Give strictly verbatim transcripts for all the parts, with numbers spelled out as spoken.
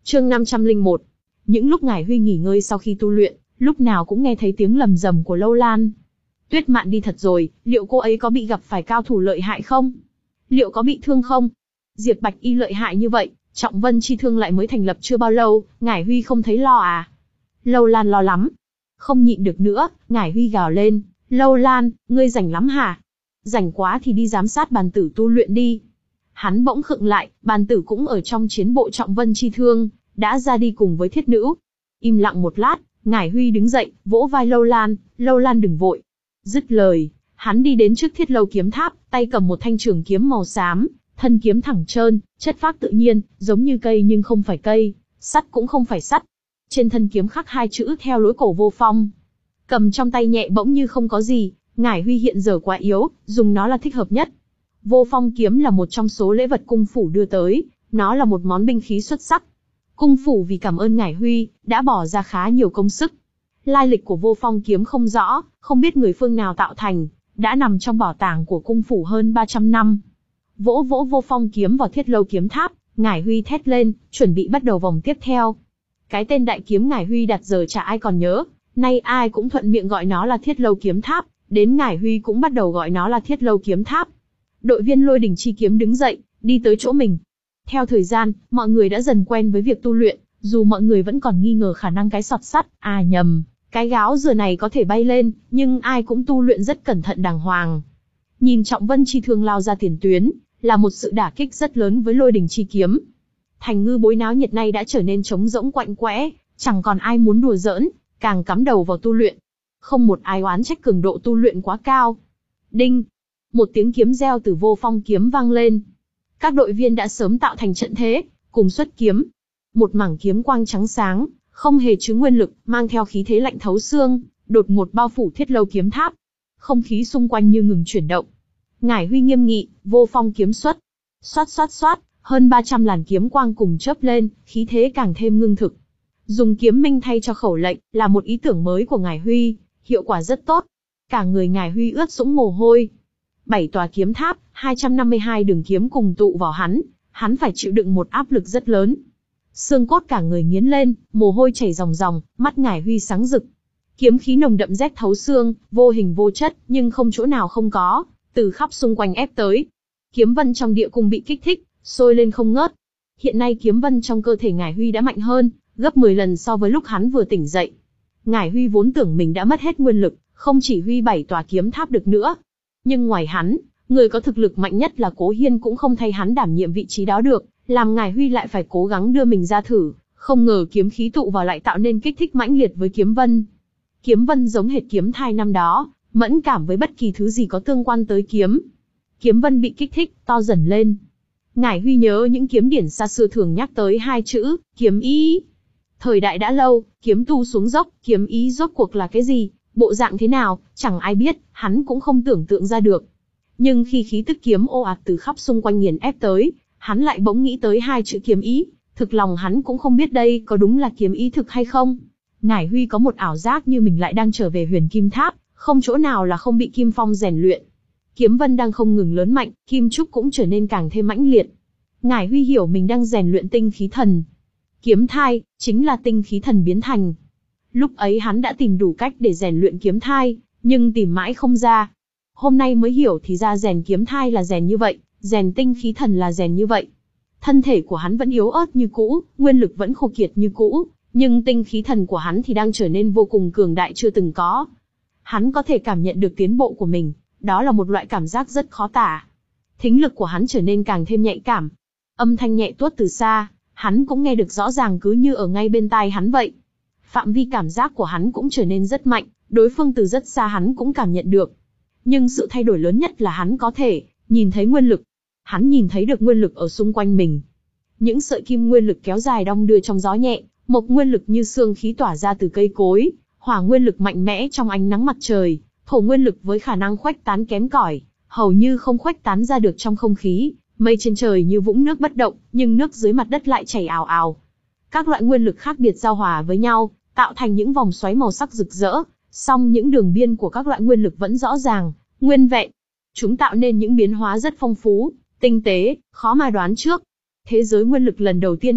Chương năm trăm lẻ một. Những lúc Ngải Huy nghỉ ngơi sau khi tu luyện, lúc nào cũng nghe thấy tiếng lầm rầm của Lâu Lan. Tuyết Mạn đi thật rồi, liệu cô ấy có bị gặp phải cao thủ lợi hại không? Liệu có bị thương không? Diệp Bạch Y lợi hại như vậy, Trọng Vân Chi Thương lại mới thành lập chưa bao lâu, Ngải Huy không thấy lo à? Lâu Lan lo lắm. Không nhịn được nữa, Ngải Huy gào lên, Lâu Lan, ngươi rảnh lắm hả? Rảnh quá thì đi giám sát bàn tử tu luyện đi. Hắn bỗng khựng lại, bàn tử cũng ở trong chiến bộ Trọng Vân Chi Thương, đã ra đi cùng với thiết nữ. Im lặng một lát, Ngải Huy đứng dậy, vỗ vai Lâu Lan, Lâu Lan đừng vội. Dứt lời, hắn đi đến trước Thiết Lâu kiếm tháp, tay cầm một thanh trường kiếm màu xám, thân kiếm thẳng trơn, chất phác tự nhiên, giống như cây nhưng không phải cây, sắt cũng không phải sắt. Trên thân kiếm khắc hai chữ theo lối cổ Vô Phong. Cầm trong tay nhẹ bỗng như không có gì, Ngải Huy hiện giờ quá yếu, dùng nó là thích hợp nhất. Vô Phong kiếm là một trong số lễ vật cung phủ đưa tới, nó là một món binh khí xuất sắc. Cung phủ vì cảm ơn Ngải Huy, đã bỏ ra khá nhiều công sức. Lai lịch của Vô Phong kiếm không rõ, không biết người phương nào tạo thành, đã nằm trong bảo tàng của cung phủ hơn ba trăm năm. Vỗ vỗ Vô Phong kiếm vào Thiết Lâu kiếm tháp, Ngải Huy thét lên, chuẩn bị bắt đầu vòng tiếp theo. Cái tên đại kiếm Ngải Huy đặt giờ chả ai còn nhớ, nay ai cũng thuận miệng gọi nó là Thiết Lâu kiếm tháp, đến Ngải Huy cũng bắt đầu gọi nó là Thiết Lâu kiếm tháp. Đội viên Lôi Đình Chi Kiếm đứng dậy, đi tới chỗ mình. Theo thời gian, mọi người đã dần quen với việc tu luyện, dù mọi người vẫn còn nghi ngờ khả năng cái sọt sắt, à nhầm, cái gáo dừa này có thể bay lên, nhưng ai cũng tu luyện rất cẩn thận đàng hoàng. Nhìn Trọng Vân Chi Thương lao ra tiền tuyến, là một sự đả kích rất lớn với Lôi Đình Chi Kiếm. Thành Ngư Bối náo nhiệt nay đã trở nên trống rỗng quạnh quẽ, chẳng còn ai muốn đùa giỡn, càng cắm đầu vào tu luyện. Không một ai oán trách cường độ tu luyện quá cao. Đinh! Một tiếng kiếm reo từ Vô Phong kiếm vang lên. Các đội viên đã sớm tạo thành trận thế, cùng xuất kiếm. Một mảng kiếm quang trắng sáng, không hề chứa nguyên lực, mang theo khí thế lạnh thấu xương, đột ngột bao phủ Thiết Lâu kiếm tháp. Không khí xung quanh như ngừng chuyển động. Ngải Huy nghiêm nghị, Vô Phong kiếm xuất. Xoát xoát xoát, hơn ba trăm làn kiếm quang cùng chớp lên, khí thế càng thêm ngưng thực. Dùng kiếm minh thay cho khẩu lệnh, là một ý tưởng mới của Ngải Huy, hiệu quả rất tốt. Cả người Ngải Huy ướt sũng mồ hôi. Bảy tòa kiếm tháp, hai trăm năm mươi hai đường kiếm cùng tụ vào hắn, hắn phải chịu đựng một áp lực rất lớn. Xương cốt cả người nghiến lên, mồ hôi chảy ròng ròng, mắt Ngải Huy sáng rực. Kiếm khí nồng đậm rét thấu xương, vô hình vô chất, nhưng không chỗ nào không có, từ khắp xung quanh ép tới. Kiếm vân trong địa cung bị kích thích, sôi lên không ngớt. Hiện nay kiếm vân trong cơ thể Ngải Huy đã mạnh hơn, gấp mười lần so với lúc hắn vừa tỉnh dậy. Ngải Huy vốn tưởng mình đã mất hết nguyên lực, không chỉ huy bảy tòa kiếm tháp được nữa. Nhưng ngoài hắn, người có thực lực mạnh nhất là Cố Hiên cũng không thay hắn đảm nhiệm vị trí đó được, làm Ngải Huy lại phải cố gắng đưa mình ra thử, không ngờ kiếm khí tụ vào lại tạo nên kích thích mãnh liệt với kiếm vân. Kiếm vân giống hệt kiếm thai năm đó, mẫn cảm với bất kỳ thứ gì có tương quan tới kiếm. Kiếm vân bị kích thích, to dần lên. Ngải Huy nhớ những kiếm điển xa xưa thường nhắc tới hai chữ, kiếm ý. Thời đại đã lâu, kiếm tu xuống dốc, kiếm ý rốt cuộc là cái gì, bộ dạng thế nào, chẳng ai biết, hắn cũng không tưởng tượng ra được. Nhưng khi khí tức kiếm ồ ạt từ khắp xung quanh nghiền ép tới, hắn lại bỗng nghĩ tới hai chữ kiếm ý, thực lòng hắn cũng không biết đây có đúng là kiếm ý thực hay không. Ngải Huy có một ảo giác như mình lại đang trở về Huyền Kim Tháp, không chỗ nào là không bị Kim Phong rèn luyện. Kiếm vân đang không ngừng lớn mạnh, kim trúc cũng trở nên càng thêm mãnh liệt. Ngải Huy hiểu mình đang rèn luyện tinh khí thần. Kiếm thai, chính là tinh khí thần biến thành. Lúc ấy hắn đã tìm đủ cách để rèn luyện kiếm thai, nhưng tìm mãi không ra. Hôm nay mới hiểu thì ra rèn kiếm thai là rèn như vậy, rèn tinh khí thần là rèn như vậy. Thân thể của hắn vẫn yếu ớt như cũ, nguyên lực vẫn khô kiệt như cũ, nhưng tinh khí thần của hắn thì đang trở nên vô cùng cường đại chưa từng có. Hắn có thể cảm nhận được tiến bộ của mình, đó là một loại cảm giác rất khó tả. Thính lực của hắn trở nên càng thêm nhạy cảm. Âm thanh nhẹ tuốt từ xa, hắn cũng nghe được rõ ràng cứ như ở ngay bên tai hắn vậy. Phạm vi cảm giác của hắn cũng trở nên rất mạnh, đối phương từ rất xa hắn cũng cảm nhận được. Nhưng sự thay đổi lớn nhất là hắn có thể nhìn thấy nguyên lực. Hắn nhìn thấy được nguyên lực ở xung quanh mình. Những sợi kim nguyên lực kéo dài đong đưa trong gió nhẹ, mộc nguyên lực như sương khí tỏa ra từ cây cối, hỏa nguyên lực mạnh mẽ trong ánh nắng mặt trời, thổ nguyên lực với khả năng khuếch tán kém cỏi, hầu như không khuếch tán ra được trong không khí, mây trên trời như vũng nước bất động, nhưng nước dưới mặt đất lại chảy ào ào. Các loại nguyên lực khác biệt giao hòa với nhau, tạo thành những vòng xoáy màu sắc rực rỡ, song những đường biên của các loại nguyên lực vẫn rõ ràng, nguyên vẹn. Chúng tạo nên những biến hóa rất phong phú, tinh tế, khó mà đoán trước. Thế giới nguyên lực lần đầu tiên hiện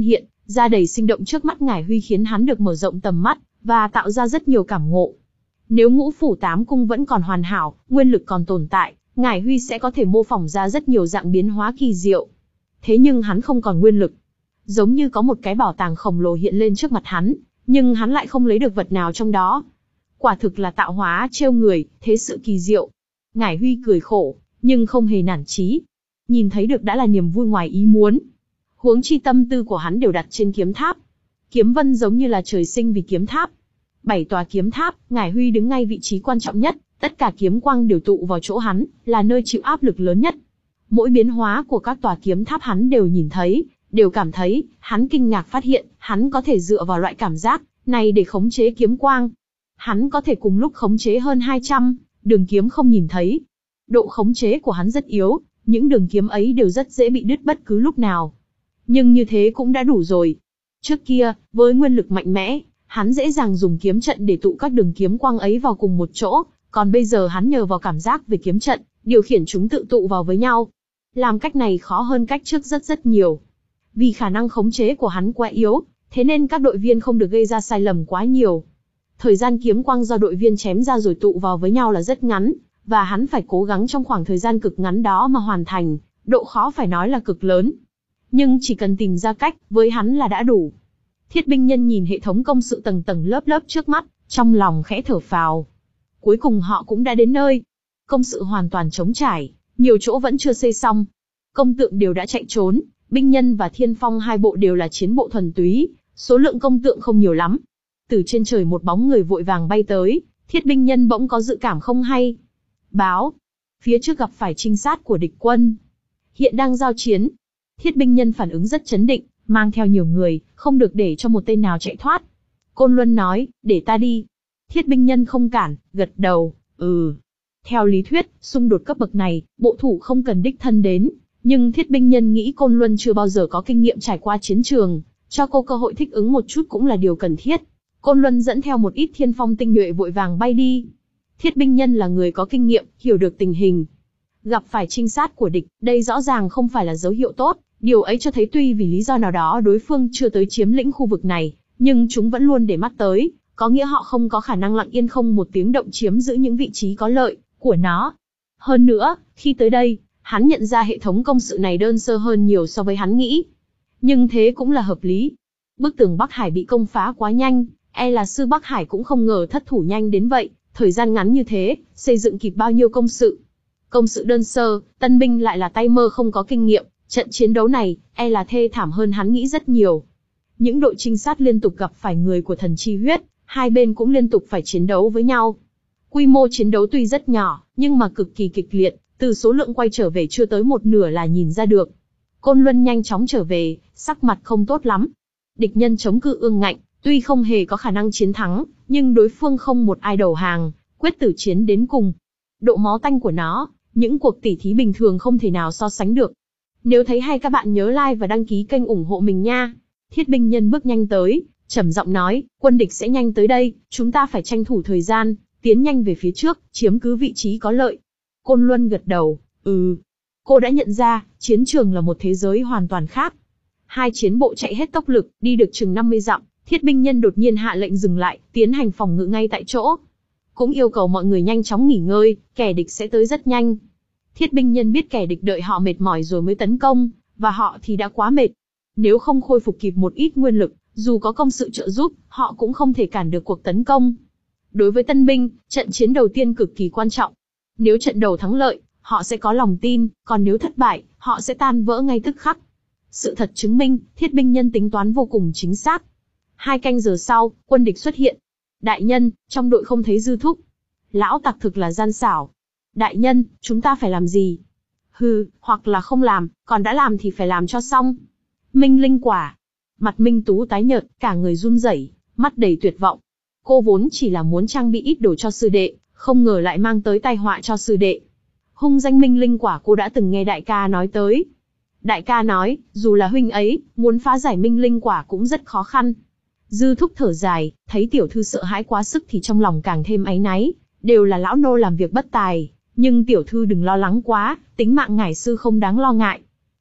ra đầy sinh động trước mắt Ngải Huy khiến hắn được mở rộng tầm mắt, và tạo ra rất nhiều cảm ngộ. Nếu ngũ phủ tám cung vẫn còn hoàn hảo, nguyên lực còn tồn tại, Ngải Huy sẽ có thể mô phỏng ra rất nhiều dạng biến hóa kỳ diệu. Thế nhưng hắn không còn nguyên lực. Giống như có một cái bảo tàng khổng lồ hiện lên trước mặt hắn, nhưng hắn lại không lấy được vật nào trong đó. Quả thực là tạo hóa trêu người, thế sự kỳ diệu. Ngải Huy cười khổ, nhưng không hề nản chí. Nhìn thấy được đã là niềm vui ngoài ý muốn. Huống chi tâm tư của hắn đều đặt trên kiếm tháp. Kiếm vân giống như là trời sinh vì kiếm tháp. Bảy tòa kiếm tháp, Ngải Huy đứng ngay vị trí quan trọng nhất, tất cả kiếm quang đều tụ vào chỗ hắn, là nơi chịu áp lực lớn nhất. Mỗi biến hóa của các tòa kiếm tháp hắn đều nhìn thấy, đều cảm thấy, hắn kinh ngạc phát hiện, hắn có thể dựa vào loại cảm giác này để khống chế kiếm quang. Hắn có thể cùng lúc khống chế hơn hai trăm đường kiếm không nhìn thấy. Độ khống chế của hắn rất yếu, những đường kiếm ấy đều rất dễ bị đứt bất cứ lúc nào. Nhưng như thế cũng đã đủ rồi. Trước kia, với nguyên lực mạnh mẽ, hắn dễ dàng dùng kiếm trận để tụ các đường kiếm quang ấy vào cùng một chỗ, còn bây giờ hắn nhờ vào cảm giác về kiếm trận, điều khiển chúng tự tụ vào với nhau. Làm cách này khó hơn cách trước rất rất nhiều. Vì khả năng khống chế của hắn quá yếu, thế nên các đội viên không được gây ra sai lầm quá nhiều. Thời gian kiếm quang do đội viên chém ra rồi tụ vào với nhau là rất ngắn, và hắn phải cố gắng trong khoảng thời gian cực ngắn đó mà hoàn thành, độ khó phải nói là cực lớn. Nhưng chỉ cần tìm ra cách, với hắn là đã đủ. Thiết binh nhân nhìn hệ thống công sự tầng tầng lớp lớp trước mắt, trong lòng khẽ thở phào. Cuối cùng họ cũng đã đến nơi. Công sự hoàn toàn trống trải, nhiều chỗ vẫn chưa xây xong. Công tượng đều đã chạy trốn, binh nhân và thiên phong hai bộ đều là chiến bộ thuần túy, số lượng công tượng không nhiều lắm. Từ trên trời một bóng người vội vàng bay tới, thiết binh nhân bỗng có dự cảm không hay. Báo, phía trước gặp phải trinh sát của địch quân. Hiện đang giao chiến. Thiết binh nhân phản ứng rất chấn định, mang theo nhiều người, không được để cho một tên nào chạy thoát. Côn Luân nói, để ta đi. Thiết binh nhân không cản, gật đầu, ừ. Theo lý thuyết, xung đột cấp bậc này, bộ thủ không cần đích thân đến. Nhưng thiết binh nhân nghĩ Côn Luân chưa bao giờ có kinh nghiệm trải qua chiến trường, cho cô cơ hội thích ứng một chút cũng là điều cần thiết. Côn Luân dẫn theo một ít thiên phong tinh nhuệ vội vàng bay đi. Thiết binh nhân là người có kinh nghiệm, hiểu được tình hình. Gặp phải trinh sát của địch, đây rõ ràng không phải là dấu hiệu tốt. Điều ấy cho thấy tuy vì lý do nào đó đối phương chưa tới chiếm lĩnh khu vực này, nhưng chúng vẫn luôn để mắt tới, có nghĩa họ không có khả năng lặng yên không một tiếng động chiếm giữ những vị trí có lợi của nó. Hơn nữa, khi tới đây, hắn nhận ra hệ thống công sự này đơn sơ hơn nhiều so với hắn nghĩ. Nhưng thế cũng là hợp lý. Bức tường Bắc Hải bị công phá quá nhanh, e là sư Bắc Hải cũng không ngờ thất thủ nhanh đến vậy, thời gian ngắn như thế, xây dựng kịp bao nhiêu công sự. Công sự đơn sơ, tân binh lại là tay mơ không có kinh nghiệm, trận chiến đấu này, e là thê thảm hơn hắn nghĩ rất nhiều. Những đội trinh sát liên tục gặp phải người của thần chi huyết, hai bên cũng liên tục phải chiến đấu với nhau. Quy mô chiến đấu tuy rất nhỏ, nhưng mà cực kỳ kịch liệt, từ số lượng quay trở về chưa tới một nửa là nhìn ra được. Côn Luân nhanh chóng trở về, sắc mặt không tốt lắm. Địch nhân chống cự ương ngạnh, tuy không hề có khả năng chiến thắng, nhưng đối phương không một ai đầu hàng, quyết tử chiến đến cùng. Độ máu tanh của nó, những cuộc tỉ thí bình thường không thể nào so sánh được. Nếu thấy hay các bạn nhớ like và đăng ký kênh ủng hộ mình nha. Thiết binh nhân bước nhanh tới, trầm giọng nói, quân địch sẽ nhanh tới đây, chúng ta phải tranh thủ thời gian, tiến nhanh về phía trước, chiếm cứ vị trí có lợi. Côn Luân gật đầu, ừ. Cô đã nhận ra, chiến trường là một thế giới hoàn toàn khác. Hai chiến bộ chạy hết tốc lực, đi được chừng năm mươi dặm, thiết binh nhân đột nhiên hạ lệnh dừng lại, tiến hành phòng ngự ngay tại chỗ. Cũng yêu cầu mọi người nhanh chóng nghỉ ngơi, kẻ địch sẽ tới rất nhanh. Thiết binh nhân biết kẻ địch đợi họ mệt mỏi rồi mới tấn công, và họ thì đã quá mệt. Nếu không khôi phục kịp một ít nguyên lực, dù có công sự trợ giúp, họ cũng không thể cản được cuộc tấn công. Đối với tân binh, trận chiến đầu tiên cực kỳ quan trọng. Nếu trận đầu thắng lợi, họ sẽ có lòng tin, còn nếu thất bại, họ sẽ tan vỡ ngay tức khắc. Sự thật chứng minh, thiết binh nhân tính toán vô cùng chính xác. Hai canh giờ sau, quân địch xuất hiện. Đại nhân, trong đội không thấy Dư Thúc. Lão tặc thực là gian xảo. Đại nhân, chúng ta phải làm gì? Hừ, hoặc là không làm, còn đã làm thì phải làm cho xong. Minh linh quả. Mặt Minh Tú tái nhợt, cả người run rẩy, mắt đầy tuyệt vọng. Cô vốn chỉ là muốn trang bị ít đồ cho sư đệ, không ngờ lại mang tới tai họa cho sư đệ. Hung danh minh linh quả cô đã từng nghe đại ca nói tới. Đại ca nói, dù là huynh ấy, muốn phá giải minh linh quả cũng rất khó khăn. Dư Thúc thở dài, thấy tiểu thư sợ hãi quá sức thì trong lòng càng thêm áy náy, đều là lão nô làm việc bất tài, nhưng tiểu thư đừng lo lắng quá, tính mạng ngải sư không đáng lo ngại.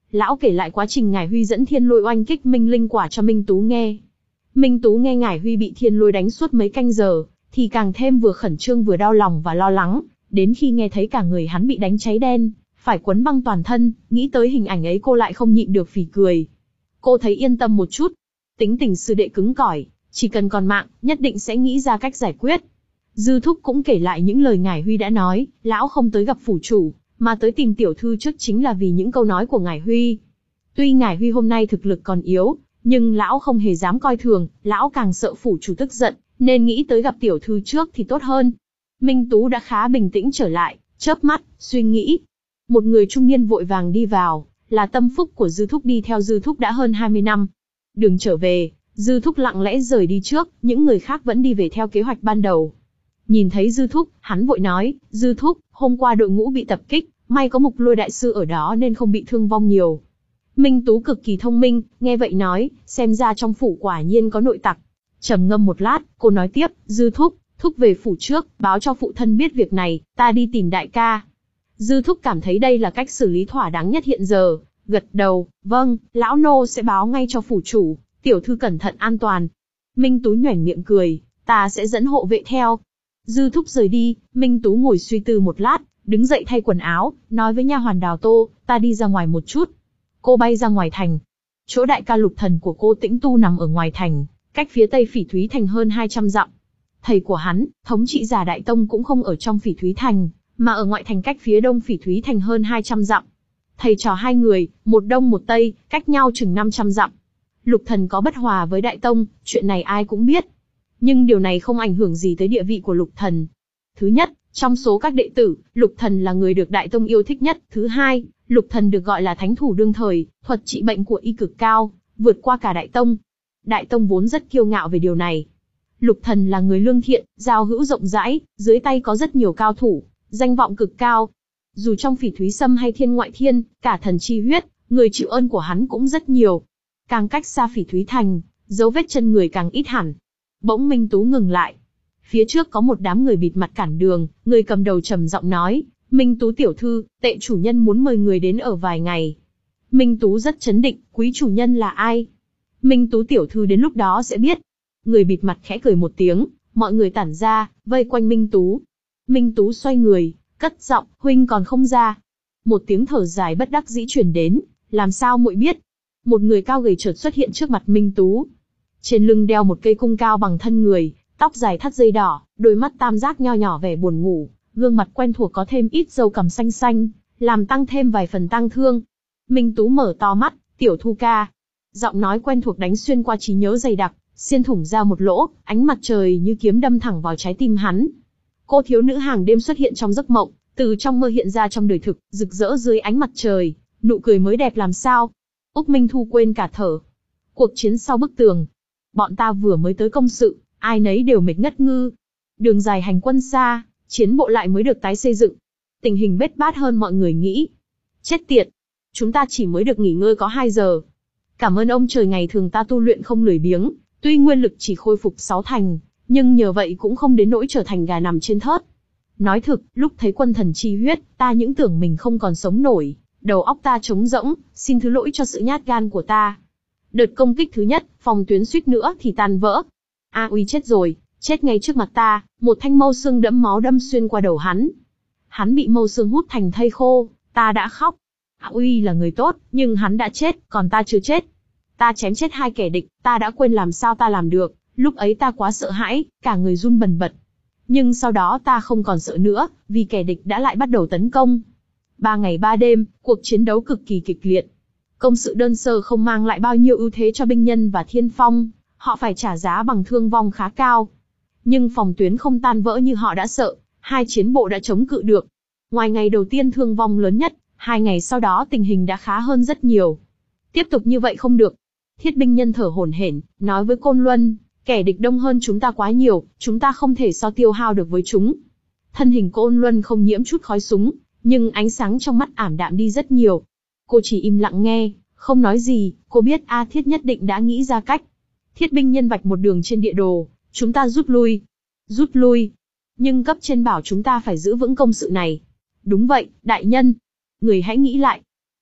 Lão kể lại quá trình Ngải Huy dẫn thiên lôi oanh kích Minh Linh Quả cho Minh Tú nghe. Minh Tú nghe Ngải Huy bị thiên lôi đánh suốt mấy canh giờ, thì càng thêm vừa khẩn trương vừa đau lòng và lo lắng, đến khi nghe thấy cả người hắn bị đánh cháy đen, phải quấn băng toàn thân, nghĩ tới hình ảnh ấy cô lại không nhịn được phì cười. Cô thấy yên tâm một chút. Tính tình sư đệ cứng cỏi, chỉ cần còn mạng, nhất định sẽ nghĩ ra cách giải quyết. Dư Thúc cũng kể lại những lời Ngải Huy đã nói, lão không tới gặp phủ chủ, mà tới tìm tiểu thư trước chính là vì những câu nói của Ngải Huy. Tuy Ngải Huy hôm nay thực lực còn yếu, nhưng lão không hề dám coi thường, lão càng sợ phủ chủ tức giận, nên nghĩ tới gặp tiểu thư trước thì tốt hơn. Minh Tú đã khá bình tĩnh trở lại, chớp mắt, suy nghĩ. Một người trung niên vội vàng đi vào, là tâm phúc của Dư Thúc đi theo Dư Thúc đã hơn hai mươi năm. Đường trở về, Dư Thúc lặng lẽ rời đi trước, những người khác vẫn đi về theo kế hoạch ban đầu. Nhìn thấy Dư Thúc, hắn vội nói, Dư Thúc, hôm qua đội ngũ bị tập kích, may có Mục Lôi đại sư ở đó nên không bị thương vong nhiều. Minh Tú cực kỳ thông minh, nghe vậy nói, xem ra trong phủ quả nhiên có nội tặc. Trầm ngâm một lát, cô nói tiếp, Dư Thúc, Thúc về phủ trước, báo cho phụ thân biết việc này, ta đi tìm đại ca. Dư Thúc cảm thấy đây là cách xử lý thỏa đáng nhất hiện giờ, gật đầu, vâng, lão nô sẽ báo ngay cho phủ chủ, tiểu thư cẩn thận an toàn. Minh Tú nhoẻn miệng cười, ta sẽ dẫn hộ vệ theo. Dư Thúc rời đi, Minh Tú ngồi suy tư một lát, đứng dậy thay quần áo, nói với nha hoàn Đào Tô, ta đi ra ngoài một chút. Cô bay ra ngoài thành. Chỗ đại ca Lục Thần của cô Tĩnh Tu nằm ở ngoài thành, cách phía tây Phỉ Thúy Thành hơn hai trăm dặm. Thầy của hắn, thống trị giả Đại Tông cũng không ở trong Phỉ Thúy Thành, mà ở ngoại thành cách phía đông Phỉ Thúy Thành hơn hai trăm dặm. Thầy trò hai người, một đông một tây, cách nhau chừng năm trăm dặm. Lục Thần có bất hòa với Đại Tông, chuyện này ai cũng biết. Nhưng điều này không ảnh hưởng gì tới địa vị của Lục Thần. Thứ nhất, trong số các đệ tử, Lục Thần là người được Đại Tông yêu thích nhất. Thứ hai, Lục Thần được gọi là thánh thủ đương thời, thuật trị bệnh của y cực cao, vượt qua cả Đại Tông. Đại Tông vốn rất kiêu ngạo về điều này. Lục Thần là người lương thiện, giao hữu rộng rãi, dưới tay có rất nhiều cao thủ, danh vọng cực cao. Dù trong Phỉ Thúy Sâm hay Thiên Ngoại Thiên, cả thần chi huyết, người chịu ơn của hắn cũng rất nhiều. Càng cách xa Phỉ Thúy Thành, dấu vết chân người càng ít hẳn. Bỗng Minh Tú ngừng lại. Phía trước có một đám người bịt mặt cản đường, người cầm đầu trầm giọng nói, Minh Tú tiểu thư, tệ chủ nhân muốn mời người đến ở vài ngày. Minh Tú rất chấn định, quý chủ nhân là ai? Minh Tú tiểu thư đến lúc đó sẽ biết. Người bịt mặt khẽ cười một tiếng, mọi người tản ra, vây quanh Minh Tú. Minh Tú xoay người, cất giọng, huynh còn không ra. Một tiếng thở dài bất đắc dĩ truyền đến, làm sao muội biết? Một người cao gầy chợt xuất hiện trước mặt Minh Tú. Trên lưng đeo một cây cung cao bằng thân người, tóc dài thắt dây đỏ, đôi mắt tam giác nho nhỏ vẻ buồn ngủ, gương mặt quen thuộc có thêm ít râu cằm xanh xanh, làm tăng thêm vài phần tang thương. Minh Tú mở to mắt, tiểu Thu ca. Giọng nói quen thuộc đánh xuyên qua trí nhớ dày đặc, xuyên thủng ra một lỗ, ánh mặt trời như kiếm đâm thẳng vào trái tim hắn. Cô thiếu nữ hàng đêm xuất hiện trong giấc mộng, từ trong mơ hiện ra trong đời thực, rực rỡ dưới ánh mặt trời, nụ cười mới đẹp làm sao. Úc Minh Thu quên cả thở. Cuộc chiến sau bức tường. Bọn ta vừa mới tới công sự, ai nấy đều mệt ngất ngư. Đường dài hành quân xa, chiến bộ lại mới được tái xây dựng. Tình hình bết bát hơn mọi người nghĩ. Chết tiệt. Chúng ta chỉ mới được nghỉ ngơi có hai giờ. Cảm ơn ông trời ngày thường ta tu luyện không lười biếng, tuy nguyên lực chỉ khôi phục sáu thành, nhưng nhờ vậy cũng không đến nỗi trở thành gà nằm trên thớt. Nói thực, lúc thấy quân thần chi huyết, ta những tưởng mình không còn sống nổi, đầu óc ta trống rỗng, xin thứ lỗi cho sự nhát gan của ta. Đợt công kích thứ nhất, phòng tuyến suýt nữa thì tan vỡ. A Uy chết rồi, chết ngay trước mặt ta, một thanh mâu xương đẫm máu đâm xuyên qua đầu hắn. Hắn bị mâu xương hút thành thây khô, ta đã khóc. A Uy là người tốt, nhưng hắn đã chết, còn ta chưa chết. Ta chém chết hai kẻ địch, ta đã quên làm sao ta làm được, lúc ấy ta quá sợ hãi, cả người run bần bật. Nhưng sau đó ta không còn sợ nữa, vì kẻ địch đã lại bắt đầu tấn công. Ba ngày ba đêm, cuộc chiến đấu cực kỳ kịch liệt. Công sự đơn sơ không mang lại bao nhiêu ưu thế cho binh nhân và thiên phong, họ phải trả giá bằng thương vong khá cao. Nhưng phòng tuyến không tan vỡ như họ đã sợ, hai chiến bộ đã chống cự được. Ngoài ngày đầu tiên thương vong lớn nhất, hai ngày sau đó tình hình đã khá hơn rất nhiều. Tiếp tục như vậy không được. Thiết binh nhân thở hổn hển, nói với Côn Luân, kẻ địch đông hơn chúng ta quá nhiều, chúng ta không thể so tiêu hao được với chúng. Thân hình Côn Luân không nhiễm chút khói súng, nhưng ánh sáng trong mắt ảm đạm đi rất nhiều. Cô chỉ im lặng nghe, không nói gì, cô biết A Thiết nhất định đã nghĩ ra cách. Thiết binh nhân vạch một đường trên địa đồ, chúng ta rút lui. Rút lui. Nhưng cấp trên bảo chúng ta phải giữ vững công sự này. Đúng vậy, đại nhân. Người hãy nghĩ lại.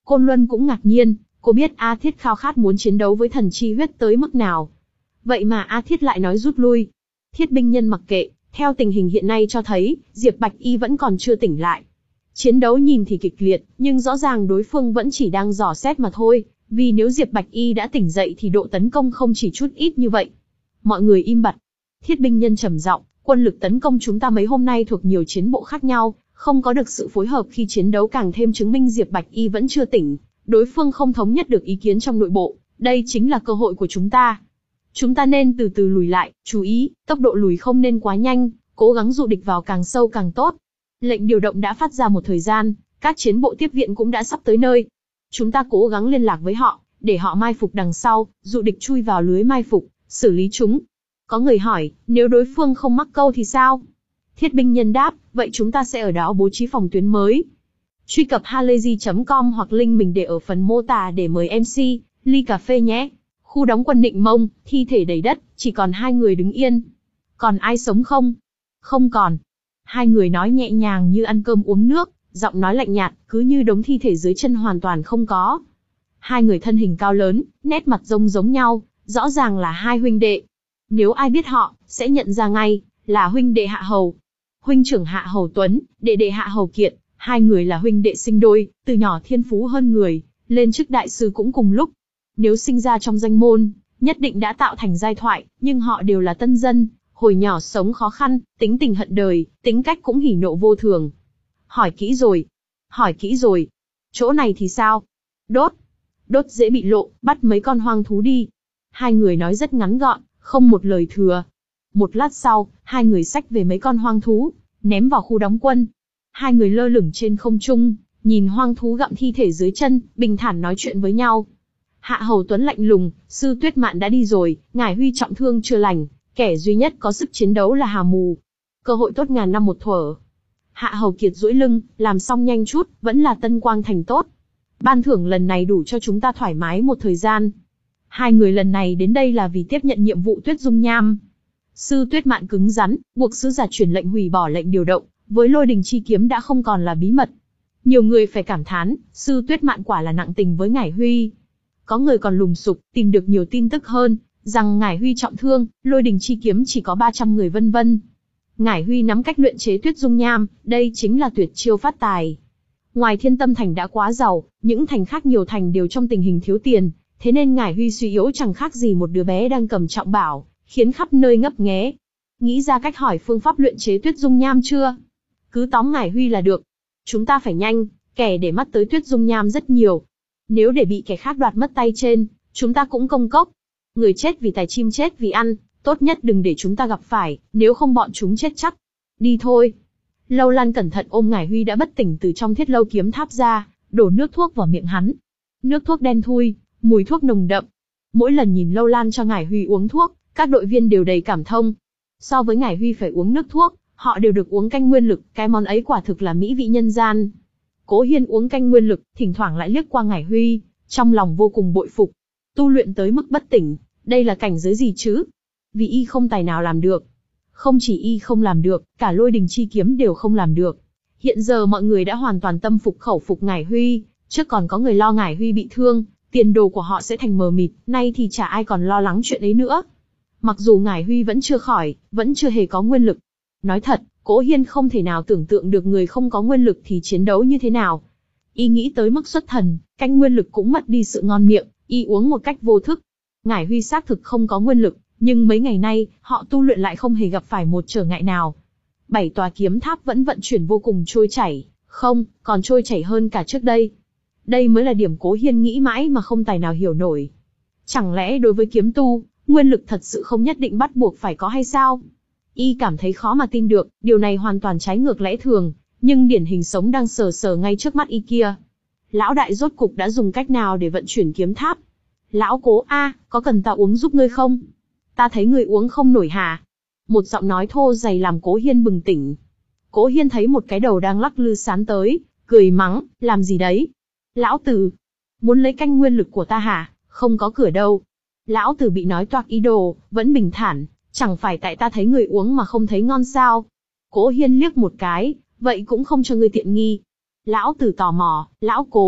Côn Luân cũng ngạc nhiên, cô biết A Thiết khao khát muốn chiến đấu với thần chi huyết tới mức nào. Vậy mà A Thiết lại nói rút lui. Thiết binh nhân mặc kệ, theo tình hình hiện nay cho thấy, Diệp Bạch Y vẫn còn chưa tỉnh lại. Chiến đấu nhìn thì kịch liệt, nhưng rõ ràng đối phương vẫn chỉ đang dò xét mà thôi, vì nếu Diệp Bạch Y đã tỉnh dậy thì độ tấn công không chỉ chút ít như vậy. Mọi người im bặt. Thiết binh nhân trầm giọng, quân lực tấn công chúng ta mấy hôm nay thuộc nhiều chiến bộ khác nhau, không có được sự phối hợp khi chiến đấu càng thêm chứng minh Diệp Bạch Y vẫn chưa tỉnh, đối phương không thống nhất được ý kiến trong nội bộ, đây chính là cơ hội của chúng ta. Chúng ta nên từ từ lùi lại, chú ý, tốc độ lùi không nên quá nhanh, cố gắng dụ địch vào càng sâu càng tốt. Lệnh điều động đã phát ra một thời gian, các chiến bộ tiếp viện cũng đã sắp tới nơi. Chúng ta cố gắng liên lạc với họ, để họ mai phục đằng sau, dụ địch chui vào lưới mai phục, xử lý chúng. Có người hỏi, nếu đối phương không mắc câu thì sao? Thiết binh nhân đáp, vậy chúng ta sẽ ở đó bố trí phòng tuyến mới. Truy cập halayzi chấm com hoặc link mình để ở phần mô tả để mời em xê, ly cà phê nhé. Khu đóng quân Nịnh Mông, thi thể đầy đất, chỉ còn hai người đứng yên. Còn ai sống không? Không còn. Hai người nói nhẹ nhàng như ăn cơm uống nước, giọng nói lạnh nhạt, cứ như đống thi thể dưới chân hoàn toàn không có. Hai người thân hình cao lớn, nét mặt rông giống nhau, rõ ràng là hai huynh đệ. Nếu ai biết họ, sẽ nhận ra ngay, là huynh đệ Hạ Hầu. Huynh trưởng Hạ Hầu Tuấn, đệ đệ Hạ Hầu Kiệt, hai người là huynh đệ sinh đôi, từ nhỏ thiên phú hơn người, lên chức đại sư cũng cùng lúc. Nếu sinh ra trong danh môn, nhất định đã tạo thành giai thoại, nhưng họ đều là tân dân, hồi nhỏ sống khó khăn, tính tình hận đời, tính cách cũng hỉ nộ vô thường. Hỏi kỹ rồi. Hỏi kỹ rồi. Chỗ này thì sao? Đốt. Đốt dễ bị lộ, bắt mấy con hoang thú đi. Hai người nói rất ngắn gọn, không một lời thừa. Một lát sau, hai người xách về mấy con hoang thú, ném vào khu đóng quân. Hai người lơ lửng trên không trung, nhìn hoang thú gặm thi thể dưới chân, bình thản nói chuyện với nhau. Hạ Hầu Tuấn lạnh lùng, sư Tuyết Mạn đã đi rồi, ngài Huy trọng thương chưa lành, kẻ duy nhất có sức chiến đấu là Hà Mù. Cơ hội tốt ngàn năm một thuở. Hạ Hầu Kiệt duỗi lưng, làm xong nhanh chút, vẫn là Tân Quang Thành tốt. Ban thưởng lần này đủ cho chúng ta thoải mái một thời gian. Hai người lần này đến đây là vì tiếp nhận nhiệm vụ Tuyết Dung Nham. Sư Tuyết Mạn cứng rắn, buộc sứ giả truyền lệnh hủy bỏ lệnh điều động, với Lôi Đình chi kiếm đã không còn là bí mật. Nhiều người phải cảm thán, sư Tuyết Mạn quả là nặng tình với ngải Huy. Có người còn lùng sục, tìm được nhiều tin tức hơn, rằng ngải Huy trọng thương, Lôi Đình chi kiếm chỉ có ba trăm người vân vân. Ngải Huy nắm cách luyện chế Tuyết Dung Nham, đây chính là tuyệt chiêu phát tài. Ngoài Thiên Tâm Thành đã quá giàu, những thành khác nhiều thành đều trong tình hình thiếu tiền, thế nên ngải Huy suy yếu chẳng khác gì một đứa bé đang cầm trọng bảo, khiến khắp nơi ngấp nghé. Nghĩ ra cách hỏi phương pháp luyện chế Tuyết Dung Nham chưa? Cứ tóm ngải Huy là được. Chúng ta phải nhanh, kẻ để mắt tới Tuyết Dung Nham rất nhiều. Nếu để bị kẻ khác đoạt mất tay trên, chúng ta cũng công cốc. Người chết vì tài chim chết vì ăn, tốt nhất đừng để chúng ta gặp phải, nếu không bọn chúng chết chắc. Đi thôi. Lâu Lan cẩn thận ôm ngải Huy đã bất tỉnh từ trong thiết lâu kiếm tháp ra, đổ nước thuốc vào miệng hắn. Nước thuốc đen thui, mùi thuốc nồng đậm. Mỗi lần nhìn Lâu Lan cho ngải Huy uống thuốc, các đội viên đều đầy cảm thông. So với ngải Huy phải uống nước thuốc, họ đều được uống canh nguyên lực, cái món ấy quả thực là mỹ vị nhân gian. Cố Hiên uống canh nguyên lực, thỉnh thoảng lại liếc qua ngải Huy, trong lòng vô cùng bội phục. Tu luyện tới mức bất tỉnh, đây là cảnh giới gì chứ? Vì y không tài nào làm được. Không chỉ y không làm được, cả Lôi Đình chi kiếm đều không làm được. Hiện giờ mọi người đã hoàn toàn tâm phục khẩu phục ngải Huy, trước còn có người lo ngải Huy bị thương, tiền đồ của họ sẽ thành mờ mịt, nay thì chả ai còn lo lắng chuyện ấy nữa. Mặc dù ngải Huy vẫn chưa khỏi, vẫn chưa hề có nguyên lực. Nói thật, Cố Hiên không thể nào tưởng tượng được người không có nguyên lực thì chiến đấu như thế nào. Y nghĩ tới mức xuất thần, canh nguyên lực cũng mất đi sự ngon miệng, y uống một cách vô thức. Ngải Huy xác thực không có nguyên lực, nhưng mấy ngày nay, họ tu luyện lại không hề gặp phải một trở ngại nào. Bảy tòa kiếm tháp vẫn vận chuyển vô cùng trôi chảy, không, còn trôi chảy hơn cả trước đây. Đây mới là điểm Cố Hiên nghĩ mãi mà không tài nào hiểu nổi. Chẳng lẽ đối với kiếm tu, nguyên lực thật sự không nhất định bắt buộc phải có hay sao? Y cảm thấy khó mà tin được, điều này hoàn toàn trái ngược lẽ thường, nhưng điển hình sống đang sờ sờ ngay trước mắt y kia. Lão đại rốt cục đã dùng cách nào để vận chuyển kiếm tháp? Lão Cố a, có cần ta uống giúp ngươi không? Ta thấy ngươi uống không nổi hả? Một giọng nói thô dày làm Cố Hiên bừng tỉnh. Cố Hiên thấy một cái đầu đang lắc lư sán tới, cười mắng, làm gì đấy? Lão tử, muốn lấy canh nguyên lực của ta hả? Không có cửa đâu. Lão tử bị nói toạc ý đồ, vẫn bình thản, chẳng phải tại ta thấy người uống mà không thấy ngon sao? Cố Hiên liếc một cái, vậy cũng không cho ngươi tiện nghi. Lão tử tò mò, lão Cố,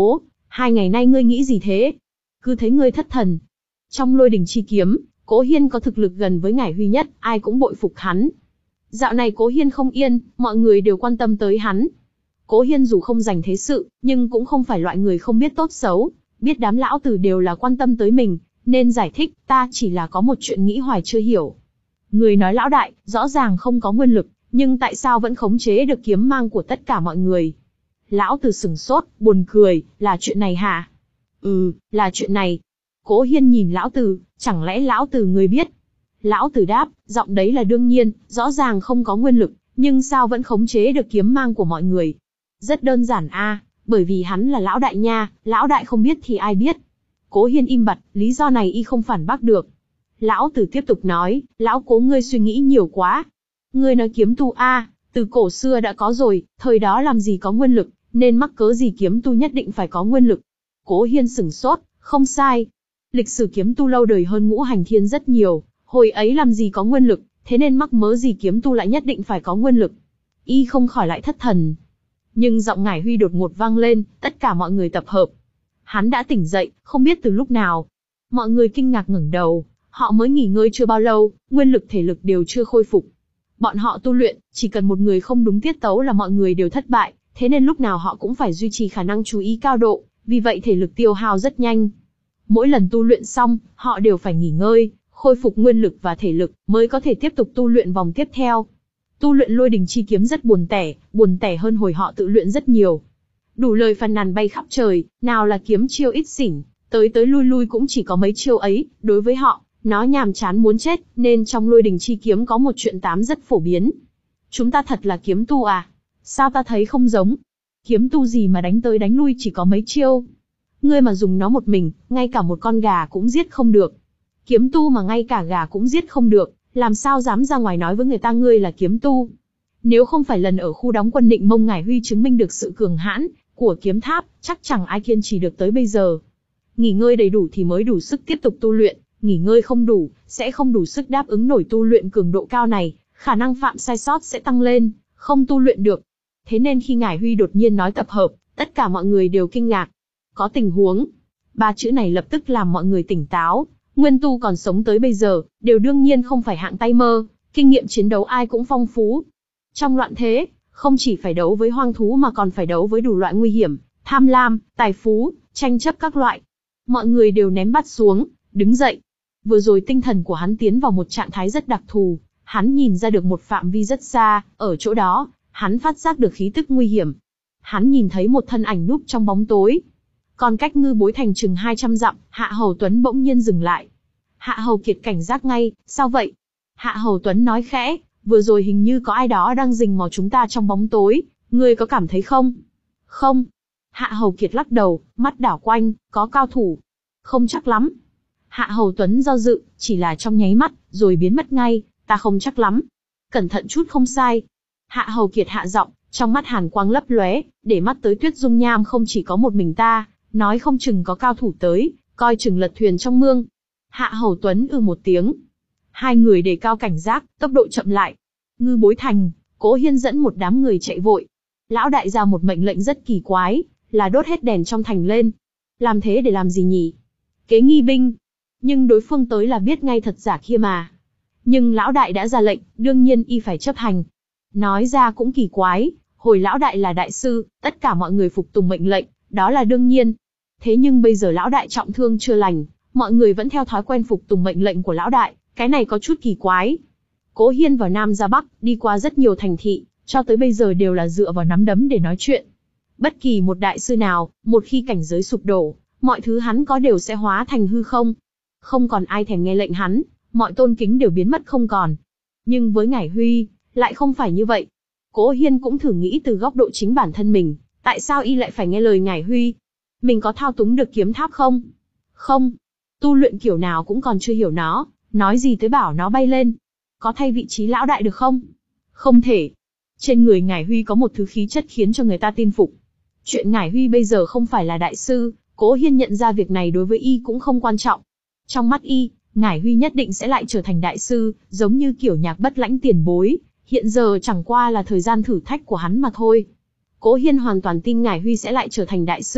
hai ngày nay ngươi nghĩ gì thế? Cứ thấy ngươi thất thần. Trong lôi đình chi kiếm, Cố Hiên có thực lực gần với Ngải Huy nhất, ai cũng bội phục hắn. Dạo này Cố Hiên không yên, mọi người đều quan tâm tới hắn. Cố Hiên dù không giành thế sự, nhưng cũng không phải loại người không biết tốt xấu, biết đám lão tử đều là quan tâm tới mình, nên giải thích, ta chỉ là có một chuyện nghĩ hoài chưa hiểu. Người nói lão đại, rõ ràng không có nguyên lực, nhưng tại sao vẫn khống chế được kiếm mang của tất cả mọi người? Lão tử sửng sốt, buồn cười, là chuyện này hả? Ừ, là chuyện này. Cố Hiên nhìn lão tử, chẳng lẽ lão tử người biết? Lão tử đáp, giọng đấy là đương nhiên, rõ ràng không có nguyên lực, nhưng sao vẫn khống chế được kiếm mang của mọi người? Rất đơn giản a, bởi vì hắn là lão đại nha, lão đại không biết thì ai biết. Cố Hiên im bặt, lý do này y không phản bác được. Lão tử tiếp tục nói, lão Cố ngươi suy nghĩ nhiều quá. Ngươi nói kiếm tu a, từ cổ xưa đã có rồi, thời đó làm gì có nguyên lực, nên mắc cớ gì kiếm tu nhất định phải có nguyên lực. Cố Hiên sửng sốt, không sai. Lịch sử kiếm tu lâu đời hơn Ngũ Hành Thiên rất nhiều, hồi ấy làm gì có nguyên lực, thế nên mắc mớ gì kiếm tu lại nhất định phải có nguyên lực. Y không khỏi lại thất thần. Nhưng giọng Ngải Huy đột ngột vang lên, tất cả mọi người tập hợp. Hắn đã tỉnh dậy, không biết từ lúc nào. Mọi người kinh ngạc ngẩng đầu, họ mới nghỉ ngơi chưa bao lâu, nguyên lực thể lực đều chưa khôi phục. Bọn họ tu luyện, chỉ cần một người không đúng tiết tấu là mọi người đều thất bại, thế nên lúc nào họ cũng phải duy trì khả năng chú ý cao độ, vì vậy thể lực tiêu hao rất nhanh. Mỗi lần tu luyện xong, họ đều phải nghỉ ngơi, khôi phục nguyên lực và thể lực, mới có thể tiếp tục tu luyện vòng tiếp theo. Tu luyện lôi đình chi kiếm rất buồn tẻ, buồn tẻ hơn hồi họ tự luyện rất nhiều. Đủ lời phàn nàn bay khắp trời, nào là kiếm chiêu ít xỉn, tới tới lui lui cũng chỉ có mấy chiêu ấy, đối với họ, nó nhàm chán muốn chết, nên trong lôi đình chi kiếm có một chuyện tám rất phổ biến. Chúng ta thật là kiếm tu à? Sao ta thấy không giống? Kiếm tu gì mà đánh tới đánh lui chỉ có mấy chiêu? Ngươi mà dùng nó một mình, ngay cả một con gà cũng giết không được. Kiếm tu mà ngay cả gà cũng giết không được, làm sao dám ra ngoài nói với người ta ngươi là kiếm tu? Nếu không phải lần ở khu đóng quân Định Mông Ngải Huy chứng minh được sự cường hãn của kiếm tháp, chắc chẳng ai kiên trì được tới bây giờ. Nghỉ ngơi đầy đủ thì mới đủ sức tiếp tục tu luyện, nghỉ ngơi không đủ, sẽ không đủ sức đáp ứng nổi tu luyện cường độ cao này, khả năng phạm sai sót sẽ tăng lên, không tu luyện được. Thế nên khi Ngải Huy đột nhiên nói tập hợp, tất cả mọi người đều kinh ngạc. Có tình huống. Ba chữ này lập tức làm mọi người tỉnh táo. Nguyên tu còn sống tới bây giờ, đều đương nhiên không phải hạng tay mơ, kinh nghiệm chiến đấu ai cũng phong phú. Trong loạn thế, không chỉ phải đấu với hoang thú mà còn phải đấu với đủ loại nguy hiểm, tham lam, tài phú, tranh chấp các loại. Mọi người đều ném bát xuống, đứng dậy. Vừa rồi tinh thần của hắn tiến vào một trạng thái rất đặc thù, hắn nhìn ra được một phạm vi rất xa, ở chỗ đó, hắn phát giác được khí tức nguy hiểm. Hắn nhìn thấy một thân ảnh núp trong bóng tối. Còn cách Ngư Bối Thành chừng hai trăm dặm, Hạ Hầu Tuấn bỗng nhiên dừng lại. Hạ Hầu Kiệt cảnh giác ngay, sao vậy? Hạ Hầu Tuấn nói khẽ, vừa rồi hình như có ai đó đang rình mò chúng ta trong bóng tối, ngươi có cảm thấy không? Không. Hạ Hầu Kiệt lắc đầu, mắt đảo quanh, có cao thủ. Không chắc lắm. Hạ Hầu Tuấn do dự, chỉ là trong nháy mắt, rồi biến mất ngay, ta không chắc lắm. Cẩn thận chút không sai. Hạ Hầu Kiệt hạ giọng, trong mắt hàn quang lấp lóe, để mắt tới Tuyết Dung Nham không chỉ có một mình ta, nói không chừng có cao thủ tới, coi chừng lật thuyền trong mương. Hạ Hầu Tuấn ư một tiếng. Hai người đề cao cảnh giác, tốc độ chậm lại. Ngư Bối Thành, Cố Hiên dẫn một đám người chạy vội. Lão đại ra một mệnh lệnh rất kỳ quái, là đốt hết đèn trong thành lên. Làm thế để làm gì nhỉ? Kế nghi binh. Nhưng đối phương tới là biết ngay thật giả kia mà. Nhưng lão đại đã ra lệnh, đương nhiên y phải chấp hành. Nói ra cũng kỳ quái, hồi lão đại là đại sư, tất cả mọi người phục tùng mệnh lệnh, đó là đương nhiên. Thế nhưng bây giờ lão đại trọng thương chưa lành, mọi người vẫn theo thói quen phục tùng mệnh lệnh của lão đại, cái này có chút kỳ quái. Cố Hiên vào Nam ra Bắc, đi qua rất nhiều thành thị, cho tới bây giờ đều là dựa vào nắm đấm để nói chuyện. Bất kỳ một đại sư nào, một khi cảnh giới sụp đổ, mọi thứ hắn có đều sẽ hóa thành hư không. Không còn ai thèm nghe lệnh hắn, mọi tôn kính đều biến mất không còn. Nhưng với Ngải Huy, lại không phải như vậy. Cố Hiên cũng thử nghĩ từ góc độ chính bản thân mình, tại sao y lại phải nghe lời Ngải Huy? Mình có thao túng được kiếm tháp không? Không. Tu luyện kiểu nào cũng còn chưa hiểu nó, nói gì tới bảo nó bay lên. Có thay vị trí lão đại được không? Không thể. Trên người Ngải Huy có một thứ khí chất khiến cho người ta tin phục. Chuyện Ngải Huy bây giờ không phải là đại sư, Cố Hiên nhận ra việc này đối với y cũng không quan trọng. Trong mắt y, Ngải Huy nhất định sẽ lại trở thành đại sư, giống như kiểu Nhạc Bất Lãnh tiền bối, hiện giờ chẳng qua là thời gian thử thách của hắn mà thôi. Cố Hiên hoàn toàn tin Ngải Huy sẽ lại trở thành đại sư,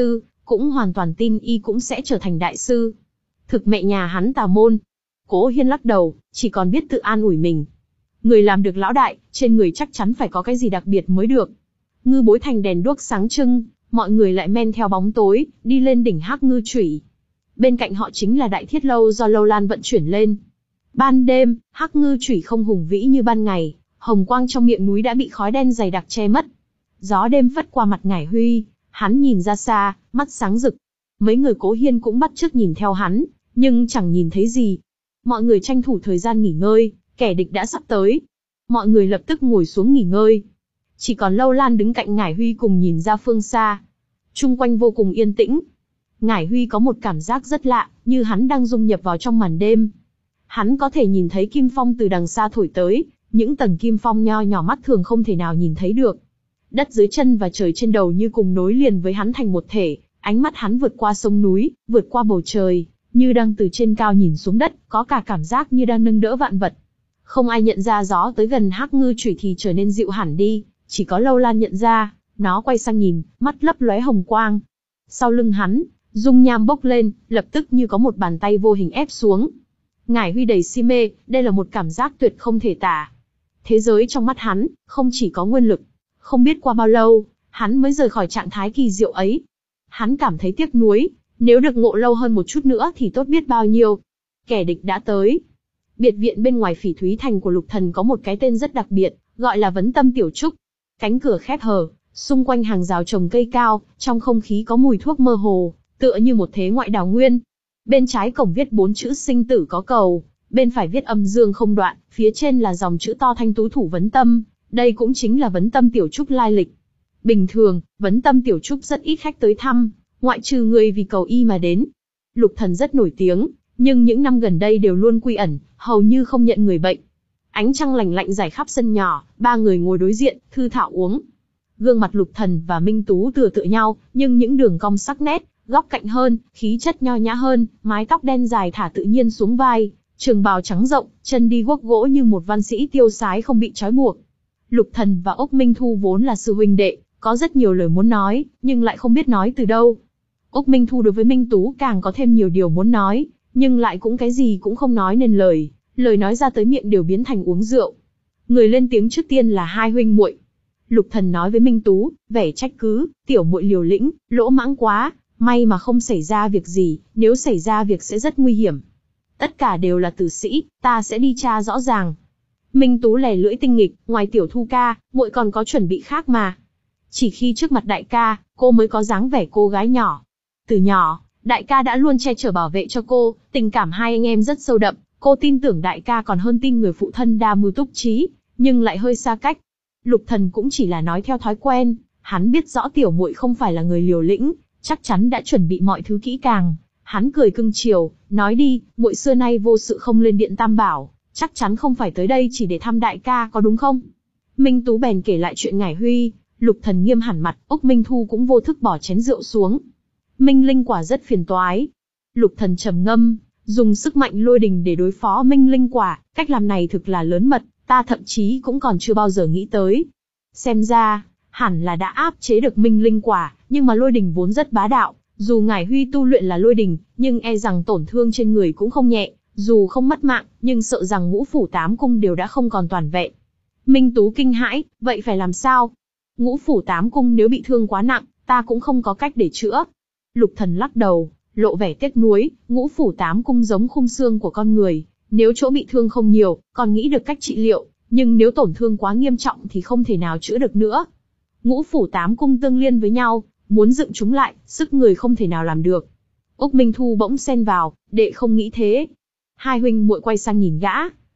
cũng hoàn toàn tin y cũng sẽ trở thành đại sư. Thực mẹ nhà hắn tà môn. Cố Hiên lắc đầu, chỉ còn biết tự an ủi mình. Người làm được lão đại, trên người chắc chắn phải có cái gì đặc biệt mới được. Ngư Bối Thành đèn đuốc sáng trưng, mọi người lại men theo bóng tối, đi lên đỉnh Hắc Ngư Chủy. Bên cạnh họ chính là đại thiết lâu do Lâu Lan vận chuyển lên. Ban đêm, Hắc Ngư Chủy không hùng vĩ như ban ngày, hồng quang trong miệng núi đã bị khói đen dày đặc che mất. Gió đêm phất qua mặt Ngải Huy, hắn nhìn ra xa, mắt sáng rực. Mấy người Cố Hiên cũng bắt chước nhìn theo hắn, nhưng chẳng nhìn thấy gì. Mọi người tranh thủ thời gian nghỉ ngơi, kẻ địch đã sắp tới. Mọi người lập tức ngồi xuống nghỉ ngơi. Chỉ còn Lâu Lan đứng cạnh Ngải Huy cùng nhìn ra phương xa. Chung quanh vô cùng yên tĩnh. Ngải Huy có một cảm giác rất lạ, như hắn đang dung nhập vào trong màn đêm. Hắn có thể nhìn thấy kim phong từ đằng xa thổi tới, những tầng kim phong nho nhỏ mắt thường không thể nào nhìn thấy được. Đất dưới chân và trời trên đầu như cùng nối liền với hắn thành một thể, ánh mắt hắn vượt qua sông núi, vượt qua bầu trời, như đang từ trên cao nhìn xuống đất, có cả cảm giác như đang nâng đỡ vạn vật. Không ai nhận ra gió tới gần Hắc Ngư Chủy thì trở nên dịu hẳn đi, chỉ có Lâu Lan nhận ra, nó quay sang nhìn, mắt lấp lóe hồng quang. Sau lưng hắn, dung nham bốc lên, lập tức như có một bàn tay vô hình ép xuống. Ngải Huy đầy si mê, đây là một cảm giác tuyệt không thể tả. Thế giới trong mắt hắn, không chỉ có nguyên lực. Không biết qua bao lâu, hắn mới rời khỏi trạng thái kỳ diệu ấy. Hắn cảm thấy tiếc nuối, nếu được ngộ lâu hơn một chút nữa thì tốt biết bao nhiêu. Kẻ địch đã tới. Biệt viện bên ngoài Phỉ Thúy Thành của Lục Thần có một cái tên rất đặc biệt, gọi là Vấn Tâm Tiểu Trúc. Cánh cửa khép hờ, xung quanh hàng rào trồng cây cao, trong không khí có mùi thuốc mơ hồ, tựa như một thế ngoại đào nguyên. Bên trái cổng viết bốn chữ sinh tử có cầu, bên phải viết âm dương không đoạn, phía trên là dòng chữ to thanh tú thủ Vấn Tâm. Đây cũng chính là Vấn Tâm Tiểu Trúc lai lịch. Bình thường, Vấn Tâm Tiểu Trúc rất ít khách tới thăm, ngoại trừ người vì cầu y mà đến. Lục Thần rất nổi tiếng, nhưng những năm gần đây đều luôn quy ẩn, hầu như không nhận người bệnh. Ánh trăng lạnh lạnh rải khắp sân nhỏ, ba người ngồi đối diện, thư thạo uống. Gương mặt Lục Thần và Minh Tú tựa tựa nhau, nhưng những đường cong sắc nét, góc cạnh hơn, khí chất nho nhã hơn, mái tóc đen dài thả tự nhiên xuống vai, trường bào trắng rộng, chân đi guốc gỗ như một văn sĩ tiêu sái không bị trói buộc. Lục Thần và Úc Minh Thu vốn là sư huynh đệ, có rất nhiều lời muốn nói, nhưng lại không biết nói từ đâu. Úc Minh Thu đối với Minh Tú càng có thêm nhiều điều muốn nói, nhưng lại cũng cái gì cũng không nói nên lời, lời nói ra tới miệng đều biến thành uống rượu. Người lên tiếng trước tiên là hai huynh muội. Lục Thần nói với Minh Tú, vẻ trách cứ, tiểu muội liều lĩnh, lỗ mãng quá, may mà không xảy ra việc gì, nếu xảy ra việc sẽ rất nguy hiểm. Tất cả đều là tử sĩ, ta sẽ đi tra rõ ràng. Minh Tú lè lưỡi tinh nghịch, ngoài Tiểu Thu ca, muội còn có chuẩn bị khác mà. Chỉ khi trước mặt đại ca, cô mới có dáng vẻ cô gái nhỏ. Từ nhỏ, đại ca đã luôn che chở bảo vệ cho cô, tình cảm hai anh em rất sâu đậm, cô tin tưởng đại ca còn hơn tin người phụ thân đa mưu túc trí, nhưng lại hơi xa cách. Lục Thần cũng chỉ là nói theo thói quen, hắn biết rõ tiểu muội không phải là người liều lĩnh, chắc chắn đã chuẩn bị mọi thứ kỹ càng. Hắn cười cưng chiều, nói đi, muội xưa nay vô sự không lên điện Tam Bảo, chắc chắn không phải tới đây chỉ để thăm đại ca có đúng không? Minh Tú bèn kể lại chuyện Ngải Huy, Lục Thần nghiêm hẳn mặt, Úc Minh Thu cũng vô thức bỏ chén rượu xuống. Minh Linh quả rất phiền toái. Lục Thần trầm ngâm, dùng sức mạnh lôi đình để đối phó Minh Linh quả, cách làm này thực là lớn mật, ta thậm chí cũng còn chưa bao giờ nghĩ tới. Xem ra, hẳn là đã áp chế được Minh Linh quả, nhưng mà lôi đình vốn rất bá đạo, dù Ngải Huy tu luyện là lôi đình, nhưng e rằng tổn thương trên người cũng không nhẹ, dù không mất mạng, nhưng sợ rằng ngũ phủ tám cung đều đã không còn toàn vẹn. Minh Tú kinh hãi, vậy phải làm sao? Ngũ phủ tám cung nếu bị thương quá nặng, ta cũng không có cách để chữa. Lục Thần lắc đầu, lộ vẻ tiếc nuối, ngũ phủ tám cung giống khung xương của con người, nếu chỗ bị thương không nhiều, còn nghĩ được cách trị liệu, nhưng nếu tổn thương quá nghiêm trọng thì không thể nào chữa được nữa. Ngũ phủ tám cung tương liên với nhau, muốn dựng chúng lại, sức người không thể nào làm được. Úc Minh Thu bỗng xen vào, đệ không nghĩ thế. Hai huynh muội quay sang nhìn gã.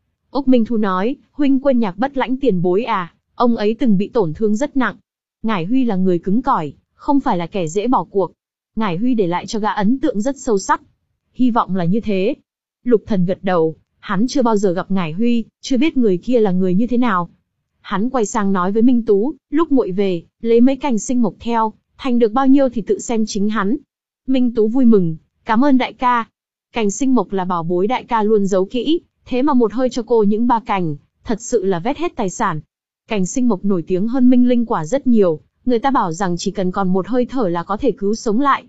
Úc Minh Thu nói, huynh quên Nhạc Bất Lãnh tiền bối à, ông ấy từng bị tổn thương rất nặng. Ngải Huy là người cứng cỏi, không phải là kẻ dễ bỏ cuộc. Ngải Huy để lại cho gã ấn tượng rất sâu sắc. Hy vọng là như thế. Lục Thần gật đầu, hắn chưa bao giờ gặp Ngải Huy, chưa biết người kia là người như thế nào. Hắn quay sang nói với Minh Tú, lúc muội về, lấy mấy cành sinh mộc theo, thành được bao nhiêu thì tự xem chính hắn. Minh Tú vui mừng, cảm ơn đại ca. Cành sinh mộc là bảo bối đại ca luôn giấu kỹ, thế mà một hơi cho cô những ba cành, thật sự là vét hết tài sản. Cành sinh mộc nổi tiếng hơn Minh Linh quả rất nhiều, người ta bảo rằng chỉ cần còn một hơi thở là có thể cứu sống lại.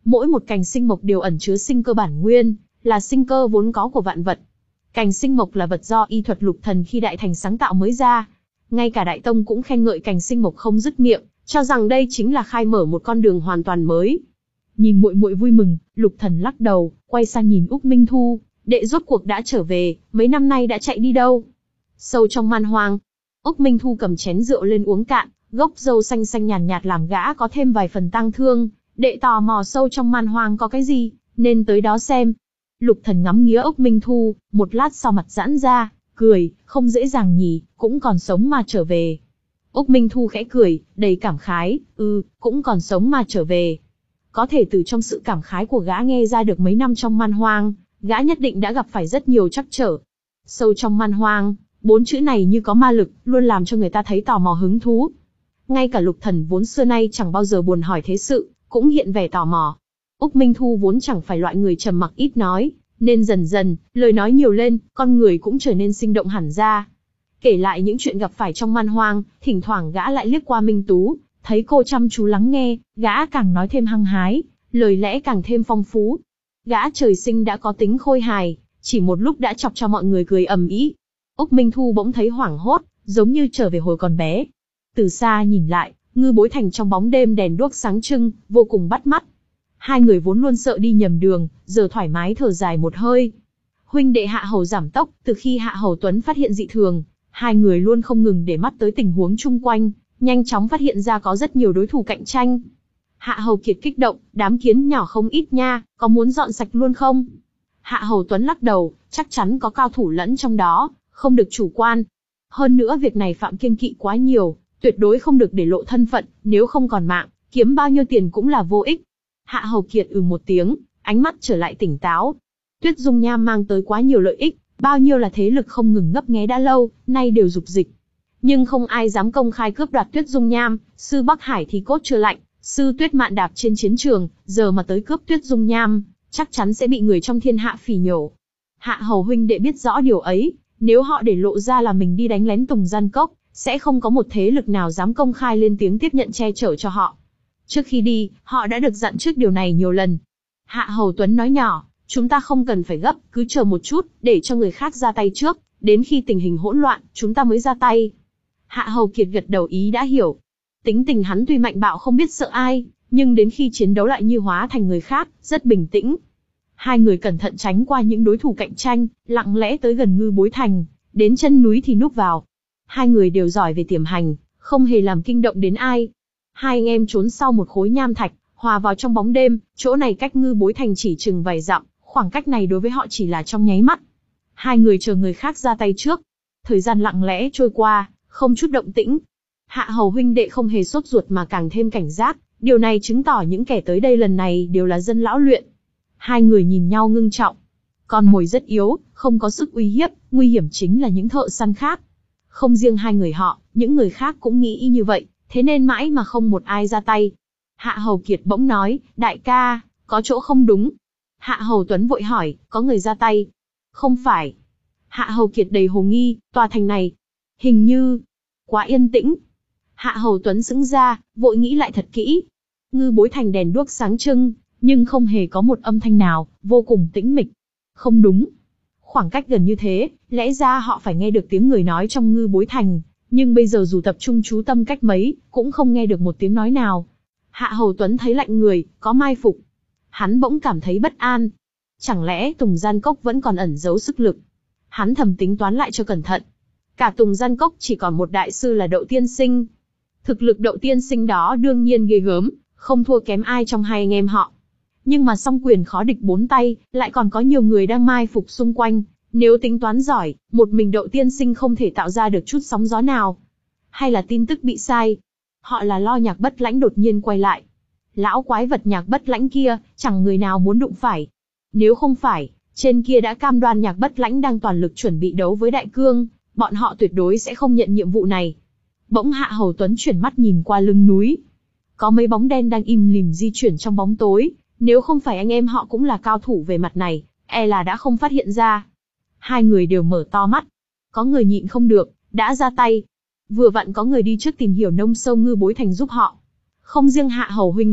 Mỗi một cành sinh mộc đều ẩn chứa sinh cơ bản nguyên, là sinh cơ vốn có của vạn vật. Cành sinh mộc là vật do y thuật lục thần khi đại thành sáng tạo mới ra. Ngay cả Đại Tông cũng khen ngợi cành sinh mộc không dứt miệng, cho rằng đây chính là khai mở một con đường hoàn toàn mới. Nhìn muội muội vui mừng, Lục Thần lắc đầu, quay sang nhìn Úc Minh Thu, đệ rốt cuộc đã trở về, mấy năm nay đã chạy đi đâu? Sâu trong man hoang. Úc Minh Thu cầm chén rượu lên uống cạn, gốc dâu xanh xanh nhàn nhạt, nhạt làm gã có thêm vài phần tang thương. Đệ tò mò sâu trong man hoang có cái gì, nên tới đó xem. Lục Thần ngắm nghía Úc Minh Thu, một lát sau mặt giãn ra, cười, không dễ dàng nhỉ, cũng còn sống mà trở về. Úc Minh Thu khẽ cười, đầy cảm khái, ừ, cũng còn sống mà trở về. Có thể từ trong sự cảm khái của gã nghe ra được mấy năm trong man hoang, gã nhất định đã gặp phải rất nhiều trắc trở. Sâu trong man hoang, bốn chữ này như có ma lực, luôn làm cho người ta thấy tò mò hứng thú. Ngay cả Lục Thần vốn xưa nay chẳng bao giờ buồn hỏi thế sự, cũng hiện vẻ tò mò. Úc Minh Thu vốn chẳng phải loại người trầm mặc ít nói, nên dần dần, lời nói nhiều lên, con người cũng trở nên sinh động hẳn ra. Kể lại những chuyện gặp phải trong man hoang, thỉnh thoảng gã lại liếc qua Minh Tú, thấy cô chăm chú lắng nghe, gã càng nói thêm hăng hái, lời lẽ càng thêm phong phú. Gã trời sinh đã có tính khôi hài, chỉ một lúc đã chọc cho mọi người cười ầm ĩ. Úc Minh Thu bỗng thấy hoảng hốt, giống như trở về hồi còn bé. Từ xa nhìn lại, Ngư Bối Thành trong bóng đêm đèn đuốc sáng trưng, vô cùng bắt mắt. Hai người vốn luôn sợ đi nhầm đường, giờ thoải mái thở dài một hơi. Huynh đệ Hạ Hầu giảm tốc, từ khi Hạ Hầu Tuấn phát hiện dị thường, hai người luôn không ngừng để mắt tới tình huống chung quanh, nhanh chóng phát hiện ra có rất nhiều đối thủ cạnh tranh. Hạ Hầu Kiệt kích động, đám kiến nhỏ không ít nha, có muốn dọn sạch luôn không? Hạ Hầu Tuấn lắc đầu, chắc chắn có cao thủ lẫn trong đó, không được chủ quan. Hơn nữa việc này Phạm kiêng kỵ quá nhiều, tuyệt đối không được để lộ thân phận, nếu không còn mạng, kiếm bao nhiêu tiền cũng là vô ích. Hạ Hầu Kiệt ừ một tiếng, ánh mắt trở lại tỉnh táo. Tuyết Dung Nham mang tới quá nhiều lợi ích, bao nhiêu là thế lực không ngừng ngấp nghé đã lâu, nay đều dục dịch. Nhưng không ai dám công khai cướp đoạt Tuyết Dung Nham, sư Bắc Hải thì cốt chưa lạnh, sư Tuyết Mạn đạp trên chiến trường, giờ mà tới cướp Tuyết Dung Nham, chắc chắn sẽ bị người trong thiên hạ phỉ nhổ. Hạ Hầu huynh đệ biết rõ điều ấy, nếu họ để lộ ra là mình đi đánh lén Tùng Gian Cốc, sẽ không có một thế lực nào dám công khai lên tiếng tiếp nhận che chở cho họ. Trước khi đi, họ đã được dặn trước điều này nhiều lần. Hạ Hầu Tuấn nói nhỏ, chúng ta không cần phải gấp, cứ chờ một chút, để cho người khác ra tay trước, đến khi tình hình hỗn loạn, chúng ta mới ra tay. Hạ Hầu Kiệt gật đầu ý đã hiểu. Tính tình hắn tuy mạnh bạo không biết sợ ai, nhưng đến khi chiến đấu lại như hóa thành người khác, rất bình tĩnh. Hai người cẩn thận tránh qua những đối thủ cạnh tranh, lặng lẽ tới gần Ngư Bối Thành, đến chân núi thì núp vào. Hai người đều giỏi về tiềm hành, không hề làm kinh động đến ai. Hai anh em trốn sau một khối nham thạch, hòa vào trong bóng đêm, chỗ này cách Ngư Bối Thành chỉ chừng vài dặm, khoảng cách này đối với họ chỉ là trong nháy mắt. Hai người chờ người khác ra tay trước. Thời gian lặng lẽ trôi qua, không chút động tĩnh. Hạ Hầu huynh đệ không hề sốt ruột mà càng thêm cảnh giác, điều này chứng tỏ những kẻ tới đây lần này đều là dân lão luyện. Hai người nhìn nhau ngưng trọng. Con mồi rất yếu, không có sức uy hiếp, nguy hiểm chính là những thợ săn khác. Không riêng hai người họ, những người khác cũng nghĩ y như vậy, thế nên mãi mà không một ai ra tay. Hạ Hầu Kiệt bỗng nói, đại ca, có chỗ không đúng. Hạ Hầu Tuấn vội hỏi, có người ra tay? Không phải. Hạ Hầu Kiệt đầy hồ nghi, tòa thành này, hình như, quá yên tĩnh. Hạ Hầu Tuấn sững ra, vội nghĩ lại thật kỹ. Ngư Bối Thành đèn đuốc sáng trưng, nhưng không hề có một âm thanh nào, vô cùng tĩnh mịch. Không đúng. Khoảng cách gần như thế, lẽ ra họ phải nghe được tiếng người nói trong Ngư Bối Thành, nhưng bây giờ dù tập trung chú tâm cách mấy, cũng không nghe được một tiếng nói nào. Hạ Hầu Tuấn thấy lạnh người, có mai phục. Hắn bỗng cảm thấy bất an. Chẳng lẽ Tùng Gian Cốc vẫn còn ẩn giấu sức lực? Hắn thầm tính toán lại cho cẩn thận. Cả Tùng Gian Cốc chỉ còn một đại sư là Đậu Tiên Sinh. Thực lực Đậu Tiên Sinh đó đương nhiên ghê gớm, không thua kém ai trong hai anh em họ. Nhưng mà song quyền khó địch bốn tay, lại còn có nhiều người đang mai phục xung quanh. Nếu tính toán giỏi, một mình Đậu Tiên Sinh không thể tạo ra được chút sóng gió nào. Hay là tin tức bị sai? Họ là lo Nhạc Bất Lãnh đột nhiên quay lại. Lão quái vật Nhạc Bất Lãnh kia, chẳng người nào muốn đụng phải. Nếu không phải, trên kia đã cam đoan Nhạc Bất Lãnh đang toàn lực chuẩn bị đấu với Đại Cương, bọn họ tuyệt đối sẽ không nhận nhiệm vụ này. Bỗng Hạ Hầu Tuấn chuyển mắt nhìn qua lưng núi. Có mấy bóng đen đang im lìm di chuyển trong bóng tối, nếu không phải anh em họ cũng là cao thủ về mặt này, e là đã không phát hiện ra. Hai người đều mở to mắt. Có người nhịn không được, đã ra tay. Vừa vặn có người đi trước tìm hiểu nông sâu Ngư Bối Thành giúp họ. Không riêng Hạ Hầu huynh đệ,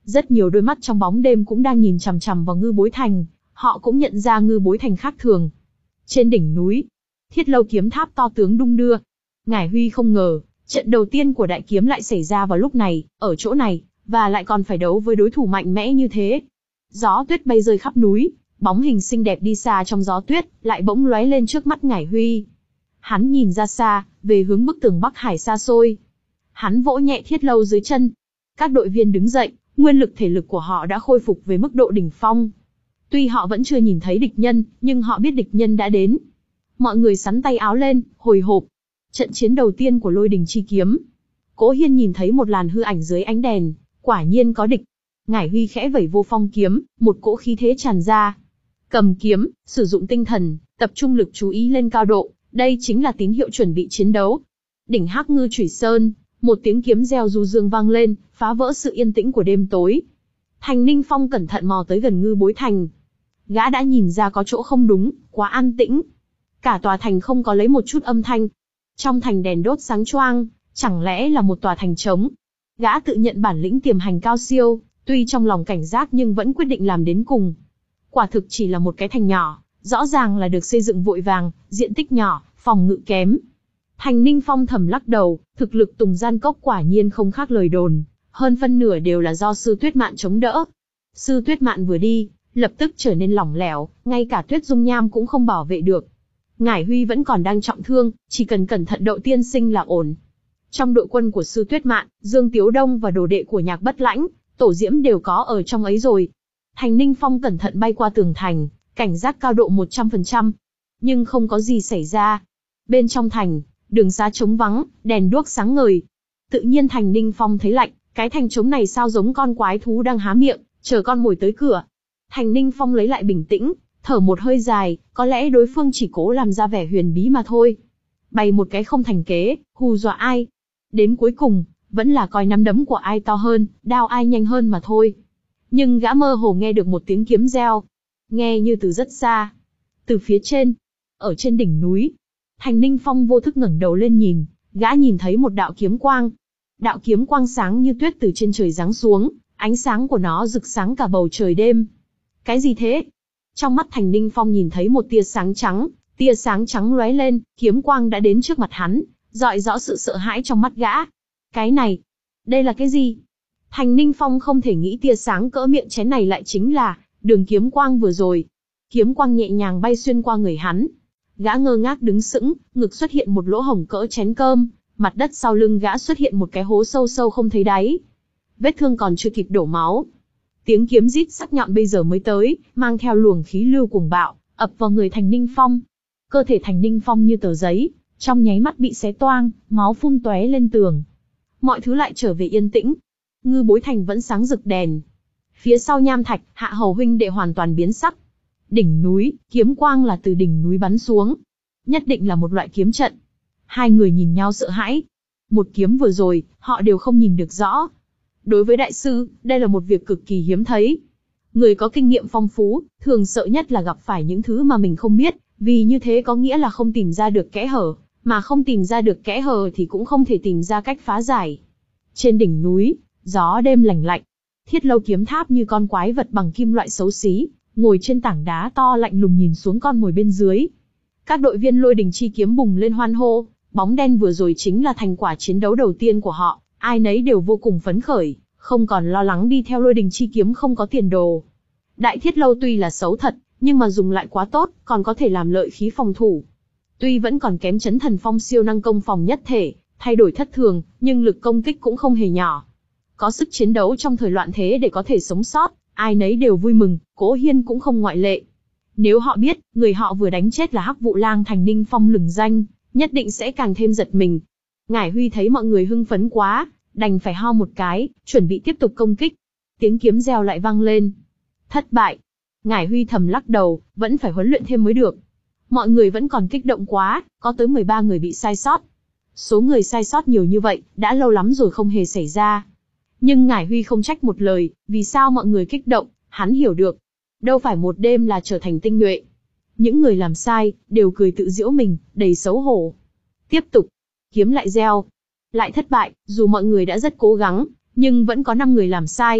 Rất nhiều đôi mắt trong bóng đêm cũng đang nhìn chằm chằm vào Ngư Bối Thành, họ cũng nhận ra Ngư Bối Thành khác thường. Trên đỉnh núi, Thiết Lâu kiếm tháp to tướng đung đưa. Ngải Huy không ngờ, trận đầu tiên của đại kiếm lại xảy ra vào lúc này, ở chỗ này, và lại còn phải đấu với đối thủ mạnh mẽ như thế. Gió tuyết bay rơi khắp núi, bóng hình xinh đẹp đi xa trong gió tuyết, lại bỗng lóe lên trước mắt Ngải Huy. Hắn nhìn ra xa, về hướng bức tường Bắc Hải xa xôi. Hắn vỗ nhẹ Thiết Lâu dưới chân. Các đội viên đứng dậy, nguyên lực thể lực của họ đã khôi phục về mức độ đỉnh phong. Tuy họ vẫn chưa nhìn thấy địch nhân, nhưng họ biết địch nhân đã đến. Mọi người sắn tay áo lên, hồi hộp. Trận chiến đầu tiên của Lôi Đình Chi Kiếm. Cố Hiên nhìn thấy một làn hư ảnh dưới ánh đèn, quả nhiên có địch. Ngải Huy khẽ vẩy vô phong kiếm, một cỗ khí thế tràn ra. Cầm kiếm, sử dụng tinh thần, tập trung lực chú ý lên cao độ, đây chính là tín hiệu chuẩn bị chiến đấu. Đỉnh Hắc Ngư Chủy Sơn, một tiếng kiếm reo du dương vang lên, phá vỡ sự yên tĩnh của đêm tối. Thành Ninh Phong cẩn thận mò tới gần Ngư Bối Thành. Gã đã nhìn ra có chỗ không đúng, quá an tĩnh. Cả tòa thành không có lấy một chút âm thanh. Trong thành đèn đốt sáng choang, chẳng lẽ là một tòa thành trống? Gã tự nhận bản lĩnh tiềm hành cao siêu, tuy trong lòng cảnh giác nhưng vẫn quyết định làm đến cùng. Quả thực chỉ là một cái thành nhỏ, rõ ràng là được xây dựng vội vàng, diện tích nhỏ, phòng ngự kém. Thành Ninh Phong thầm lắc đầu, thực lực Tùng Gian Cốc quả nhiên không khác lời đồn, hơn phân nửa đều là do Sư Tuyết Mạn chống đỡ. Sư Tuyết Mạn vừa đi, lập tức trở nên lỏng lẻo, ngay cả Tuyết Dung Nham cũng không bảo vệ được. Ngải Huy vẫn còn đang trọng thương, chỉ cần cẩn thận Đậu tiên sinh là ổn. Trong đội quân của Sư Tuyết Mạn, Dương Tiếu Đông và đồ đệ của Nhạc Bất Lãnh, Tổ Diễm đều có ở trong ấy rồi. Thành Ninh Phong cẩn thận bay qua tường thành, cảnh giác cao độ một trăm phần trăm. Nhưng không có gì xảy ra. Bên trong thành, đường xá trống vắng, đèn đuốc sáng ngời. Tự nhiên Thành Ninh Phong thấy lạnh, cái thành trống này sao giống con quái thú đang há miệng, chờ con mồi tới cửa. Thành Ninh Phong lấy lại bình tĩnh, thở một hơi dài, có lẽ đối phương chỉ cố làm ra vẻ huyền bí mà thôi. Bày một cái không thành kế, hù dọa ai. Đến cuối cùng, vẫn là coi nắm đấm của ai to hơn, đao ai nhanh hơn mà thôi. Nhưng gã mơ hồ nghe được một tiếng kiếm reo. Nghe như từ rất xa. Từ phía trên. Ở trên đỉnh núi. Thành Ninh Phong vô thức ngẩng đầu lên nhìn. Gã nhìn thấy một đạo kiếm quang. Đạo kiếm quang sáng như tuyết từ trên trời giáng xuống. Ánh sáng của nó rực sáng cả bầu trời đêm. Cái gì thế? Trong mắt Thành Ninh Phong nhìn thấy một tia sáng trắng. Tia sáng trắng lóe lên. Kiếm quang đã đến trước mặt hắn. Rọi rõ sự sợ hãi trong mắt gã. Cái này. Đây là cái gì? Thành Ninh Phong không thể nghĩ tia sáng cỡ miệng chén này lại chính là đường kiếm quang vừa rồi. Kiếm quang nhẹ nhàng bay xuyên qua người hắn. Gã ngơ ngác đứng sững, ngực xuất hiện một lỗ hổng cỡ chén cơm, mặt đất sau lưng gã xuất hiện một cái hố sâu sâu không thấy đáy. Vết thương còn chưa kịp đổ máu. Tiếng kiếm rít sắc nhọn bây giờ mới tới, mang theo luồng khí lưu cuồng bạo, ập vào người Thành Ninh Phong. Cơ thể Thành Ninh Phong như tờ giấy, trong nháy mắt bị xé toang, máu phun tóe lên tường. Mọi thứ lại trở về yên tĩnh. Ngư Bối Thành vẫn sáng rực đèn. Phía sau Nham Thạch, Hạ Hầu huynh đệ hoàn toàn biến sắc. Đỉnh núi, kiếm quang là từ đỉnh núi bắn xuống. Nhất định là một loại kiếm trận. Hai người nhìn nhau sợ hãi. Một kiếm vừa rồi, họ đều không nhìn được rõ. Đối với đại sư, đây là một việc cực kỳ hiếm thấy. Người có kinh nghiệm phong phú, thường sợ nhất là gặp phải những thứ mà mình không biết, vì như thế có nghĩa là không tìm ra được kẽ hở, mà không tìm ra được kẽ hở thì cũng không thể tìm ra cách phá giải. Trên đỉnh núi, gió đêm lạnh lạnh. Thiết Lâu kiếm tháp như con quái vật bằng kim loại xấu xí, ngồi trên tảng đá to lạnh lùng nhìn xuống con mồi bên dưới. Các đội viên Lôi Đình Chi Kiếm bùng lên hoan hô, bóng đen vừa rồi chính là thành quả chiến đấu đầu tiên của họ, ai nấy đều vô cùng phấn khởi, không còn lo lắng đi theo Lôi Đình Chi Kiếm không có tiền đồ. Đại Thiết Lâu tuy là xấu thật, nhưng mà dùng lại quá tốt, còn có thể làm lợi khí phòng thủ. Tuy vẫn còn kém Chấn Thần Phong siêu năng công phòng nhất thể, thay đổi thất thường, nhưng lực công kích cũng không hề nhỏ. Có sức chiến đấu trong thời loạn thế để có thể sống sót, ai nấy đều vui mừng, Cố Hiên cũng không ngoại lệ. Nếu họ biết, người họ vừa đánh chết là Hắc Vụ Lang Thành Ninh Phong lừng danh, nhất định sẽ càng thêm giật mình. Ngải Huy thấy mọi người hưng phấn quá, đành phải ho một cái, chuẩn bị tiếp tục công kích. Tiếng kiếm reo lại vang lên. Thất bại. Ngải Huy thầm lắc đầu, vẫn phải huấn luyện thêm mới được. Mọi người vẫn còn kích động quá, có tới mười ba người bị sai sót. Số người sai sót nhiều như vậy, đã lâu lắm rồi không hề xảy ra. Nhưng Ngải Huy không trách một lời, vì sao mọi người kích động, hắn hiểu được. Đâu phải một đêm là trở thành tinh nhuệ. Những người làm sai, đều cười tự giễu mình, đầy xấu hổ. Tiếp tục, kiếm lại reo. Lại thất bại, dù mọi người đã rất cố gắng, nhưng vẫn có năm người làm sai.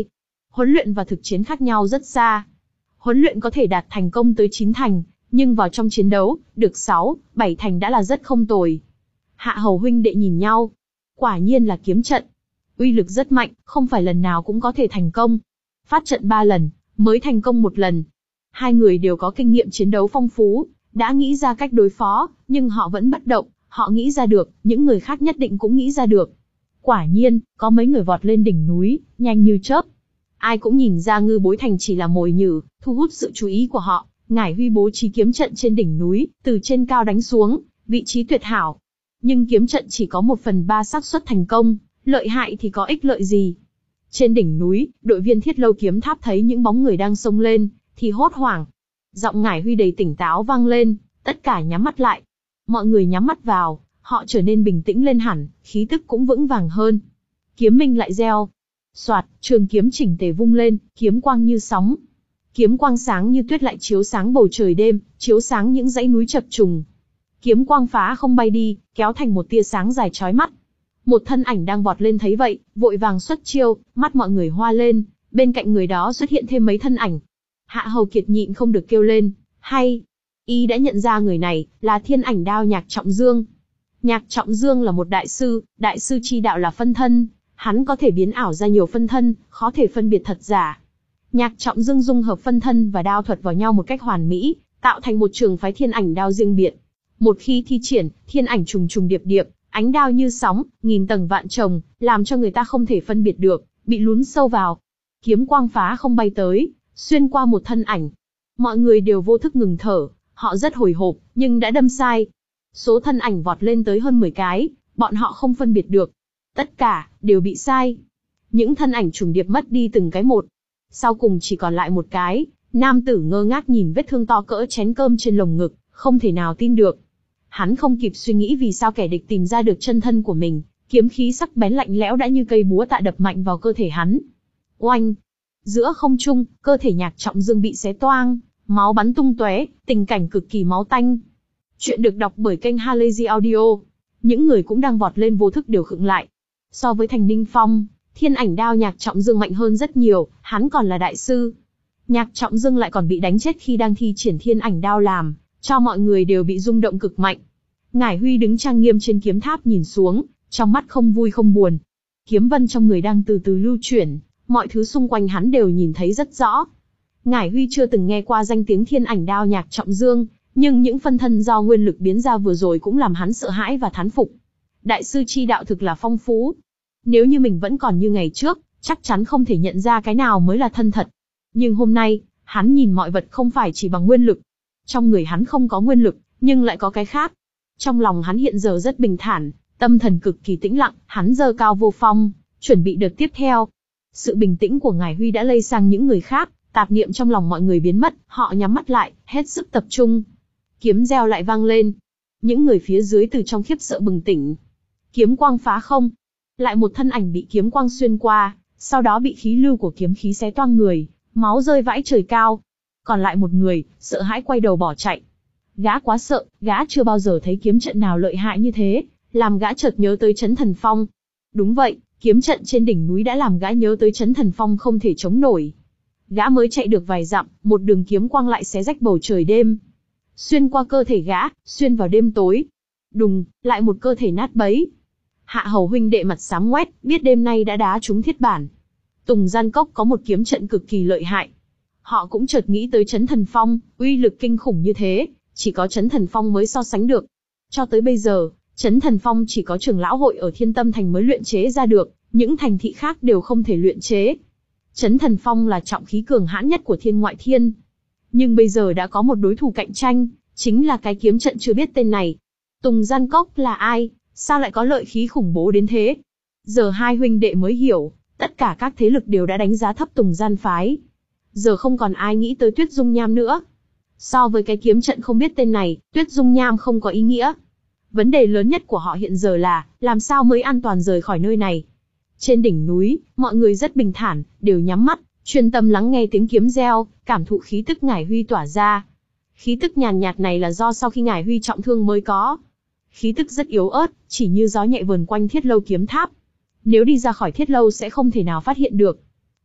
Huấn luyện và thực chiến khác nhau rất xa. Huấn luyện có thể đạt thành công tới chín thành, nhưng vào trong chiến đấu, được sáu, bảy thành đã là rất không tồi. Hạ Hầu huynh đệ nhìn nhau. Quả nhiên là kiếm trận. Uy lực rất mạnh, không phải lần nào cũng có thể thành công. Phát trận ba lần, mới thành công một lần. Hai người đều có kinh nghiệm chiến đấu phong phú, đã nghĩ ra cách đối phó, nhưng họ vẫn bất động. Họ nghĩ ra được, những người khác nhất định cũng nghĩ ra được. Quả nhiên, có mấy người vọt lên đỉnh núi, nhanh như chớp. Ai cũng nhìn ra Ngư Bối Thành chỉ là mồi nhử, thu hút sự chú ý của họ. Ngải Huy bố trí kiếm trận trên đỉnh núi, từ trên cao đánh xuống, vị trí tuyệt hảo. Nhưng kiếm trận chỉ có một phần ba xác suất thành công, lợi hại thì có ích lợi gì? Trên đỉnh núi, đội viên Thiết Lâu Kiếm Tháp thấy những bóng người đang xông lên, thì hốt hoảng. Giọng Ngải Huy đầy tỉnh táo vang lên, tất cả nhắm mắt lại. Mọi người nhắm mắt vào, họ trở nên bình tĩnh lên hẳn, khí tức cũng vững vàng hơn. Kiếm minh lại reo. Soạt, trường kiếm chỉnh tề vung lên, kiếm quang như sóng. Kiếm quang sáng như tuyết lại chiếu sáng bầu trời đêm, chiếu sáng những dãy núi chập trùng. Kiếm quang phá không bay đi, kéo thành một tia sáng dài chói mắt. Một thân ảnh đang vọt lên thấy vậy, vội vàng xuất chiêu, mắt mọi người hoa lên, bên cạnh người đó xuất hiện thêm mấy thân ảnh. Hạ Hầu Kiệt nhịn không được kêu lên, hay. Y đã nhận ra người này, là thiên ảnh đao Nhạc Trọng Dương. Nhạc Trọng Dương là một đại sư, đại sư chi đạo là phân thân, hắn có thể biến ảo ra nhiều phân thân, khó thể phân biệt thật giả. Nhạc Trọng Dương dung hợp phân thân và đao thuật vào nhau một cách hoàn mỹ, tạo thành một trường phái thiên ảnh đao riêng biệt. Một khi thi triển, thiên ảnh trùng trùng điệp điệp, ánh đao như sóng, nghìn tầng vạn trồng, làm cho người ta không thể phân biệt được, bị lún sâu vào. Kiếm quang phá không bay tới, xuyên qua một thân ảnh. Mọi người đều vô thức ngừng thở, họ rất hồi hộp, nhưng đã đâm sai. Số thân ảnh vọt lên tới hơn mười cái, bọn họ không phân biệt được. Tất cả, đều bị sai. Những thân ảnh trùng điệp mất đi từng cái một. Sau cùng chỉ còn lại một cái, nam tử ngơ ngác nhìn vết thương to cỡ chén cơm trên lồng ngực, không thể nào tin được. Hắn không kịp suy nghĩ vì sao kẻ địch tìm ra được chân thân của mình, kiếm khí sắc bén lạnh lẽo đã như cây búa tạ đập mạnh vào cơ thể hắn. Oanh! Giữa không trung, cơ thể Nhạc Trọng Dương bị xé toang, máu bắn tung tóe, tình cảnh cực kỳ máu tanh. Chuyện được đọc bởi kênh Halazy Audio. Những người cũng đang vọt lên vô thức đều khựng lại. So với Thành Ninh Phong, thiên ảnh đao Nhạc Trọng Dương mạnh hơn rất nhiều, hắn còn là đại sư. Nhạc Trọng Dương lại còn bị đánh chết khi đang thi triển thiên ảnh đao làm cho mọi người đều bị rung động cực mạnh. Ngải Huy đứng trang nghiêm trên kiếm tháp nhìn xuống, trong mắt không vui không buồn. Kiếm vân trong người đang từ từ lưu chuyển, mọi thứ xung quanh hắn đều nhìn thấy rất rõ. Ngải Huy chưa từng nghe qua danh tiếng thiên ảnh đao Nhạc Trọng Dương, nhưng những phân thân do nguyên lực biến ra vừa rồi cũng làm hắn sợ hãi và thán phục. Đại sư chi đạo thực là phong phú. Nếu như mình vẫn còn như ngày trước, chắc chắn không thể nhận ra cái nào mới là thân thật. Nhưng hôm nay, hắn nhìn mọi vật không phải chỉ bằng nguyên lực. Trong người hắn không có nguyên lực, nhưng lại có cái khác. Trong lòng hắn hiện giờ rất bình thản, tâm thần cực kỳ tĩnh lặng, hắn giơ cao vô phong, chuẩn bị đợt tiếp theo. Sự bình tĩnh của Ngải Huy đã lây sang những người khác, tạp niệm trong lòng mọi người biến mất, họ nhắm mắt lại, hết sức tập trung. Kiếm reo lại vang lên. Những người phía dưới từ trong khiếp sợ bừng tỉnh. Kiếm quang phá không. Lại một thân ảnh bị kiếm quang xuyên qua, sau đó bị khí lưu của kiếm khí xé toang người, máu rơi vãi trời cao. Còn lại một người, sợ hãi quay đầu bỏ chạy. Gã quá sợ, gã chưa bao giờ thấy kiếm trận nào lợi hại như thế, làm gã chợt nhớ tới Chấn Thần Phong. Đúng vậy, kiếm trận trên đỉnh núi đã làm gã nhớ tới Chấn Thần Phong không thể chống nổi. Gã mới chạy được vài dặm, một đường kiếm quang lại xé rách bầu trời đêm. Xuyên qua cơ thể gã, xuyên vào đêm tối. Đùng, lại một cơ thể nát bấy. Hạ Hầu huynh đệ mặt xám ngoét, biết đêm nay đã đá trúng thiết bản. Tùng Gian Cốc có một kiếm trận cực kỳ lợi hại. Họ cũng chợt nghĩ tới Chấn Thần Phong, uy lực kinh khủng như thế, chỉ có Chấn Thần Phong mới so sánh được. Cho tới bây giờ, Chấn Thần Phong chỉ có trưởng lão hội ở Thiên Tâm Thành mới luyện chế ra được, những thành thị khác đều không thể luyện chế. Chấn Thần Phong là trọng khí cường hãn nhất của Thiên Ngoại Thiên. Nhưng bây giờ đã có một đối thủ cạnh tranh, chính là cái kiếm trận chưa biết tên này. Tùng Gian Cốc là ai, sao lại có lợi khí khủng bố đến thế? Giờ hai huynh đệ mới hiểu, tất cả các thế lực đều đã đánh giá thấp Tùng Gian phái. Giờ không còn ai nghĩ tới Tuyết Dung Nham nữa. So với cái kiếm trận không biết tên này, Tuyết Dung Nham không có ý nghĩa. Vấn đề lớn nhất của họ hiện giờ là, làm sao mới an toàn rời khỏi nơi này. Trên đỉnh núi, mọi người rất bình thản, đều nhắm mắt, chuyên tâm lắng nghe tiếng kiếm reo, cảm thụ khí tức Ngải Huy tỏa ra. Khí tức nhàn nhạt này là do sau khi Ngải Huy trọng thương mới có. Khí tức rất yếu ớt, chỉ như gió nhẹ vờn quanh Thiết Lâu kiếm tháp. Nếu đi ra khỏi Thiết Lâu sẽ không thể nào phát hiện được.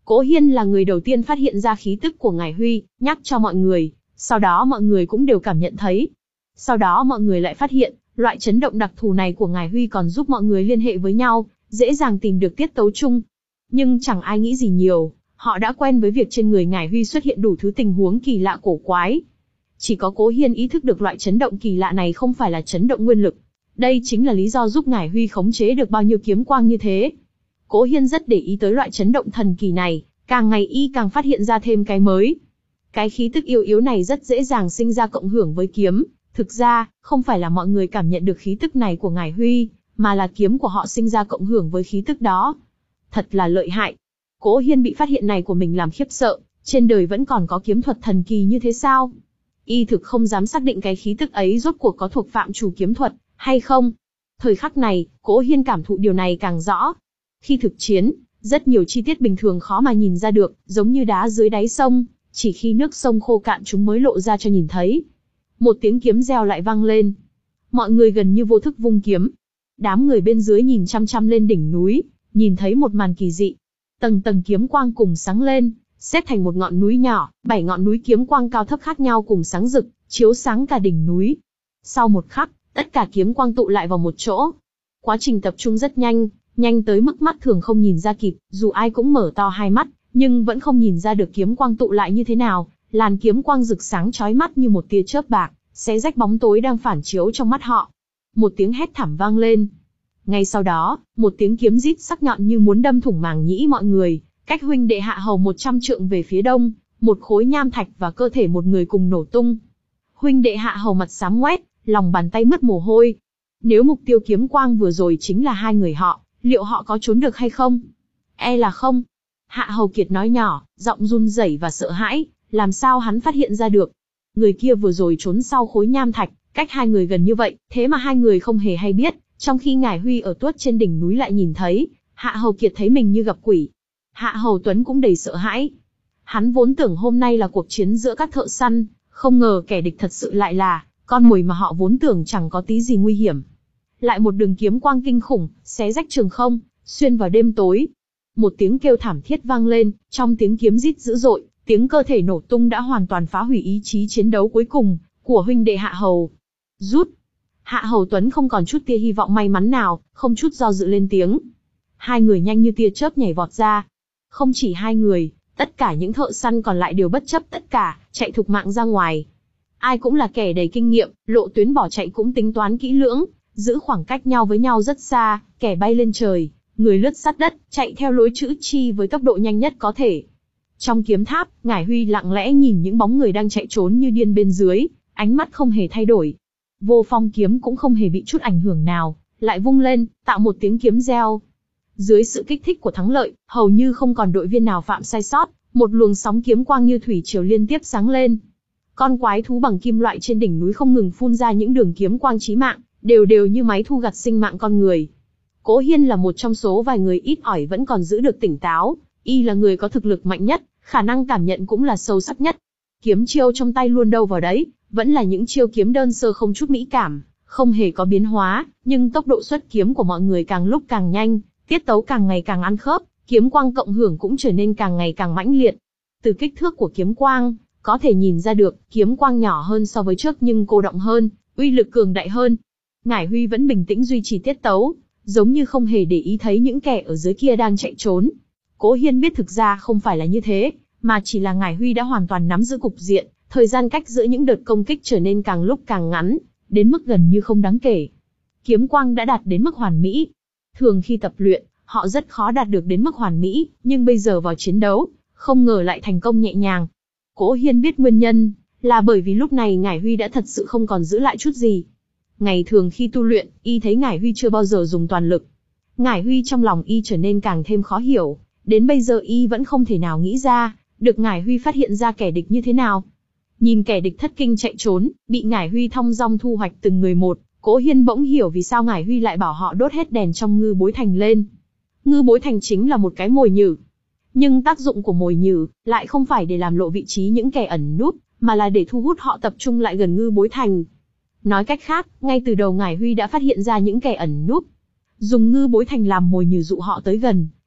Cố Hiên là người đầu tiên phát hiện ra khí tức của Ngải Huy, nhắc cho mọi người, sau đó mọi người cũng đều cảm nhận thấy. Sau đó mọi người lại phát hiện, loại chấn động đặc thù này của Ngải Huy còn giúp mọi người liên hệ với nhau, dễ dàng tìm được tiết tấu chung. Nhưng chẳng ai nghĩ gì nhiều, họ đã quen với việc trên người Ngải Huy xuất hiện đủ thứ tình huống kỳ lạ cổ quái. Chỉ có Cố Hiên ý thức được loại chấn động kỳ lạ này không phải là chấn động nguyên lực. Đây chính là lý do giúp Ngải Huy khống chế được bao nhiêu kiếm quang như thế. Cố Hiên rất để ý tới loại chấn động thần kỳ này, càng ngày y càng phát hiện ra thêm cái mới. Cái khí tức yếu yếu này rất dễ dàng sinh ra cộng hưởng với kiếm. Thực ra, không phải là mọi người cảm nhận được khí tức này của Ngải Huy, mà là kiếm của họ sinh ra cộng hưởng với khí tức đó. Thật là lợi hại. Cố Hiên bị phát hiện này của mình làm khiếp sợ, trên đời vẫn còn có kiếm thuật thần kỳ như thế sao? Y thực không dám xác định cái khí tức ấy rốt cuộc có thuộc phạm chủ kiếm thuật, hay không. Thời khắc này, Cố Hiên cảm thụ điều này càng rõ. Khi thực chiến, rất nhiều chi tiết bình thường khó mà nhìn ra được, giống như đá dưới đáy sông, chỉ khi nước sông khô cạn chúng mới lộ ra cho nhìn thấy. Một tiếng kiếm reo lại vang lên. Mọi người gần như vô thức vung kiếm. Đám người bên dưới nhìn chăm chăm lên đỉnh núi, nhìn thấy một màn kỳ dị. Tầng tầng kiếm quang cùng sáng lên, xếp thành một ngọn núi nhỏ, bảy ngọn núi kiếm quang cao thấp khác nhau cùng sáng rực, chiếu sáng cả đỉnh núi. Sau một khắc, tất cả kiếm quang tụ lại vào một chỗ. Quá trình tập trung rất nhanh, nhanh tới mức mắt thường không nhìn ra kịp, dù ai cũng mở to hai mắt, nhưng vẫn không nhìn ra được kiếm quang tụ lại như thế nào. Làn kiếm quang rực sáng chói mắt như một tia chớp bạc, xé rách bóng tối đang phản chiếu trong mắt họ. Một tiếng hét thảm vang lên. Ngay sau đó, một tiếng kiếm rít sắc nhọn như muốn đâm thủng màng nhĩ mọi người, cách huynh đệ Hạ Hầu một trăm trượng về phía đông, một khối nham thạch và cơ thể một người cùng nổ tung. Huynh đệ Hạ Hầu mặt xám ngoét, lòng bàn tay mứt mồ hôi. Nếu mục tiêu kiếm quang vừa rồi chính là hai người họ, liệu họ có trốn được hay không? E là không. Hạ Hầu Kiệt nói nhỏ, giọng run rẩy và sợ hãi, làm sao hắn phát hiện ra được? Người kia vừa rồi trốn sau khối nham thạch, cách hai người gần như vậy, thế mà hai người không hề hay biết, trong khi Ngải Huy ở tuốt trên đỉnh núi lại nhìn thấy, Hạ Hầu Kiệt thấy mình như gặp quỷ. Hạ Hầu Tuấn cũng đầy sợ hãi. Hắn vốn tưởng hôm nay là cuộc chiến giữa các thợ săn, không ngờ kẻ địch thật sự lại là con mồi mà họ vốn tưởng chẳng có tí gì nguy hiểm. Lại một đường kiếm quang kinh khủng, xé rách trường không, xuyên vào đêm tối. Một tiếng kêu thảm thiết vang lên, trong tiếng kiếm rít dữ dội, tiếng cơ thể nổ tung đã hoàn toàn phá hủy ý chí chiến đấu cuối cùng của huynh đệ Hạ Hầu. Rút. Hạ Hầu Tuấn không còn chút tia hy vọng may mắn nào, không chút do dự lên tiếng. Hai người nhanh như tia chớp nhảy vọt ra. Không chỉ hai người, tất cả những thợ săn còn lại đều bất chấp tất cả, chạy thục mạng ra ngoài. Ai cũng là kẻ đầy kinh nghiệm, lộ tuyến bỏ chạy cũng tính toán kỹ lưỡng, giữ khoảng cách nhau với nhau rất xa, kẻ bay lên trời, người lướt sát đất, chạy theo lối chữ chi với tốc độ nhanh nhất có thể. Trong kiếm tháp, Ngải Huy lặng lẽ nhìn những bóng người đang chạy trốn như điên bên dưới, ánh mắt không hề thay đổi. Vô Phong kiếm cũng không hề bị chút ảnh hưởng nào, lại vung lên, tạo một tiếng kiếm reo. Dưới sự kích thích của thắng lợi, hầu như không còn đội viên nào phạm sai sót, một luồng sóng kiếm quang như thủy triều liên tiếp sáng lên. Con quái thú bằng kim loại trên đỉnh núi không ngừng phun ra những đường kiếm quang chí mạng, đều đều như máy thu gặt sinh mạng con người. Cố Hiên là một trong số vài người ít ỏi vẫn còn giữ được tỉnh táo, y là người có thực lực mạnh nhất, khả năng cảm nhận cũng là sâu sắc nhất. Kiếm chiêu trong tay luôn đâu vào đấy, vẫn là những chiêu kiếm đơn sơ không chút mỹ cảm, không hề có biến hóa, nhưng tốc độ xuất kiếm của mọi người càng lúc càng nhanh, tiết tấu càng ngày càng ăn khớp, kiếm quang cộng hưởng cũng trở nên càng ngày càng mãnh liệt. Từ kích thước của kiếm quang, có thể nhìn ra được, kiếm quang nhỏ hơn so với trước nhưng cô động hơn, uy lực cường đại hơn. Ngải Huy vẫn bình tĩnh duy trì tiết tấu, giống như không hề để ý thấy những kẻ ở dưới kia đang chạy trốn. Cố Hiên biết thực ra không phải là như thế, mà chỉ là Ngải Huy đã hoàn toàn nắm giữ cục diện, thời gian cách giữa những đợt công kích trở nên càng lúc càng ngắn, đến mức gần như không đáng kể. Kiếm quang đã đạt đến mức hoàn mỹ. Thường khi tập luyện, họ rất khó đạt được đến mức hoàn mỹ, nhưng bây giờ vào chiến đấu, không ngờ lại thành công nhẹ nhàng. Cố Hiên biết nguyên nhân, là bởi vì lúc này Ngải Huy đã thật sự không còn giữ lại chút gì. Ngày thường khi tu luyện, y thấy Ngải Huy chưa bao giờ dùng toàn lực. Ngải Huy trong lòng y trở nên càng thêm khó hiểu, đến bây giờ y vẫn không thể nào nghĩ ra, được Ngải Huy phát hiện ra kẻ địch như thế nào. Nhìn kẻ địch thất kinh chạy trốn, bị Ngải Huy thong dong thu hoạch từng người một, Cố Hiên bỗng hiểu vì sao Ngải Huy lại bảo họ đốt hết đèn trong ngư bối thành lên. Ngư bối thành chính là một cái mồi nhử. Nhưng tác dụng của mồi nhử lại không phải để làm lộ vị trí những kẻ ẩn núp, mà là để thu hút họ tập trung lại gần ngư bối thành. Nói cách khác, ngay từ đầu Ngải Huy đã phát hiện ra những kẻ ẩn núp. Dùng ngư bối thành làm mồi nhử dụ họ tới gần,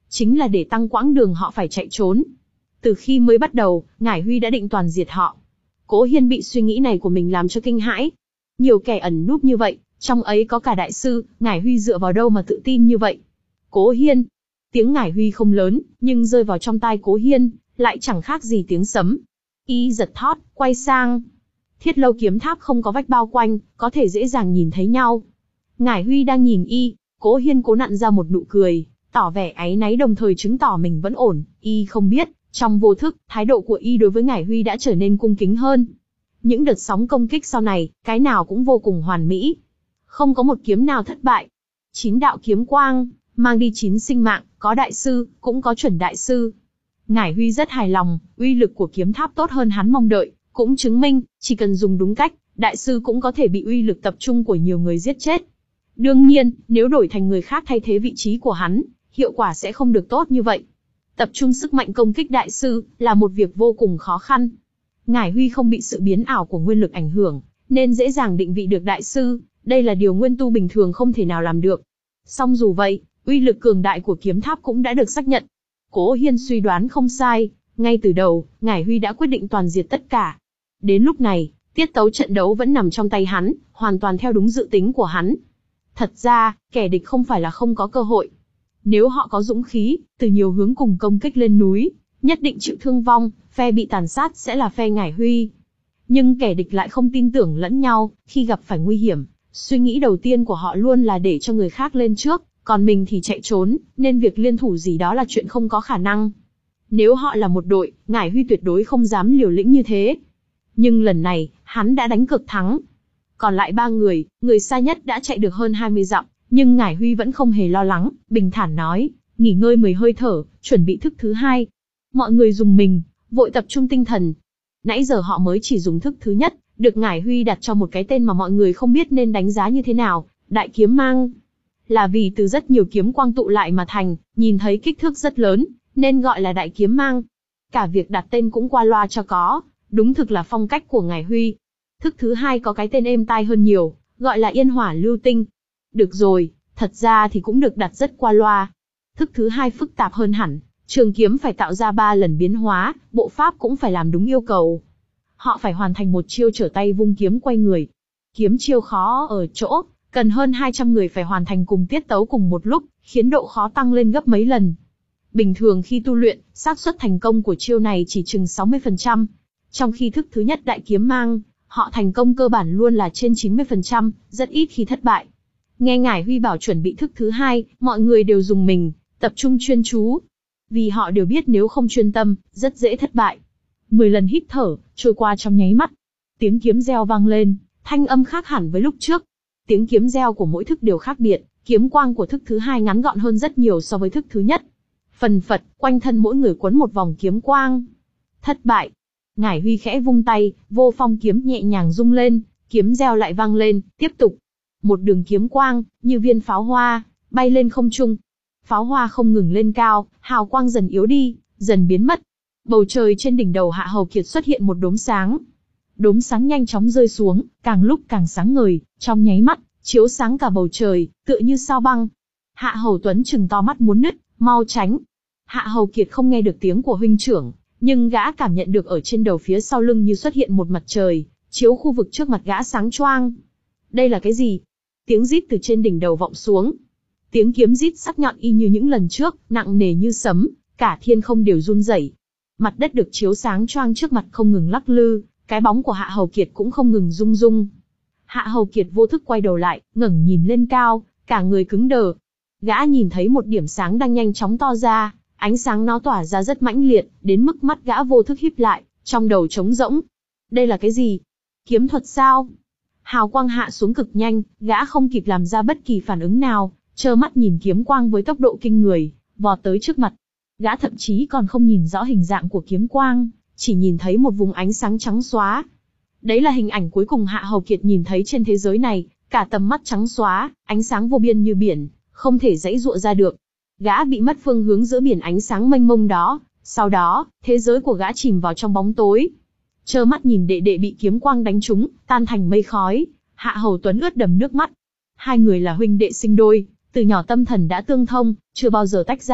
chính là để tăng quãng đường họ phải chạy trốn. Từ khi mới bắt đầu, Ngải Huy đã định toàn diệt họ. Cố Hiên bị suy nghĩ này của mình làm cho kinh hãi. Nhiều kẻ ẩn núp như vậy, trong ấy có cả đại sư, Ngải Huy dựa vào đâu mà tự tin như vậy? Cố Hiên. Tiếng Ngải Huy không lớn, nhưng rơi vào trong tai Cố Hiên, lại chẳng khác gì tiếng sấm. Y giật thót, quay sang. Thiết Lâu kiếm tháp không có vách bao quanh, có thể dễ dàng nhìn thấy nhau. Ngải Huy đang nhìn Y, Cố Hiên cố nặn ra một nụ cười, tỏ vẻ áy náy đồng thời chứng tỏ mình vẫn ổn. Y không biết, trong vô thức, thái độ của Y đối với Ngải Huy đã trở nên cung kính hơn. Những đợt sóng công kích sau này, cái nào cũng vô cùng hoàn mỹ. Không có một kiếm nào thất bại. Chín đạo kiếm quang, mang đi chín sinh mạng, có đại sư, cũng có chuẩn đại sư. Ngải Huy rất hài lòng, uy lực của kiếm tháp tốt hơn hắn mong đợi, cũng chứng minh, chỉ cần dùng đúng cách, đại sư cũng có thể bị uy lực tập trung của nhiều người giết chết. Đương nhiên, nếu đổi thành người khác thay thế vị trí của hắn, hiệu quả sẽ không được tốt như vậy. Tập trung sức mạnh công kích đại sư, là một việc vô cùng khó khăn. Ngải Huy không bị sự biến ảo của nguyên lực ảnh hưởng, nên dễ dàng định vị được đại sư, đây là điều nguyên tu bình thường không thể nào làm được. Song dù vậy, uy lực cường đại của kiếm tháp cũng đã được xác nhận. Cố Hiên suy đoán không sai, ngay từ đầu, Ngải Huy đã quyết định toàn diệt tất cả. Đến lúc này, tiết tấu trận đấu vẫn nằm trong tay hắn, hoàn toàn theo đúng dự tính của hắn. Thật ra, kẻ địch không phải là không có cơ hội. Nếu họ có dũng khí, từ nhiều hướng cùng công kích lên núi, nhất định chịu thương vong, phe bị tàn sát sẽ là phe Ngải Huy. Nhưng kẻ địch lại không tin tưởng lẫn nhau, khi gặp phải nguy hiểm, suy nghĩ đầu tiên của họ luôn là để cho người khác lên trước, còn mình thì chạy trốn, nên việc liên thủ gì đó là chuyện không có khả năng. Nếu họ là một đội, Ngải Huy tuyệt đối không dám liều lĩnh như thế. Nhưng lần này, hắn đã đánh cược thắng. Còn lại ba người, người xa nhất đã chạy được hơn hai mươi dặm, nhưng Ngải Huy vẫn không hề lo lắng, bình thản nói, nghỉ ngơi mười hơi thở, chuẩn bị thức thứ hai. Mọi người dùng mình, vội tập trung tinh thần. Nãy giờ họ mới chỉ dùng thức thứ nhất, được Ngải Huy đặt cho một cái tên mà mọi người không biết nên đánh giá như thế nào, đại kiếm mang. Là vì từ rất nhiều kiếm quang tụ lại mà thành, nhìn thấy kích thước rất lớn, nên gọi là đại kiếm mang. Cả việc đặt tên cũng qua loa cho có, đúng thực là phong cách của Ngải Huy. Thức thứ hai có cái tên êm tai hơn nhiều, gọi là Yên Hỏa Lưu Tinh. Được rồi, thật ra thì cũng được đặt rất qua loa. Thức thứ hai phức tạp hơn hẳn, trường kiếm phải tạo ra ba lần biến hóa, bộ pháp cũng phải làm đúng yêu cầu. Họ phải hoàn thành một chiêu trở tay vung kiếm quay người. Kiếm chiêu khó ở chỗ, cần hơn hai trăm người phải hoàn thành cùng tiết tấu cùng một lúc, khiến độ khó tăng lên gấp mấy lần. Bình thường khi tu luyện, xác suất thành công của chiêu này chỉ chừng sáu mươi phần trăm. Trong khi thức thứ nhất đại kiếm mang, họ thành công cơ bản luôn là trên chín mươi phần trăm, rất ít khi thất bại. Nghe Ngải Huy bảo chuẩn bị thức thứ hai, mọi người đều dùng mình, tập trung chuyên chú. Vì họ đều biết nếu không chuyên tâm, rất dễ thất bại. Mười lần hít thở, trôi qua trong nháy mắt. Tiếng kiếm reo vang lên, thanh âm khác hẳn với lúc trước. Tiếng kiếm reo của mỗi thức đều khác biệt, kiếm quang của thức thứ hai ngắn gọn hơn rất nhiều so với thức thứ nhất. Phần phật, quanh thân mỗi người quấn một vòng kiếm quang. Thất bại. Ngải Huy khẽ vung tay, vô phong kiếm nhẹ nhàng rung lên, kiếm reo lại vang lên, tiếp tục. Một đường kiếm quang, như viên pháo hoa, bay lên không trung. Pháo hoa không ngừng lên cao, hào quang dần yếu đi, dần biến mất. Bầu trời trên đỉnh đầu Hạ Hầu Kiệt xuất hiện một đốm sáng. Đốm sáng nhanh chóng rơi xuống, càng lúc càng sáng ngời, trong nháy mắt, chiếu sáng cả bầu trời, tựa như sao băng. Hạ Hầu Tuấn trừng to mắt muốn nứt, mau tránh. Hạ Hầu Kiệt không nghe được tiếng của huynh trưởng, nhưng gã cảm nhận được ở trên đầu phía sau lưng như xuất hiện một mặt trời, chiếu khu vực trước mặt gã sáng choang. Đây là cái gì? Tiếng rít từ trên đỉnh đầu vọng xuống. Tiếng kiếm rít sắc nhọn y như những lần trước, nặng nề như sấm, cả thiên không đều run rẩy. Mặt đất được chiếu sáng choang trước mặt không ngừng lắc lư, cái bóng của Hạ Hầu Kiệt cũng không ngừng rung rung. Hạ Hầu Kiệt vô thức quay đầu lại, ngẩng nhìn lên cao, cả người cứng đờ. Gã nhìn thấy một điểm sáng đang nhanh chóng to ra, ánh sáng nó tỏa ra rất mãnh liệt, đến mức mắt gã vô thức híp lại, trong đầu trống rỗng. Đây là cái gì? Kiếm thuật sao? Hào quang hạ xuống cực nhanh, gã không kịp làm ra bất kỳ phản ứng nào, trơ mắt nhìn kiếm quang với tốc độ kinh người, vọt tới trước mặt. Gã thậm chí còn không nhìn rõ hình dạng của kiếm quang, chỉ nhìn thấy một vùng ánh sáng trắng xóa. Đấy là hình ảnh cuối cùng Hạ Hầu Kiệt nhìn thấy trên thế giới này, cả tầm mắt trắng xóa, ánh sáng vô biên như biển, không thể giãy giụa ra được. Gã bị mất phương hướng giữa biển ánh sáng mênh mông đó, sau đó, thế giới của gã chìm vào trong bóng tối. Trơ mắt nhìn đệ đệ bị kiếm quang đánh trúng, tan thành mây khói, Hạ Hầu Tuấn ướt đầm nước mắt. Hai người là huynh đệ sinh đôi, từ nhỏ tâm thần đã tương thông, chưa bao giờ tách ra,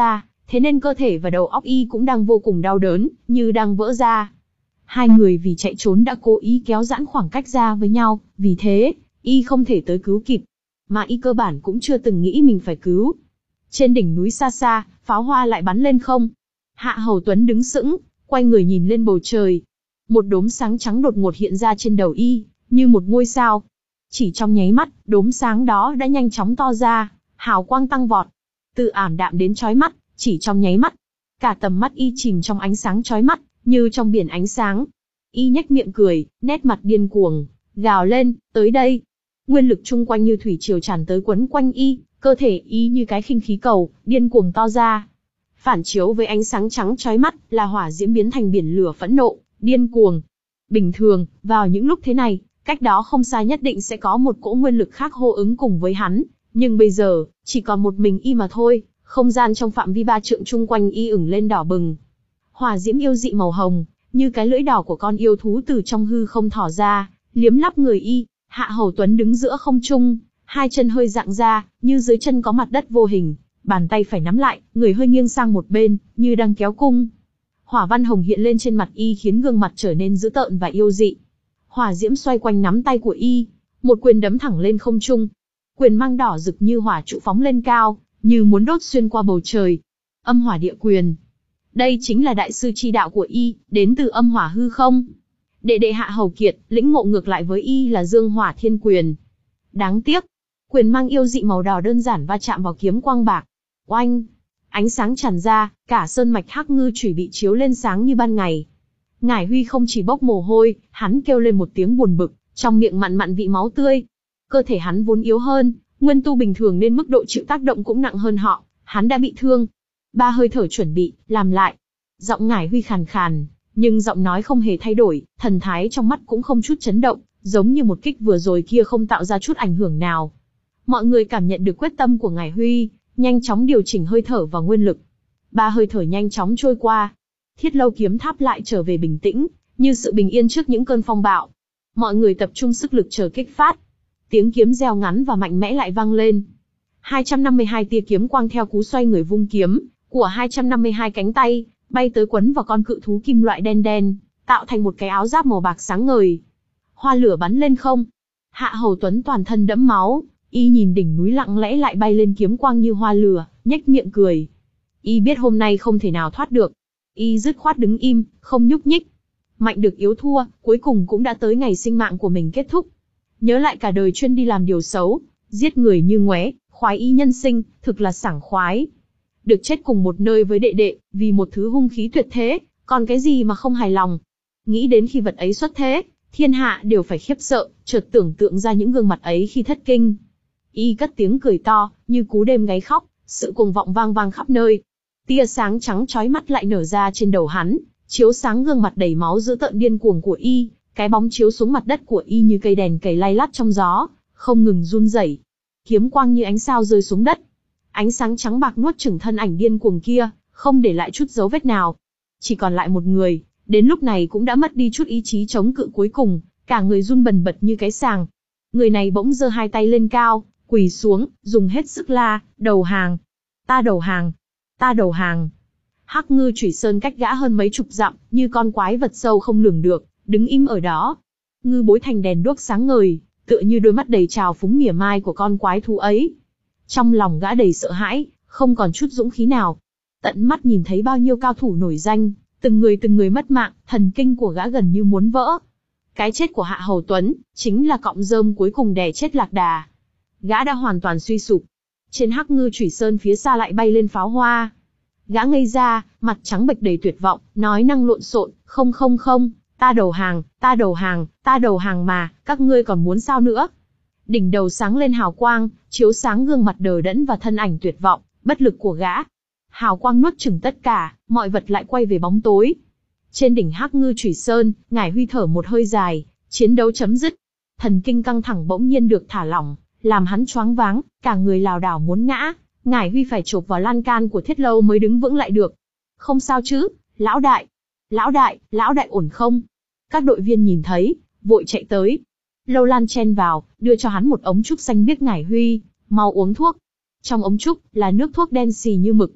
thế nên cơ thể và đầu óc y cũng đang vô cùng đau đớn, như đang vỡ ra. Hai người vì chạy trốn đã cố ý kéo giãn khoảng cách ra với nhau, vì thế, y không thể tới cứu kịp. Mà y cơ bản cũng chưa từng nghĩ mình phải cứu. Trên đỉnh núi xa xa, pháo hoa lại bắn lên không. Hạ Hầu Tuấn đứng sững, quay người nhìn lên bầu trời. Một đốm sáng trắng đột ngột hiện ra trên đầu y, như một ngôi sao. Chỉ trong nháy mắt, đốm sáng đó đã nhanh chóng to ra, hào quang tăng vọt. Từ ảm đạm đến chói mắt, chỉ trong nháy mắt. Cả tầm mắt y chìm trong ánh sáng chói mắt, như trong biển ánh sáng. Y nhếch miệng cười, nét mặt điên cuồng, gào lên, tới đây. Nguyên lực chung quanh như thủy triều tràn tới quấn quanh y, cơ thể y như cái khinh khí cầu, điên cuồng to ra. Phản chiếu với ánh sáng trắng chói mắt, là hỏa diễm biến thành biển lửa phẫn nộ, điên cuồng. Bình thường, vào những lúc thế này, cách đó không xa nhất định sẽ có một cỗ nguyên lực khác hô ứng cùng với hắn, nhưng bây giờ, chỉ còn một mình y mà thôi, không gian trong phạm vi ba trượng chung quanh y ửng lên đỏ bừng. Hỏa diễm yêu dị màu hồng, như cái lưỡi đỏ của con yêu thú từ trong hư không thỏ ra, liếm lắp người y. Hạ Hầu Tuấn đứng giữa không trung, hai chân hơi dạng ra, như dưới chân có mặt đất vô hình, bàn tay phải nắm lại, người hơi nghiêng sang một bên, như đang kéo cung. Hỏa văn hồng hiện lên trên mặt y khiến gương mặt trở nên dữ tợn và yêu dị. Hỏa diễm xoay quanh nắm tay của y, một quyền đấm thẳng lên không trung. Quyền mang đỏ rực như hỏa trụ phóng lên cao, như muốn đốt xuyên qua bầu trời. Âm hỏa địa quyền. Đây chính là đại sư chi đạo của y, đến từ âm hỏa hư không. Đệ đệ Hạ Hầu Kiệt, lĩnh ngộ ngược lại với y là dương hỏa thiên quyền. Đáng tiếc, quyền mang yêu dị màu đỏ đơn giản va chạm vào kiếm quang bạc. Oanh! Ánh sáng tràn ra, cả sơn mạch Hắc Ngư Chủy bị chiếu lên sáng như ban ngày. Ngải Huy không chỉ bốc mồ hôi, hắn kêu lên một tiếng buồn bực, trong miệng mặn mặn vị máu tươi. Cơ thể hắn vốn yếu hơn, nguyên tu bình thường nên mức độ chịu tác động cũng nặng hơn họ, hắn đã bị thương. Ba hơi thở chuẩn bị, làm lại. Giọng Ngải Huy khàn khàn, nhưng giọng nói không hề thay đổi, thần thái trong mắt cũng không chút chấn động, giống như một kích vừa rồi kia không tạo ra chút ảnh hưởng nào. Mọi người cảm nhận được quyết tâm của Ngải Huy, nhanh chóng điều chỉnh hơi thở và nguyên lực. Ba hơi thở nhanh chóng trôi qua. Thiết Lâu kiếm tháp lại trở về bình tĩnh, như sự bình yên trước những cơn phong bạo. Mọi người tập trung sức lực chờ kích phát. Tiếng kiếm reo ngắn và mạnh mẽ lại vang lên. hai trăm năm mươi hai tia kiếm quang theo cú xoay người vung kiếm của hai trăm năm mươi hai cánh tay, bay tới quấn vào con cự thú kim loại đen đen, tạo thành một cái áo giáp màu bạc sáng ngời. Hoa lửa bắn lên không. Hạ Hầu Tuấn toàn thân đẫm máu, y nhìn đỉnh núi lặng lẽ lại bay lên kiếm quang như hoa lửa, nhếch miệng cười. Y biết hôm nay không thể nào thoát được. Y dứt khoát đứng im, không nhúc nhích. Mạnh được yếu thua, cuối cùng cũng đã tới ngày sinh mạng của mình kết thúc. Nhớ lại cả đời chuyên đi làm điều xấu, giết người như ngoé, khoái ý nhân sinh, thực là sảng khoái. Được chết cùng một nơi với đệ đệ, vì một thứ hung khí tuyệt thế, còn cái gì mà không hài lòng. Nghĩ đến khi vật ấy xuất thế, thiên hạ đều phải khiếp sợ, chợt tưởng tượng ra những gương mặt ấy khi thất kinh. Y cất tiếng cười to, như cú đêm gáy khóc, sự cuồng vọng vang vang khắp nơi. Tia sáng trắng chói mắt lại nở ra trên đầu hắn, chiếu sáng gương mặt đầy máu dữ tợn điên cuồng của y, cái bóng chiếu xuống mặt đất của y như cây đèn cầy lay lắt trong gió, không ngừng run rẩy. Kiếm quang như ánh sao rơi xuống đất. Ánh sáng trắng bạc nuốt chửng thân ảnh điên cuồng kia, không để lại chút dấu vết nào. Chỉ còn lại một người, đến lúc này cũng đã mất đi chút ý chí chống cự cuối cùng, cả người run bần bật như cái sàng. Người này bỗng giơ hai tay lên cao, quỳ xuống, dùng hết sức la, đầu hàng. Ta đầu hàng. Ta đầu hàng. Hắc Ngư Chủy Sơn cách gã hơn mấy chục dặm, như con quái vật sâu không lường được, đứng im ở đó. Ngư bối thành đèn đuốc sáng ngời, tựa như đôi mắt đầy trào phúng mỉa mai của con quái thú ấy. Trong lòng gã đầy sợ hãi, không còn chút dũng khí nào. Tận mắt nhìn thấy bao nhiêu cao thủ nổi danh, từng người từng người mất mạng, thần kinh của gã gần như muốn vỡ. Cái chết của Hạ Hầu Tuấn, chính là cọng rơm cuối cùng đè chết Lạc Đà. Gã đã hoàn toàn suy sụp. Trên Hắc Ngư Chủy Sơn phía xa lại bay lên pháo hoa. Gã ngây ra, mặt trắng bệch đầy tuyệt vọng, nói năng lộn xộn, không không không, ta đầu hàng, ta đầu hàng, ta đầu hàng mà, các ngươi còn muốn sao nữa? Đỉnh đầu sáng lên hào quang, chiếu sáng gương mặt đờ đẫn và thân ảnh tuyệt vọng, bất lực của gã. Hào quang nuốt chửng tất cả, mọi vật lại quay về bóng tối. Trên đỉnh Hắc Ngư Chủy Sơn, Ngải Huy thở một hơi dài, chiến đấu chấm dứt. Thần kinh căng thẳng bỗng nhiên được thả lỏng, làm hắn choáng váng, cả người lảo đảo muốn ngã. Ngải Huy phải chộp vào lan can của Thiết Lâu mới đứng vững lại được. Không sao chứ, lão đại. Lão đại, lão đại ổn không? Các đội viên nhìn thấy, vội chạy tới. Lâu Lan chen vào, đưa cho hắn một ống trúc xanh biếc. Ngải Huy, mau uống thuốc. Trong ống trúc, là nước thuốc đen xì như mực.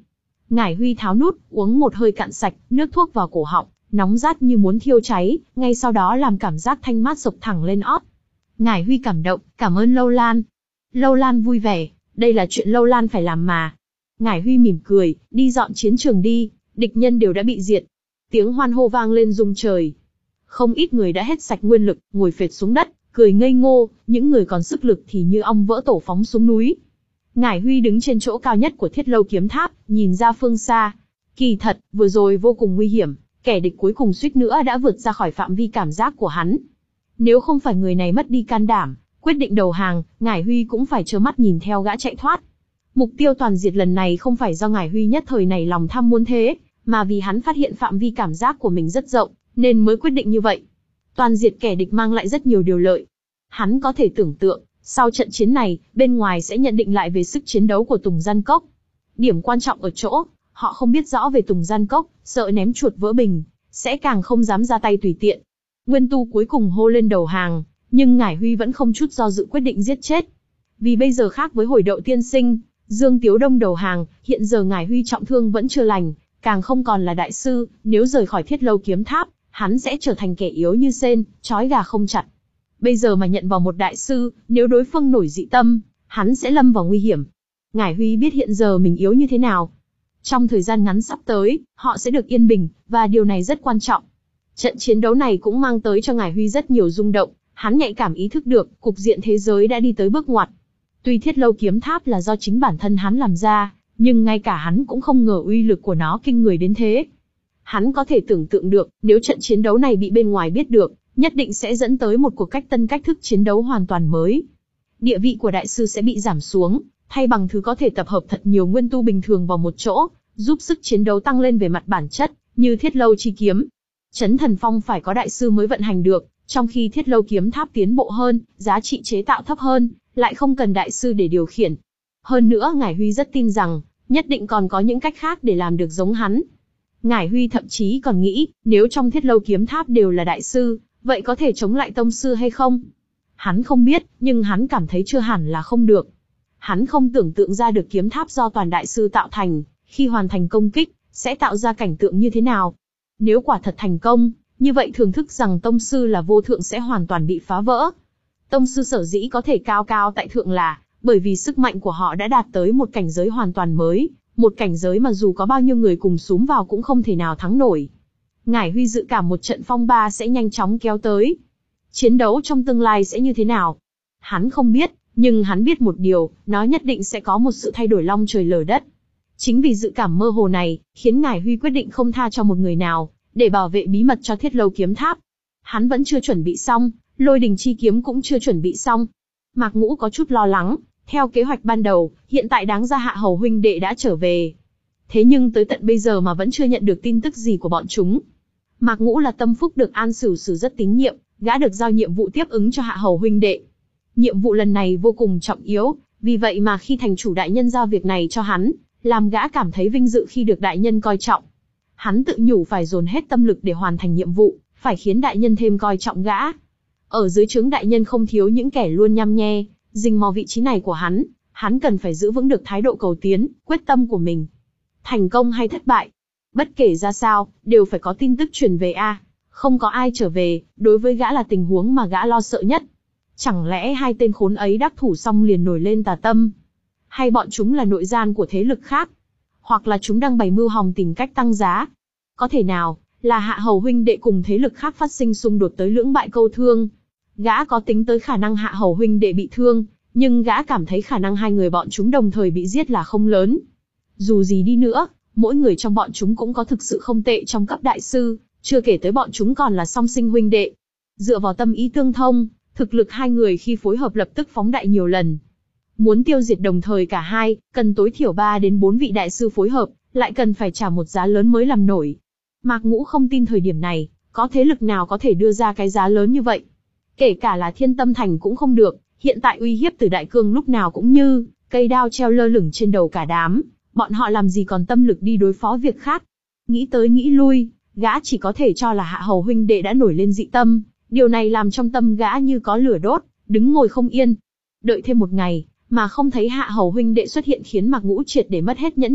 Ngải Huy tháo nút, uống một hơi cạn sạch, nước thuốc vào cổ họng, nóng rát như muốn thiêu cháy, ngay sau đó làm cảm giác thanh mát sộc thẳng lên ót. Ngải Huy cảm động, cảm ơn Lâu Lan. Lâu Lan vui vẻ, đây là chuyện Lâu Lan phải làm mà. Ngải Huy mỉm cười, đi dọn chiến trường đi, địch nhân đều đã bị diệt. Tiếng hoan hô vang lên rung trời. Không ít người đã hết sạch nguyên lực, ngồi phệt xuống đất, cười ngây ngô, những người còn sức lực thì như ong vỡ tổ phóng xuống núi. Ngải Huy đứng trên chỗ cao nhất của Thiết Lâu kiếm tháp, nhìn ra phương xa. Kỳ thật, vừa rồi vô cùng nguy hiểm, kẻ địch cuối cùng suýt nữa đã vượt ra khỏi phạm vi cảm giác của hắn. Nếu không phải người này mất đi can đảm, quyết định đầu hàng, Ngải Huy cũng phải trơ mắt nhìn theo gã chạy thoát. Mục tiêu toàn diệt lần này không phải do Ngải Huy nhất thời này lòng tham muốn thế, mà vì hắn phát hiện phạm vi cảm giác của mình rất rộng, nên mới quyết định như vậy. Toàn diệt kẻ địch mang lại rất nhiều điều lợi. Hắn có thể tưởng tượng, sau trận chiến này, bên ngoài sẽ nhận định lại về sức chiến đấu của Tùng Gian Cốc. Điểm quan trọng ở chỗ, họ không biết rõ về Tùng Gian Cốc, sợ ném chuột vỡ bình, sẽ càng không dám ra tay tùy tiện. Nguyên Tu cuối cùng hô lên đầu hàng, nhưng Ngải Huy vẫn không chút do dự quyết định giết chết. Vì bây giờ khác với hồi Đậu tiên sinh, Dương Tiếu Đông đầu hàng, hiện giờ Ngải Huy trọng thương vẫn chưa lành, càng không còn là đại sư, nếu rời khỏi Thiết Lâu kiếm tháp, hắn sẽ trở thành kẻ yếu như sên, trói gà không chặt. Bây giờ mà nhận vào một đại sư, nếu đối phương nổi dị tâm, hắn sẽ lâm vào nguy hiểm. Ngải Huy biết hiện giờ mình yếu như thế nào. Trong thời gian ngắn sắp tới, họ sẽ được yên bình, và điều này rất quan trọng. Trận chiến đấu này cũng mang tới cho Ngải Huy rất nhiều rung động, hắn nhạy cảm ý thức được, cục diện thế giới đã đi tới bước ngoặt. Tuy Thiết Lâu kiếm tháp là do chính bản thân hắn làm ra, nhưng ngay cả hắn cũng không ngờ uy lực của nó kinh người đến thế. Hắn có thể tưởng tượng được, nếu trận chiến đấu này bị bên ngoài biết được, nhất định sẽ dẫn tới một cuộc cách tân cách thức chiến đấu hoàn toàn mới. Địa vị của đại sư sẽ bị giảm xuống, thay bằng thứ có thể tập hợp thật nhiều nguyên tu bình thường vào một chỗ, giúp sức chiến đấu tăng lên về mặt bản chất, như Thiết Lâu chi kiếm. Chấn Thần Phong phải có đại sư mới vận hành được, trong khi Thiết Lâu kiếm tháp tiến bộ hơn, giá trị chế tạo thấp hơn, lại không cần đại sư để điều khiển. Hơn nữa Ngải Huy rất tin rằng, nhất định còn có những cách khác để làm được giống hắn. Ngải Huy thậm chí còn nghĩ, nếu trong Thiết Lâu kiếm tháp đều là đại sư, vậy có thể chống lại tông sư hay không? Hắn không biết, nhưng hắn cảm thấy chưa hẳn là không được. Hắn không tưởng tượng ra được kiếm tháp do toàn đại sư tạo thành, khi hoàn thành công kích, sẽ tạo ra cảnh tượng như thế nào. Nếu quả thật thành công, như vậy thưởng thức rằng tông sư là vô thượng sẽ hoàn toàn bị phá vỡ. Tông sư sở dĩ có thể cao cao tại thượng là, bởi vì sức mạnh của họ đã đạt tới một cảnh giới hoàn toàn mới, một cảnh giới mà dù có bao nhiêu người cùng xúm vào cũng không thể nào thắng nổi. Ngải Huy dự cảm một trận phong ba sẽ nhanh chóng kéo tới. Chiến đấu trong tương lai sẽ như thế nào? Hắn không biết, nhưng hắn biết một điều, nó nhất định sẽ có một sự thay đổi long trời lở đất. Chính vì dự cảm mơ hồ này, khiến Ngải Huy quyết định không tha cho một người nào, để bảo vệ bí mật cho Thiết Lâu kiếm tháp. Hắn vẫn chưa chuẩn bị xong, Lôi Đình chi kiếm cũng chưa chuẩn bị xong. Mạc Ngũ có chút lo lắng, theo kế hoạch ban đầu, hiện tại đáng ra Hạ Hầu huynh đệ đã trở về. Thế nhưng tới tận bây giờ mà vẫn chưa nhận được tin tức gì của bọn chúng. Mạc Ngũ là tâm phúc được An Sửu Sửu rất tín nhiệm, gã được giao nhiệm vụ tiếp ứng cho Hạ Hầu huynh đệ. Nhiệm vụ lần này vô cùng trọng yếu, vì vậy mà khi thành chủ đại nhân giao việc này cho hắn, làm gã cảm thấy vinh dự khi được đại nhân coi trọng. Hắn tự nhủ phải dồn hết tâm lực để hoàn thành nhiệm vụ, phải khiến đại nhân thêm coi trọng gã. Ở dưới trướng đại nhân không thiếu những kẻ luôn nhăm nhe, rình mò vị trí này của hắn, hắn cần phải giữ vững được thái độ cầu tiến, quyết tâm của mình. Thành công hay thất bại, bất kể ra sao, đều phải có tin tức truyền về a. À. Không có ai trở về, đối với gã là tình huống mà gã lo sợ nhất. Chẳng lẽ hai tên khốn ấy đắc thủ xong liền nổi lên tà tâm? Hay bọn chúng là nội gian của thế lực khác? Hoặc là chúng đang bày mưu hòng tìm cách tăng giá? Có thể nào, là Hạ Hầu huynh đệ cùng thế lực khác phát sinh xung đột tới lưỡng bại câu thương? Gã có tính tới khả năng Hạ Hầu huynh đệ bị thương, nhưng gã cảm thấy khả năng hai người bọn chúng đồng thời bị giết là không lớn. Dù gì đi nữa, mỗi người trong bọn chúng cũng có thực sự không tệ trong cấp đại sư, chưa kể tới bọn chúng còn là song sinh huynh đệ. Dựa vào tâm ý tương thông, thực lực hai người khi phối hợp lập tức phóng đại nhiều lần. Muốn tiêu diệt đồng thời cả hai, cần tối thiểu ba đến bốn vị đại sư phối hợp, lại cần phải trả một giá lớn mới làm nổi. Mạc Ngũ không tin thời điểm này, có thế lực nào có thể đưa ra cái giá lớn như vậy. Kể cả là Thiên Tâm Thành cũng không được, hiện tại uy hiếp từ Đại Cương lúc nào cũng như cây đao treo lơ lửng trên đầu cả đám, bọn họ làm gì còn tâm lực đi đối phó việc khác. Nghĩ tới nghĩ lui, gã chỉ có thể cho là Hạ Hầu huynh đệ đã nổi lên dị tâm, điều này làm trong tâm gã như có lửa đốt, đứng ngồi không yên. Đợi thêm một ngày, mà không thấy Hạ Hầu huynh đệ xuất hiện khiến Mạc Ngũ triệt để mất hết nhẫn nại,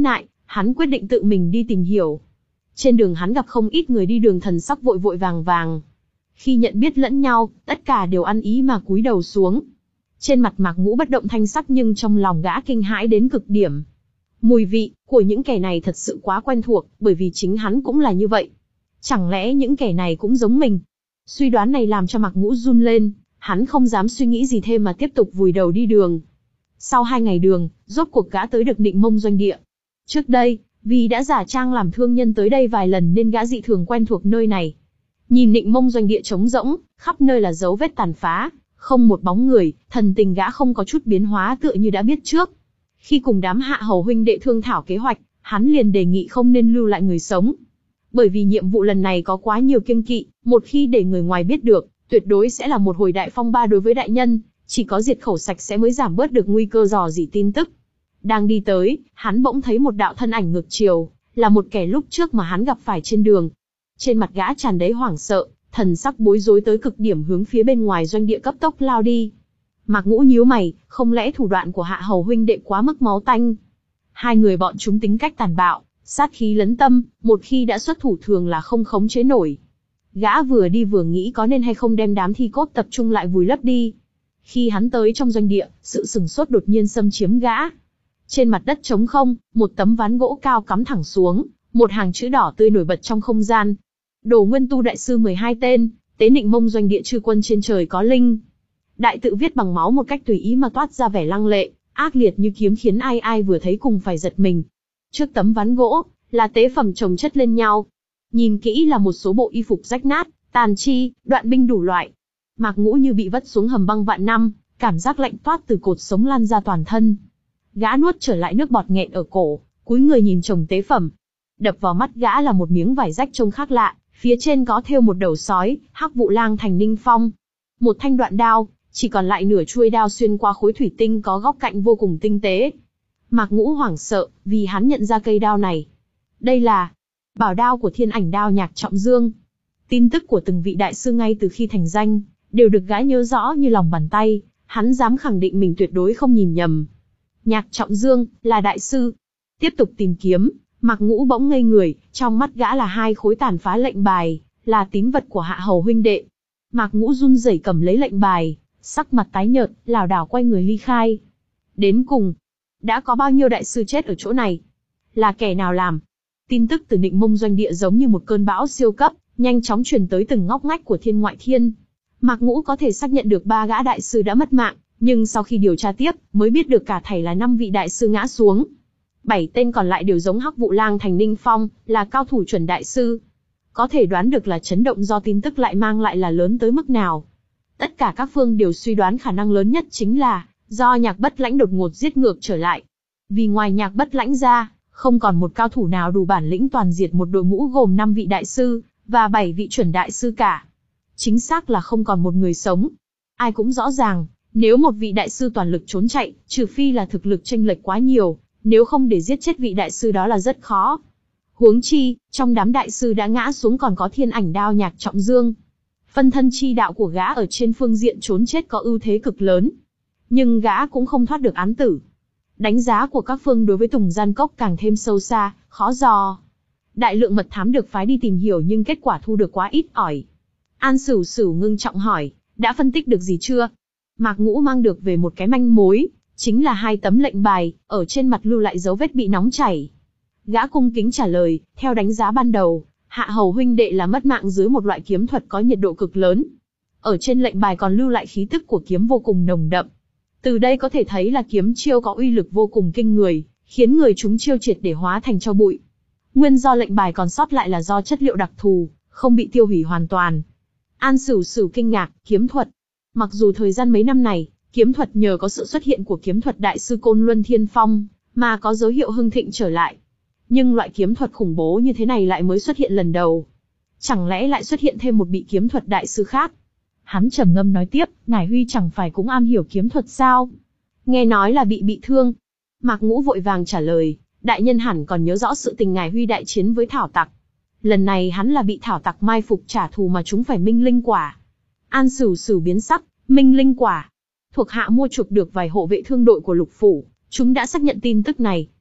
Hắn quyết định tự mình đi tìm hiểu. Trên đường hắn gặp không ít người đi đường thần sắc vội vội vàng vàng. Khi nhận biết lẫn nhau, tất cả đều ăn ý mà cúi đầu xuống. Trên mặt Mạc Ngũ bất động thanh sắc nhưng trong lòng gã kinh hãi đến cực điểm. Mùi vị của những kẻ này thật sự quá quen thuộc, bởi vì chính hắn cũng là như vậy. Chẳng lẽ những kẻ này cũng giống mình? Suy đoán này làm cho Mạc Ngũ run lên, hắn không dám suy nghĩ gì thêm mà tiếp tục vùi đầu đi đường. Sau hai ngày đường, rốt cuộc gã tới được Định Mông doanh địa. Trước đây, vì đã giả trang làm thương nhân tới đây vài lần nên gã dị thường quen thuộc nơi này. Nhìn Định Mông doanh địa trống rỗng, khắp nơi là dấu vết tàn phá, không một bóng người, thần tình gã không có chút biến hóa tựa như đã biết trước. Khi cùng đám Hạ Hầu huynh đệ thương thảo kế hoạch, hắn liền đề nghị không nên lưu lại người sống. Bởi vì nhiệm vụ lần này có quá nhiều kiêng kỵ, một khi để người ngoài biết được, tuyệt đối sẽ là một hồi đại phong ba đối với đại nhân, chỉ có diệt khẩu sạch sẽ mới giảm bớt được nguy cơ dò dỉ tin tức. Đang đi tới, hắn bỗng thấy một đạo thân ảnh ngược chiều, là một kẻ lúc trước mà hắn gặp phải trên đường. Trên mặt gã tràn đầy hoảng sợ, thần sắc bối rối tới cực điểm hướng phía bên ngoài doanh địa cấp tốc lao đi. Mạc Ngũ nhíu mày, không lẽ thủ đoạn của Hạ Hầu huynh đệ quá mức máu tanh? Hai người bọn chúng tính cách tàn bạo, sát khí lấn tâm, một khi đã xuất thủ thường là không khống chế nổi. Gã vừa đi vừa nghĩ có nên hay không đem đám thi cốt tập trung lại vùi lấp đi. Khi hắn tới trong doanh địa, sự sừng sốt đột nhiên xâm chiếm gã. Trên mặt đất trống không, một tấm ván gỗ cao cắm thẳng xuống, một hàng chữ đỏ tươi nổi bật trong không gian. Đồ Nguyên Tu đại sư mười hai tên, tế Định Mông doanh địa chư quân trên trời có linh. Đại tự viết bằng máu một cách tùy ý mà toát ra vẻ lăng lệ, ác liệt như kiếm khiến ai ai vừa thấy cùng phải giật mình. Trước tấm ván gỗ, là tế phẩm chồng chất lên nhau. Nhìn kỹ là một số bộ y phục rách nát, tàn chi, đoạn binh đủ loại. Mạc Ngũ như bị vất xuống hầm băng vạn năm, cảm giác lạnh toát từ cột sống lan ra toàn thân. Gã nuốt trở lại nước bọt nghẹn ở cổ, cúi người nhìn chồng tế phẩm. Đập vào mắt gã là một miếng vải rách trông khác lạ, phía trên có thêu một đầu sói, Hắc Vụ Lang thành Ninh Phong. Một thanh đoạn đao, chỉ còn lại nửa chuôi đao xuyên qua khối thủy tinh có góc cạnh vô cùng tinh tế. Mạc Ngũ hoảng sợ, vì hắn nhận ra cây đao này. Đây là bảo đao của Thiên Ảnh Đao Nhạc Trọng Dương. Tin tức của từng vị đại sư ngay từ khi thành danh, đều được gã nhớ rõ như lòng bàn tay, hắn dám khẳng định mình tuyệt đối không nhìn nhầm. Nhạc Trọng Dương, là đại sư. Tiếp tục tìm kiếm, Mạc Ngũ bỗng ngây người, trong mắt gã là hai khối tàn phá lệnh bài, là tín vật của Hạ Hầu huynh đệ. Mạc Ngũ run rẩy cầm lấy lệnh bài, sắc mặt tái nhợt, lảo đảo quay người ly khai. Đến cùng, đã có bao nhiêu đại sư chết ở chỗ này? Là kẻ nào làm? Tin tức từ Định Mông doanh địa giống như một cơn bão siêu cấp, nhanh chóng truyền tới từng ngóc ngách của Thiên Ngoại Thiên. Mạc Ngũ có thể xác nhận được ba gã đại sư đã mất mạng, nhưng sau khi điều tra tiếp, mới biết được cả thảy là năm vị đại sư ngã xuống. Bảy tên còn lại đều giống Hắc Vụ Lang thành Ninh Phong, là cao thủ chuẩn đại sư. Có thể đoán được là chấn động do tin tức lại mang lại là lớn tới mức nào. Tất cả các phương đều suy đoán khả năng lớn nhất chính là do Nhạc Bất Lãnh đột ngột giết ngược trở lại. Vì ngoài Nhạc Bất Lãnh ra, không còn một cao thủ nào đủ bản lĩnh toàn diệt một đội ngũ gồm năm vị đại sư và bảy vị chuẩn đại sư cả. Chính xác là không còn một người sống. Ai cũng rõ ràng, nếu một vị đại sư toàn lực trốn chạy, trừ phi là thực lực chênh lệch quá nhiều, nếu không để giết chết vị đại sư đó là rất khó. Huống chi, trong đám đại sư đã ngã xuống còn có Thiên Ảnh Đao Nhạc Trọng Dương. Phân thân chi đạo của gã ở trên phương diện trốn chết có ưu thế cực lớn. Nhưng gã cũng không thoát được án tử. Đánh giá của các phương đối với Tùng Gian Cốc càng thêm sâu xa, khó dò. Đại lượng mật thám được phái đi tìm hiểu nhưng kết quả thu được quá ít ỏi. An Sửu Sửu ngưng trọng hỏi, đã phân tích được gì chưa? Mạc Ngũ mang được về một cái manh mối, chính là hai tấm lệnh bài, ở trên mặt lưu lại dấu vết bị nóng chảy. Gã cung kính trả lời, theo đánh giá ban đầu, Hạ Hầu huynh đệ là mất mạng dưới một loại kiếm thuật có nhiệt độ cực lớn. Ở trên lệnh bài còn lưu lại khí tức của kiếm vô cùng nồng đậm. Từ đây có thể thấy là kiếm chiêu có uy lực vô cùng kinh người, khiến người chúng chiêu triệt để hóa thành tro bụi. Nguyên do lệnh bài còn sót lại là do chất liệu đặc thù, không bị tiêu hủy hoàn toàn. An Sửu Sửu kinh ngạc, kiếm thuật. Mặc dù thời gian mấy năm này, kiếm thuật nhờ có sự xuất hiện của kiếm thuật đại sư Côn Luân Thiên Phong, mà có dấu hiệu hưng thịnh trở lại. Nhưng loại kiếm thuật khủng bố như thế này lại mới xuất hiện lần đầu. Chẳng lẽ lại xuất hiện thêm một vị kiếm thuật đại sư khác? Hắn trầm ngâm nói tiếp, Ngải Huy chẳng phải cũng am hiểu kiếm thuật sao? Nghe nói là bị bị thương. Mạc Ngũ vội vàng trả lời, đại nhân hẳn còn nhớ rõ sự tình Ngải Huy đại chiến với Thảo Tặc. Lần này hắn là bị Thảo Tặc mai phục trả thù mà chúng phải minh linh quả. An Sửu Sửu biến sắc, minh linh quả. Thuộc hạ mua chuộc được vài hộ vệ thương đội của Lục Phủ, chúng đã xác nhận tin tức này.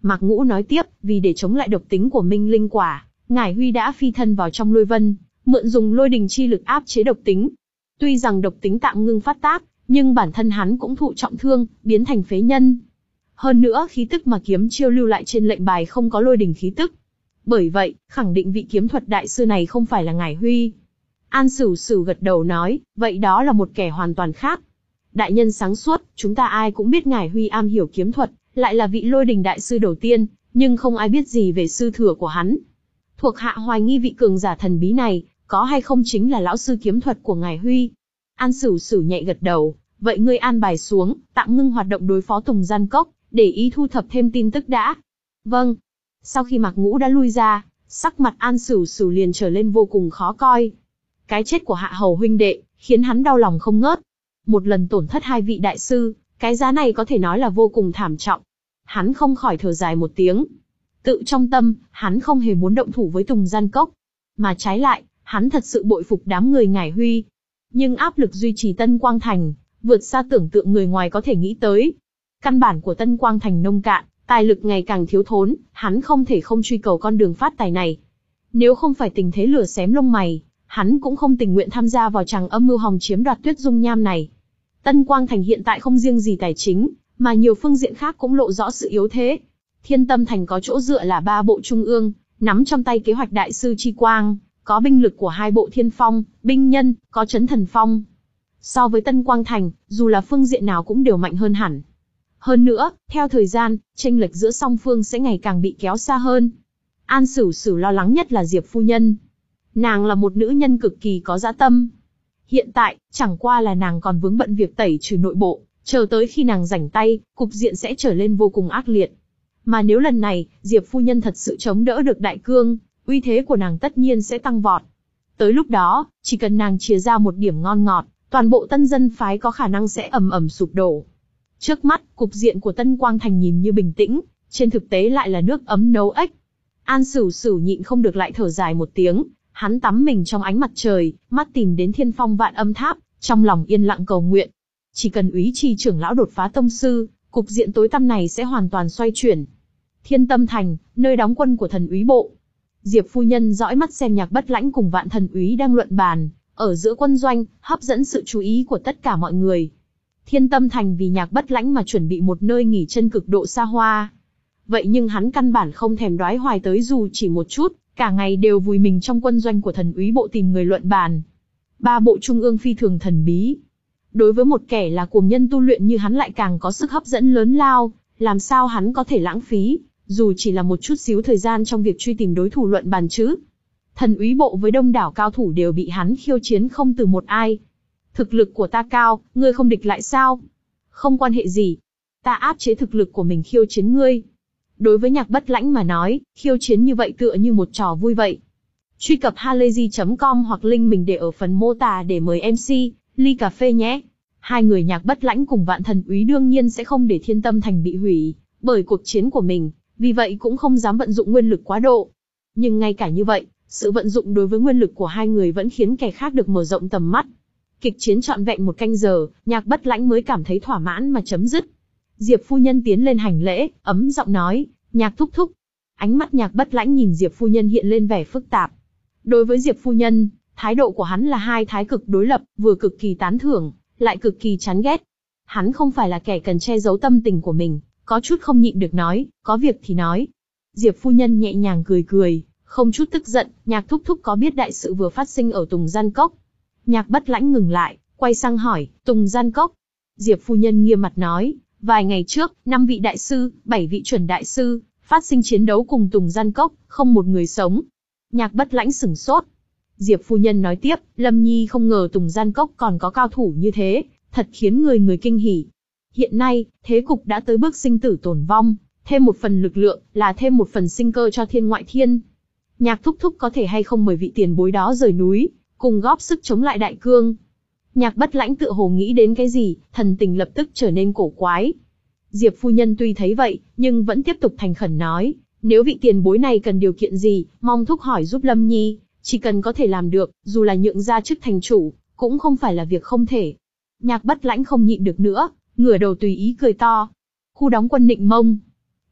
Mạc Ngũ nói tiếp, vì để chống lại độc tính của minh linh quả, Ngải Huy đã phi thân vào trong lôi vân, mượn dùng lôi đình chi lực áp chế độc tính. Tuy rằng độc tính tạm ngưng phát tác, nhưng bản thân hắn cũng thụ trọng thương, biến thành phế nhân. Hơn nữa khí tức mà kiếm chiêu lưu lại trên lệnh bài không có lôi đình khí tức. Bởi vậy, khẳng định vị kiếm thuật đại sư này không phải là Ngải Huy. An Sửu Sửu gật đầu nói, vậy đó là một kẻ hoàn toàn khác. Đại nhân sáng suốt, chúng ta ai cũng biết Ngải Huy am hiểu kiếm thuật, lại là vị lôi đình đại sư đầu tiên, nhưng không ai biết gì về sư thừa của hắn. Thuộc hạ hoài nghi vị cường giả thần bí này, có hay không chính là lão sư kiếm thuật của Ngải Huy. An Sửu Sửu nhẹ gật đầu, vậy ngươi an bài xuống, tạm ngưng hoạt động đối phó Tùng Gian Cốc, để ý thu thập thêm tin tức đã. Vâng. Sau khi Mạc Ngũ đã lui ra, sắc mặt An Sửu Sửu liền trở lên vô cùng khó coi. Cái chết của Hạ Hầu huynh đệ, khiến hắn đau lòng không ngớt. Một lần tổn thất hai vị đại sư, cái giá này có thể nói là vô cùng thảm trọng. Hắn không khỏi thở dài một tiếng. Tự trong tâm, hắn không hề muốn động thủ với Tùng Gian Cốc. Mà trái lại, hắn thật sự bội phục đám người Ngải Huy. Nhưng áp lực duy trì Tân Quang Thành, vượt xa tưởng tượng người ngoài có thể nghĩ tới. Căn bản của Tân Quang Thành nông cạn, tài lực ngày càng thiếu thốn, hắn không thể không truy cầu con đường phát tài này. Nếu không phải tình thế lửa xém lông mày, hắn cũng không tình nguyện tham gia vào tràng âm mưu hòng chiếm đoạt Tuyết Dung Nham này. Tân Quang Thành hiện tại không riêng gì tài chính, mà nhiều phương diện khác cũng lộ rõ sự yếu thế. Thiên Tâm Thành có chỗ dựa là ba bộ trung ương, nắm trong tay kế hoạch đại sư Chi Quang, có binh lực của hai bộ Thiên Phong, binh nhân, có Chấn Thần Phong. So với Tân Quang Thành, dù là phương diện nào cũng đều mạnh hơn hẳn. Hơn nữa, theo thời gian, chênh lệch giữa song phương sẽ ngày càng bị kéo xa hơn. An Sửu Sửu lo lắng nhất là Diệp phu nhân. Nàng là một nữ nhân cực kỳ có dã tâm. Hiện tại, chẳng qua là nàng còn vướng bận việc tẩy trừ nội bộ, chờ tới khi nàng rảnh tay, cục diện sẽ trở lên vô cùng ác liệt. Mà nếu lần này, Diệp phu nhân thật sự chống đỡ được đại cương, uy thế của nàng tất nhiên sẽ tăng vọt. Tới lúc đó, chỉ cần nàng chìa ra một điểm ngon ngọt, toàn bộ Tân Dân phái có khả năng sẽ ầm ầm sụp đổ. Trước mắt, cục diện của Tân Quang Thành nhìn như bình tĩnh, trên thực tế lại là nước ấm nấu ếch. An Sửu Sửu nhịn không được lại thở dài một tiếng, hắn tắm mình trong ánh mặt trời, mắt tìm đến Thiên Phong Vạn Âm Tháp, trong lòng yên lặng cầu nguyện. Chỉ cần Úy Trì trưởng lão đột phá tông sư, cục diện tối tăm này sẽ hoàn toàn xoay chuyển. Thiên Tâm Thành, nơi đóng quân của Thần Úy bộ. Diệp phu nhân dõi mắt xem Nhạc Bất Lãnh cùng Vạn Thần Úy đang luận bàn, ở giữa quân doanh, hấp dẫn sự chú ý của tất cả mọi người. Thiên Tâm Thành vì Nhạc Bất Lãnh mà chuẩn bị một nơi nghỉ chân cực độ xa hoa. Vậy nhưng hắn căn bản không thèm đoái hoài tới dù chỉ một chút, cả ngày đều vùi mình trong quân doanh của Thần Úy bộ tìm người luận bàn. Ba bộ trung ương phi thường thần bí. Đối với một kẻ là cuồng nhân tu luyện như hắn lại càng có sức hấp dẫn lớn lao, làm sao hắn có thể lãng phí, dù chỉ là một chút xíu thời gian trong việc truy tìm đối thủ luận bàn chứ. Thần Úy bộ với đông đảo cao thủ đều bị hắn khiêu chiến không từ một ai. Thực lực của ta cao, ngươi không địch lại sao? Không quan hệ gì. Ta áp chế thực lực của mình khiêu chiến ngươi. Đối với Nhạc Bất Lãnh mà nói, khiêu chiến như vậy tựa như một trò vui vậy. Truy cập halayzi chấm com hoặc link mình để ở phần mô tả để mời em xê, ly cà phê nhé. Hai người Nhạc Bất Lãnh cùng Vạn Thần Úy đương nhiên sẽ không để Thiên Tâm Thành bị hủy bởi cuộc chiến của mình, vì vậy cũng không dám vận dụng nguyên lực quá độ. Nhưng ngay cả như vậy, sự vận dụng đối với nguyên lực của hai người vẫn khiến kẻ khác được mở rộng tầm mắt. Kịch chiến trọn vẹn một canh giờ, Nhạc Bất Lãnh mới cảm thấy thỏa mãn mà chấm dứt. Diệp phu nhân tiến lên hành lễ, ấm giọng nói, Nhạc thúc thúc. Ánh mắt Nhạc Bất Lãnh nhìn Diệp phu nhân hiện lên vẻ phức tạp. Đối với Diệp phu nhân, thái độ của hắn là hai thái cực đối lập, vừa cực kỳ tán thưởng, lại cực kỳ chán ghét. Hắn không phải là kẻ cần che giấu tâm tình của mình, có chút không nhịn được nói, có việc thì nói. Diệp phu nhân nhẹ nhàng cười cười, không chút tức giận, Nhạc thúc thúc có biết đại sự vừa phát sinh ở Tùng Gian Cốc? Nhạc Bất Lãnh ngừng lại, quay sang hỏi, Tùng Gian Cốc. Diệp phu nhân nghiêm mặt nói, vài ngày trước, năm vị đại sư, bảy vị chuẩn đại sư, phát sinh chiến đấu cùng Tùng Gian Cốc, không một người sống. Nhạc Bất Lãnh sửng sốt. Diệp phu nhân nói tiếp, Lâm Nhi không ngờ Tùng Gian Cốc còn có cao thủ như thế, thật khiến người người kinh hỉ. Hiện nay, thế cục đã tới bước sinh tử tồn vong, thêm một phần lực lượng, là thêm một phần sinh cơ cho thiên ngoại thiên. Nhạc thúc thúc có thể hay không mời vị tiền bối đó rời núi, cùng góp sức chống lại đại cương. Nhạc Bất Lãnh tựa hồ nghĩ đến cái gì, thần tình lập tức trở nên cổ quái. Diệp phu nhân tuy thấy vậy, nhưng vẫn tiếp tục thành khẩn nói, nếu vị tiền bối này cần điều kiện gì, mong thúc hỏi giúp Lâm Nhi, chỉ cần có thể làm được, dù là nhượng ra chức thành chủ, cũng không phải là việc không thể. Nhạc Bất Lãnh không nhịn được nữa, ngửa đầu tùy ý cười to. Khu đóng quân Nịnh Mông.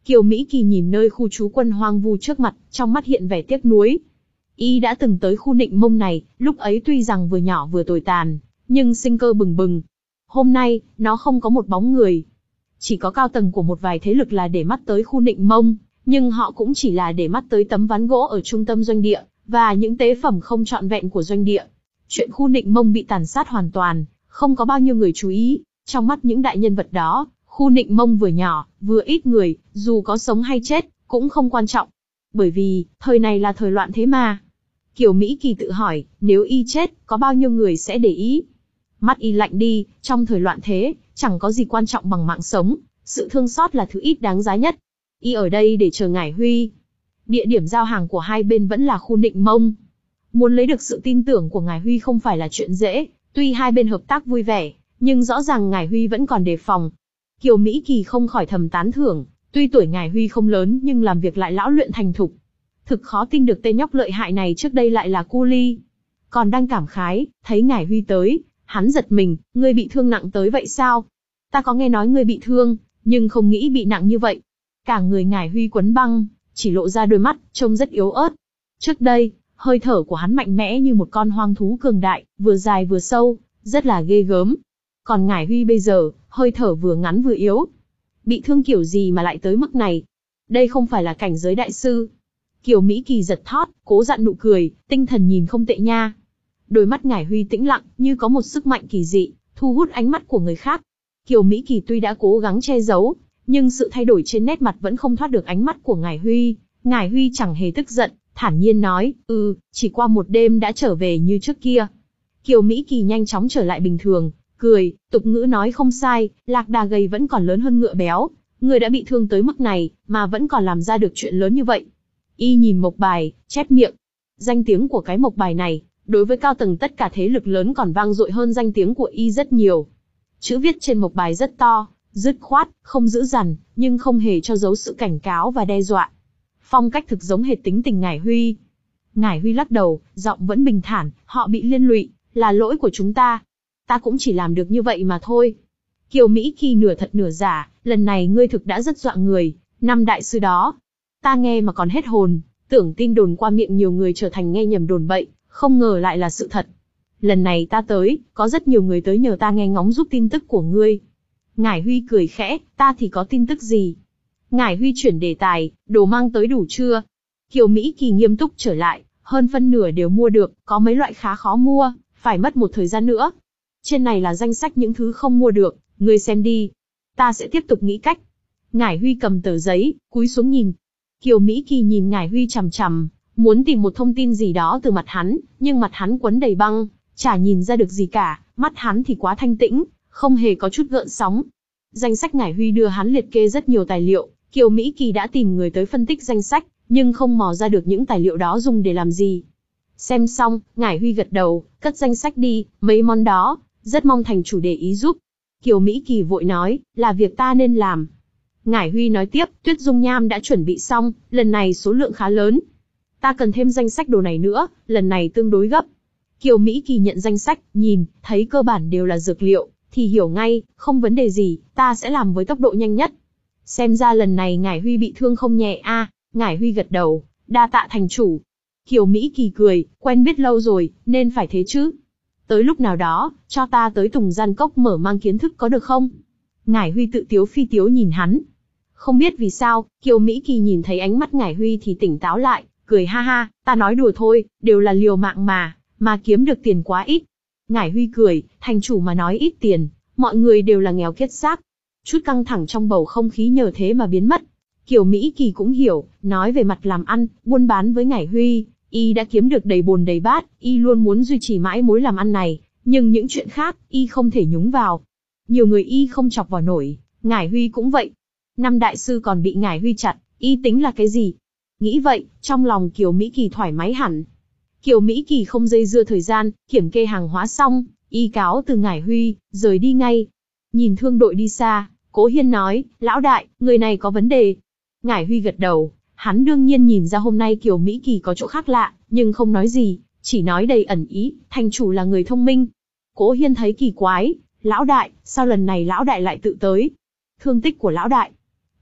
Kiều Mỹ Kỳ nhìn nơi khu trú quân hoang vu trước mặt, trong mắt hiện vẻ tiếc nuối. Y đã từng tới khu Nịnh Mông này, lúc ấy tuy rằng vừa nhỏ vừa tồi tàn, nhưng sinh cơ bừng bừng. Hôm nay, nó không có một bóng người. Chỉ có cao tầng của một vài thế lực là để mắt tới khu Nịnh Mông, nhưng họ cũng chỉ là để mắt tới tấm ván gỗ ở trung tâm doanh địa, và những tế phẩm không trọn vẹn của doanh địa. Chuyện khu Nịnh Mông bị tàn sát hoàn toàn, không có bao nhiêu người chú ý. Trong mắt những đại nhân vật đó, khu Nịnh Mông vừa nhỏ, vừa ít người, dù có sống hay chết, cũng không quan trọng. Bởi vì, thời này là thời loạn thế mà. Kiều Mỹ Kỳ tự hỏi, nếu y chết, có bao nhiêu người sẽ để ý? Mắt y lạnh đi, trong thời loạn thế, chẳng có gì quan trọng bằng mạng sống, sự thương xót là thứ ít đáng giá nhất. Y ở đây để chờ Ngải Huy. Địa điểm giao hàng của hai bên vẫn là khu Nịnh Mông. Muốn lấy được sự tin tưởng của Ngải Huy không phải là chuyện dễ, tuy hai bên hợp tác vui vẻ, nhưng rõ ràng Ngải Huy vẫn còn đề phòng. Kiều Mỹ Kỳ không khỏi thầm tán thưởng, tuy tuổi Ngải Huy không lớn nhưng làm việc lại lão luyện thành thục. Thực khó tin được tên nhóc lợi hại này trước đây lại là cu ly. Còn đang cảm khái, thấy Ngải Huy tới, hắn giật mình, ngươi bị thương nặng tới vậy sao? Ta có nghe nói ngươi bị thương, nhưng không nghĩ bị nặng như vậy. Cả người Ngải Huy quấn băng, chỉ lộ ra đôi mắt, trông rất yếu ớt. Trước đây, hơi thở của hắn mạnh mẽ như một con hoang thú cường đại, vừa dài vừa sâu, rất là ghê gớm. Còn Ngải Huy bây giờ, hơi thở vừa ngắn vừa yếu. Bị thương kiểu gì mà lại tới mức này? Đây không phải là cảnh giới đại sư. Kiều Mỹ Kỳ giật thót, cố dặn nụ cười, tinh thần nhìn không tệ nha. Đôi mắt Ngải Huy tĩnh lặng, như có một sức mạnh kỳ dị, thu hút ánh mắt của người khác. Kiều Mỹ Kỳ tuy đã cố gắng che giấu, nhưng sự thay đổi trên nét mặt vẫn không thoát được ánh mắt của Ngải Huy. Ngải Huy chẳng hề tức giận, thản nhiên nói, ừ, chỉ qua một đêm đã trở về như trước kia. Kiều Mỹ Kỳ nhanh chóng trở lại bình thường, cười, tục ngữ nói không sai, lạc đà gầy vẫn còn lớn hơn ngựa béo. Người đã bị thương tới mức này, mà vẫn còn làm ra được chuyện lớn như vậy. Y nhìn mộc bài, chép miệng. Danh tiếng của cái mộc bài này, đối với cao tầng tất cả thế lực lớn còn vang dội hơn danh tiếng của Y rất nhiều. Chữ viết trên mộc bài rất to, dứt khoát, không dữ dằn, nhưng không hề cho dấu sự cảnh cáo và đe dọa. Phong cách thực giống hệt tính tình Ngải Huy. Ngải Huy lắc đầu, giọng vẫn bình thản, họ bị liên lụy, là lỗi của chúng ta. Ta cũng chỉ làm được như vậy mà thôi. Kiều Mỹ Kỳ nửa thật nửa giả, lần này ngươi thực đã rất dọa người, năm đại sư đó. Ta nghe mà còn hết hồn, tưởng tin đồn qua miệng nhiều người trở thành nghe nhầm đồn bậy, không ngờ lại là sự thật. Lần này ta tới, có rất nhiều người tới nhờ ta nghe ngóng giúp tin tức của ngươi. Ngải Huy cười khẽ, ta thì có tin tức gì? Ngải Huy chuyển đề tài, đồ mang tới đủ chưa? Kiều Mỹ Kỳ nghiêm túc trở lại, hơn phân nửa đều mua được, có mấy loại khá khó mua, phải mất một thời gian nữa. Trên này là danh sách những thứ không mua được, ngươi xem đi. Ta sẽ tiếp tục nghĩ cách. Ngải Huy cầm tờ giấy, cúi xuống nhìn. Kiều Mỹ Kỳ nhìn Ngải Huy chằm chằm, muốn tìm một thông tin gì đó từ mặt hắn, nhưng mặt hắn quấn đầy băng, chả nhìn ra được gì cả, mắt hắn thì quá thanh tĩnh, không hề có chút gợn sóng. Danh sách Ngải Huy đưa hắn liệt kê rất nhiều tài liệu, Kiều Mỹ Kỳ đã tìm người tới phân tích danh sách, nhưng không mò ra được những tài liệu đó dùng để làm gì. Xem xong, Ngải Huy gật đầu, cất danh sách đi, mấy món đó, rất mong thành chủ để ý giúp. Kiều Mỹ Kỳ vội nói, là việc ta nên làm. Ngải Huy nói tiếp, Tuyết Dung Nham đã chuẩn bị xong, lần này số lượng khá lớn. Ta cần thêm danh sách đồ này nữa, lần này tương đối gấp. Kiều Mỹ Kỳ nhận danh sách, nhìn, thấy cơ bản đều là dược liệu, thì hiểu ngay, không vấn đề gì, ta sẽ làm với tốc độ nhanh nhất. Xem ra lần này Ngải Huy bị thương không nhẹ a. À, Ngải Huy gật đầu, đa tạ thành chủ. Kiều Mỹ Kỳ cười, quen biết lâu rồi, nên phải thế chứ. Tới lúc nào đó, cho ta tới Tùng Gian Cốc mở mang kiến thức có được không? Ngải Huy tự tiếu phi tiếu nhìn hắn. Không biết vì sao, Kiều Mỹ Kỳ nhìn thấy ánh mắt Ngải Huy thì tỉnh táo lại, cười ha ha, ta nói đùa thôi, đều là liều mạng mà, mà kiếm được tiền quá ít. Ngải Huy cười, thành chủ mà nói ít tiền, mọi người đều là nghèo kiết xác. Chút căng thẳng trong bầu không khí nhờ thế mà biến mất. Kiều Mỹ Kỳ cũng hiểu, nói về mặt làm ăn, buôn bán với Ngải Huy, y đã kiếm được đầy bồn đầy bát, y luôn muốn duy trì mãi mối làm ăn này, nhưng những chuyện khác, y không thể nhúng vào. Nhiều người y không chọc vào nổi, Ngải Huy cũng vậy. Năm đại sư còn bị Ngải Huy chặt, y tính là cái gì? Nghĩ vậy, trong lòng Kiều Mỹ Kỳ thoải mái hẳn. Kiều Mỹ Kỳ không dây dưa thời gian, kiểm kê hàng hóa xong, y cáo từ Ngải Huy, rời đi ngay. Nhìn thương đội đi xa, Cố Hiên nói, lão đại, người này có vấn đề. Ngải Huy gật đầu, hắn đương nhiên nhìn ra hôm nay Kiều Mỹ Kỳ có chỗ khác lạ, nhưng không nói gì, chỉ nói đầy ẩn ý, thành chủ là người thông minh. Cố Hiên thấy kỳ quái, lão đại, sao lần này lão đại lại tự tới? Thương tích của lão đại.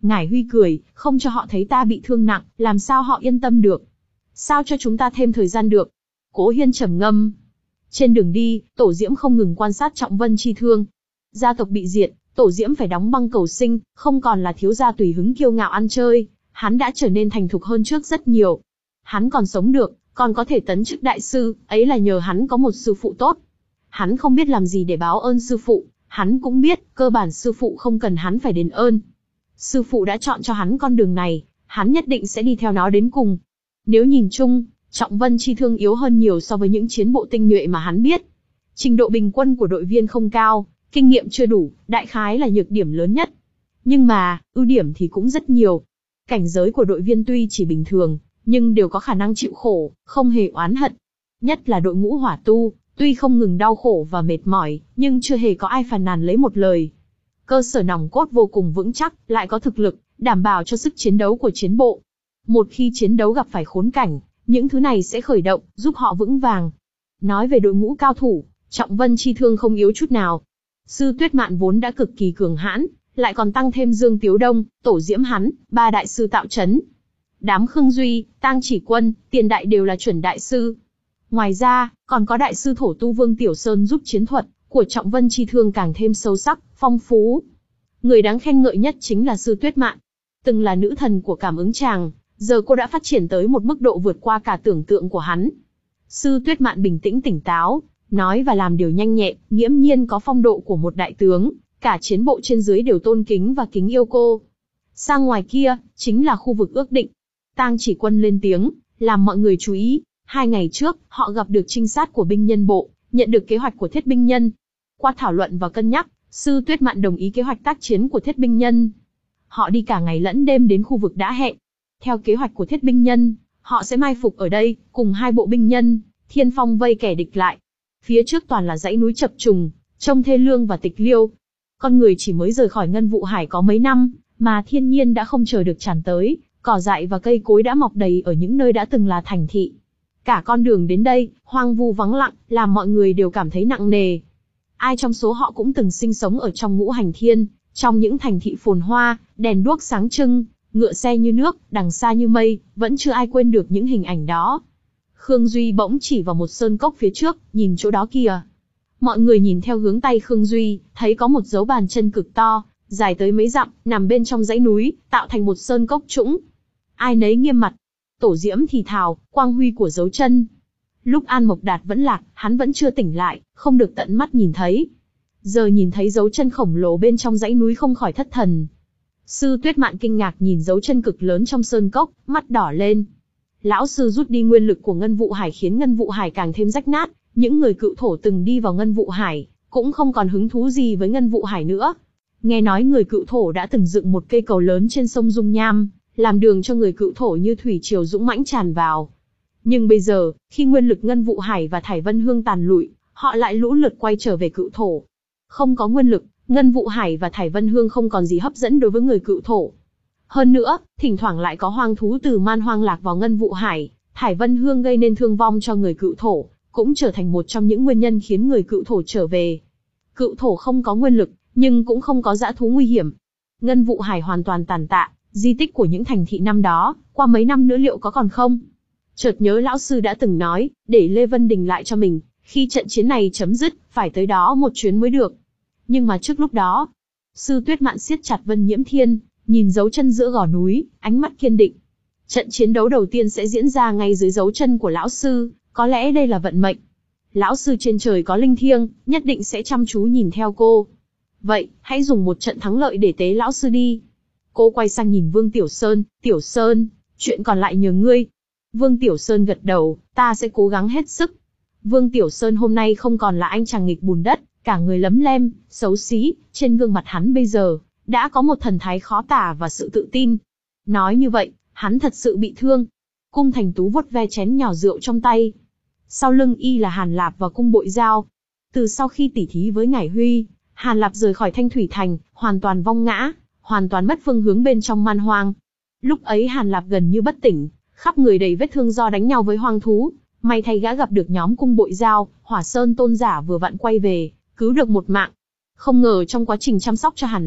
Ngải Huy cười, không cho họ thấy ta bị thương nặng, làm sao họ yên tâm được? Sao cho chúng ta thêm thời gian được? Cố Hiên trầm ngâm. Trên đường đi, Tổ Diễm không ngừng quan sát Trọng Vân chi thương. Gia tộc bị diệt, Tổ Diễm phải đóng băng cầu sinh, không còn là thiếu gia tùy hứng kiêu ngạo ăn chơi, hắn đã trở nên thành thục hơn trước rất nhiều. Hắn còn sống được, còn có thể tấn chức đại sư, ấy là nhờ hắn có một sư phụ tốt. Hắn không biết làm gì để báo ơn sư phụ, hắn cũng biết, cơ bản sư phụ không cần hắn phải đền ơn. Sư phụ đã chọn cho hắn con đường này, hắn nhất định sẽ đi theo nó đến cùng. Nếu nhìn chung, Trọng Vân chi thương yếu hơn nhiều so với những chiến bộ tinh nhuệ mà hắn biết. Trình độ bình quân của đội viên không cao, kinh nghiệm chưa đủ, đại khái là nhược điểm lớn nhất. Nhưng mà, ưu điểm thì cũng rất nhiều. Cảnh giới của đội viên tuy chỉ bình thường, nhưng đều có khả năng chịu khổ, không hề oán hận. Nhất là đội ngũ hỏa tu, tuy không ngừng đau khổ và mệt mỏi, nhưng chưa hề có ai phàn nàn lấy một lời. Cơ sở nòng cốt vô cùng vững chắc, lại có thực lực, đảm bảo cho sức chiến đấu của chiến bộ. Một khi chiến đấu gặp phải khốn cảnh, những thứ này sẽ khởi động, giúp họ vững vàng. Nói về đội ngũ cao thủ, Trọng Vân chi thương không yếu chút nào. Sư Tuyết Mạn vốn đã cực kỳ cường hãn, lại còn tăng thêm Dương Tiếu Đông, Tổ Diễm hắn, ba đại sư tạo chấn. Đám Khương Duy, Tang Chỉ Quân, Tiền Đại đều là chuẩn đại sư. Ngoài ra, còn có đại sư thổ tu Vương Tiểu Sơn giúp chiến thuật của Trọng Vân chi thương càng thêm sâu sắc, phong phú. Người đáng khen ngợi nhất chính là sư Tuyết Mạn. Từng là nữ thần của cảm ứng chàng, giờ cô đã phát triển tới một mức độ vượt qua cả tưởng tượng của hắn. Sư Tuyết Mạn bình tĩnh tỉnh táo, nói và làm điều nhanh nhẹn, nghiễm nhiên có phong độ của một đại tướng, cả chiến bộ trên dưới đều tôn kính và kính yêu cô. Sang ngoài kia, chính là khu vực ước định. Tang Chỉ Quân lên tiếng, làm mọi người chú ý. Hai ngày trước, họ gặp được trinh sát của binh nhân bộ, nhận được kế hoạch của thiết binh nhân. Qua thảo luận và cân nhắc, sư Tuyết Mạn đồng ý kế hoạch tác chiến của thiết binh nhân. Họ đi cả ngày lẫn đêm đến khu vực đã hẹn. Theo kế hoạch của thiết binh nhân, họ sẽ mai phục ở đây, cùng hai bộ binh nhân, thiên phong vây kẻ địch lại. Phía trước toàn là dãy núi chập trùng, trông thê lương và tịch liêu. Con người chỉ mới rời khỏi Ngân Vụ Hải có mấy năm, mà thiên nhiên đã không chờ được tràn tới, cỏ dại và cây cối đã mọc đầy ở những nơi đã từng là thành thị. Cả con đường đến đây, hoang vu vắng lặng, làm mọi người đều cảm thấy nặng nề. Ai trong số họ cũng từng sinh sống ở trong ngũ hành thiên, trong những thành thị phồn hoa, đèn đuốc sáng trưng, ngựa xe như nước, đằng xa như mây, vẫn chưa ai quên được những hình ảnh đó. Khương Duy bỗng chỉ vào một sơn cốc phía trước, nhìn chỗ đó kìa. Mọi người nhìn theo hướng tay Khương Duy, thấy có một dấu bàn chân cực to, dài tới mấy dặm, nằm bên trong dãy núi, tạo thành một sơn cốc trũng. Ai nấy nghiêm mặt. Tổ Diễm thì thào, quang huy của dấu chân. Lúc An Mộc Đạt vẫn lạc, hắn vẫn chưa tỉnh lại, không được tận mắt nhìn thấy. Giờ nhìn thấy dấu chân khổng lồ bên trong dãy núi không khỏi thất thần. Sư Tuyết Mạn kinh ngạc nhìn dấu chân cực lớn trong sơn cốc, mắt đỏ lên. Lão sư rút đi nguyên lực của Ngân Vụ Hải khiến Ngân Vụ Hải càng thêm rách nát, những người cựu thổ từng đi vào Ngân Vụ Hải, cũng không còn hứng thú gì với Ngân Vụ Hải nữa. Nghe nói người cựu thổ đã từng dựng một cây cầu lớn trên sông Dung Nham, làm đường cho người cựu thổ như thủy triều dũng mãnh tràn vào. Nhưng bây giờ, khi nguyên lực Ngân Vụ Hải và Thải Vân Hương tàn lụi, họ lại lũ lượt quay trở về cựu thổ. Không có nguyên lực, Ngân Vụ Hải và Thải Vân Hương không còn gì hấp dẫn đối với người cựu thổ. Hơn nữa, thỉnh thoảng lại có hoang thú từ man hoang lạc vào Ngân Vụ Hải, Thải Vân Hương gây nên thương vong cho người cựu thổ, cũng trở thành một trong những nguyên nhân khiến người cựu thổ trở về. Cựu thổ không có nguyên lực, nhưng cũng không có dã thú nguy hiểm. Ngân Vụ Hải hoàn toàn tàn tạ, di tích của những thành thị năm đó, qua mấy năm nữa liệu có còn không? Chợt nhớ lão sư đã từng nói, để Lê Vân Đình lại cho mình, khi trận chiến này chấm dứt, phải tới đó một chuyến mới được. Nhưng mà trước lúc đó, sư Tuyết Mạn siết chặt Vân Nhiễm Thiên, nhìn dấu chân giữa gò núi, ánh mắt kiên định. Trận chiến đấu đầu tiên sẽ diễn ra ngay dưới dấu chân của lão sư, có lẽ đây là vận mệnh. Lão sư trên trời có linh thiêng, nhất định sẽ chăm chú nhìn theo cô. Vậy, hãy dùng một trận thắng lợi để tế lão sư đi. Cô quay sang nhìn Vương Tiểu Sơn, Tiểu Sơn, chuyện còn lại nhờ ngươi. Vương Tiểu Sơn gật đầu, ta sẽ cố gắng hết sức. Vương Tiểu Sơn hôm nay không còn là anh chàng nghịch bùn đất, cả người lấm lem, xấu xí, trên gương mặt hắn bây giờ, đã có một thần thái khó tả và sự tự tin. Nói như vậy, hắn thật sự bị thương. Cung Thành Tú vuốt ve chén nhỏ rượu trong tay. Sau lưng y là Hàn Lạp và Cung Bội Giao. Từ sau khi tỉ thí với Ngải Huy, Hàn Lạp rời khỏi Thanh Thủy Thành, hoàn toàn vong ngã, hoàn toàn mất phương hướng bên trong man hoang. Lúc ấy Hàn Lạp gần như bất tỉnh, khắp người đầy vết thương do đánh nhau với hoang thú. May thay gã gặp được nhóm Cung Bội Giao, Hỏa Sơn tôn giả vừa vặn quay về, cứu được một mạng. Không ngờ trong quá trình chăm sóc cho Hàn Lạp,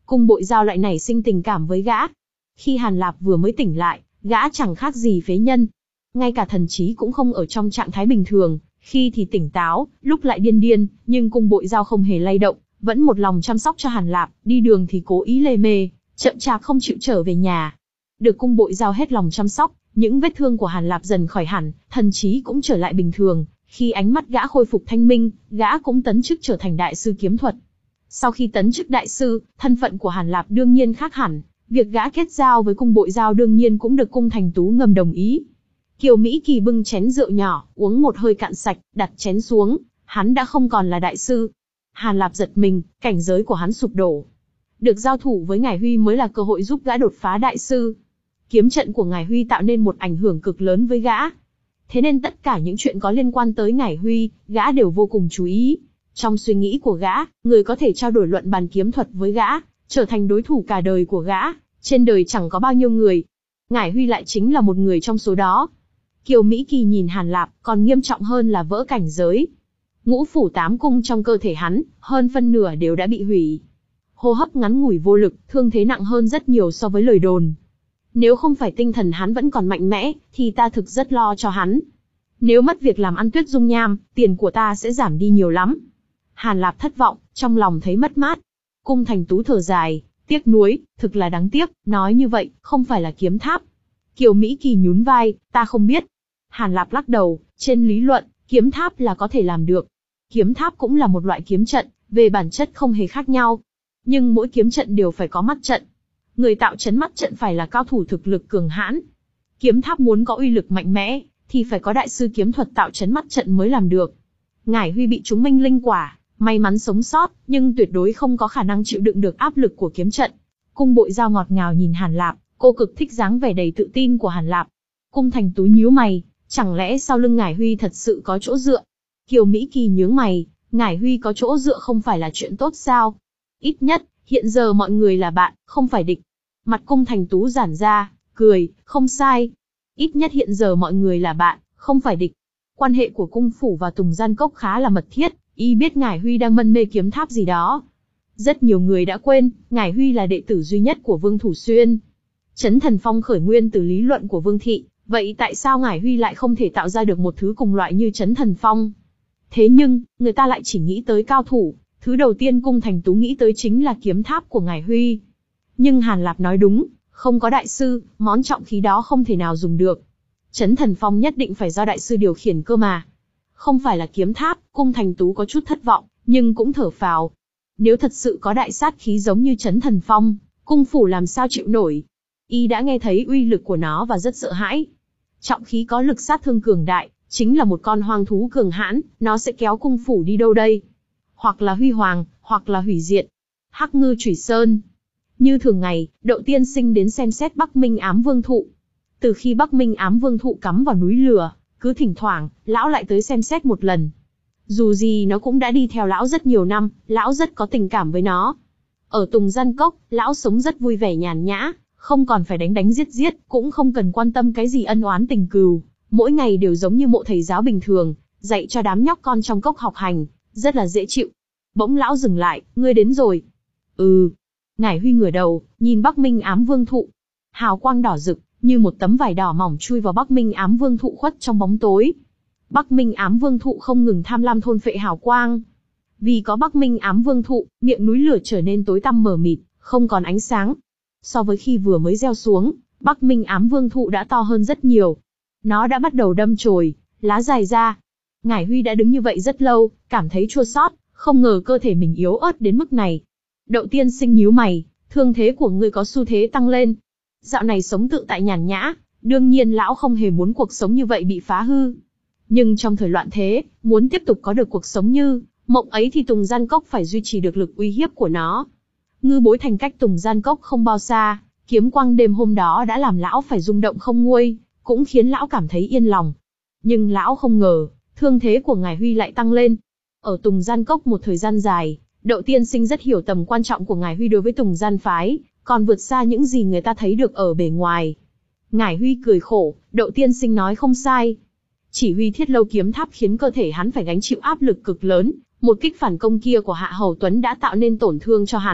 Cung Bội Giao lại nảy sinh tình cảm với gã. Khi Hàn Lạp vừa mới tỉnh lại, gã chẳng khác gì phế nhân. Ngay cả thần trí cũng không ở trong trạng thái bình thường, khi thì tỉnh táo, lúc lại điên điên, nhưng Cung Bội Giao không hề lay động, vẫn một lòng chăm sóc cho Hàn Lạp, đi đường thì cố ý lề mề, chậm chạp không chịu trở về nhà. Được Cung Bội Giao hết lòng chăm sóc, những vết thương của Hàn Lạp dần khỏi hẳn, thần trí cũng trở lại bình thường. Khi ánh mắt gã khôi phục thanh minh, gã cũng tấn chức trở thành đại sư kiếm thuật. Sau khi tấn chức đại sư, thân phận của Hàn Lạp đương nhiên khác hẳn, việc gã kết giao với Cung Bội Giao đương nhiên cũng được Cung Thành Tú ngầm đồng ý. Kiều Mỹ Kỳ bưng chén rượu nhỏ, uống một hơi cạn sạch, đặt chén xuống, hắn đã không còn là đại sư. Hàn Lạp giật mình, cảnh giới của hắn sụp đổ. Được giao thủ với Ngải Huy mới là cơ hội giúp gã đột phá đại sư. Kiếm trận của Ngải Huy tạo nên một ảnh hưởng cực lớn với gã. Thế nên tất cả những chuyện có liên quan tới Ngải Huy, gã đều vô cùng chú ý. Trong suy nghĩ của gã, người có thể trao đổi luận bàn kiếm thuật với gã, trở thành đối thủ cả đời của gã, trên đời chẳng có bao nhiêu người. Ngải Huy lại chính là một người trong số đó. Kiều Mỹ Kỳ nhìn Hàn Lạp, còn nghiêm trọng hơn là vỡ cảnh giới. Ngũ phủ tám cung trong cơ thể hắn, hơn phân nửa đều đã bị hủy. Hô hấp ngắn ngủi vô lực, thương thế nặng hơn rất nhiều so với lời đồn. Nếu không phải tinh thần hắn vẫn còn mạnh mẽ, thì ta thực rất lo cho hắn. Nếu mất việc làm ăn Tuyết Dung Nham, tiền của ta sẽ giảm đi nhiều lắm. Hàn Lạp thất vọng, trong lòng thấy mất mát. Cung Thành Tú thở dài, tiếc nuối, thực là đáng tiếc, nói như vậy, không phải là kiếm tháp. Kiều Mỹ Kỳ nhún vai, ta không biết. Hàn Lạp lắc đầu, trên lý luận, kiếm tháp là có thể làm được. Kiếm tháp cũng là một loại kiếm trận, về bản chất không hề khác nhau. Nhưng mỗi kiếm trận đều phải có mắt trận. Người tạo chấn mắt trận phải là cao thủ thực lực cường hãn. Kiếm tháp muốn có uy lực mạnh mẽ, thì phải có đại sư kiếm thuật tạo chấn mắt trận mới làm được. Ngải Huy bị trúng minh linh quả, may mắn sống sót, nhưng tuyệt đối không có khả năng chịu đựng được áp lực của kiếm trận. Cung Bội Giao ngọt ngào nhìn Hàn Lạp, cô cực thích dáng vẻ đầy tự tin của Hàn Lạp. Cung Thành Tú nhíu mày, chẳng lẽ sau lưng Ngải Huy thật sự có chỗ dựa? Kiều Mỹ Kỳ nhướng mày, Ngải Huy có chỗ dựa không phải là chuyện tốt sao? Ít nhất, hiện giờ mọi người là bạn, không phải địch. Mặt Cung Thành Tú giãn ra, cười, không sai. Ít nhất hiện giờ mọi người là bạn, không phải địch. Quan hệ của cung phủ và Tùng Gian Cốc khá là mật thiết, y biết Ngải Huy đang mân mê kiếm tháp gì đó. Rất nhiều người đã quên, Ngải Huy là đệ tử duy nhất của Vương Thủ Xuyên. Chấn Thần Phong khởi nguyên từ lý luận của Vương Thị, vậy tại sao Ngải Huy lại không thể tạo ra được một thứ cùng loại như Chấn Thần Phong? Thế nhưng, người ta lại chỉ nghĩ tới cao thủ, thứ đầu tiên Cung Thành Tú nghĩ tới chính là kiếm tháp của Ngải Huy. Nhưng Hàn Lạp nói đúng, không có đại sư, món trọng khí đó không thể nào dùng được. Chấn Thần Phong nhất định phải do đại sư điều khiển cơ mà. Không phải là kiếm tháp, Cung Thành Tú có chút thất vọng, nhưng cũng thở phào. Nếu thật sự có đại sát khí giống như Chấn Thần Phong, cung phủ làm sao chịu nổi. Y đã nghe thấy uy lực của nó và rất sợ hãi. Trọng khí có lực sát thương cường đại, chính là một con hoang thú cường hãn, nó sẽ kéo cung phủ đi đâu đây? Hoặc là huy hoàng, hoặc là hủy diệt. Hắc Ngư Chủy Sơn. Như thường ngày, Đậu Tiên Sinh đến xem xét Bắc Minh Ám Vương Thụ. Từ khi Bắc Minh Ám Vương Thụ cắm vào núi lửa, cứ thỉnh thoảng, lão lại tới xem xét một lần. Dù gì nó cũng đã đi theo lão rất nhiều năm, lão rất có tình cảm với nó. Ở Tùng Gian Cốc, lão sống rất vui vẻ nhàn nhã, không còn phải đánh đánh giết giết, cũng không cần quan tâm cái gì ân oán tình cừu. Mỗi ngày đều giống như mộ thầy giáo bình thường, dạy cho đám nhóc con trong cốc học hành, rất là dễ chịu. Bỗng lão dừng lại, ngươi đến rồi. Ừ. Ngải Huy ngửa đầu, nhìn Bắc Minh Ám Vương Thụ. Hào quang đỏ rực, như một tấm vải đỏ mỏng chui vào Bắc Minh Ám Vương Thụ khuất trong bóng tối. Bắc Minh Ám Vương Thụ không ngừng tham lam thôn phệ hào quang. Vì có Bắc Minh Ám Vương Thụ, miệng núi lửa trở nên tối tăm mờ mịt, không còn ánh sáng. So với khi vừa mới gieo xuống, Bắc Minh Ám Vương Thụ đã to hơn rất nhiều. Nó đã bắt đầu đâm chồi, lá dài ra. Ngải Huy đã đứng như vậy rất lâu, cảm thấy chua xót, không ngờ cơ thể mình yếu ớt đến mức này. Đậu Tiên Sinh nhíu mày, thương thế của ngươi có xu thế tăng lên. Dạo này sống tự tại nhàn nhã, đương nhiên lão không hề muốn cuộc sống như vậy bị phá hư. Nhưng trong thời loạn thế, muốn tiếp tục có được cuộc sống như mộng ấy thì Tùng Gian Cốc phải duy trì được lực uy hiếp của nó. Ngư Bối Thành cách Tùng Gian Cốc không bao xa, kiếm quang đêm hôm đó đã làm lão phải rung động không nguôi, cũng khiến lão cảm thấy yên lòng. Nhưng lão không ngờ, thương thế của Ngải Huy lại tăng lên. Ở Tùng Gian Cốc một thời gian dài, Đậu Tiên Sinh rất hiểu tầm quan trọng của Ngải Huy đối với Tùng Gian phái, còn vượt xa những gì người ta thấy được ở bề ngoài. Ngải Huy cười khổ, Đậu Tiên Sinh nói không sai. Chỉ huy Thiết Lâu kiếm tháp khiến cơ thể hắn phải gánh chịu áp lực cực lớn, một kích phản công kia của Hạ Hầu Tuấn đã tạo nên tổn thương cho hắn,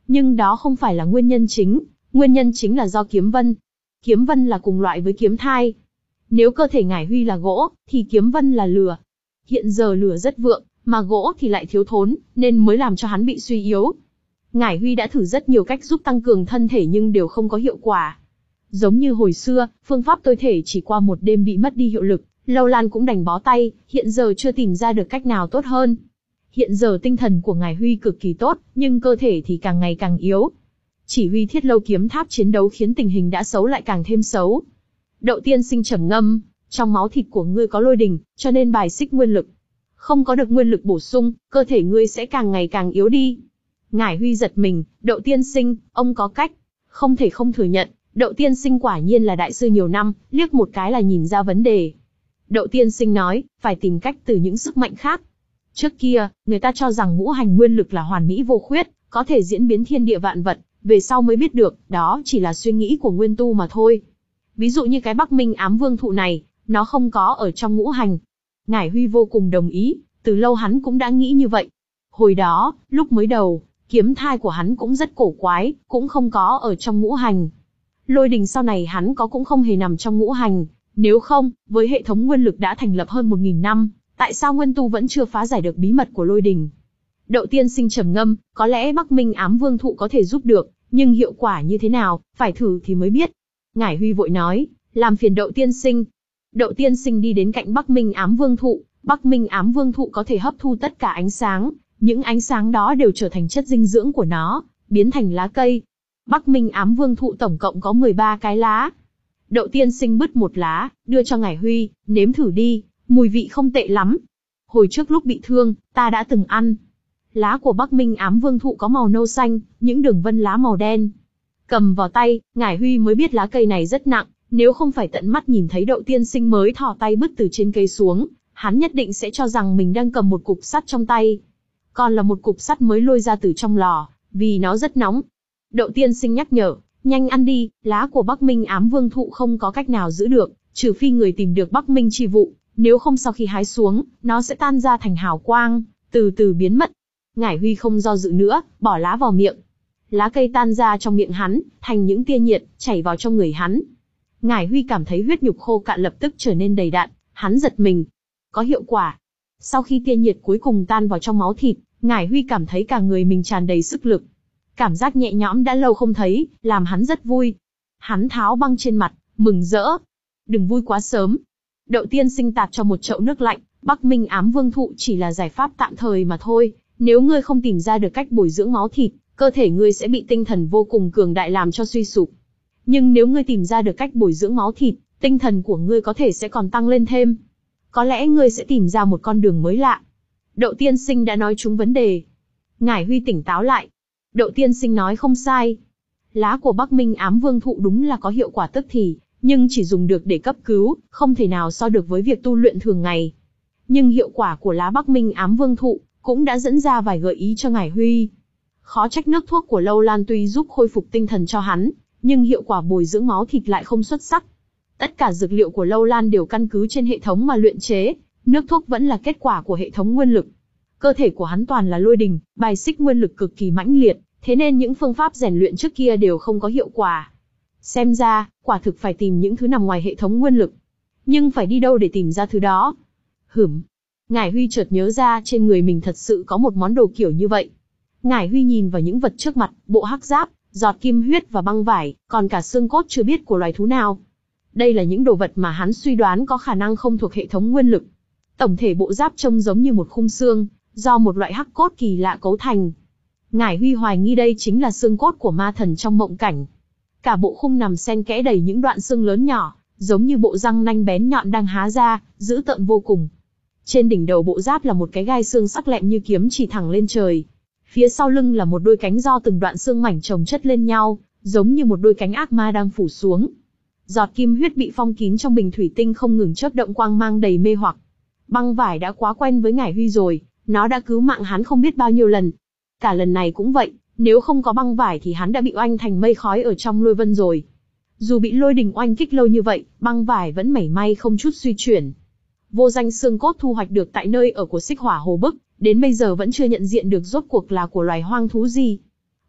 Nhưng đó không phải là nguyên nhân chính, nguyên nhân chính là do kiếm vân. Kiếm vân là cùng loại với kiếm thai. Nếu cơ thể Ngải Huy là gỗ, thì kiếm vân là lửa. Hiện giờ lửa rất vượng, mà gỗ thì lại thiếu thốn, nên mới làm cho hắn bị suy yếu. Ngải Huy đã thử rất nhiều cách giúp tăng cường thân thể nhưng đều không có hiệu quả. Giống như hồi xưa, phương pháp tôi thể chỉ qua một đêm bị mất đi hiệu lực, Lâu Lan cũng đành bó tay, hiện giờ chưa tìm ra được cách nào tốt hơn. Hiện giờ tinh thần của Ngải Huy cực kỳ tốt, nhưng cơ thể thì càng ngày càng yếu. Chỉ huy Thiết Lâu kiếm tháp chiến đấu khiến tình hình đã xấu lại càng thêm xấu. Đậu tiên sinh trầm ngâm, trong máu thịt của ngươi có lôi đình, cho nên bài xích nguyên lực. Không có được nguyên lực bổ sung, cơ thể ngươi sẽ càng ngày càng yếu đi. Ngải Huy giật mình, Đậu tiên sinh, ông có cách. Không thể không thừa nhận, Đậu tiên sinh quả nhiên là đại sư nhiều năm, liếc một cái là nhìn ra vấn đề. Đậu tiên sinh nói, phải tìm cách từ những sức mạnh khác. Trước kia, người ta cho rằng ngũ hành nguyên lực là hoàn mỹ vô khuyết, có thể diễn biến thiên địa vạn vật, về sau mới biết được, đó chỉ là suy nghĩ của nguyên tu mà thôi. Ví dụ như cái Bắc Minh ám vương thụ này, nó không có ở trong ngũ hành. Ngải Huy vô cùng đồng ý, từ lâu hắn cũng đã nghĩ như vậy. Hồi đó, lúc mới đầu, kiếm thai của hắn cũng rất cổ quái, cũng không có ở trong ngũ hành. Lôi đình sau này hắn có cũng không hề nằm trong ngũ hành, nếu không, với hệ thống nguyên lực đã thành lập hơn một nghìn năm, tại sao nguyên tu vẫn chưa phá giải được bí mật của lôi đình? Đậu tiên sinh trầm ngâm, có lẽ Bắc Minh ám vương thụ có thể giúp được, nhưng hiệu quả như thế nào, phải thử thì mới biết. Ngải Huy vội nói, làm phiền Đậu tiên sinh. Đậu tiên sinh đi đến cạnh Bắc Minh ám vương thụ, Bắc Minh ám vương thụ có thể hấp thu tất cả ánh sáng, những ánh sáng đó đều trở thành chất dinh dưỡng của nó, biến thành lá cây. Bắc Minh ám vương thụ tổng cộng có mười ba cái lá. Đậu tiên sinh bứt một lá, đưa cho Ngải Huy, nếm thử đi, mùi vị không tệ lắm. Hồi trước lúc bị thương, ta đã từng ăn. Lá của Bắc Minh ám vương thụ có màu nâu xanh, những đường vân lá màu đen. Cầm vào tay, Ngải Huy mới biết lá cây này rất nặng, nếu không phải tận mắt nhìn thấy Đậu tiên sinh mới thò tay bứt từ trên cây xuống, hắn nhất định sẽ cho rằng mình đang cầm một cục sắt trong tay. Còn là một cục sắt mới lôi ra từ trong lò, vì nó rất nóng. Đậu tiên sinh nhắc nhở, nhanh ăn đi, lá của Bắc Minh ám vương thụ không có cách nào giữ được, trừ phi người tìm được Bắc Minh chi vụ, nếu không sau khi hái xuống, nó sẽ tan ra thành hào quang, từ từ biến mất. Ngải Huy không do dự nữa, bỏ lá vào miệng. Lá cây tan ra trong miệng hắn, thành những tia nhiệt, chảy vào trong người hắn. Ngải Huy cảm thấy huyết nhục khô cạn lập tức trở nên đầy đặn, hắn giật mình. Có hiệu quả. Sau khi tia nhiệt cuối cùng tan vào trong máu thịt, Ngải Huy cảm thấy cả người mình tràn đầy sức lực. Cảm giác nhẹ nhõm đã lâu không thấy, làm hắn rất vui. Hắn tháo băng trên mặt, mừng rỡ. Đừng vui quá sớm. Đậu tiên sinh tạt cho một chậu nước lạnh, Bắc Minh ám vương thụ chỉ là giải pháp tạm thời mà thôi. Nếu ngươi không tìm ra được cách bồi dưỡng máu thịt, cơ thể ngươi sẽ bị tinh thần vô cùng cường đại làm cho suy sụp. Nhưng nếu ngươi tìm ra được cách bồi dưỡng máu thịt, tinh thần của ngươi có thể sẽ còn tăng lên thêm. Có lẽ ngươi sẽ tìm ra một con đường mới lạ. Đậu tiên sinh đã nói trúng vấn đề. Ngải Huy tỉnh táo lại. Đậu tiên sinh nói không sai. Lá của Bắc Minh ám vương thụ đúng là có hiệu quả tức thì, nhưng chỉ dùng được để cấp cứu, không thể nào so được với việc tu luyện thường ngày. Nhưng hiệu quả của lá Bắc Minh ám vương thụ cũng đã dẫn ra vài gợi ý cho Ngải Huy. Khó trách nước thuốc của Lâu Lan tuy giúp khôi phục tinh thần cho hắn, nhưng hiệu quả bồi dưỡng máu thịt lại không xuất sắc. Tất cả dược liệu của Lâu Lan đều căn cứ trên hệ thống mà luyện chế, nước thuốc vẫn là kết quả của hệ thống nguyên lực. Cơ thể của hắn toàn là lôi đình, bài xích nguyên lực cực kỳ mãnh liệt, thế nên những phương pháp rèn luyện trước kia đều không có hiệu quả. Xem ra, quả thực phải tìm những thứ nằm ngoài hệ thống nguyên lực. Nhưng phải đi đâu để tìm ra thứ đó? Hửm. Ngải Huy chợt nhớ ra trên người mình thật sự có một món đồ kiểu như vậy. Ngải Huy nhìn vào những vật trước mặt, bộ hắc giáp, giọt kim huyết và băng vải, còn cả xương cốt chưa biết của loài thú nào. Đây là những đồ vật mà hắn suy đoán có khả năng không thuộc hệ thống nguyên lực. Tổng thể bộ giáp trông giống như một khung xương, do một loại hắc cốt kỳ lạ cấu thành. Ngải Huy hoài nghi đây chính là xương cốt của ma thần trong mộng cảnh. Cả bộ khung nằm xen kẽ đầy những đoạn xương lớn nhỏ, giống như bộ răng nanh bén nhọn đang há ra, dữ tợn vô cùng. Trên đỉnh đầu bộ giáp là một cái gai xương sắc lẹm như kiếm chỉ thẳng lên trời. Phía sau lưng là một đôi cánh do từng đoạn xương mảnh chồng chất lên nhau, giống như một đôi cánh ác ma đang phủ xuống. Giọt kim huyết bị phong kín trong bình thủy tinh không ngừng chớp động quang mang đầy mê hoặc. Băng vải đã quá quen với Ngải Huy rồi, nó đã cứu mạng hắn không biết bao nhiêu lần. Cả lần này cũng vậy, nếu không có băng vải thì hắn đã bị oanh thành mây khói ở trong lôi vân rồi. Dù bị lôi đình oanh kích lâu như vậy, băng vải vẫn mảy may không chút suy chuyển. Vô danh xương cốt thu hoạch được tại nơi ở của Xích Hỏa Hồ Bức, đến bây giờ vẫn chưa nhận diện được rốt cuộc là của loài hoang thú gì.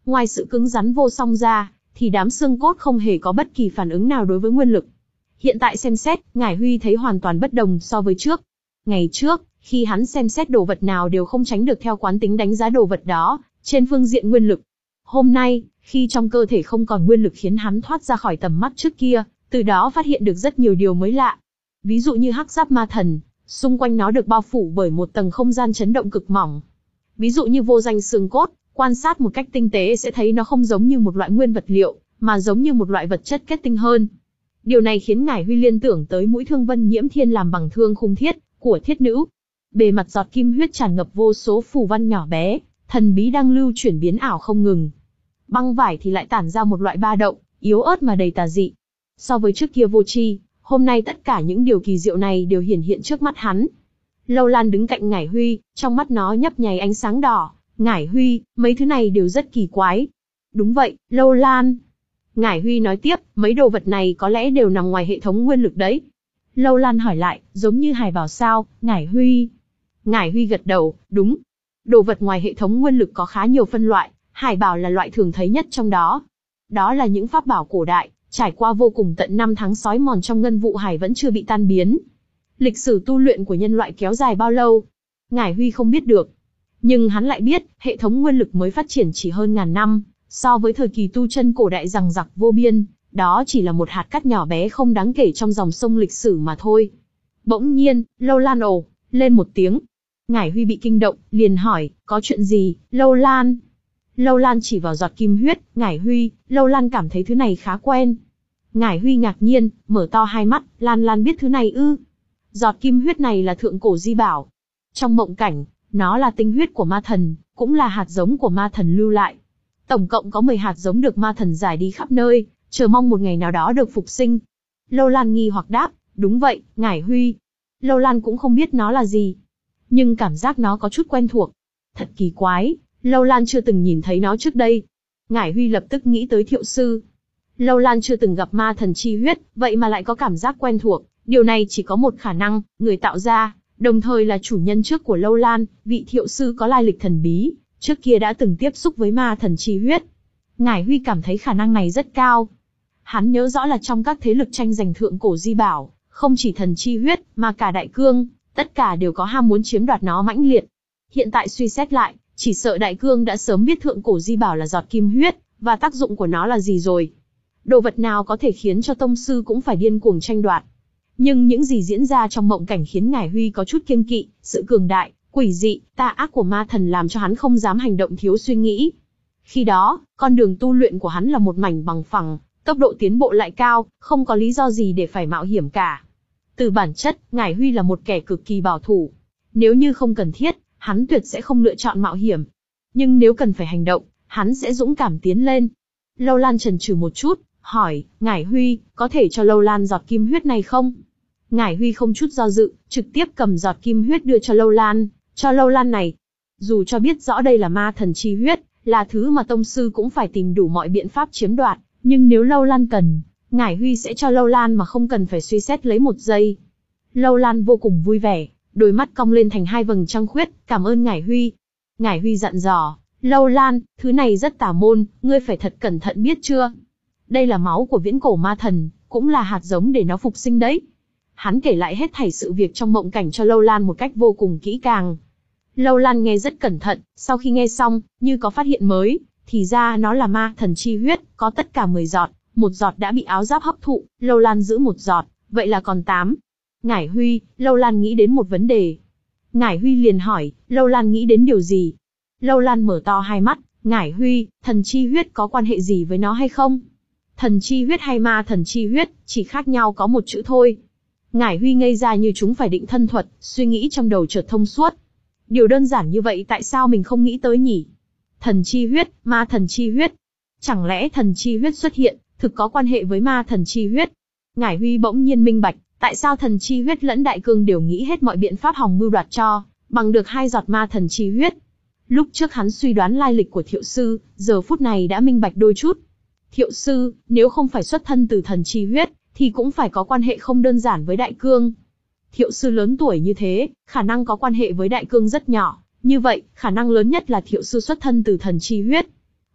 ngoài sự cứng rắn vô song ra, thì đám xương cốt không hề có bất kỳ phản ứng nào đối với nguyên lực. Hiện tại xem xét, Ngải Huy thấy hoàn toàn bất đồng so với trước. Ngày trước, khi hắn xem xét đồ vật nào đều không tránh được theo quán tính đánh giá đồ vật đó, trên phương diện nguyên lực. Hôm nay, khi trong cơ thể không còn nguyên lực khiến hắn thoát ra khỏi tầm mắt trước kia, từ đó phát hiện được rất nhiều điều mới lạ. Ví dụ như hắc giáp ma thần, xung quanh nó được bao phủ bởi một tầng không gian chấn động cực mỏng. Ví dụ như vô danh xương cốt, quan sát một cách tinh tế sẽ thấy nó không giống như một loại nguyên vật liệu, mà giống như một loại vật chất kết tinh hơn. Điều này khiến Ngải Huy liên tưởng tới mũi thương vân nhiễm thiên làm bằng thương khung thiết của thiết nữ. Bề mặt giọt kim huyết tràn ngập vô số phù văn nhỏ bé, thần bí đang lưu chuyển biến ảo không ngừng. Băng vải thì lại tản ra một loại ba động, yếu ớt mà đầy tà dị. So với trước kia vô tri, hôm nay tất cả những điều kỳ diệu này đều hiển hiện trước mắt hắn. Lâu Lan đứng cạnh Ngải Huy, trong mắt nó nhấp nháy ánh sáng đỏ. Ngải Huy, mấy thứ này đều rất kỳ quái. Đúng vậy, Lâu Lan. Ngải Huy nói tiếp, mấy đồ vật này có lẽ đều nằm ngoài hệ thống nguyên lực đấy. Lâu Lan hỏi lại, giống như Hải Bảo sao, Ngải Huy? Ngải Huy gật đầu, đúng. Đồ vật ngoài hệ thống nguyên lực có khá nhiều phân loại, Hải Bảo là loại thường thấy nhất trong đó. Đó là những pháp bảo cổ đại, trải qua vô cùng tận năm tháng sói mòn trong ngân vụ hải vẫn chưa bị tan biến. Lịch sử tu luyện của nhân loại kéo dài bao lâu? Ngải Huy không biết được. Nhưng hắn lại biết, hệ thống nguyên lực mới phát triển chỉ hơn ngàn năm, so với thời kỳ tu chân cổ đại rằng rặc vô biên, đó chỉ là một hạt cát nhỏ bé không đáng kể trong dòng sông lịch sử mà thôi. Bỗng nhiên, Lâu Lan ồ lên một tiếng. Ngải Huy bị kinh động, liền hỏi, có chuyện gì, Lâu Lan? Lâu Lan chỉ vào giọt kim huyết, Ngải Huy, Lâu Lan cảm thấy thứ này khá quen. Ngải Huy ngạc nhiên, mở to hai mắt, Lan Lan biết thứ này ư? Giọt kim huyết này là thượng cổ di bảo. Trong mộng cảnh, nó là tinh huyết của ma thần, cũng là hạt giống của ma thần lưu lại. Tổng cộng có mười hạt giống được ma thần giải đi khắp nơi, chờ mong một ngày nào đó được phục sinh. Lâu Lan nghi hoặc đáp, đúng vậy, Ngải Huy. Lâu Lan cũng không biết nó là gì, nhưng cảm giác nó có chút quen thuộc. Thật kỳ quái, Lâu Lan chưa từng nhìn thấy nó trước đây. Ngải Huy lập tức nghĩ tới Thiệu Sư. Lâu Lan chưa từng gặp ma thần chi huyết, vậy mà lại có cảm giác quen thuộc. Điều này chỉ có một khả năng, người tạo ra, đồng thời là chủ nhân trước của Lâu Lan, vị Thiệu Sư có lai lịch thần bí, trước kia đã từng tiếp xúc với ma thần chi huyết. Ngải Huy cảm thấy khả năng này rất cao. Hắn nhớ rõ là trong các thế lực tranh giành thượng cổ di bảo, không chỉ thần chi huyết, mà cả đại cương, tất cả đều có ham muốn chiếm đoạt nó mãnh liệt. Hiện tại suy xét lại, chỉ sợ đại cương đã sớm biết thượng cổ di bảo là giọt kim huyết, và tác dụng của nó là gì rồi. Đồ vật nào có thể khiến cho tông sư cũng phải điên cuồng tranh đoạt. Nhưng những gì diễn ra trong mộng cảnh khiến Ngải Huy có chút kiêng kỵ, sự cường đại, quỷ dị, tà ác của ma thần làm cho hắn không dám hành động thiếu suy nghĩ. Khi đó, con đường tu luyện của hắn là một mảnh bằng phẳng, tốc độ tiến bộ lại cao, không có lý do gì để phải mạo hiểm cả. Từ bản chất, Ngải Huy là một kẻ cực kỳ bảo thủ. Nếu như không cần thiết, hắn tuyệt sẽ không lựa chọn mạo hiểm. Nhưng nếu cần phải hành động, hắn sẽ dũng cảm tiến lên. Lâu Lan chần chừ một chút, hỏi, Ngải Huy, có thể cho Lâu Lan giọt kim huyết này không? Ngải Huy không chút do dự, trực tiếp cầm giọt kim huyết đưa cho Lâu Lan, cho Lâu Lan này. Dù cho biết rõ đây là ma thần chi huyết, là thứ mà tông sư cũng phải tìm đủ mọi biện pháp chiếm đoạt, nhưng nếu Lâu Lan cần, Ngải Huy sẽ cho Lâu Lan mà không cần phải suy xét lấy một giây. Lâu Lan vô cùng vui vẻ, đôi mắt cong lên thành hai vầng trăng khuyết, cảm ơn Ngải Huy. Ngải Huy dặn dò, Lâu Lan, thứ này rất tà môn, ngươi phải thật cẩn thận biết chưa? Đây là máu của viễn cổ ma thần, cũng là hạt giống để nó phục sinh đấy. Hắn kể lại hết thảy sự việc trong mộng cảnh cho Lâu Lan một cách vô cùng kỹ càng. Lâu Lan nghe rất cẩn thận, sau khi nghe xong, như có phát hiện mới, thì ra nó là ma thần chi huyết, có tất cả mười giọt, một giọt đã bị áo giáp hấp thụ, Lâu Lan giữ một giọt, vậy là còn tám. Ngải Huy, Lâu Lan nghĩ đến một vấn đề. Ngải Huy liền hỏi, Lâu Lan nghĩ đến điều gì? Lâu Lan mở to hai mắt, Ngải Huy, thần chi huyết có quan hệ gì với nó hay không? Thần chi huyết hay ma thần chi huyết, chỉ khác nhau có một chữ thôi. Ngải Huy ngây ra như chúng phải định thân thuật, suy nghĩ trong đầu chợt thông suốt. Điều đơn giản như vậy tại sao mình không nghĩ tới nhỉ? Thần chi huyết, ma thần chi huyết. Chẳng lẽ thần chi huyết xuất hiện, thực có quan hệ với ma thần chi huyết? Ngải Huy bỗng nhiên minh bạch, tại sao thần chi huyết lẫn đại cương đều nghĩ hết mọi biện pháp hòng mưu đoạt cho, bằng được hai giọt ma thần chi huyết. Lúc trước hắn suy đoán lai lịch của Thiệu Sư, giờ phút này đã minh bạch đôi chút. Thiệu Sư, nếu không phải xuất thân từ thần chi huyết, thì cũng phải có quan hệ không đơn giản với đại cương. Thiệu Sư lớn tuổi như thế, khả năng có quan hệ với đại cương rất nhỏ, như vậy, khả năng lớn nhất là Thiệu Sư xuất thân từ thần chi huyết.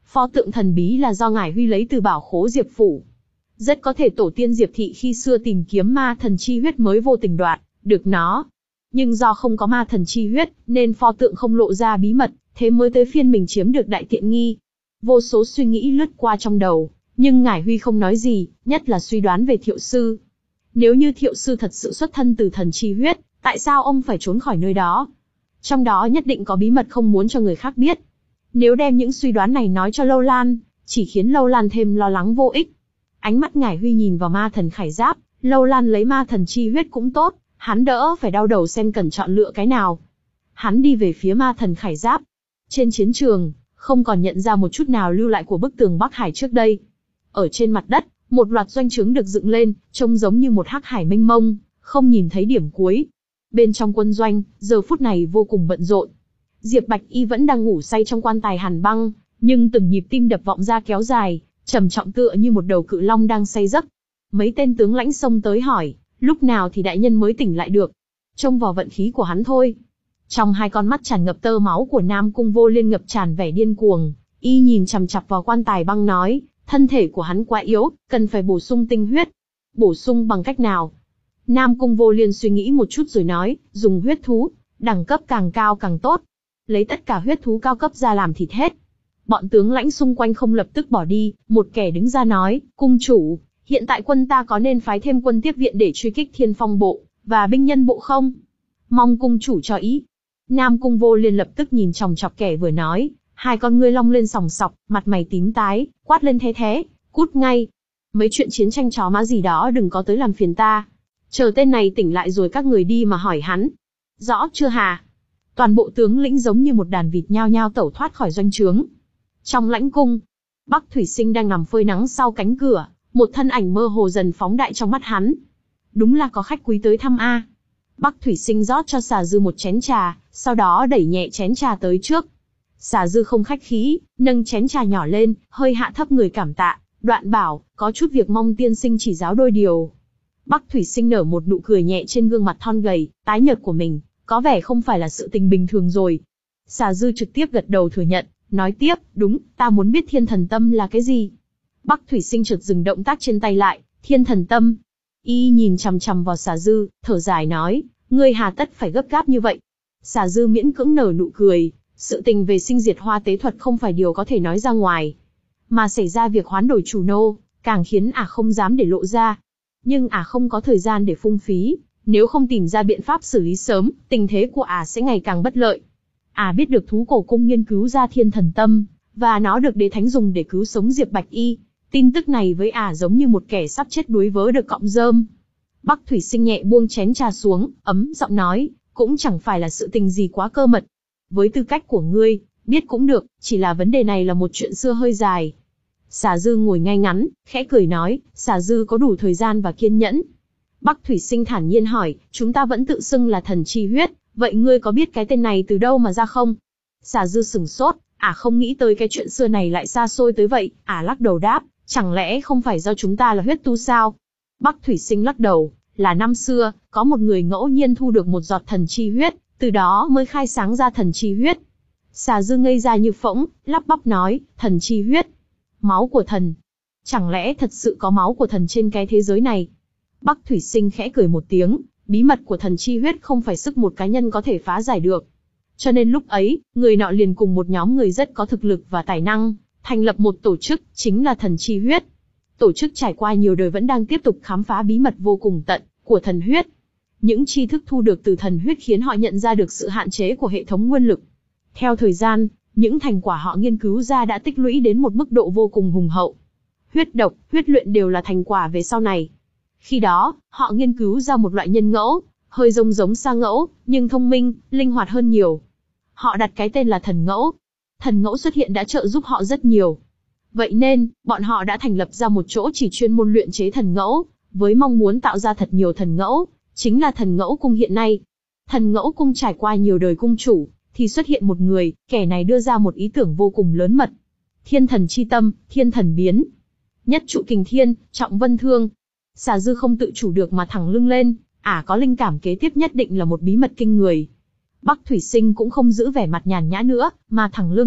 Pho tượng thần bí là do ngài Huy lấy từ bảo khố Diệp phủ. Rất có thể tổ tiên Diệp thị khi xưa tìm kiếm ma thần chi huyết mới vô tình đoạt được nó. Nhưng do không có ma thần chi huyết, nên pho tượng không lộ ra bí mật, thế mới tới phiên mình chiếm được đại tiện nghi. Vô số suy nghĩ lướt qua trong đầu, nhưng ngài Huy không nói gì, nhất là suy đoán về Thiệu sư. Nếu như Thiệu sư thật sự xuất thân từ thần chi huyết, tại sao ông phải trốn khỏi nơi đó? Trong đó nhất định có bí mật không muốn cho người khác biết. Nếu đem những suy đoán này nói cho Lâu Lan, chỉ khiến Lâu Lan thêm lo lắng vô ích. Ánh mắt ngài Huy nhìn vào ma thần khải giáp, Lâu Lan lấy ma thần chi huyết cũng tốt, hắn đỡ phải đau đầu xem cần chọn lựa cái nào. Hắn đi về phía ma thần khải giáp. Trên chiến trường, không còn nhận ra một chút nào lưu lại của bức tường Bắc Hải trước đây. Ở trên mặt đất, một loạt doanh trướng được dựng lên, trông giống như một hắc hải mênh mông, không nhìn thấy điểm cuối. Bên trong quân doanh, giờ phút này vô cùng bận rộn. Diệp Bạch Y vẫn đang ngủ say trong quan tài hàn băng, nhưng từng nhịp tim đập vọng ra kéo dài, trầm trọng tựa như một đầu cự long đang say giấc. Mấy tên tướng lãnh xông tới hỏi, lúc nào thì đại nhân mới tỉnh lại được? Trông vào vận khí của hắn thôi. Trong hai con mắt tràn ngập tơ máu của Nam Cung Vô Liên ngập tràn vẻ điên cuồng, y nhìn chằm chằm vào quan tài băng nói, thân thể của hắn quá yếu, cần phải bổ sung tinh huyết. Bổ sung bằng cách nào? Nam Cung Vô Liên suy nghĩ một chút rồi nói, dùng huyết thú, đẳng cấp càng cao càng tốt. Lấy tất cả huyết thú cao cấp ra làm thịt hết. Bọn tướng lãnh xung quanh không lập tức bỏ đi, một kẻ đứng ra nói, cung chủ, hiện tại quân ta có nên phái thêm quân tiếp viện để truy kích Thiên Phong bộ và binh nhân bộ không? Mong cung chủ cho ý. Nam Cung Vô Liên lập tức nhìn chòng chọc kẻ vừa nói, hai con ngươi long lên sòng sọc, mặt mày tím tái, quát lên thé thé, cút ngay. Mấy chuyện chiến tranh chó má gì đó đừng có tới làm phiền ta. Chờ tên này tỉnh lại rồi các người đi mà hỏi hắn. Rõ chưa hà? Toàn bộ tướng lĩnh giống như một đàn vịt nhao nhao tẩu thoát khỏi doanh trướng. Trong lãnh cung, Bắc Thủy Sinh đang nằm phơi nắng sau cánh cửa, một thân ảnh mơ hồ dần phóng đại trong mắt hắn. Đúng là có khách quý tới thăm a. Bắc Thủy Sinh rót cho Xà Dư một chén trà, sau đó đẩy nhẹ chén trà tới trước. Xà Dư không khách khí, nâng chén trà nhỏ lên, hơi hạ thấp người cảm tạ, đoạn bảo, có chút việc mong tiên sinh chỉ giáo đôi điều. Bắc Thủy Sinh nở một nụ cười nhẹ trên gương mặt thon gầy, tái nhợt của mình, có vẻ không phải là sự tình bình thường rồi. Xà Dư trực tiếp gật đầu thừa nhận, nói tiếp, đúng, ta muốn biết Thiên Thần Tâm là cái gì. Bắc Thủy Sinh chợt dừng động tác trên tay lại, Thiên Thần Tâm. Y nhìn chằm chằm vào Xà Dư, thở dài nói, ngươi hà tất phải gấp gáp như vậy. Xà Dư miễn cưỡng nở nụ cười, sự tình về sinh diệt hoa tế thuật không phải điều có thể nói ra ngoài. Mà xảy ra việc hoán đổi chủ nô, càng khiến ả không dám để lộ ra. Nhưng ả không có thời gian để phung phí, nếu không tìm ra biện pháp xử lý sớm, tình thế của ả sẽ ngày càng bất lợi. Ả biết được thú cổ cung nghiên cứu ra Thiên Thần Tâm, và nó được đế thánh dùng để cứu sống Diệp Bạch Y. Tin tức này với ả giống như một kẻ sắp chết đuối vớ được cọng rơm. Bắc Thủy Sinh nhẹ buông chén trà xuống, ấm giọng nói, cũng chẳng phải là sự tình gì quá cơ mật. Với tư cách của ngươi, biết cũng được, chỉ là vấn đề này là một chuyện xưa hơi dài. Xà Dư ngồi ngay ngắn, khẽ cười nói, Xà Dư có đủ thời gian và kiên nhẫn. Bắc Thủy Sinh thản nhiên hỏi, chúng ta vẫn tự xưng là thần chi huyết, vậy ngươi có biết cái tên này từ đâu mà ra không? Xà Dư sửng sốt, ả không nghĩ tới cái chuyện xưa này lại xa xôi tới vậy, ả lắc đầu đáp, chẳng lẽ không phải do chúng ta là huyết tu sao? Bắc Thủy Sinh lắc đầu, là năm xưa, có một người ngẫu nhiên thu được một giọt thần chi huyết, từ đó mới khai sáng ra thần chi huyết. Xà Dư ngây ra như phỗng, lắp bắp nói, thần chi huyết, máu của thần. Chẳng lẽ thật sự có máu của thần trên cái thế giới này? Bắc Thủy Sinh khẽ cười một tiếng, bí mật của thần chi huyết không phải sức một cá nhân có thể phá giải được. Cho nên lúc ấy, người nọ liền cùng một nhóm người rất có thực lực và tài năng, thành lập một tổ chức, chính là thần chi huyết. Tổ chức trải qua nhiều đời vẫn đang tiếp tục khám phá bí mật vô cùng tận của thần huyết. Những tri thức thu được từ thần huyết khiến họ nhận ra được sự hạn chế của hệ thống nguyên lực. Theo thời gian, những thành quả họ nghiên cứu ra đã tích lũy đến một mức độ vô cùng hùng hậu. Huyết độc, huyết luyện đều là thành quả về sau này. Khi đó, họ nghiên cứu ra một loại nhân ngẫu, hơi giống giống sa ngẫu, nhưng thông minh, linh hoạt hơn nhiều. Họ đặt cái tên là thần ngẫu. Thần ngẫu xuất hiện đã trợ giúp họ rất nhiều. Vậy nên, bọn họ đã thành lập ra một chỗ chỉ chuyên môn luyện chế thần ngẫu, với mong muốn tạo ra thật nhiều thần ngẫu, chính là thần ngẫu cung hiện nay. Thần ngẫu cung trải qua nhiều đời cung chủ, thì xuất hiện một người, kẻ này đưa ra một ý tưởng vô cùng lớn mật. Thiên thần chi tâm, thiên thần biến. Nhất trụ kình thiên, trọng vân thương. Xà Dư không tự chủ được mà thẳng lưng lên, ả à, có linh cảm kế tiếp nhất định là một bí mật kinh người. Bắc Thủy Sinh cũng không giữ vẻ mặt nhàn nhã nữa, mà thẳng lưng,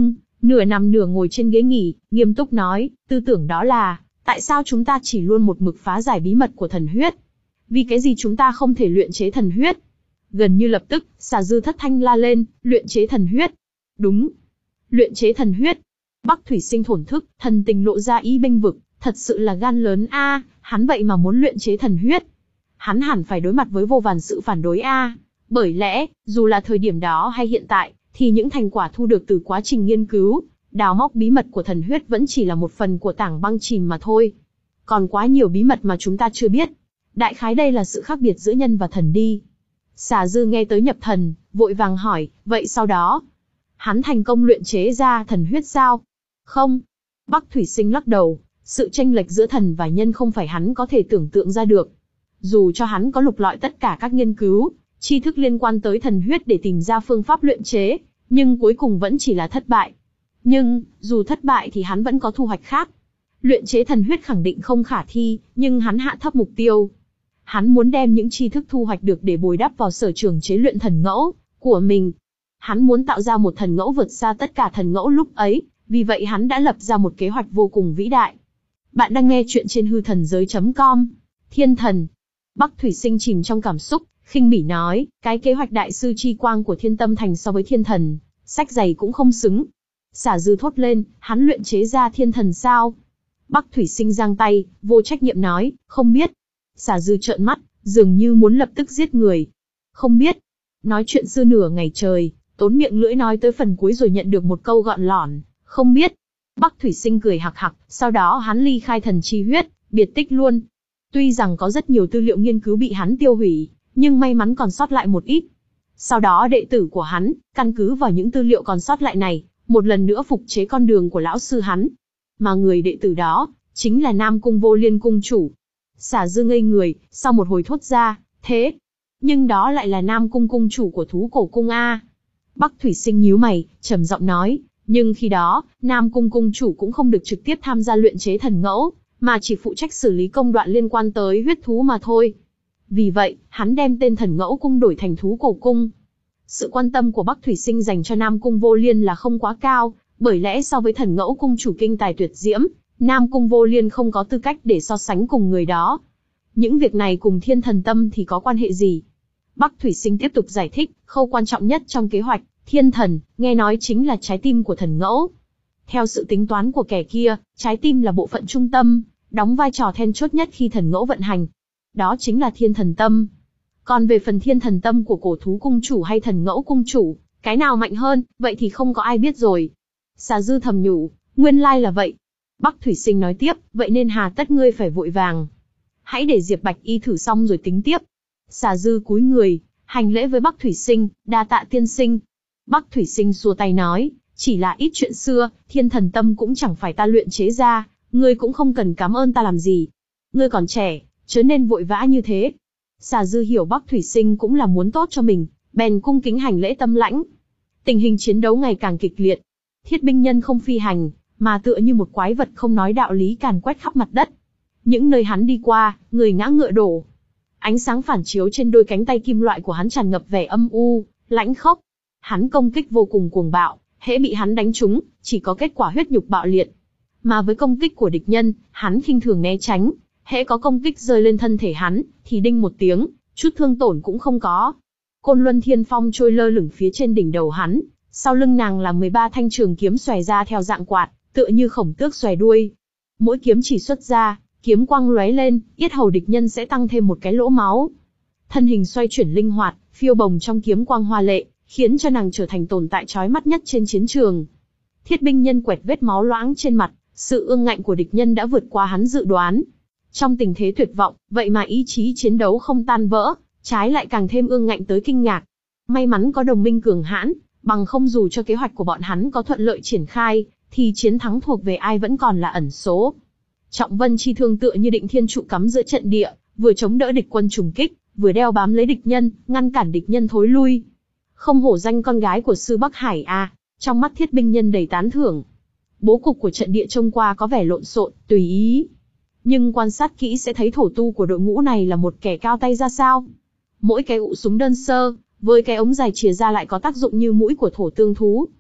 nửa nằm nửa ngồi trên ghế nghỉ, nghiêm túc nói, tư tưởng đó là, tại sao chúng ta chỉ luôn một mực phá giải bí mật của thần huyết? Vì cái gì chúng ta không thể luyện chế thần huyết? Gần như lập tức, Xà Dư thất thanh la lên, luyện chế thần huyết. Đúng, luyện chế thần huyết. Bắc Thủy Sinh thổn thức, thần tình lộ ra ý bênh vực, thật sự là gan lớn a, hắn vậy mà muốn luyện chế thần huyết. Hắn hẳn phải đối mặt với vô vàn sự phản đối a, bởi lẽ, dù là thời điểm đó hay hiện tại, thì những thành quả thu được từ quá trình nghiên cứu, đào móc bí mật của thần huyết vẫn chỉ là một phần của tảng băng chìm mà thôi. Còn quá nhiều bí mật mà chúng ta chưa biết. Đại khái đây là sự khác biệt giữa nhân và thần đi. Xà Dư nghe tới nhập thần, vội vàng hỏi, vậy sau đó? Hắn thành công luyện chế ra thần huyết sao? Không. Bắc Thủy Sinh lắc đầu, sự chênh lệch giữa thần và nhân không phải hắn có thể tưởng tượng ra được. Dù cho hắn có lục lọi tất cả các nghiên cứu, tri thức liên quan tới thần huyết để tìm ra phương pháp luyện chế, nhưng cuối cùng vẫn chỉ là thất bại. Nhưng, dù thất bại thì hắn vẫn có thu hoạch khác. Luyện chế thần huyết khẳng định không khả thi, nhưng hắn hạ thấp mục tiêu. Hắn muốn đem những tri thức thu hoạch được để bồi đắp vào sở trường chế luyện thần ngẫu của mình. Hắn muốn tạo ra một thần ngẫu vượt xa tất cả thần ngẫu lúc ấy, vì vậy hắn đã lập ra một kế hoạch vô cùng vĩ đại. Bạn đang nghe chuyện trên hư thần giới chấm com. Thiên thần. Bắc Thủy Sinh chìm trong cảm xúc, khinh bỉ nói, cái kế hoạch đại sư chi quang của Thiên Tâm Thành so với thiên thần, sách giày cũng không xứng. Xà Dư thốt lên, hắn luyện chế ra thiên thần sao? Bắc Thủy Sinh giang tay, vô trách nhiệm nói, không biết. Xà Dư trợn mắt, dường như muốn lập tức giết người. Không biết. Nói chuyện sư nửa ngày trời, tốn miệng lưỡi nói tới phần cuối rồi nhận được một câu gọn lỏn, không biết. Bắc Thủy Sinh cười hạc hạc, sau đó hắn ly khai thần chi huyết, biệt tích luôn. Tuy rằng có rất nhiều tư liệu nghiên cứu bị hắn tiêu hủy, nhưng may mắn còn sót lại một ít. Sau đó đệ tử của hắn, căn cứ vào những tư liệu còn sót lại này, một lần nữa phục chế con đường của lão sư hắn. Mà người đệ tử đó, chính là Nam Cung Vô Liên cung chủ. Xà Dư ngây người, sau một hồi thốt ra, thế. Nhưng đó lại là Nam Cung cung chủ của Thú Cổ Cung a. Bắc Thủy Sinh nhíu mày, trầm giọng nói, nhưng khi đó, Nam Cung cung chủ cũng không được trực tiếp tham gia luyện chế thần ngẫu, mà chỉ phụ trách xử lý công đoạn liên quan tới huyết thú mà thôi. Vì vậy, hắn đem tên thần ngẫu cung đổi thành Thú Cổ Cung. Sự quan tâm của Bắc Thủy Sinh dành cho Nam Cung Vô Liên là không quá cao, bởi lẽ so với thần ngẫu cung chủ kinh tài tuyệt diễm, Nam Cung Vô Liên không có tư cách để so sánh cùng người đó. Những việc này cùng Thiên Thần Tâm thì có quan hệ gì? Bắc Thủy Sinh tiếp tục giải thích, khâu quan trọng nhất trong kế hoạch, thiên thần, nghe nói chính là trái tim của thần ngẫu. Theo sự tính toán của kẻ kia, trái tim là bộ phận trung tâm, đóng vai trò then chốt nhất khi thần ngẫu vận hành. Đó chính là Thiên Thần Tâm. Còn về phần Thiên Thần Tâm của Cổ Thú cung chủ hay thần ngẫu cung chủ, cái nào mạnh hơn, vậy thì không có ai biết rồi. Xà Dư thầm nhủ, nguyên lai là vậy. Bắc Thủy Sinh nói tiếp, vậy nên hà tất ngươi phải vội vàng. Hãy để Diệp Bạch Y thử xong rồi tính tiếp. Xà Dư cúi người, hành lễ với Bắc Thủy Sinh, đa tạ tiên sinh. Bắc Thủy Sinh xua tay nói, chỉ là ít chuyện xưa, Thiên Thần Tâm cũng chẳng phải ta luyện chế ra, ngươi cũng không cần cảm ơn ta làm gì. Ngươi còn trẻ, chớ nên vội vã như thế. Xà Dư hiểu Bắc Thủy Sinh cũng là muốn tốt cho mình, bèn cung kính hành lễ tâm lãnh. Tình hình chiến đấu ngày càng kịch liệt. Thiết binh nhân không phi hành, mà tựa như một quái vật không nói đạo lý càn quét khắp mặt đất. Những nơi hắn đi qua, người ngã ngựa đổ. Ánh sáng phản chiếu trên đôi cánh tay kim loại của hắn tràn ngập vẻ âm u, lãnh khốc. Hắn công kích vô cùng cuồng bạo, hễ bị hắn đánh trúng, chỉ có kết quả huyết nhục bạo liệt. Mà với công kích của địch nhân, hắn khinh thường né tránh, hễ có công kích rơi lên thân thể hắn, thì đinh một tiếng, chút thương tổn cũng không có. Côn Luân Thiên Phong trôi lơ lửng phía trên đỉnh đầu hắn, sau lưng nàng là mười ba thanh trường kiếm xòe ra theo dạng quạt, tựa như khổng tước xòe đuôi. Mỗi kiếm chỉ xuất ra, kiếm quang lóe lên, yết hầu địch nhân sẽ tăng thêm một cái lỗ máu. Thân hình xoay chuyển linh hoạt, phiêu bồng trong kiếm quang hoa lệ, khiến cho nàng trở thành tồn tại chói mắt nhất trên chiến trường. Thiết binh nhân quẹt vết máu loãng trên mặt, sự ương ngạnh của địch nhân đã vượt qua hắn dự đoán. Trong tình thế tuyệt vọng, vậy mà ý chí chiến đấu không tan vỡ, trái lại càng thêm ương ngạnh tới kinh ngạc. May mắn có đồng minh cường hãn, bằng không dù cho kế hoạch của bọn hắn có thuận lợi triển khai, thì chiến thắng thuộc về ai vẫn còn là ẩn số. Trọng Vân chi thương tựa như định thiên trụ cắm giữa trận địa, vừa chống đỡ địch quân trùng kích, vừa đeo bám lấy địch nhân, ngăn cản địch nhân thối lui. Không hổ danh con gái của sư Bắc Hải a, trong mắt thiết binh nhân đầy tán thưởng. Bố cục của trận địa trông qua có vẻ lộn xộn, tùy ý. Nhưng quan sát kỹ sẽ thấy thổ tu của đội ngũ này là một kẻ cao tay ra sao. Mỗi cái ụ súng đơn sơ, với cái ống dài chìa ra lại có tác dụng như mũi của thổ tương thú.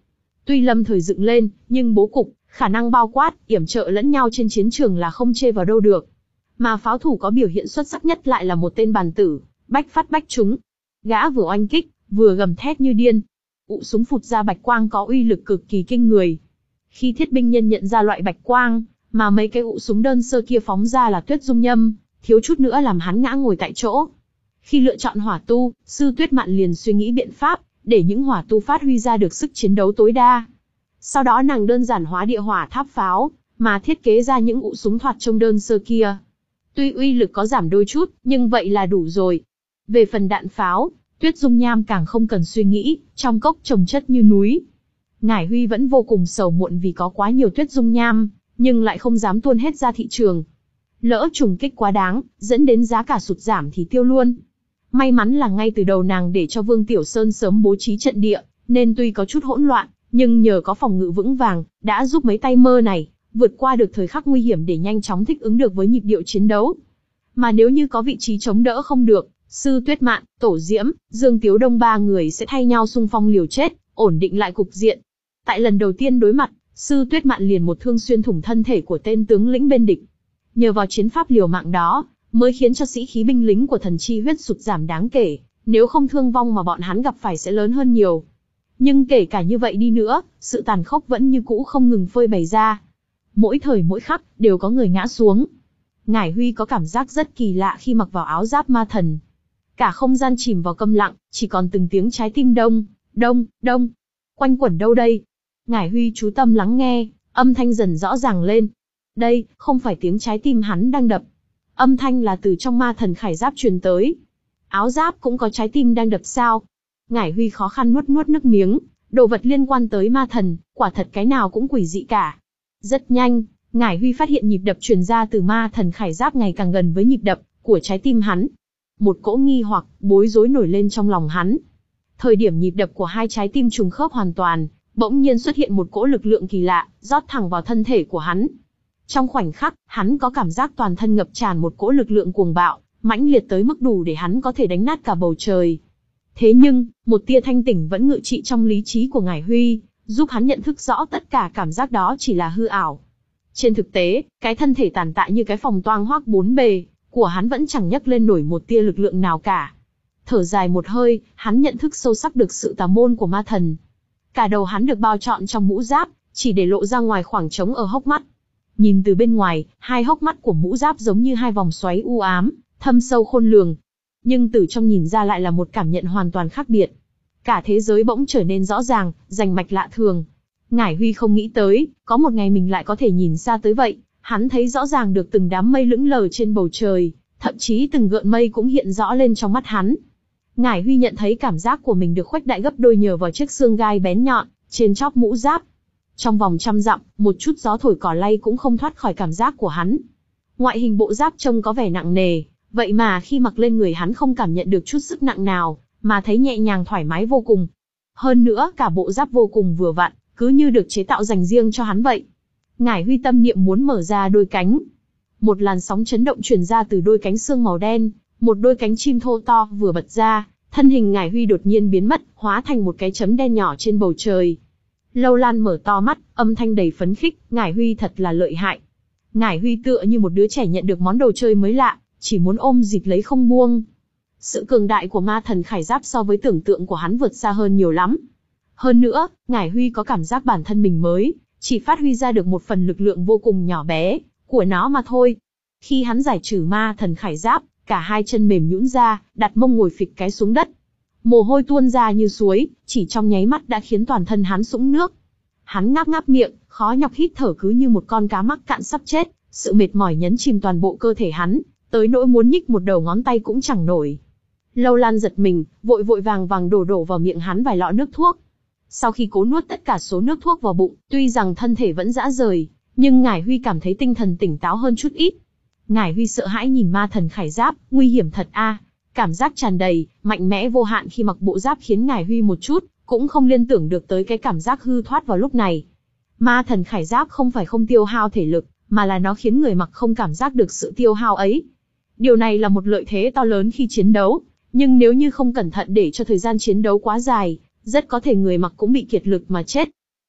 Tuy lâm thời dựng lên, nhưng bố cục, khả năng bao quát, yểm trợ lẫn nhau trên chiến trường là không chê vào đâu được. Mà pháo thủ có biểu hiện xuất sắc nhất lại là một tên bàn tử, bách phát bách trúng. Gã vừa oanh kích, vừa gầm thét như điên. Ụ súng phụt ra bạch quang có uy lực cực kỳ kinh người. Khi thiết binh nhân nhận ra loại bạch quang, mà mấy cái ụ súng đơn sơ kia phóng ra là Tuyết Dung Nhâm, thiếu chút nữa làm hắn ngã ngồi tại chỗ. Khi lựa chọn hỏa tu, sư Tuyết Mạn liền suy nghĩ biện pháp, để những hỏa tu phát huy ra được sức chiến đấu tối đa. Sau đó nàng đơn giản hóa địa hỏa tháp pháo, mà thiết kế ra những ụ súng thoạt trông đơn sơ kia. Tuy uy lực có giảm đôi chút, nhưng vậy là đủ rồi. Về phần đạn pháo, Tuyết Dung Nham càng không cần suy nghĩ, trong cốc trồng chất như núi. Ngải Huy vẫn vô cùng sầu muộn vì có quá nhiều Tuyết Dung Nham, nhưng lại không dám tuôn hết ra thị trường. Lỡ trùng kích quá đáng, dẫn đến giá cả sụt giảm thì tiêu luôn. May mắn là ngay từ đầu nàng để cho Vương Tiểu Sơn sớm bố trí trận địa, nên tuy có chút hỗn loạn, nhưng nhờ có phòng ngự vững vàng, đã giúp mấy tay mơ này vượt qua được thời khắc nguy hiểm để nhanh chóng thích ứng được với nhịp điệu chiến đấu. Mà nếu như có vị trí chống đỡ không được, sư Tuyết Mạn, Tổ Diễm, Dương Tiếu Đông ba người sẽ thay nhau xung phong liều chết, ổn định lại cục diện. Tại lần đầu tiên đối mặt, sư Tuyết Mạn liền một thương xuyên thủng thân thể của tên tướng lĩnh bên địch. Nhờ vào chiến pháp liều mạng đó, mới khiến cho sĩ khí binh lính của thần chi huyết sụt giảm đáng kể, nếu không thương vong mà bọn hắn gặp phải sẽ lớn hơn nhiều. Nhưng kể cả như vậy đi nữa, sự tàn khốc vẫn như cũ không ngừng phơi bày ra. Mỗi thời mỗi khắc, đều có người ngã xuống. Ngải Huy có cảm giác rất kỳ lạ khi mặc vào áo giáp ma thần. Cả không gian chìm vào câm lặng, chỉ còn từng tiếng trái tim đông, đông, đông. Quanh quẩn đâu đây? Ngải Huy chú tâm lắng nghe, âm thanh dần rõ ràng lên. Đây, không phải tiếng trái tim hắn đang đập. Âm thanh là từ trong ma thần khải giáp truyền tới. Áo giáp cũng có trái tim đang đập sao? Ngải Huy khó khăn nuốt nuốt nước miếng, đồ vật liên quan tới ma thần, quả thật cái nào cũng quỷ dị cả. Rất nhanh, Ngải Huy phát hiện nhịp đập truyền ra từ ma thần khải giáp ngày càng gần với nhịp đập của trái tim hắn. Một cỗ nghi hoặc, bối rối nổi lên trong lòng hắn. Thời điểm nhịp đập của hai trái tim trùng khớp hoàn toàn, bỗng nhiên xuất hiện một cỗ lực lượng kỳ lạ, rót thẳng vào thân thể của hắn. Trong khoảnh khắc, hắn có cảm giác toàn thân ngập tràn một cỗ lực lượng cuồng bạo, mãnh liệt tới mức đủ để hắn có thể đánh nát cả bầu trời. Thế nhưng, một tia thanh tỉnh vẫn ngự trị trong lý trí của Ngải Huy, giúp hắn nhận thức rõ tất cả cảm giác đó chỉ là hư ảo. Trên thực tế, cái thân thể tàn tạ như cái phòng toang hoác bốn bề của hắn vẫn chẳng nhấc lên nổi một tia lực lượng nào cả. Thở dài một hơi, hắn nhận thức sâu sắc được sự tà môn của ma thần. Cả đầu hắn được bao trọn trong mũ giáp, chỉ để lộ ra ngoài khoảng trống ở hốc mắt. Nhìn từ bên ngoài, hai hốc mắt của mũ giáp giống như hai vòng xoáy u ám, thâm sâu khôn lường. Nhưng từ trong nhìn ra lại là một cảm nhận hoàn toàn khác biệt. Cả thế giới bỗng trở nên rõ ràng, rành mạch lạ thường. Ngải Huy không nghĩ tới, có một ngày mình lại có thể nhìn xa tới vậy. Hắn thấy rõ ràng được từng đám mây lững lờ trên bầu trời, thậm chí từng gợn mây cũng hiện rõ lên trong mắt hắn. Ngải Huy nhận thấy cảm giác của mình được khuếch đại gấp đôi nhờ vào chiếc xương gai bén nhọn trên chóp mũ giáp. Trong vòng trăm dặm, một chút gió thổi cỏ lay cũng không thoát khỏi cảm giác của hắn. Ngoại hình bộ giáp trông có vẻ nặng nề, vậy mà khi mặc lên người hắn không cảm nhận được chút sức nặng nào, mà thấy nhẹ nhàng thoải mái vô cùng. Hơn nữa, cả bộ giáp vô cùng vừa vặn, cứ như được chế tạo dành riêng cho hắn vậy. Ngải Huy tâm niệm muốn mở ra đôi cánh. Một làn sóng chấn động truyền ra từ đôi cánh xương màu đen, một đôi cánh chim thô to vừa bật ra, thân hình Ngải Huy đột nhiên biến mất, hóa thành một cái chấm đen nhỏ trên bầu trời. Lâu Lan mở to mắt, âm thanh đầy phấn khích, Ngải Huy thật là lợi hại. Ngải Huy tựa như một đứa trẻ nhận được món đồ chơi mới lạ, chỉ muốn ôm dịt lấy không buông. Sự cường đại của ma thần khải giáp so với tưởng tượng của hắn vượt xa hơn nhiều lắm. Hơn nữa, Ngải Huy có cảm giác bản thân mình mới chỉ phát huy ra được một phần lực lượng vô cùng nhỏ bé của nó mà thôi. Khi hắn giải trừ ma thần khải giáp, cả hai chân mềm nhũn ra, đặt mông ngồi phịch cái xuống đất. Mồ hôi tuôn ra như suối, chỉ trong nháy mắt đã khiến toàn thân hắn sũng nước. Hắn ngáp ngáp miệng, khó nhọc hít thở cứ như một con cá mắc cạn sắp chết, sự mệt mỏi nhấn chìm toàn bộ cơ thể hắn, tới nỗi muốn nhích một đầu ngón tay cũng chẳng nổi. Lâu Lan giật mình, vội vội vàng vàng đổ đổ vào miệng hắn vài lọ nước thuốc. Sau khi cố nuốt tất cả số nước thuốc vào bụng, tuy rằng thân thể vẫn rã rời, nhưng Ngải Huy cảm thấy tinh thần tỉnh táo hơn chút ít. Ngải Huy sợ hãi nhìn ma thần khải giáp, nguy hiểm thật a. Cảm giác tràn đầy, mạnh mẽ vô hạn khi mặc bộ giáp khiến Ngải Huy một chút cũng không liên tưởng được tới cái cảm giác hư thoát vào lúc này. Ma thần khải giáp không phải không tiêu hao thể lực, mà là nó khiến người mặc không cảm giác được sự tiêu hao ấy. Điều này là một lợi thế to lớn khi chiến đấu, nhưng nếu như không cẩn thận để cho thời gian chiến đấu quá dài, rất có thể người mặc cũng bị kiệt lực mà chết.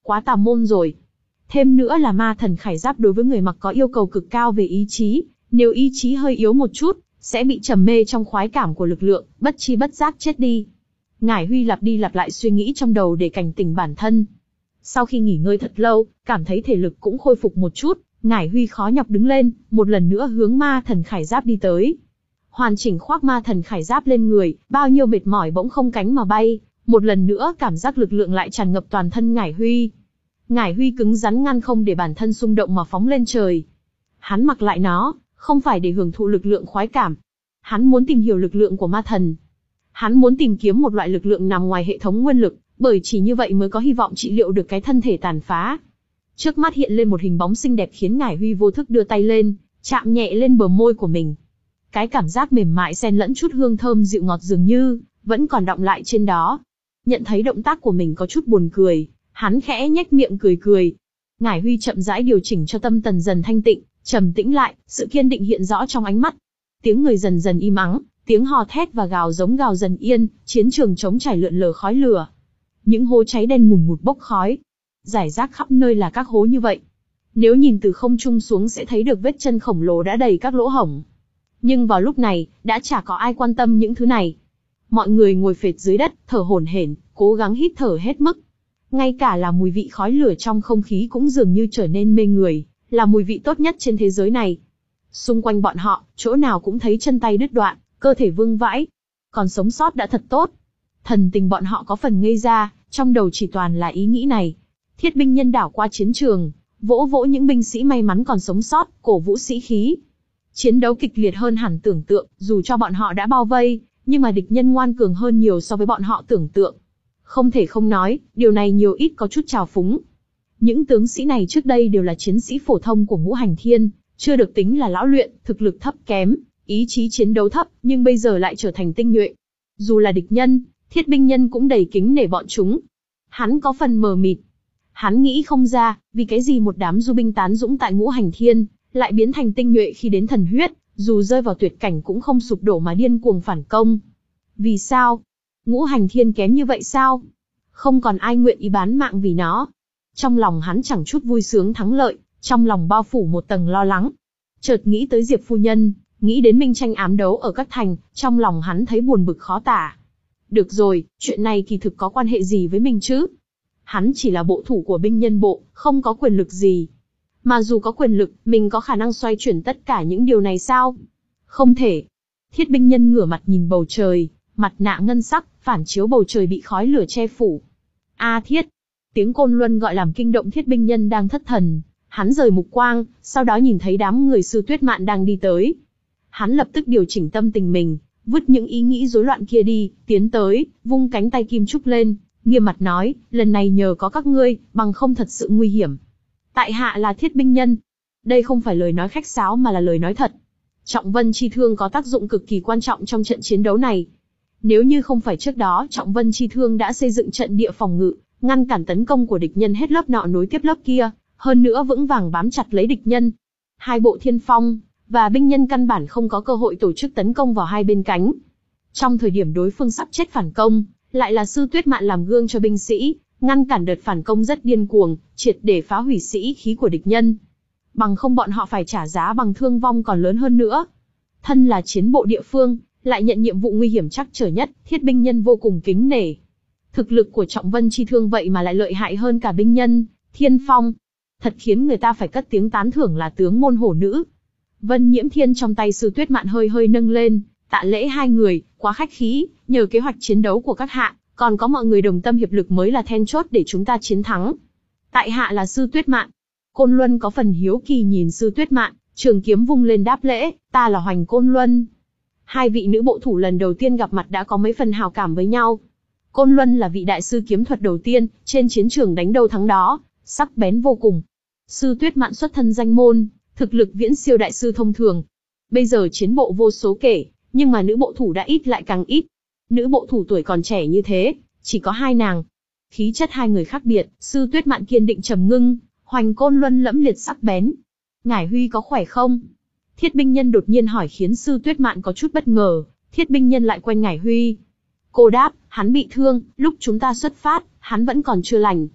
Quá tà môn rồi. Thêm nữa là ma thần khải giáp đối với người mặc có yêu cầu cực cao về ý chí, nếu ý chí hơi yếu một chút, sẽ bị trầm mê trong khoái cảm của lực lượng, bất chi bất giác chết đi. Ngải Huy lặp đi lặp lại suy nghĩ trong đầu để cảnh tỉnh bản thân. Sau khi nghỉ ngơi thật lâu, cảm thấy thể lực cũng khôi phục một chút, Ngải Huy khó nhọc đứng lên, một lần nữa hướng ma thần khải giáp đi tới. Hoàn chỉnh khoác ma thần khải giáp lên người, bao nhiêu mệt mỏi bỗng không cánh mà bay, một lần nữa cảm giác lực lượng lại tràn ngập toàn thân Ngải Huy. Ngải Huy cứng rắn ngăn không để bản thân xung động mà phóng lên trời. Hắn mặc lại nó, không phải để hưởng thụ lực lượng khoái cảm. Hắn muốn tìm hiểu lực lượng của ma thần. Hắn muốn tìm kiếm một loại lực lượng nằm ngoài hệ thống nguyên lực, bởi chỉ như vậy mới có hy vọng trị liệu được cái thân thể tàn phá. Trước mắt hiện lên một hình bóng xinh đẹp khiến Ngải Huy vô thức đưa tay lên, chạm nhẹ lên bờ môi của mình. Cái cảm giác mềm mại xen lẫn chút hương thơm dịu ngọt dường như vẫn còn đọng lại trên đó. Nhận thấy động tác của mình có chút buồn cười, hắn khẽ nhếch miệng cười cười. Ngải Huy chậm rãi điều chỉnh cho tâm thần dần thanh tịnh, trầm tĩnh lại, sự kiên định hiện rõ trong ánh mắt. Tiếng người dần dần im ắng, tiếng hò thét và gào giống gào dần yên, chiến trường trống trải lượn lờ khói lửa. Những hố cháy đen ngùn ngụt bốc khói, rải rác khắp nơi là các hố như vậy. Nếu nhìn từ không trung xuống sẽ thấy được vết chân khổng lồ đã đầy các lỗ hổng. Nhưng vào lúc này, đã chả có ai quan tâm những thứ này. Mọi người ngồi phệt dưới đất, thở hổn hển, cố gắng hít thở hết mức. Ngay cả là mùi vị khói lửa trong không khí cũng dường như trở nên mê người, là mùi vị tốt nhất trên thế giới này. Xung quanh bọn họ, chỗ nào cũng thấy chân tay đứt đoạn, cơ thể vương vãi. Còn sống sót đã thật tốt. Thần tình bọn họ có phần ngây ra, trong đầu chỉ toàn là ý nghĩ này. Thiết binh nhân đảo qua chiến trường, vỗ vỗ những binh sĩ may mắn còn sống sót, cổ vũ sĩ khí. Chiến đấu kịch liệt hơn hẳn tưởng tượng, dù cho bọn họ đã bao vây, nhưng mà địch nhân ngoan cường hơn nhiều so với bọn họ tưởng tượng. Không thể không nói, điều này nhiều ít có chút trào phúng. Những tướng sĩ này trước đây đều là chiến sĩ phổ thông của Ngũ Hành Thiên, chưa được tính là lão luyện, thực lực thấp kém, ý chí chiến đấu thấp, nhưng bây giờ lại trở thành tinh nhuệ. Dù là địch nhân, Thiết binh nhân cũng đầy kính nể bọn chúng. Hắn có phần mờ mịt. Hắn nghĩ không ra, vì cái gì một đám du binh tán dũng tại Ngũ Hành Thiên, lại biến thành tinh nhuệ khi đến thần huyết, dù rơi vào tuyệt cảnh cũng không sụp đổ mà điên cuồng phản công. Vì sao? Ngũ Hành Thiên kém như vậy sao? Không còn ai nguyện ý bán mạng vì nó. Trong lòng hắn chẳng chút vui sướng thắng lợi, trong lòng bao phủ một tầng lo lắng. Chợt nghĩ tới Diệp phu nhân, nghĩ đến minh tranh ám đấu ở các thành, trong lòng hắn thấy buồn bực khó tả. Được rồi, chuyện này kỳ thực có quan hệ gì với mình chứ? Hắn chỉ là bộ thủ của binh nhân bộ, không có quyền lực gì. Mà dù có quyền lực, mình có khả năng xoay chuyển tất cả những điều này sao? Không thể. Thiết binh nhân ngửa mặt nhìn bầu trời, mặt nạ ngân sắc, phản chiếu bầu trời bị khói lửa che phủ. A Thiết! Tiếng côn luân gọi làm kinh động thiết binh nhân đang thất thần. Hắn rời mục quang, sau đó nhìn thấy đám người sư Tuyết Mạn đang đi tới. Hắn lập tức điều chỉnh tâm tình mình, vứt những ý nghĩ rối loạn kia đi, tiến tới, vung cánh tay kim trúc lên, nghiêm mặt nói, lần này nhờ có các ngươi, bằng không thật sự nguy hiểm. Tại hạ là thiết binh nhân. Đây không phải lời nói khách sáo mà là lời nói thật. Trọng Vân Chi Thương có tác dụng cực kỳ quan trọng trong trận chiến đấu này. Nếu như không phải trước đó Trọng Vân Chi Thương đã xây dựng trận địa phòng ngự, ngăn cản tấn công của địch nhân hết lớp nọ nối tiếp lớp kia, hơn nữa vững vàng bám chặt lấy địch nhân. Hai bộ thiên phong và binh nhân căn bản không có cơ hội tổ chức tấn công vào hai bên cánh. Trong thời điểm đối phương sắp chết phản công, lại là sư Tuyết Mạn làm gương cho binh sĩ, ngăn cản đợt phản công rất điên cuồng, triệt để phá hủy sĩ khí của địch nhân. Bằng không bọn họ phải trả giá bằng thương vong còn lớn hơn nữa. Thân là chiến bộ địa phương, lại nhận nhiệm vụ nguy hiểm trắc trở nhất, thiết binh nhân vô cùng kính nể. Thực lực của Trọng Vân Chi Thương vậy mà lại lợi hại hơn cả binh nhân, thiên phong. Thật khiến người ta phải cất tiếng tán thưởng là tướng môn hổ nữ. Vân Nhiễm Thiên trong tay sư Tuyết Mạn hơi hơi nâng lên, tạ lễ hai người, quá khách khí, nhờ kế hoạch chiến đấu của các hạ, còn có mọi người đồng tâm hiệp lực mới là then chốt để chúng ta chiến thắng. Tại hạ là sư Tuyết Mạn. Côn Luân có phần hiếu kỳ nhìn sư Tuyết Mạn, trường kiếm vung lên đáp lễ, ta là Hoành Côn Luân. Hai vị nữ bộ thủ lần đầu tiên gặp mặt đã có mấy phần hào cảm với nhau. Côn Luân là vị đại sư kiếm thuật đầu tiên, trên chiến trường đánh đâu thắng đó, sắc bén vô cùng. Sư Tuyết Mạn xuất thân danh môn, thực lực viễn siêu đại sư thông thường. Bây giờ chiến bộ vô số kể, nhưng mà nữ bộ thủ đã ít lại càng ít. Nữ bộ thủ tuổi còn trẻ như thế, chỉ có hai nàng. Khí chất hai người khác biệt, sư Tuyết Mạn kiên định trầm ngưng, Hoành Côn Luân lẫm liệt sắc bén. Ngải Huy có khỏe không? Thiết binh nhân đột nhiên hỏi khiến sư Tuyết Mạn có chút bất ngờ, thiết binh nhân lại quay Ngải Huy. Cô đáp, hắn bị thương, lúc chúng ta xuất phát, hắn vẫn còn chưa lành.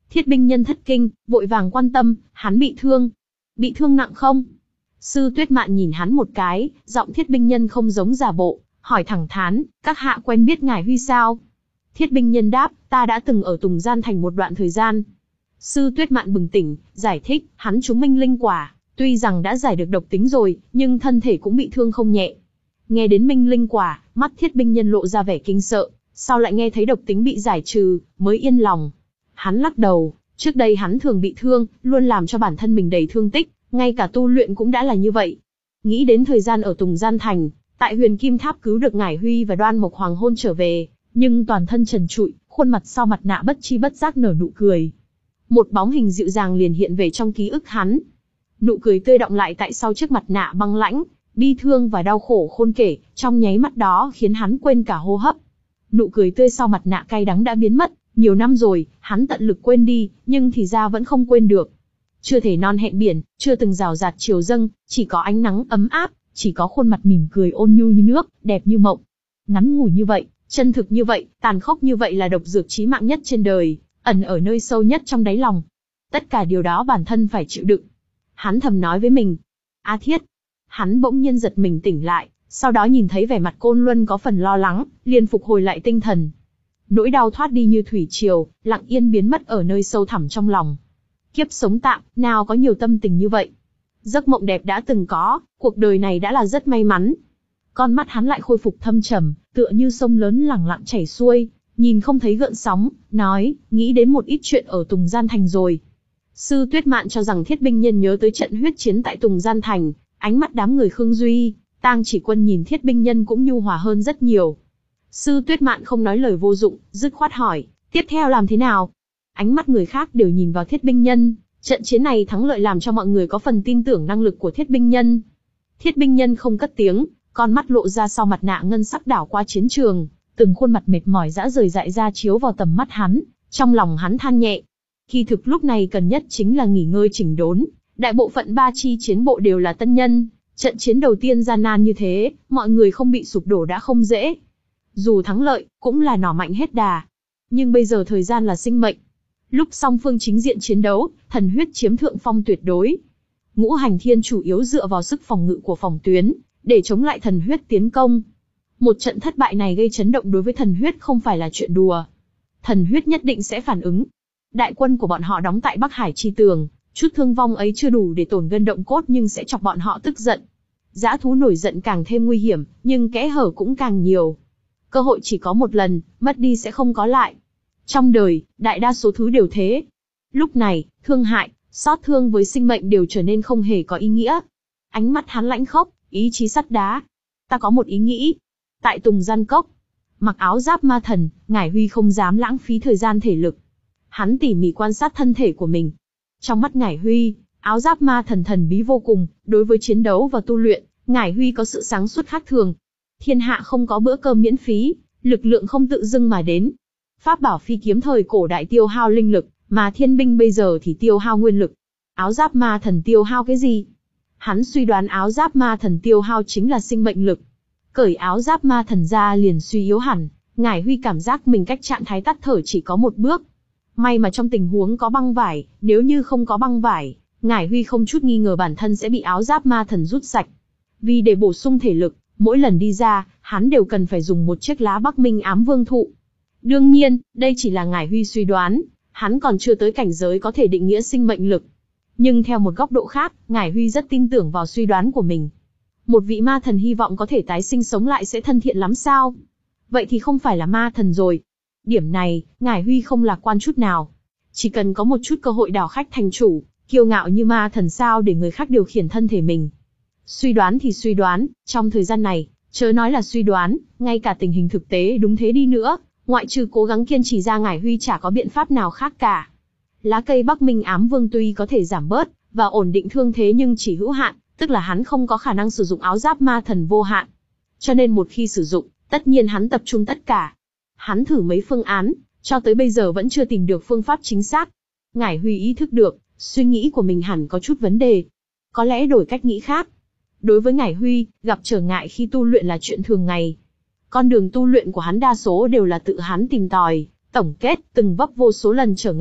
Thiết binh nhân thất kinh, vội vàng quan tâm, hắn bị thương. Bị thương nặng không? Sư Tuyết Mạn nhìn hắn một cái, giọng thiết binh nhân không giống giả bộ, hỏi thẳng thắn, các hạ quen biết ngài Huy sao? Thiết binh nhân đáp, ta đã từng ở Tùng Gian Thành một đoạn thời gian. Sư Tuyết Mạn bừng tỉnh, giải thích, hắn trúng minh linh quả, tuy rằng đã giải được độc tính rồi, nhưng thân thể cũng bị thương không nhẹ. Nghe đến minh linh quả, mắt thiết binh nhân lộ ra vẻ kinh sợ, sau lại nghe thấy độc tính bị giải trừ, mới yên lòng. Hắn lắc đầu, trước đây hắn thường bị thương, luôn làm cho bản thân mình đầy thương tích, ngay cả tu luyện cũng đã là như vậy. Nghĩ đến thời gian ở Tùng Gian Thành, tại Huyền Kim Tháp cứu được ngải Huy và Đoan Mộc Hoàng hôn trở về, nhưng toàn thân trần trụi, khuôn mặt sau mặt nạ bất chi bất giác nở nụ cười. Một bóng hình dịu dàng liền hiện về trong ký ức hắn. Nụ cười tươi đọng lại tại sau chiếc mặt nạ băng lãnh, bi thương và đau khổ khôn kể, trong nháy mắt đó khiến hắn quên cả hô hấp. Nụ cười tươi sau mặt nạ cay đắng đã biến mất, nhiều năm rồi, hắn tận lực quên đi, nhưng thì ra vẫn không quên được. Chưa thể non hẹn biển, chưa từng rào rạt chiều dâng, chỉ có ánh nắng ấm áp, chỉ có khuôn mặt mỉm cười ôn nhu như nước, đẹp như mộng. Ngắn ngủi như vậy, chân thực như vậy, tàn khốc như vậy là độc dược chí mạng nhất trên đời, ẩn ở nơi sâu nhất trong đáy lòng. Tất cả điều đó bản thân phải chịu đựng. Hắn thầm nói với mình. A Thiết. Hắn bỗng nhiên giật mình tỉnh lại, sau đó nhìn thấy vẻ mặt Côn Luân có phần lo lắng, liền phục hồi lại tinh thần. Nỗi đau thoát đi như thủy triều, lặng yên biến mất ở nơi sâu thẳm trong lòng. Kiếp sống tạm, nào có nhiều tâm tình như vậy. Giấc mộng đẹp đã từng có, cuộc đời này đã là rất may mắn. Con mắt hắn lại khôi phục thâm trầm, tựa như sông lớn lẳng lặng chảy xuôi, nhìn không thấy gợn sóng, nói, nghĩ đến một ít chuyện ở Tùng Gian Thành rồi. Sư Tuyết Mạn cho rằng thiết binh nhân nhớ tới trận huyết chiến tại Tùng Gian Thành, ánh mắt đám người Khương Duy, Tang Chỉ Quân nhìn thiết binh nhân cũng nhu hòa hơn rất nhiều. Sư Tuyết Mạn không nói lời vô dụng, dứt khoát hỏi, tiếp theo làm thế nào? Ánh mắt người khác đều nhìn vào thiết binh nhân, trận chiến này thắng lợi làm cho mọi người có phần tin tưởng năng lực của thiết binh nhân. Thiết binh nhân không cất tiếng, con mắt lộ ra sau mặt nạ ngân sắc đảo qua chiến trường, từng khuôn mặt mệt mỏi rã rời dại ra chiếu vào tầm mắt hắn, trong lòng hắn than nhẹ. Kỳ thực lúc này cần nhất chính là nghỉ ngơi chỉnh đốn, đại bộ phận ba chi chiến bộ đều là tân nhân, trận chiến đầu tiên gian nan như thế, mọi người không bị sụp đổ đã không dễ. Dù thắng lợi, cũng là nỏ mạnh hết đà. Nhưng bây giờ thời gian là sinh mệnh. Lúc song phương chính diện chiến đấu, thần huyết chiếm thượng phong tuyệt đối. Ngũ hành thiên chủ yếu dựa vào sức phòng ngự của phòng tuyến, để chống lại thần huyết tiến công. Một trận thất bại này gây chấn động đối với thần huyết không phải là chuyện đùa. Thần huyết nhất định sẽ phản ứng. Đại quân của bọn họ đóng tại Bắc Hải chi tường, chút thương vong ấy chưa đủ để tổn gân động cốt nhưng sẽ chọc bọn họ tức giận. Dã thú nổi giận càng thêm nguy hiểm, nhưng kẽ hở cũng càng nhiều. Cơ hội chỉ có một lần, mất đi sẽ không có lại. Trong đời, đại đa số thứ đều thế. Lúc này, thương hại, xót thương với sinh mệnh đều trở nên không hề có ý nghĩa. Ánh mắt hắn lãnh khốc, ý chí sắt đá. Ta có một ý nghĩ. Tại Tùng Gian Cốc, mặc áo giáp ma thần, ngải Huy không dám lãng phí thời gian thể lực. Hắn tỉ mỉ quan sát thân thể của mình. Trong mắt ngải Huy, áo giáp ma thần thần bí vô cùng, đối với chiến đấu và tu luyện, ngải Huy có sự sáng suốt khác thường. Thiên hạ không có bữa cơm miễn phí, lực lượng không tự dưng mà đến. Pháp bảo phi kiếm thời cổ đại tiêu hao linh lực, mà thiên binh bây giờ thì tiêu hao nguyên lực. Áo giáp ma thần tiêu hao cái gì? Hắn suy đoán áo giáp ma thần tiêu hao chính là sinh mệnh lực. Cởi áo giáp ma thần ra liền suy yếu hẳn, ngải Huy cảm giác mình cách trạng thái tắt thở chỉ có một bước. May mà trong tình huống có băng vải, nếu như không có băng vải, ngải Huy không chút nghi ngờ bản thân sẽ bị áo giáp ma thần rút sạch. Vì để bổ sung thể lực, mỗi lần đi ra, hắn đều cần phải dùng một chiếc lá Bắc Minh ám vương thụ. Đương nhiên, đây chỉ là ngải Huy suy đoán, hắn còn chưa tới cảnh giới có thể định nghĩa sinh mệnh lực. Nhưng theo một góc độ khác, ngải Huy rất tin tưởng vào suy đoán của mình. Một vị ma thần hy vọng có thể tái sinh sống lại sẽ thân thiện lắm sao? Vậy thì không phải là ma thần rồi. Điểm này, ngải Huy không lạc quan chút nào. Chỉ cần có một chút cơ hội đảo khách thành chủ, kiêu ngạo như ma thần sao để người khác điều khiển thân thể mình. Suy đoán thì suy đoán, trong thời gian này, chớ nói là suy đoán, ngay cả tình hình thực tế đúng thế đi nữa, ngoại trừ cố gắng kiên trì ra ngải Huy chả có biện pháp nào khác cả. Lá cây Bắc Minh ám vương tuy có thể giảm bớt và ổn định thương thế nhưng chỉ hữu hạn, tức là hắn không có khả năng sử dụng áo giáp ma thần vô hạn. Cho nên một khi sử dụng, tất nhiên hắn tập trung tất cả. Hắn thử mấy phương án, cho tới bây giờ vẫn chưa tìm được phương pháp chính xác. Ngải Huy ý thức được, suy nghĩ của mình hẳn có chút vấn đề. Có lẽ đổi cách nghĩ khác. Đối với ngải Huy, gặp trở ngại khi tu luyện là chuyện thường ngày. Con đường tu luyện của hắn đa số đều là tự hắn tìm tòi, tổng kết, từng vấp vô số lần trở ngại,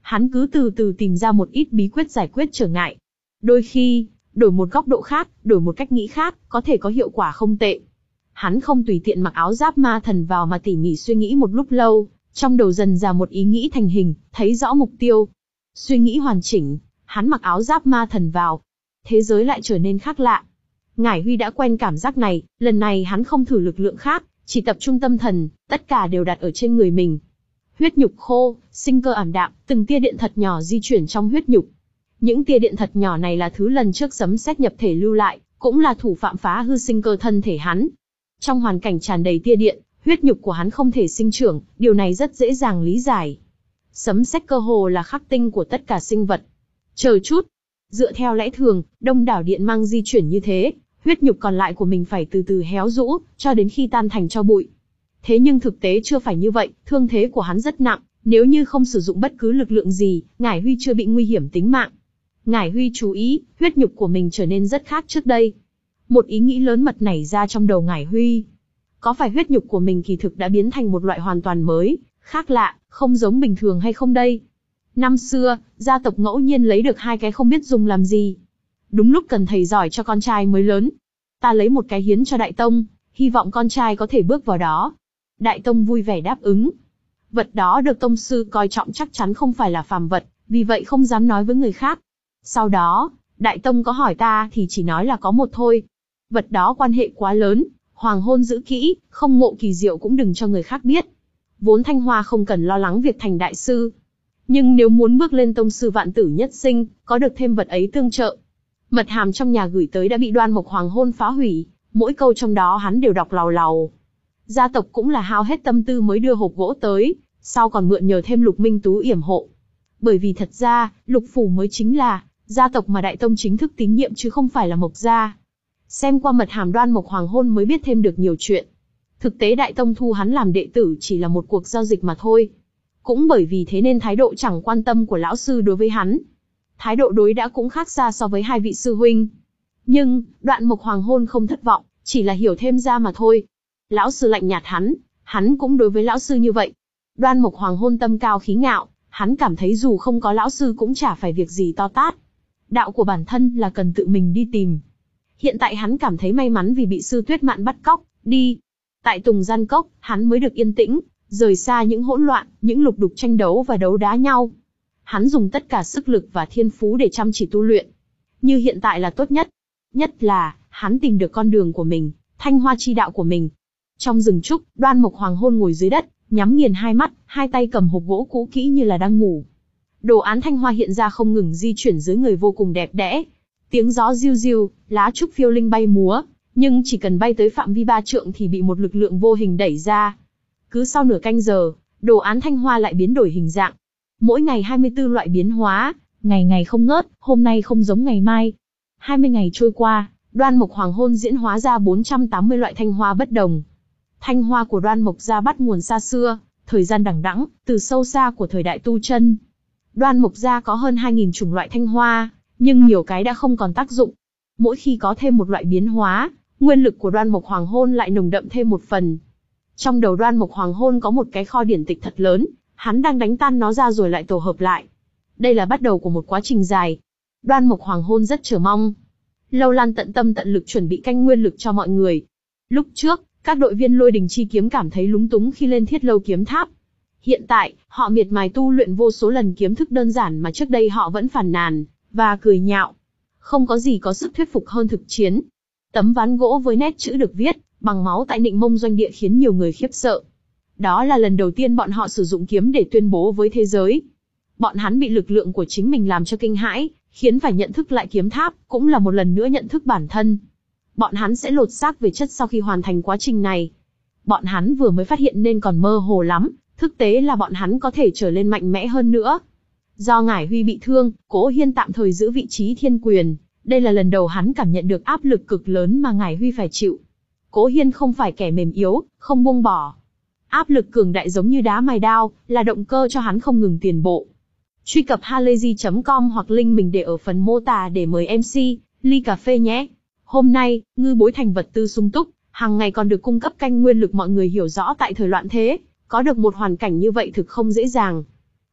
hắn cứ từ từ tìm ra một ít bí quyết giải quyết trở ngại. Đôi khi, đổi một góc độ khác, đổi một cách nghĩ khác, có thể có hiệu quả không tệ. Hắn không tùy tiện mặc áo giáp ma thần vào mà tỉ mỉ suy nghĩ một lúc lâu, trong đầu dần ra một ý nghĩ thành hình, thấy rõ mục tiêu. Suy nghĩ hoàn chỉnh, hắn mặc áo giáp ma thần vào. Thế giới lại trở nên khác lạ. Ngải Huy đã quen cảm giác này, lần này hắn không thử lực lượng khác, chỉ tập trung tâm thần, tất cả đều đặt ở trên người mình. Huyết nhục khô, sinh cơ ảm đạm, từng tia điện thật nhỏ di chuyển trong huyết nhục. Những tia điện thật nhỏ này là thứ lần trước sấm sét nhập thể lưu lại, cũng là thủ phạm phá hư sinh cơ thân thể hắn. Trong hoàn cảnh tràn đầy tia điện, huyết nhục của hắn không thể sinh trưởng, điều này rất dễ dàng lý giải. Sấm sét cơ hồ là khắc tinh của tất cả sinh vật. Chờ chút, dựa theo lẽ thường, đông đảo điện mang di chuyển như thế, huyết nhục còn lại của mình phải từ từ héo rũ, cho đến khi tan thành tro bụi. Thế nhưng thực tế chưa phải như vậy, thương thế của hắn rất nặng, nếu như không sử dụng bất cứ lực lượng gì, Ngải Huy chưa bị nguy hiểm tính mạng. Ngải Huy chú ý, huyết nhục của mình trở nên rất khác trước đây. Một ý nghĩ lớn mật nảy ra trong đầu Ngải Huy. Có phải huyết nhục của mình kỳ thực đã biến thành một loại hoàn toàn mới, khác lạ, không giống bình thường hay không đây? Năm xưa, gia tộc ngẫu nhiên lấy được hai cái không biết dùng làm gì. Đúng lúc cần thầy giỏi cho con trai mới lớn. Ta lấy một cái hiến cho Đại Tông, hy vọng con trai có thể bước vào đó. Đại Tông vui vẻ đáp ứng. Vật đó được Tông sư coi trọng chắc chắn không phải là phàm vật, vì vậy không dám nói với người khác. Sau đó, Đại Tông có hỏi ta thì chỉ nói là có một thôi. Vật đó quan hệ quá lớn, hoàng hôn giữ kỹ, không ngộ kỳ diệu cũng đừng cho người khác biết. Vốn Thanh Hoa không cần lo lắng việc thành đại sư. Nhưng nếu muốn bước lên tông sư vạn tử nhất sinh, có được thêm vật ấy tương trợ. Mật hàm trong nhà gửi tới đã bị Đoan Mộc Hoàng hôn phá hủy, mỗi câu trong đó hắn đều đọc làu làu. Gia tộc cũng là hao hết tâm tư mới đưa hộp gỗ tới, sau còn mượn nhờ thêm Lục Minh Tú yểm hộ. Bởi vì thật ra, Lục Phủ mới chính là gia tộc mà Đại Tông chính thức tín nhiệm chứ không phải là Mộc gia. Xem qua mật hàm Đoan Mộc Hoàng hôn mới biết thêm được nhiều chuyện. Thực tế Đại Tông thu hắn làm đệ tử chỉ là một cuộc giao dịch mà thôi. Cũng bởi vì thế nên thái độ chẳng quan tâm của lão sư đối với hắn. Thái độ đối đãi cũng khác xa so với hai vị sư huynh. Nhưng, Đoạn Mộc Hoàng hôn không thất vọng, chỉ là hiểu thêm ra mà thôi. Lão sư lạnh nhạt hắn, hắn cũng đối với lão sư như vậy. Đoan Mộc Hoàng hôn tâm cao khí ngạo, hắn cảm thấy dù không có lão sư cũng chả phải việc gì to tát. Đạo của bản thân là cần tự mình đi tìm. Hiện tại hắn cảm thấy may mắn vì bị sư Tuyết Mạn bắt cóc, đi. Tại Tùng Gian Cốc, hắn mới được yên tĩnh, rời xa những hỗn loạn, những lục đục tranh đấu và đấu đá nhau. Hắn dùng tất cả sức lực và thiên phú để chăm chỉ tu luyện. Như hiện tại là tốt nhất. Nhất là, hắn tìm được con đường của mình, thanh hoa chi đạo của mình. Trong rừng trúc, Đoan Mộc Hoàng hôn ngồi dưới đất, nhắm nghiền hai mắt, hai tay cầm hộp gỗ cũ kỹ như là đang ngủ. Đồ án thanh hoa hiện ra không ngừng di chuyển dưới người vô cùng đẹp đẽ. Tiếng gió riu riu, lá trúc phiêu linh bay múa, nhưng chỉ cần bay tới phạm vi ba trượng thì bị một lực lượng vô hình đẩy ra. Cứ sau nửa canh giờ, đồ án thanh hoa lại biến đổi hình dạng. Mỗi ngày hai mươi tư loại biến hóa, ngày ngày không ngớt, hôm nay không giống ngày mai. hai mươi ngày trôi qua, Đoan Mộc Hoàng hôn diễn hóa ra bốn trăm tám mươi loại thanh hoa bất đồng. Thanh hoa của Đoan Mộc gia bắt nguồn xa xưa, thời gian đằng đẵng, từ sâu xa của thời đại tu chân. Đoan Mộc gia có hơn hai nghìn chủng loại thanh hoa, nhưng nhiều cái đã không còn tác dụng. Mỗi khi có thêm một loại biến hóa, nguyên lực của Đoan Mộc Hoàng hôn lại nồng đậm thêm một phần. Trong đầu Đoan Mộc Hoàng hôn có một cái kho điển tịch thật lớn, hắn đang đánh tan nó ra rồi lại tổ hợp lại. Đây là bắt đầu của một quá trình dài. Đoan Mộc Hoàng hôn rất chờ mong. Lâu Lan tận tâm tận lực chuẩn bị canh nguyên lực cho mọi người. Lúc trước, các đội viên Lôi Đình Chi Kiếm cảm thấy lúng túng khi lên Thiết Lâu kiếm tháp. Hiện tại, họ miệt mài tu luyện vô số lần kiếm thức đơn giản mà trước đây họ vẫn phàn nàn và cười nhạo. Không có gì có sức thuyết phục hơn thực chiến. Tấm ván gỗ với nét chữ được viết bằng máu tại Nịnh Mông doanh địa khiến nhiều người khiếp sợ. Đó là lần đầu tiên bọn họ sử dụng kiếm để tuyên bố với thế giới. Bọn hắn bị lực lượng của chính mình làm cho kinh hãi, khiến phải nhận thức lại kiếm tháp, cũng là một lần nữa nhận thức bản thân. Bọn hắn sẽ lột xác về chất sau khi hoàn thành quá trình này. Bọn hắn vừa mới phát hiện nên còn mơ hồ lắm, thực tế là bọn hắn có thể trở lên mạnh mẽ hơn nữa. Do Ngải Huy bị thương, Cố Hiên tạm thời giữ vị trí thiên quyền. Đây là lần đầu hắn cảm nhận được áp lực cực lớn mà Ngải Huy phải chịu. Cố Hiên không phải kẻ mềm yếu, không buông bỏ. Áp lực cường đại giống như đá mài đao, là động cơ cho hắn không ngừng tiền bộ. Truy cập halayzi chấm com hoặc link mình để ở phần mô tả để mời em xê, ly cà phê nhé. Hôm nay, ngư bối thành vật tư sung túc, hàng ngày còn được cung cấp canh nguyên lực mọi người hiểu rõ tại thời loạn thế, có được một hoàn cảnh như vậy thực không dễ dàng.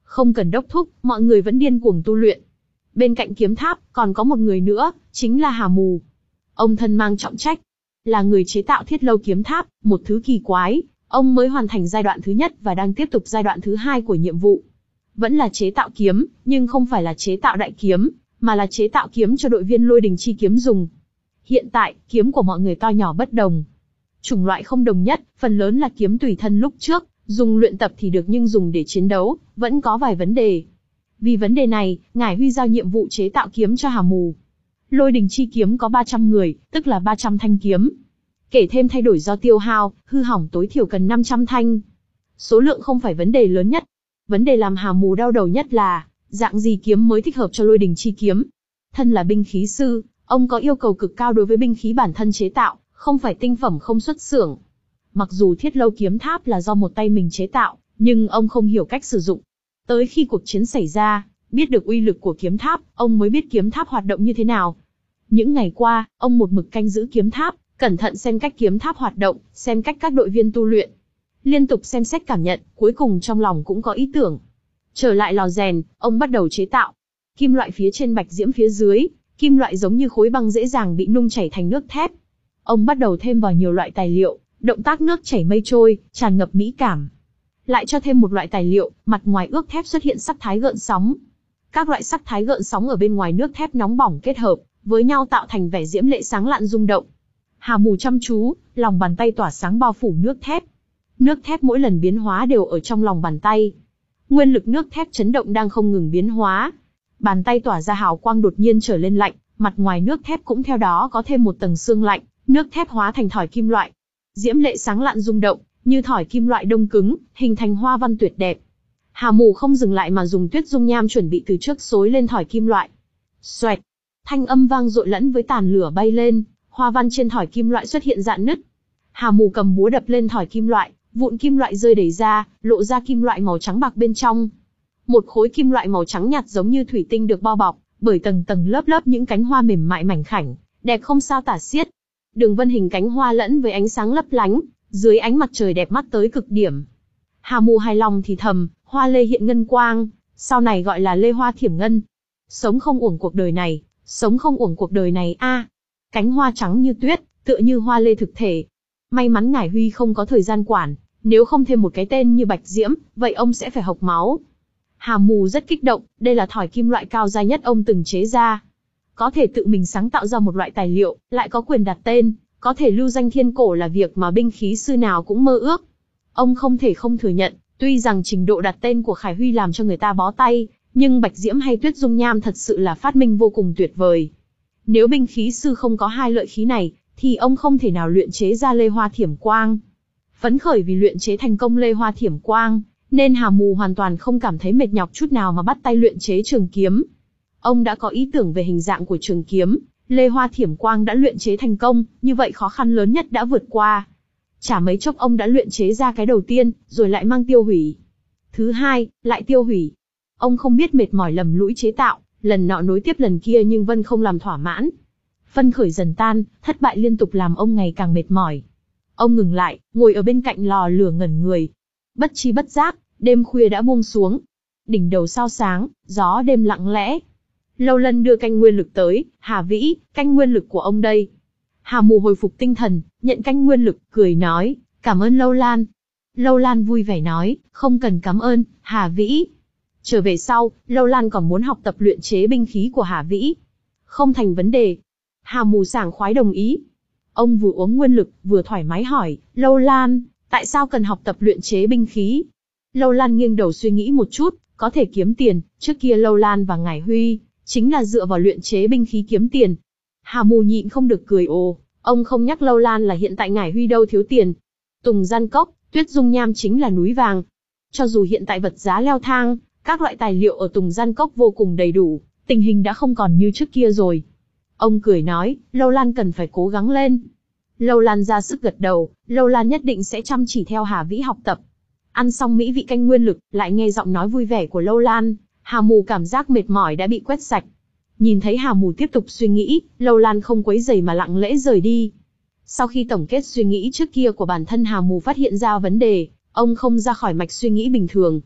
Không cần đốc thúc, mọi người vẫn điên cuồng tu luyện. Bên cạnh kiếm tháp, còn có một người nữa, chính là Hà Mù. Ông thân mang trọng trách, là người chế tạo Thiết Lâu kiếm tháp, một thứ kỳ quái. Ông mới hoàn thành giai đoạn thứ nhất và đang tiếp tục giai đoạn thứ hai của nhiệm vụ. Vẫn là chế tạo kiếm, nhưng không phải là chế tạo đại kiếm, mà là chế tạo kiếm cho đội viên Lôi Đình Chi Kiếm dùng. Hiện tại, kiếm của mọi người to nhỏ bất đồng. Chủng loại không đồng nhất, phần lớn là kiếm tùy thân lúc trước, dùng luyện tập thì được nhưng dùng để chiến đấu, vẫn có vài vấn đề. Vì vấn đề này, Ngải Huy giao nhiệm vụ chế tạo kiếm cho Hà Mù. Lôi Đình Chi Kiếm có ba trăm người, tức là ba trăm thanh kiếm. Kể thêm thay đổi do tiêu hao, hư hỏng tối thiểu cần năm trăm thanh. Số lượng không phải vấn đề lớn nhất. Vấn đề làm Hà Mù đau đầu nhất là, dạng gì kiếm mới thích hợp cho Lôi Đình Chi Kiếm. Thân là binh khí sư, ông có yêu cầu cực cao đối với binh khí bản thân chế tạo, không phải tinh phẩm không xuất xưởng. Mặc dù Thiết Lâu kiếm tháp là do một tay mình chế tạo, nhưng ông không hiểu cách sử dụng. Tới khi cuộc chiến xảy ra, biết được uy lực của kiếm tháp, ông mới biết kiếm tháp hoạt động như thế nào. Những ngày qua, ông một mực canh giữ kiếm tháp, cẩn thận xem cách kiếm tháp hoạt động, xem cách các đội viên tu luyện. Liên tục xem xét cảm nhận, cuối cùng trong lòng cũng có ý tưởng. Trở lại lò rèn, ông bắt đầu chế tạo. Kim loại phía trên bạch diễm phía dưới, kim loại giống như khối băng dễ dàng bị nung chảy thành nước thép. Ông bắt đầu thêm vào nhiều loại tài liệu, động tác nước chảy mây trôi, tràn ngập mỹ cảm. Lại cho thêm một loại tài liệu, mặt ngoài ước thép xuất hiện sắc thái gợn sóng. Các loại sắc thái gợn sóng ở bên ngoài nước thép nóng bỏng kết hợp với nhau tạo thành vẻ diễm lệ sáng lạn rung động. Hà Mù chăm chú, lòng bàn tay tỏa sáng bao phủ nước thép. Nước thép mỗi lần biến hóa đều ở trong lòng bàn tay. Nguyên lực nước thép chấn động đang không ngừng biến hóa. Bàn tay tỏa ra hào quang đột nhiên trở lên lạnh, mặt ngoài nước thép cũng theo đó có thêm một tầng sương lạnh, nước thép hóa thành thỏi kim loại. Diễm lệ sáng lạn rung động, như thỏi kim loại đông cứng, hình thành hoa văn tuyệt đẹp. Hà Mù không dừng lại mà dùng tuyết dung nham chuẩn bị từ trước xối lên thỏi kim loại. Xoẹt, thanh âm vang dội lẫn với tàn lửa bay lên, hoa văn trên thỏi kim loại xuất hiện rạn nứt. Hà Mù cầm búa đập lên thỏi kim loại, vụn kim loại rơi đầy ra, lộ ra kim loại màu trắng bạc bên trong. Một khối kim loại màu trắng nhạt giống như thủy tinh được bao bọc bởi tầng tầng lớp lớp những cánh hoa mềm mại mảnh khảnh, đẹp không sao tả xiết. Đường vân hình cánh hoa lẫn với ánh sáng lấp lánh, dưới ánh mặt trời đẹp mắt tới cực điểm. Hà Mù hài lòng thì thầm, hoa lê hiện ngân quang, sau này gọi là lê hoa thiểm ngân. Sống không uổng cuộc đời này, sống không uổng cuộc đời này a. À, cánh hoa trắng như tuyết, tựa như hoa lê thực thể. May mắn Ngải Huy không có thời gian quản, nếu không thêm một cái tên như Bạch Diễm, vậy ông sẽ phải hộc máu. Hà Mù rất kích động, đây là thỏi kim loại cao gia nhất ông từng chế ra. Có thể tự mình sáng tạo ra một loại tài liệu, lại có quyền đặt tên, có thể lưu danh thiên cổ là việc mà binh khí sư nào cũng mơ ước. Ông không thể không thừa nhận, tuy rằng trình độ đặt tên của Khải Huy làm cho người ta bó tay, nhưng Bạch Diễm hay Tuyết Dung Nham thật sự là phát minh vô cùng tuyệt vời. Nếu binh khí sư không có hai lợi khí này, thì ông không thể nào luyện chế ra lê hoa thiểm quang. Phấn khởi vì luyện chế thành công lê hoa thiểm quang, nên Hà Mù hoàn toàn không cảm thấy mệt nhọc chút nào mà bắt tay luyện chế trường kiếm. Ông đã có ý tưởng về hình dạng của trường kiếm, lê hoa thiểm quang đã luyện chế thành công, như vậy khó khăn lớn nhất đã vượt qua. Chả mấy chốc ông đã luyện chế ra cái đầu tiên, rồi lại mang tiêu hủy. Thứ hai, lại tiêu hủy. Ông không biết mệt mỏi lầm lũi chế tạo, lần nọ nối tiếp lần kia nhưng vẫn không làm thỏa mãn. Phân khởi dần tan, thất bại liên tục làm ông ngày càng mệt mỏi. Ông ngừng lại, ngồi ở bên cạnh lò lửa ngẩn người. Bất chi bất giác, đêm khuya đã buông xuống. Đỉnh đầu sao sáng, gió đêm lặng lẽ. Lâu Lân đưa canh nguyên lực tới, Hà Vĩ, canh nguyên lực của ông đây. Hà Mù hồi phục tinh thần, nhận canh nguyên lực, cười nói, cảm ơn Lâu Lan. Lâu Lan vui vẻ nói, không cần cảm ơn, Hà Vĩ. Trở về sau, Lâu Lan còn muốn học tập luyện chế binh khí của Hà Vĩ. Không thành vấn đề. Hà Mù sảng khoái đồng ý. Ông vừa uống nguyên lực, vừa thoải mái hỏi, Lâu Lan, tại sao cần học tập luyện chế binh khí? Lâu Lan nghiêng đầu suy nghĩ một chút, có thể kiếm tiền, trước kia Lâu Lan và Ngải Huy, chính là dựa vào luyện chế binh khí kiếm tiền. Hà Mù nhịn không được cười ồ, ông không nhắc Lâu Lan là hiện tại Ngải Huy đâu thiếu tiền. Tùng Gian Cốc, Tuyết Dung Nham chính là núi vàng. Cho dù hiện tại vật giá leo thang, các loại tài liệu ở Tùng Gian Cốc vô cùng đầy đủ, tình hình đã không còn như trước kia rồi. Ông cười nói, Lâu Lan cần phải cố gắng lên. Lâu Lan ra sức gật đầu, Lâu Lan nhất định sẽ chăm chỉ theo Hà Vĩ học tập. Ăn xong mỹ vị canh nguyên lực, lại nghe giọng nói vui vẻ của Lâu Lan, Hà Mù cảm giác mệt mỏi đã bị quét sạch. Nhìn thấy Hà Mù tiếp tục suy nghĩ, Lâu Lan không quấy rầy mà lặng lẽ rời đi. Sau khi tổng kết suy nghĩ trước kia của bản thân, Hà Mù phát hiện ra vấn đề, ông không ra khỏi mạch suy nghĩ bình thường.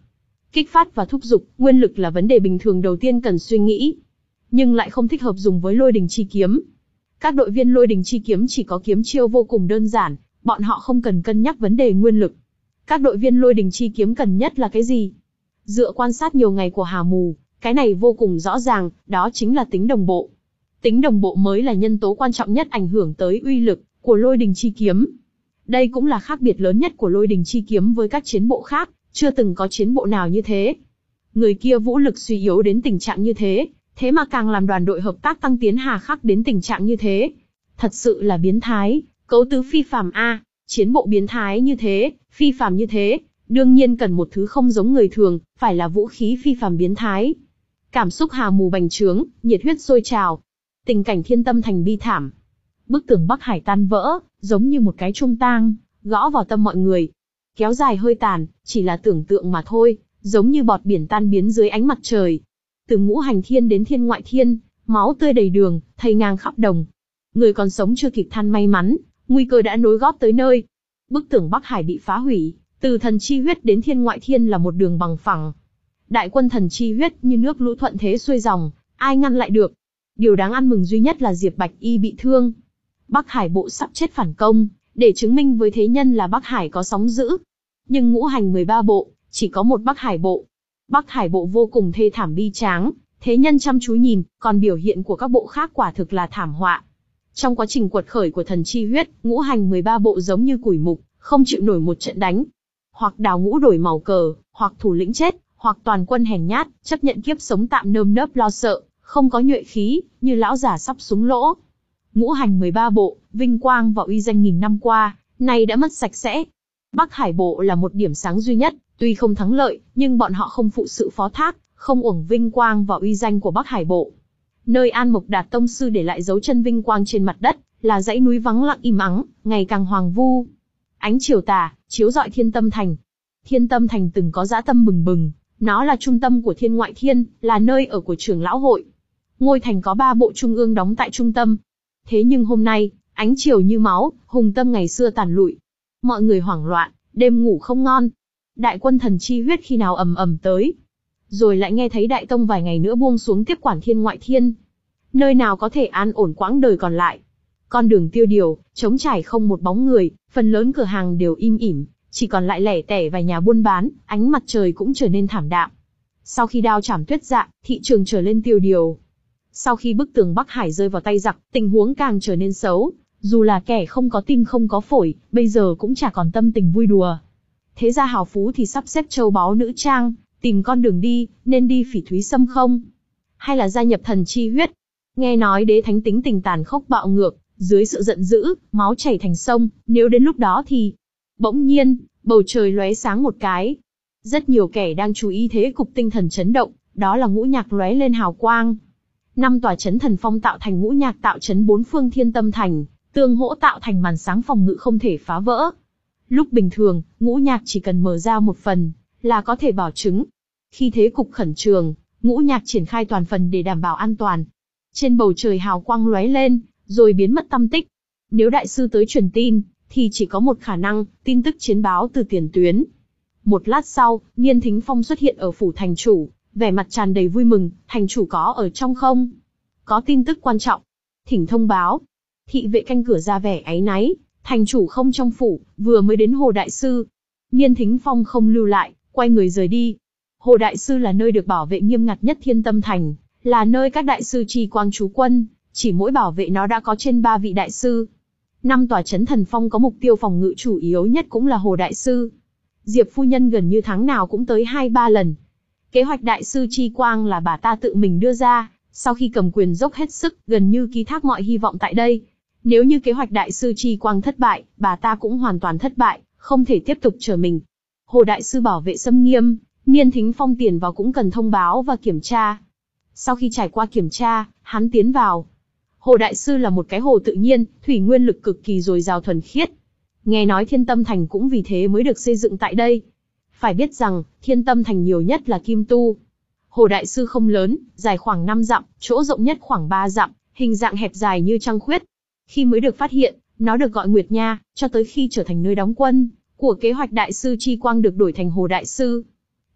Kích phát và thúc giục, nguyên lực là vấn đề bình thường đầu tiên cần suy nghĩ, nhưng lại không thích hợp dùng với lôi đình chi kiếm. Các đội viên lôi đình chi kiếm chỉ có kiếm chiêu vô cùng đơn giản, bọn họ không cần cân nhắc vấn đề nguyên lực. Các đội viên lôi đình chi kiếm cần nhất là cái gì? Dựa quan sát nhiều ngày của Hà Mù, cái này vô cùng rõ ràng, đó chính là tính đồng bộ. Tính đồng bộ mới là nhân tố quan trọng nhất ảnh hưởng tới uy lực của lôi đình chi kiếm. Đây cũng là khác biệt lớn nhất của lôi đình chi kiếm với các chiến bộ khác, chưa từng có chiến bộ nào như thế. Người kia vũ lực suy yếu đến tình trạng như thế, thế mà càng làm đoàn đội hợp tác tăng tiến hà khắc đến tình trạng như thế. Thật sự là biến thái, cấu tứ phi phàm a, chiến bộ biến thái như thế, phi phàm như thế, đương nhiên cần một thứ không giống người thường, phải là vũ khí phi phàm biến thái. Cảm xúc Hà Mù bành trướng, nhiệt huyết sôi trào. Tình cảnh Thiên Tâm Thành bi thảm. Bức tường Bắc Hải tan vỡ, giống như một cái chuông tang, gõ vào tâm mọi người. Kéo dài hơi tàn, chỉ là tưởng tượng mà thôi, giống như bọt biển tan biến dưới ánh mặt trời. Từ Ngũ Hành Thiên đến Thiên Ngoại Thiên, máu tươi đầy đường, thây ngang khắp đồng. Người còn sống chưa kịp than may mắn, nguy cơ đã nối gót tới nơi. Bức tường Bắc Hải bị phá hủy, từ Thần Chi Huyết đến Thiên Ngoại Thiên là một đường bằng phẳng. Đại quân Thần Chi Huyết như nước lũ thuận thế xuôi dòng, ai ngăn lại được? Điều đáng ăn mừng duy nhất là Diệp Bạch Y bị thương. Bắc Hải bộ sắp chết phản công, để chứng minh với thế nhân là Bắc Hải có sóng dữ. Nhưng ngũ hành mười ba bộ, chỉ có một Bắc Hải bộ. Bắc Hải bộ vô cùng thê thảm bi tráng, thế nhân chăm chú nhìn, còn biểu hiện của các bộ khác quả thực là thảm họa. Trong quá trình quật khởi của Thần Chi Huyết, ngũ hành mười ba bộ giống như củi mục, không chịu nổi một trận đánh. Hoặc đào ngũ đổi màu cờ, hoặc thủ lĩnh chết, hoặc toàn quân hèn nhát, chấp nhận kiếp sống tạm nơm nớp lo sợ, không có nhuệ khí, như lão già sắp súng lỗ. Ngũ hành mười ba bộ, vinh quang và uy danh nghìn năm qua, nay đã mất sạch sẽ. Bắc Hải bộ là một điểm sáng duy nhất, tuy không thắng lợi, nhưng bọn họ không phụ sự phó thác, không uổng vinh quang và uy danh của Bắc Hải bộ. Nơi An Mộc Đạt tông sư để lại dấu chân vinh quang trên mặt đất, là dãy núi vắng lặng im ắng, ngày càng hoàng vu. Ánh chiều tà, chiếu rọi Thiên Tâm Thành. Thiên Tâm Thành từng có dã tâm bừng bừng, nó là trung tâm của Thiên Ngoại Thiên, là nơi ở của trưởng lão hội. Ngôi thành có ba bộ trung ương đóng tại trung tâm. Thế nhưng hôm nay, ánh chiều như máu, hùng tâm ngày xưa tàn lụi. Mọi người hoảng loạn, đêm ngủ không ngon. Đại quân Thần Chi Huyết khi nào ầm ầm tới. Rồi lại nghe thấy Đại Tông vài ngày nữa buông xuống tiếp quản Thiên Ngoại Thiên. Nơi nào có thể an ổn quãng đời còn lại. Con đường tiêu điều, trống trải không một bóng người, phần lớn cửa hàng đều im ỉm, chỉ còn lại lẻ tẻ vài nhà buôn bán, ánh mặt trời cũng trở nên thảm đạm. Sau khi đao chảm tuyết dạ, thị trường trở lên tiêu điều. Sau khi bức tường Bắc Hải rơi vào tay giặc, tình huống càng trở nên xấu. Dù là kẻ không có tim không có phổi, bây giờ cũng chả còn tâm tình vui đùa. Thế gia hào phú thì sắp xếp châu báu nữ trang, tìm con đường đi, nên đi Phỉ Thúy Sâm không? Hay là gia nhập Thần Chi Huyết? Nghe nói đế thánh tính tình tàn khốc bạo ngược, dưới sự giận dữ, máu chảy thành sông, nếu đến lúc đó thì... Bỗng nhiên, bầu trời lóe sáng một cái. Rất nhiều kẻ đang chú ý thế cục tinh thần chấn động, đó là ngũ nhạc lóe lên hào quang. Năm tòa chấn thần phong tạo thành ngũ nhạc tạo chấn bốn phương Thiên Tâm Thành, tương hỗ tạo thành màn sáng phòng ngự không thể phá vỡ. Lúc bình thường, ngũ nhạc chỉ cần mở ra một phần, là có thể bảo chứng. Khi thế cục khẩn trương, ngũ nhạc triển khai toàn phần để đảm bảo an toàn. Trên bầu trời hào quang lóe lên, rồi biến mất tăm tích. Nếu đại sư tới truyền tin, thì chỉ có một khả năng, tin tức chiến báo từ tiền tuyến. Một lát sau, Niên Thính Phong xuất hiện ở phủ thành chủ, vẻ mặt tràn đầy vui mừng, thành chủ có ở trong không? Có tin tức quan trọng. Thỉnh thông báo. Thị vệ canh cửa ra vẻ áy náy, thành chủ không trong phủ, vừa mới đến Hồ Đại Sư. Niên Thính Phong không lưu lại, quay người rời đi. Hồ Đại Sư là nơi được bảo vệ nghiêm ngặt nhất Thiên Tâm Thành, là nơi các đại sư trì quang trú quân, chỉ mỗi bảo vệ nó đã có trên ba vị đại sư. Năm tòa chấn thần phong có mục tiêu phòng ngự chủ yếu nhất cũng là Hồ Đại Sư. Diệp phu nhân gần như tháng nào cũng tới hai ba lần. Kế hoạch đại sư Chi Quang là bà ta tự mình đưa ra, sau khi cầm quyền dốc hết sức, gần như ký thác mọi hy vọng tại đây. Nếu như kế hoạch đại sư Chi Quang thất bại, bà ta cũng hoàn toàn thất bại, không thể tiếp tục chờ mình. Hồ Đại Sư bảo vệ xâm nghiêm, Niên Thính Phong tiền vào cũng cần thông báo và kiểm tra. Sau khi trải qua kiểm tra, hắn tiến vào. Hồ Đại Sư là một cái hồ tự nhiên, thủy nguyên lực cực kỳ dồi dào thuần khiết. Nghe nói Thiên Tâm Thành cũng vì thế mới được xây dựng tại đây. Phải biết rằng, Thiên Tâm Thành nhiều nhất là kim tu. Hồ Đại Sư không lớn, dài khoảng năm dặm, chỗ rộng nhất khoảng ba dặm, hình dạng hẹp dài như trăng khuyết. Khi mới được phát hiện, nó được gọi Nguyệt Nha, cho tới khi trở thành nơi đóng quân của kế hoạch Đại Sư Chi Quang được đổi thành Hồ Đại Sư.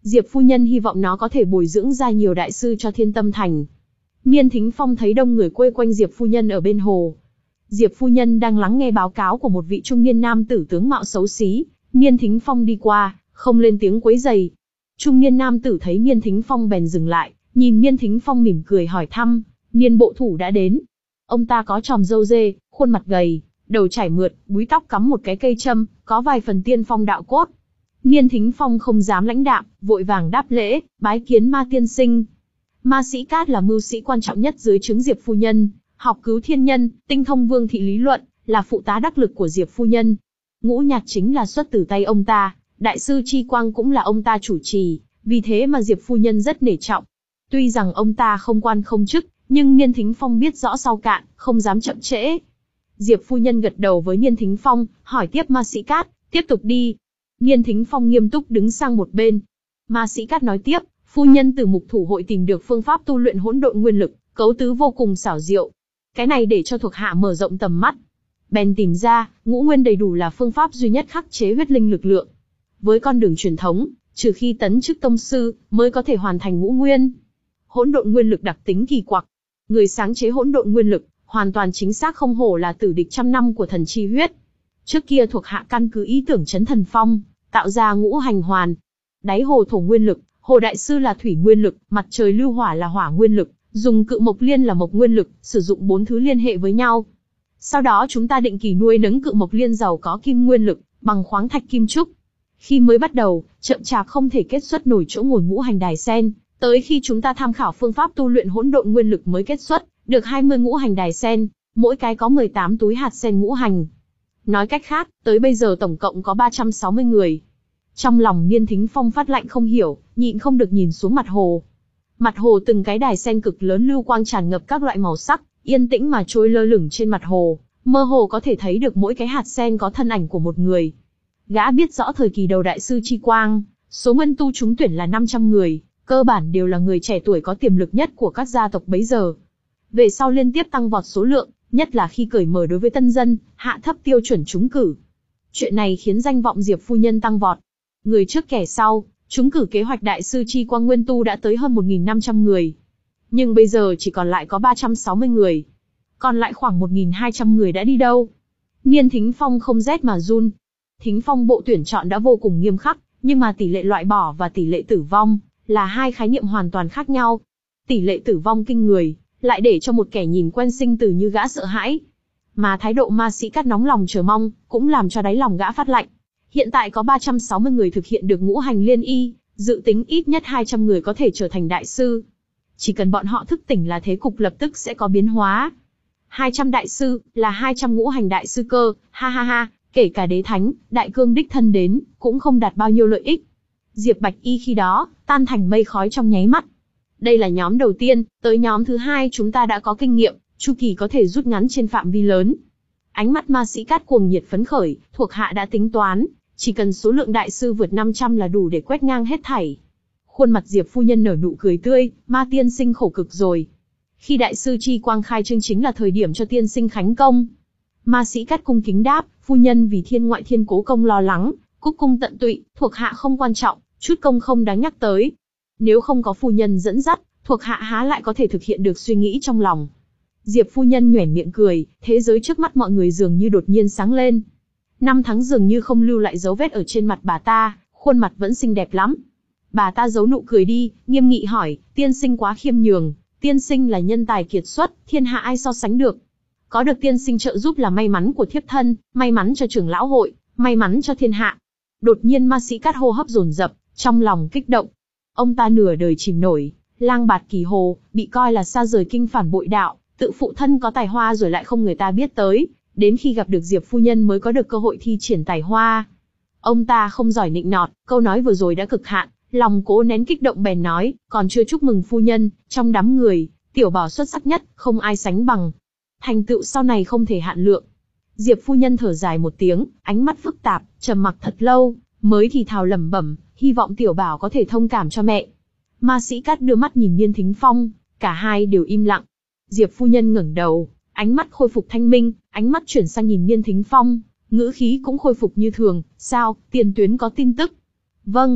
Diệp phu nhân hy vọng nó có thể bồi dưỡng ra nhiều đại sư cho Thiên Tâm Thành. Niên Thính Phong thấy đông người quây quanh Diệp phu nhân ở bên hồ. Diệp phu nhân đang lắng nghe báo cáo của một vị trung niên nam tử tướng mạo xấu xí. Niên Thính Phong đi qua, không lên tiếng quấy rầy. Trung niên nam tử thấy Niên Thính Phong bèn dừng lại, nhìn Niên Thính Phong mỉm cười hỏi thăm, Niên bộ thủ đã đến. Ông ta có tròm râu dê, khuôn mặt gầy, đầu chảy mượt, búi tóc cắm một cái cây châm, có vài phần tiên phong đạo cốt. Niên Thính Phong không dám lãnh đạm, vội vàng đáp lễ, bái kiến Ma tiên sinh. Ma Sĩ Cát là mưu sĩ quan trọng nhất dưới trướng Diệp phu nhân, học cứu thiên nhân, tinh thông vương thị lý luận, là phụ tá đắc lực của Diệp phu nhân. Ngũ nhạc chính là xuất từ tay ông ta, đại sư Chi Quang cũng là ông ta chủ trì, vì thế mà Diệp phu nhân rất nể trọng. Tuy rằng ông ta không quan không chức, nhưng Niên Thính Phong biết rõ sau cạn, không dám chậm trễ. Diệp phu nhân gật đầu với Niên Thính Phong, hỏi tiếp Ma Sĩ Cát, tiếp tục đi. Niên Thính Phong nghiêm túc đứng sang một bên. Ma Sĩ Cát nói tiếp, phu nhân từ Mục Thủ hội tìm được phương pháp tu luyện hỗn độn nguyên lực, cấu tứ vô cùng xảo diệu. Cái này để cho thuộc hạ mở rộng tầm mắt. Bèn tìm ra, ngũ nguyên đầy đủ là phương pháp duy nhất khắc chế huyết linh lực lượng. Với con đường truyền thống, trừ khi tấn chức tông sư, mới có thể hoàn thành ngũ nguyên. Hỗn độn nguyên lực đặc tính kỳ quặc. Người sáng chế hỗn độn nguyên lực, hoàn toàn chính xác không hổ là tử địch trăm năm của thần chi huyết. Trước kia thuộc hạ căn cứ ý tưởng chấn thần phong, tạo ra ngũ hành hoàn. Đáy hồ thổ nguyên lực, hồ đại sư là thủy nguyên lực, mặt trời lưu hỏa là hỏa nguyên lực, dùng cự mộc liên là mộc nguyên lực, sử dụng bốn thứ liên hệ với nhau. Sau đó chúng ta định kỳ nuôi nấng cự mộc liên giàu có kim nguyên lực, bằng khoáng thạch kim trúc. Khi mới bắt đầu, chậm chạp không thể kết xuất nổi chỗ ngồi ngũ hành đài sen, tới khi chúng ta tham khảo phương pháp tu luyện hỗn độn nguyên lực mới kết xuất được hai mươi ngũ hành đài sen, mỗi cái có mười tám túi hạt sen ngũ hành. Nói cách khác, tới bây giờ tổng cộng có ba trăm sáu mươi người. Trong lòng Niên Thính Phong phát lạnh không hiểu, nhịn không được nhìn xuống mặt hồ. Mặt hồ từng cái đài sen cực lớn lưu quang tràn ngập các loại màu sắc, yên tĩnh mà trôi lơ lửng trên mặt hồ, mơ hồ có thể thấy được mỗi cái hạt sen có thân ảnh của một người. Gã biết rõ thời kỳ đầu đại sư Chi Quang, số nguyên tu trúng tuyển là năm trăm người, cơ bản đều là người trẻ tuổi có tiềm lực nhất của các gia tộc bấy giờ. Về sau liên tiếp tăng vọt số lượng, nhất là khi cởi mở đối với tân dân, hạ thấp tiêu chuẩn trúng cử. Chuyện này khiến danh vọng Diệp phu nhân tăng vọt. Người trước kẻ sau, trúng cử kế hoạch đại sư Chi Quang nguyên tu đã tới hơn một nghìn năm trăm người. Nhưng bây giờ chỉ còn lại có ba trăm sáu mươi người. Còn lại khoảng một nghìn hai trăm người đã đi đâu? Niên Thính Phong không rét mà run. Thính Phong bộ tuyển chọn đã vô cùng nghiêm khắc, nhưng mà tỷ lệ loại bỏ và tỷ lệ tử vong là hai khái niệm hoàn toàn khác nhau. Tỷ lệ tử vong kinh người, lại để cho một kẻ nhìn quen sinh tử như gã sợ hãi. Mà thái độ Ma Sĩ Cát nóng lòng chờ mong, cũng làm cho đáy lòng gã phát lạnh. Hiện tại có ba trăm sáu mươi người thực hiện được ngũ hành liên y, dự tính ít nhất hai trăm người có thể trở thành đại sư. Chỉ cần bọn họ thức tỉnh là thế cục lập tức sẽ có biến hóa. hai trăm đại sư, là hai trăm ngũ hành đại sư cơ, ha ha ha, kể cả đế thánh, đại cương đích thân đến, cũng không đạt bao nhiêu lợi ích. Diệp Bạch Y khi đó, tan thành mây khói trong nháy mắt. Đây là nhóm đầu tiên, tới nhóm thứ hai chúng ta đã có kinh nghiệm, chu kỳ có thể rút ngắn trên phạm vi lớn. Ánh mắt Ma Sĩ Cát cuồng nhiệt phấn khởi, thuộc hạ đã tính toán, chỉ cần số lượng đại sư vượt năm trăm là đủ để quét ngang hết thảy. Khuôn mặt Diệp phu nhân nở nụ cười tươi, Ma tiên sinh khổ cực rồi. Khi đại sư Chi Quang khai trương chính là thời điểm cho tiên sinh khánh công. Ma Sĩ Cát cung kính đáp, phu nhân vì thiên ngoại thiên cố công lo lắng, cúc cung tận tụy, thuộc hạ không quan trọng, chút công không đáng nhắc tới. Nếu không có phu nhân dẫn dắt, thuộc hạ há lại có thể thực hiện được suy nghĩ trong lòng. Diệp phu nhân nhoẻn miệng cười, thế giới trước mắt mọi người dường như đột nhiên sáng lên. Năm tháng dường như không lưu lại dấu vết ở trên mặt bà ta, khuôn mặt vẫn xinh đẹp lắm. Bà ta giấu nụ cười đi, nghiêm nghị hỏi, tiên sinh quá khiêm nhường, tiên sinh là nhân tài kiệt xuất, thiên hạ ai so sánh được. Có được tiên sinh trợ giúp là may mắn của thiếp thân, may mắn cho trưởng lão hội, may mắn cho thiên hạ. Đột nhiên Ma Sĩ Cát hô hấp dồn dập, trong lòng kích động. Ông ta nửa đời chìm nổi, lang bạt kỳ hồ, bị coi là xa rời kinh phản bội đạo, tự phụ thân có tài hoa rồi lại không người ta biết tới, đến khi gặp được Diệp phu nhân mới có được cơ hội thi triển tài hoa. Ông ta không giỏi nịnh nọt, câu nói vừa rồi đã cực hạn, lòng cố nén kích động bèn nói, còn chưa chúc mừng phu nhân, trong đám người, tiểu bảo xuất sắc nhất, không ai sánh bằng. Thành tựu sau này không thể hạn lượng. Diệp phu nhân thở dài một tiếng, ánh mắt phức tạp, trầm mặc thật lâu, mới thì thào lẩm bẩm, hy vọng tiểu bảo có thể thông cảm cho mẹ. Ma Sĩ Cát đưa mắt nhìn Niên Thính Phong, cả hai đều im lặng. Diệp phu nhân ngẩng đầu, ánh mắt khôi phục thanh minh, ánh mắt chuyển sang nhìn Niên Thính Phong, ngữ khí cũng khôi phục như thường, sao, tiền tuyến có tin tức? Vâng.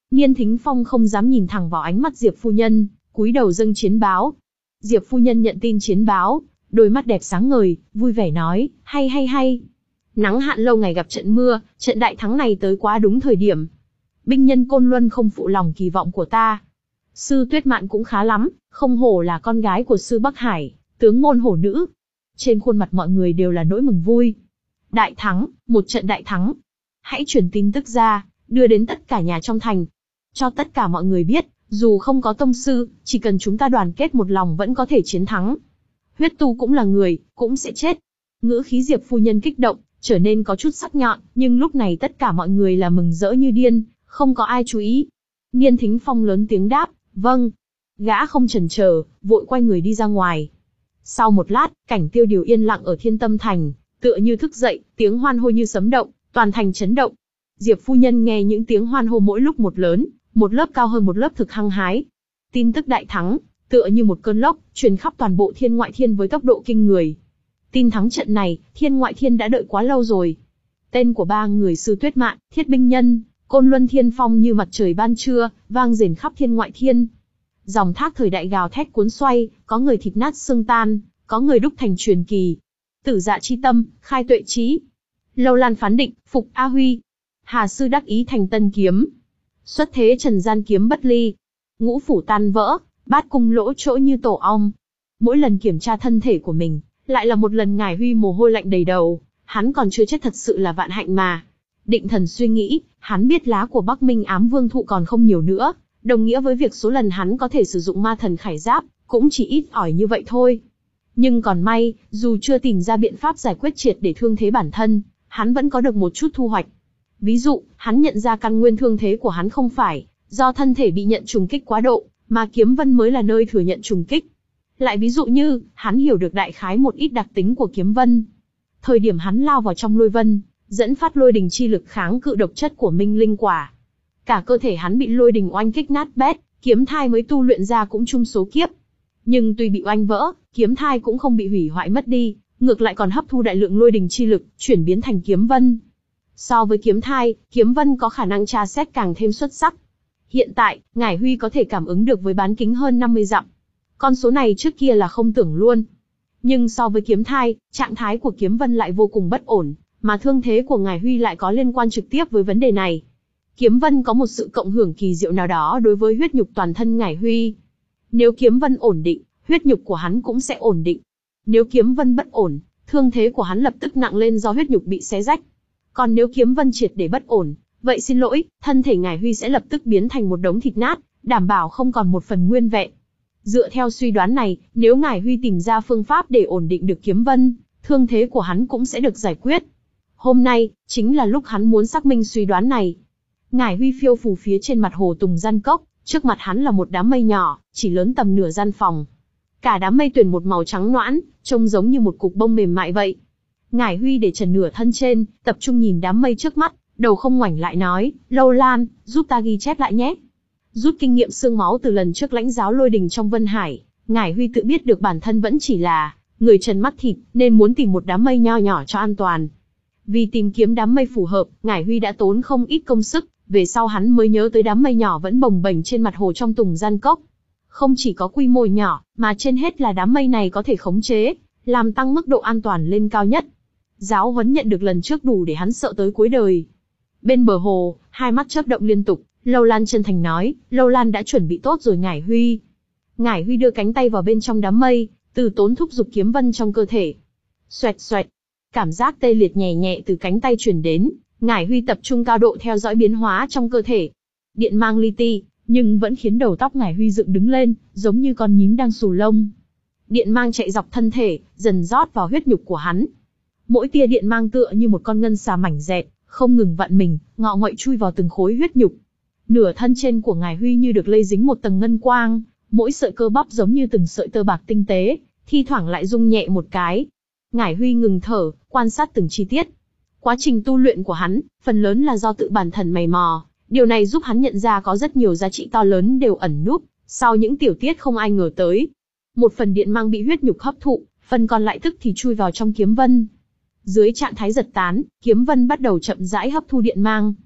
Niên Thính Phong không dám nhìn thẳng vào ánh mắt Diệp phu nhân, cúi đầu dâng chiến báo. Diệp phu nhân nhận tin chiến báo, đôi mắt đẹp sáng ngời, vui vẻ nói, hay hay hay. Nắng hạn lâu ngày gặp trận mưa, trận đại thắng này tới quá đúng thời điểm. Binh nhân Côn Luân không phụ lòng kỳ vọng của ta. Sư Tuyết Mạn cũng khá lắm, không hổ là con gái của sư Bắc Hải, tướng môn hổ nữ. Trên khuôn mặt mọi người đều là nỗi mừng vui. Đại thắng, một trận đại thắng. Hãy truyền tin tức ra, đưa đến tất cả nhà trong thành. Cho tất cả mọi người biết, dù không có tông sư, chỉ cần chúng ta đoàn kết một lòng vẫn có thể chiến thắng. Huyết tu cũng là người, cũng sẽ chết. Ngữ khí Diệp phu nhân kích động, trở nên có chút sắc nhọn, nhưng lúc này tất cả mọi người là mừng rỡ như điên, không có ai chú ý. Niên Thính Phong lớn tiếng đáp, vâng. Gã không chần chờ, vội quay người đi ra ngoài. Sau một lát, cảnh tiêu điều yên lặng ở Thiên Tâm Thành, tựa như thức dậy, tiếng hoan hô như sấm động, toàn thành chấn động. Diệp phu nhân nghe những tiếng hoan hô mỗi lúc một lớn, một lớp cao hơn một lớp thực hăng hái. Tin tức đại thắng, tựa như một cơn lốc, truyền khắp toàn bộ Thiên Ngoại Thiên với tốc độ kinh người. Tin thắng trận này, Thiên Ngoại Thiên đã đợi quá lâu rồi. Tên của ba người Sư Tuyết Mạn, Thiết Binh Nhân, Côn Luân Thiên Phong như mặt trời ban trưa, vang rền khắp Thiên Ngoại Thiên. Dòng thác thời đại gào thét cuốn xoay, có người thịt nát xương tan, có người đúc thành truyền kỳ. Tử Dạ chi tâm, khai tuệ trí. Lâu Lan phán định, phục A Huy. Hà sư đắc ý thành tân kiếm. Xuất thế trần gian kiếm bất ly. Ngũ phủ tan vỡ, bát cung lỗ chỗ như tổ ong. Mỗi lần kiểm tra thân thể của mình, lại là một lần Ngải Huy mồ hôi lạnh đầy đầu. Hắn còn chưa chết thật sự là vạn hạnh mà. Định thần suy nghĩ, hắn biết lá của Bắc Minh Ám Vương thụ còn không nhiều nữa, đồng nghĩa với việc số lần hắn có thể sử dụng ma thần khải giáp, cũng chỉ ít ỏi như vậy thôi. Nhưng còn may, dù chưa tìm ra biện pháp giải quyết triệt để thương thế bản thân, hắn vẫn có được một chút thu hoạch. Ví dụ, hắn nhận ra căn nguyên thương thế của hắn không phải do thân thể bị nhận trùng kích quá độ, mà kiếm vân mới là nơi thừa nhận trùng kích. Lại ví dụ như, hắn hiểu được đại khái một ít đặc tính của kiếm vân. Thời điểm hắn lao vào trong lôi vân, dẫn phát lôi đình chi lực kháng cự độc chất của minh linh quả. Cả cơ thể hắn bị lôi đình oanh kích nát bét, kiếm thai mới tu luyện ra cũng chung số kiếp. Nhưng tuy bị oanh vỡ, kiếm thai cũng không bị hủy hoại mất đi, ngược lại còn hấp thu đại lượng lôi đình chi lực, chuyển biến thành kiếm vân. So với kiếm thai, kiếm vân có khả năng tra xét càng thêm xuất sắc. Hiện tại, Ngải Huy có thể cảm ứng được với bán kính hơn năm mươi dặm. Con số này trước kia là không tưởng luôn. Nhưng so với kiếm thai, trạng thái của kiếm vân lại vô cùng bất ổn, mà thương thế của Ngải Huy lại có liên quan trực tiếp với vấn đề này. Kiếm vân có một sự cộng hưởng kỳ diệu nào đó đối với huyết nhục toàn thân Ngải Huy. Nếu kiếm vân ổn định, huyết nhục của hắn cũng sẽ ổn định. Nếu kiếm vân bất ổn, thương thế của hắn lập tức nặng lên do huyết nhục bị xé rách. Còn nếu kiếm vân triệt để bất ổn, vậy xin lỗi, thân thể Ngải Huy sẽ lập tức biến thành một đống thịt nát, đảm bảo không còn một phần nguyên vẹn. Dựa theo suy đoán này, nếu Ngải Huy tìm ra phương pháp để ổn định được kiếm vân, thương thế của hắn cũng sẽ được giải quyết. Hôm nay, chính là lúc hắn muốn xác minh suy đoán này. Ngải Huy phiêu phù phía trên mặt hồ Tùng Gian Cốc, trước mặt hắn là một đám mây nhỏ, chỉ lớn tầm nửa gian phòng. Cả đám mây tuyển một màu trắng noãn, trông giống như một cục bông mềm mại vậy. Ngải Huy để trần nửa thân trên, tập trung nhìn đám mây trước mắt, đầu không ngoảnh lại nói, Lâu Lan, giúp ta ghi chép lại nhé. Rút kinh nghiệm xương máu từ lần trước lãnh giáo lôi đình trong Vân Hải, Ngải Huy tự biết được bản thân vẫn chỉ là người trần mắt thịt, nên muốn tìm một đám mây nho nhỏ cho an toàn. Vì tìm kiếm đám mây phù hợp, Ngải Huy đã tốn không ít công sức, về sau hắn mới nhớ tới đám mây nhỏ vẫn bồng bềnh trên mặt hồ trong Tùng Gian Cốc. Không chỉ có quy mô nhỏ, mà trên hết là đám mây này có thể khống chế, làm tăng mức độ an toàn lên cao nhất. Giáo huấn nhận được lần trước đủ để hắn sợ tới cuối đời. Bên bờ hồ, hai mắt chớp động liên tục, Lâu Lan chân thành nói, Lâu Lan đã chuẩn bị tốt rồi Ngải Huy. Ngải Huy đưa cánh tay vào bên trong đám mây, từ tốn thúc dục kiếm vân trong cơ thể. Xoẹt xoẹt, cảm giác tê liệt nhẹ nhẹ từ cánh tay truyền đến, Ngải Huy tập trung cao độ theo dõi biến hóa trong cơ thể. Điện mang li ti, nhưng vẫn khiến đầu tóc Ngải Huy dựng đứng lên, giống như con nhím đang xù lông. Điện mang chạy dọc thân thể, dần rót vào huyết nhục của hắn. Mỗi tia điện mang tựa như một con ngân xà mảnh dẹt, không ngừng vặn mình, ngọ nguậy chui vào từng khối huyết nhục. Nửa thân trên của Ngải Huy như được lây dính một tầng ngân quang, mỗi sợi cơ bắp giống như từng sợi tơ bạc tinh tế, thi thoảng lại rung nhẹ một cái. Ngải Huy ngừng thở, quan sát từng chi tiết. Quá trình tu luyện của hắn, phần lớn là do tự bản thân mày mò, điều này giúp hắn nhận ra có rất nhiều giá trị to lớn đều ẩn núp sau những tiểu tiết không ai ngờ tới. Một phần điện mang bị huyết nhục hấp thụ, phần còn lại tức thì chui vào trong kiếm vân. Dưới trạng thái giật tán, kiếm vân bắt đầu chậm rãi hấp thu điện mang.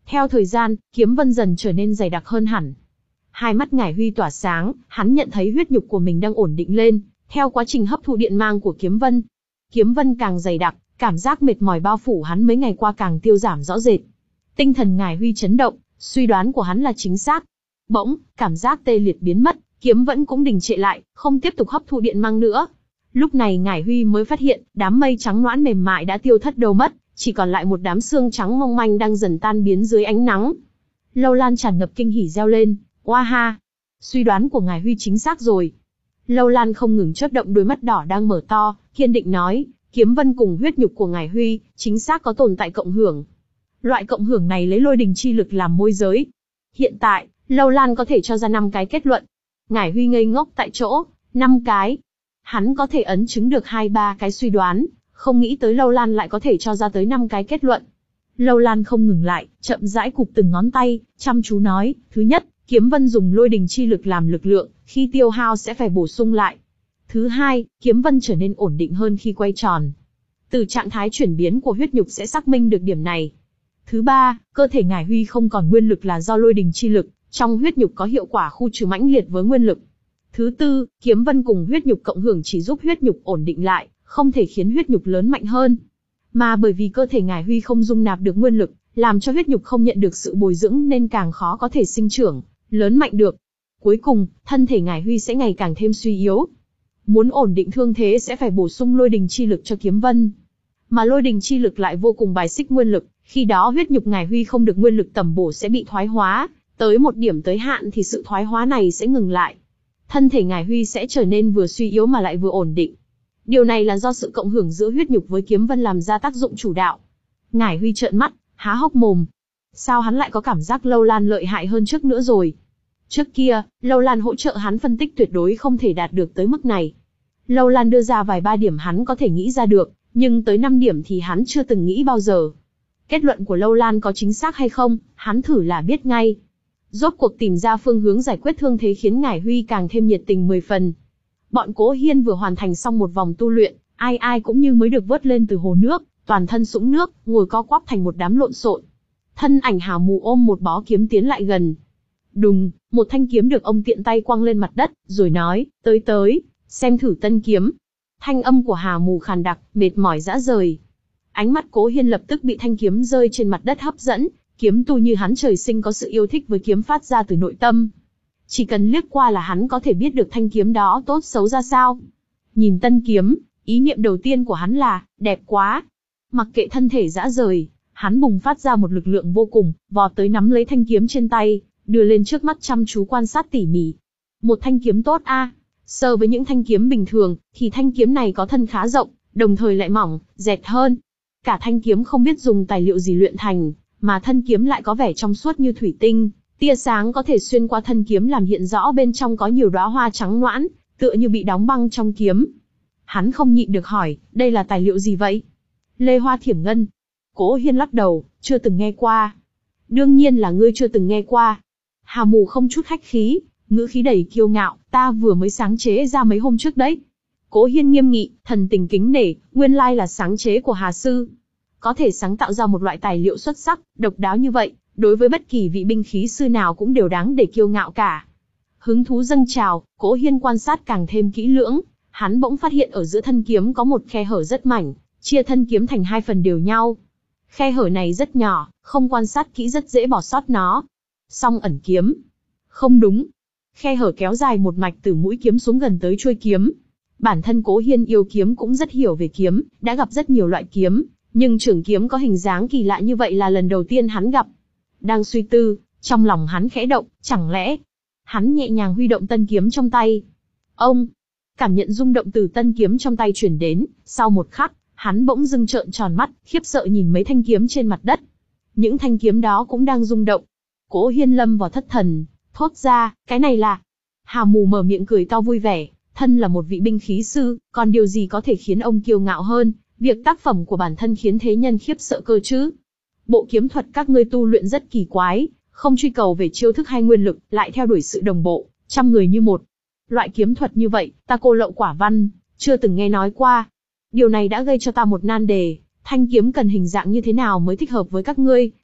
Theo thời gian, kiếm vân dần trở nên dày đặc hơn hẳn. Hai mắt Ngải Huy tỏa sáng, hắn nhận thấy huyết nhục của mình đang ổn định lên, theo quá trình hấp thụ điện mang của kiếm vân. Kiếm vân càng dày đặc, cảm giác mệt mỏi bao phủ hắn mấy ngày qua càng tiêu giảm rõ rệt. Tinh thần Ngải Huy chấn động, suy đoán của hắn là chính xác. Bỗng, cảm giác tê liệt biến mất, kiếm vẫn cũng đình trệ lại, không tiếp tục hấp thụ điện mang nữa. Lúc này Ngải Huy mới phát hiện, đám mây trắng nõn mềm mại đã tiêu thất đâu mất, chỉ còn lại một đám xương trắng mong manh đang dần tan biến dưới ánh nắng. Lâu Lan tràn ngập kinh hỉ reo lên, oa ha, suy đoán của Ngải Huy chính xác rồi. Lâu Lan không ngừng chớp động đôi mắt đỏ đang mở to, kiên định nói, kiếm vân cùng huyết nhục của Ngải Huy, chính xác có tồn tại cộng hưởng. Loại cộng hưởng này lấy lôi đình chi lực làm môi giới. Hiện tại, Lâu Lan có thể cho ra năm cái kết luận. Ngải Huy ngây ngốc tại chỗ, năm cái. Hắn có thể ấn chứng được hai ba cái suy đoán, không nghĩ tới Lâu Lan lại có thể cho ra tới năm cái kết luận. Lâu Lan không ngừng lại, chậm rãi cụp từng ngón tay, chăm chú nói, thứ nhất, kiếm vân dùng lôi đình chi lực làm lực lượng, khi tiêu hao sẽ phải bổ sung lại. Thứ hai, kiếm vân trở nên ổn định hơn khi quay tròn. Từ trạng thái chuyển biến của huyết nhục sẽ xác minh được điểm này. Thứ ba, cơ thể Ngải Huy không còn nguyên lực là do lôi đình chi lực, trong huyết nhục có hiệu quả khu trừ mãnh liệt với nguyên lực. Thứ tư, kiếm vân cùng huyết nhục cộng hưởng chỉ giúp huyết nhục ổn định lại, không thể khiến huyết nhục lớn mạnh hơn. Mà bởi vì cơ thể Ngải Huy không dung nạp được nguyên lực, làm cho huyết nhục không nhận được sự bồi dưỡng nên càng khó có thể sinh trưởng, lớn mạnh được. Cuối cùng, thân thể Ngải Huy sẽ ngày càng thêm suy yếu. Muốn ổn định thương thế sẽ phải bổ sung lôi đình chi lực cho kiếm vân. Mà lôi đình chi lực lại vô cùng bài xích nguyên lực, khi đó huyết nhục Ngải Huy không được nguyên lực tầm bổ sẽ bị thoái hóa, tới một điểm tới hạn thì sự thoái hóa này sẽ ngừng lại. Thân thể Ngải Huy sẽ trở nên vừa suy yếu mà lại vừa ổn định. Điều này là do sự cộng hưởng giữa huyết nhục với kiếm vân làm ra tác dụng chủ đạo. Ngải Huy trợn mắt, há hốc mồm. Sao hắn lại có cảm giác Lâu Lan lợi hại hơn trước nữa rồi? Trước kia, Lâu Lan hỗ trợ hắn phân tích tuyệt đối không thể đạt được tới mức này. Lâu Lan đưa ra vài ba điểm hắn có thể nghĩ ra được, nhưng tới năm điểm thì hắn chưa từng nghĩ bao giờ. Kết luận của Lâu Lan có chính xác hay không, hắn thử là biết ngay. Rốt cuộc tìm ra phương hướng giải quyết thương thế khiến Ngải Huy càng thêm nhiệt tình mười phần. Bọn Cố Hiên vừa hoàn thành xong một vòng tu luyện, ai ai cũng như mới được vớt lên từ hồ nước, toàn thân sũng nước, ngồi co quắp thành một đám lộn xộn. Thân ảnh Hào Mù ôm một bó kiếm tiến lại gần. Đùng, một thanh kiếm được ông tiện tay quăng lên mặt đất, rồi nói, tới tới, xem thử tân kiếm. Thanh âm của Hào Mù khàn đặc, mệt mỏi rã rời. Ánh mắt Cố Hiên lập tức bị thanh kiếm rơi trên mặt đất hấp dẫn, kiếm tu như hắn trời sinh có sự yêu thích với kiếm phát ra từ nội tâm. Chỉ cần liếc qua là hắn có thể biết được thanh kiếm đó tốt xấu ra sao. Nhìn tân kiếm, ý niệm đầu tiên của hắn là, đẹp quá. Mặc kệ thân thể rã rời, hắn bùng phát ra một lực lượng vô cùng, vọt tới nắm lấy thanh kiếm trên tay, đưa lên trước mắt chăm chú quan sát tỉ mỉ. Một thanh kiếm tốt a. So với những thanh kiếm bình thường, thì thanh kiếm này có thân khá rộng, đồng thời lại mỏng, dẹt hơn. Cả thanh kiếm không biết dùng tài liệu gì luyện thành, mà thân kiếm lại có vẻ trong suốt như thủy tinh, tia sáng có thể xuyên qua thân kiếm làm hiện rõ bên trong có nhiều đóa hoa trắng noãn, tựa như bị đóng băng trong kiếm. Hắn không nhịn được hỏi, đây là tài liệu gì vậy? Lê Hoa Thiểm Ngân. Cố Hiên lắc đầu, chưa từng nghe qua. Đương nhiên là ngươi chưa từng nghe qua. Hào Mù không chút khách khí, ngữ khí đầy kiêu ngạo, ta vừa mới sáng chế ra mấy hôm trước đấy. Cố Hiên nghiêm nghị, thần tình kính nể, nguyên lai là sáng chế của Hà Sư. Có thể sáng tạo ra một loại tài liệu xuất sắc, độc đáo như vậy, đối với bất kỳ vị binh khí sư nào cũng đều đáng để kiêu ngạo cả. Hứng thú dâng trào, Cố Hiên quan sát càng thêm kỹ lưỡng, hắn bỗng phát hiện ở giữa thân kiếm có một khe hở rất mảnh, chia thân kiếm thành hai phần đều nhau. Khe hở này rất nhỏ, không quan sát kỹ rất dễ bỏ sót nó. Song ẩn kiếm. Không đúng. Khe hở kéo dài một mạch từ mũi kiếm xuống gần tới chuôi kiếm. Bản thân Cố Hiên yêu kiếm cũng rất hiểu về kiếm, đã gặp rất nhiều loại kiếm, nhưng trường kiếm có hình dáng kỳ lạ như vậy là lần đầu tiên hắn gặp. Đang suy tư, trong lòng hắn khẽ động, chẳng lẽ... Hắn nhẹ nhàng huy động tân kiếm trong tay. Ông! Cảm nhận rung động từ tân kiếm trong tay truyền đến, sau một khắc, hắn bỗng dưng trợn tròn mắt, khiếp sợ nhìn mấy thanh kiếm trên mặt đất. Những thanh kiếm đó cũng đang rung động. Cố Hiên lâm vào thất thần, thốt ra, cái này là... Hào Mù mở miệng cười to vui vẻ, thân là một vị binh khí sư, còn điều gì có thể khiến ông kiêu ngạo hơn, việc tác phẩm của bản thân khiến thế nhân khiếp sợ cơ chứ. Bộ kiếm thuật các ngươi tu luyện rất kỳ quái, không truy cầu về chiêu thức hay nguyên lực, lại theo đuổi sự đồng bộ, trăm người như một. Loại kiếm thuật như vậy, ta cô lậu quả văn, chưa từng nghe nói qua. Điều này đã gây cho ta một nan đề, thanh kiếm cần hình dạng như thế nào mới thích hợp với các ngươi,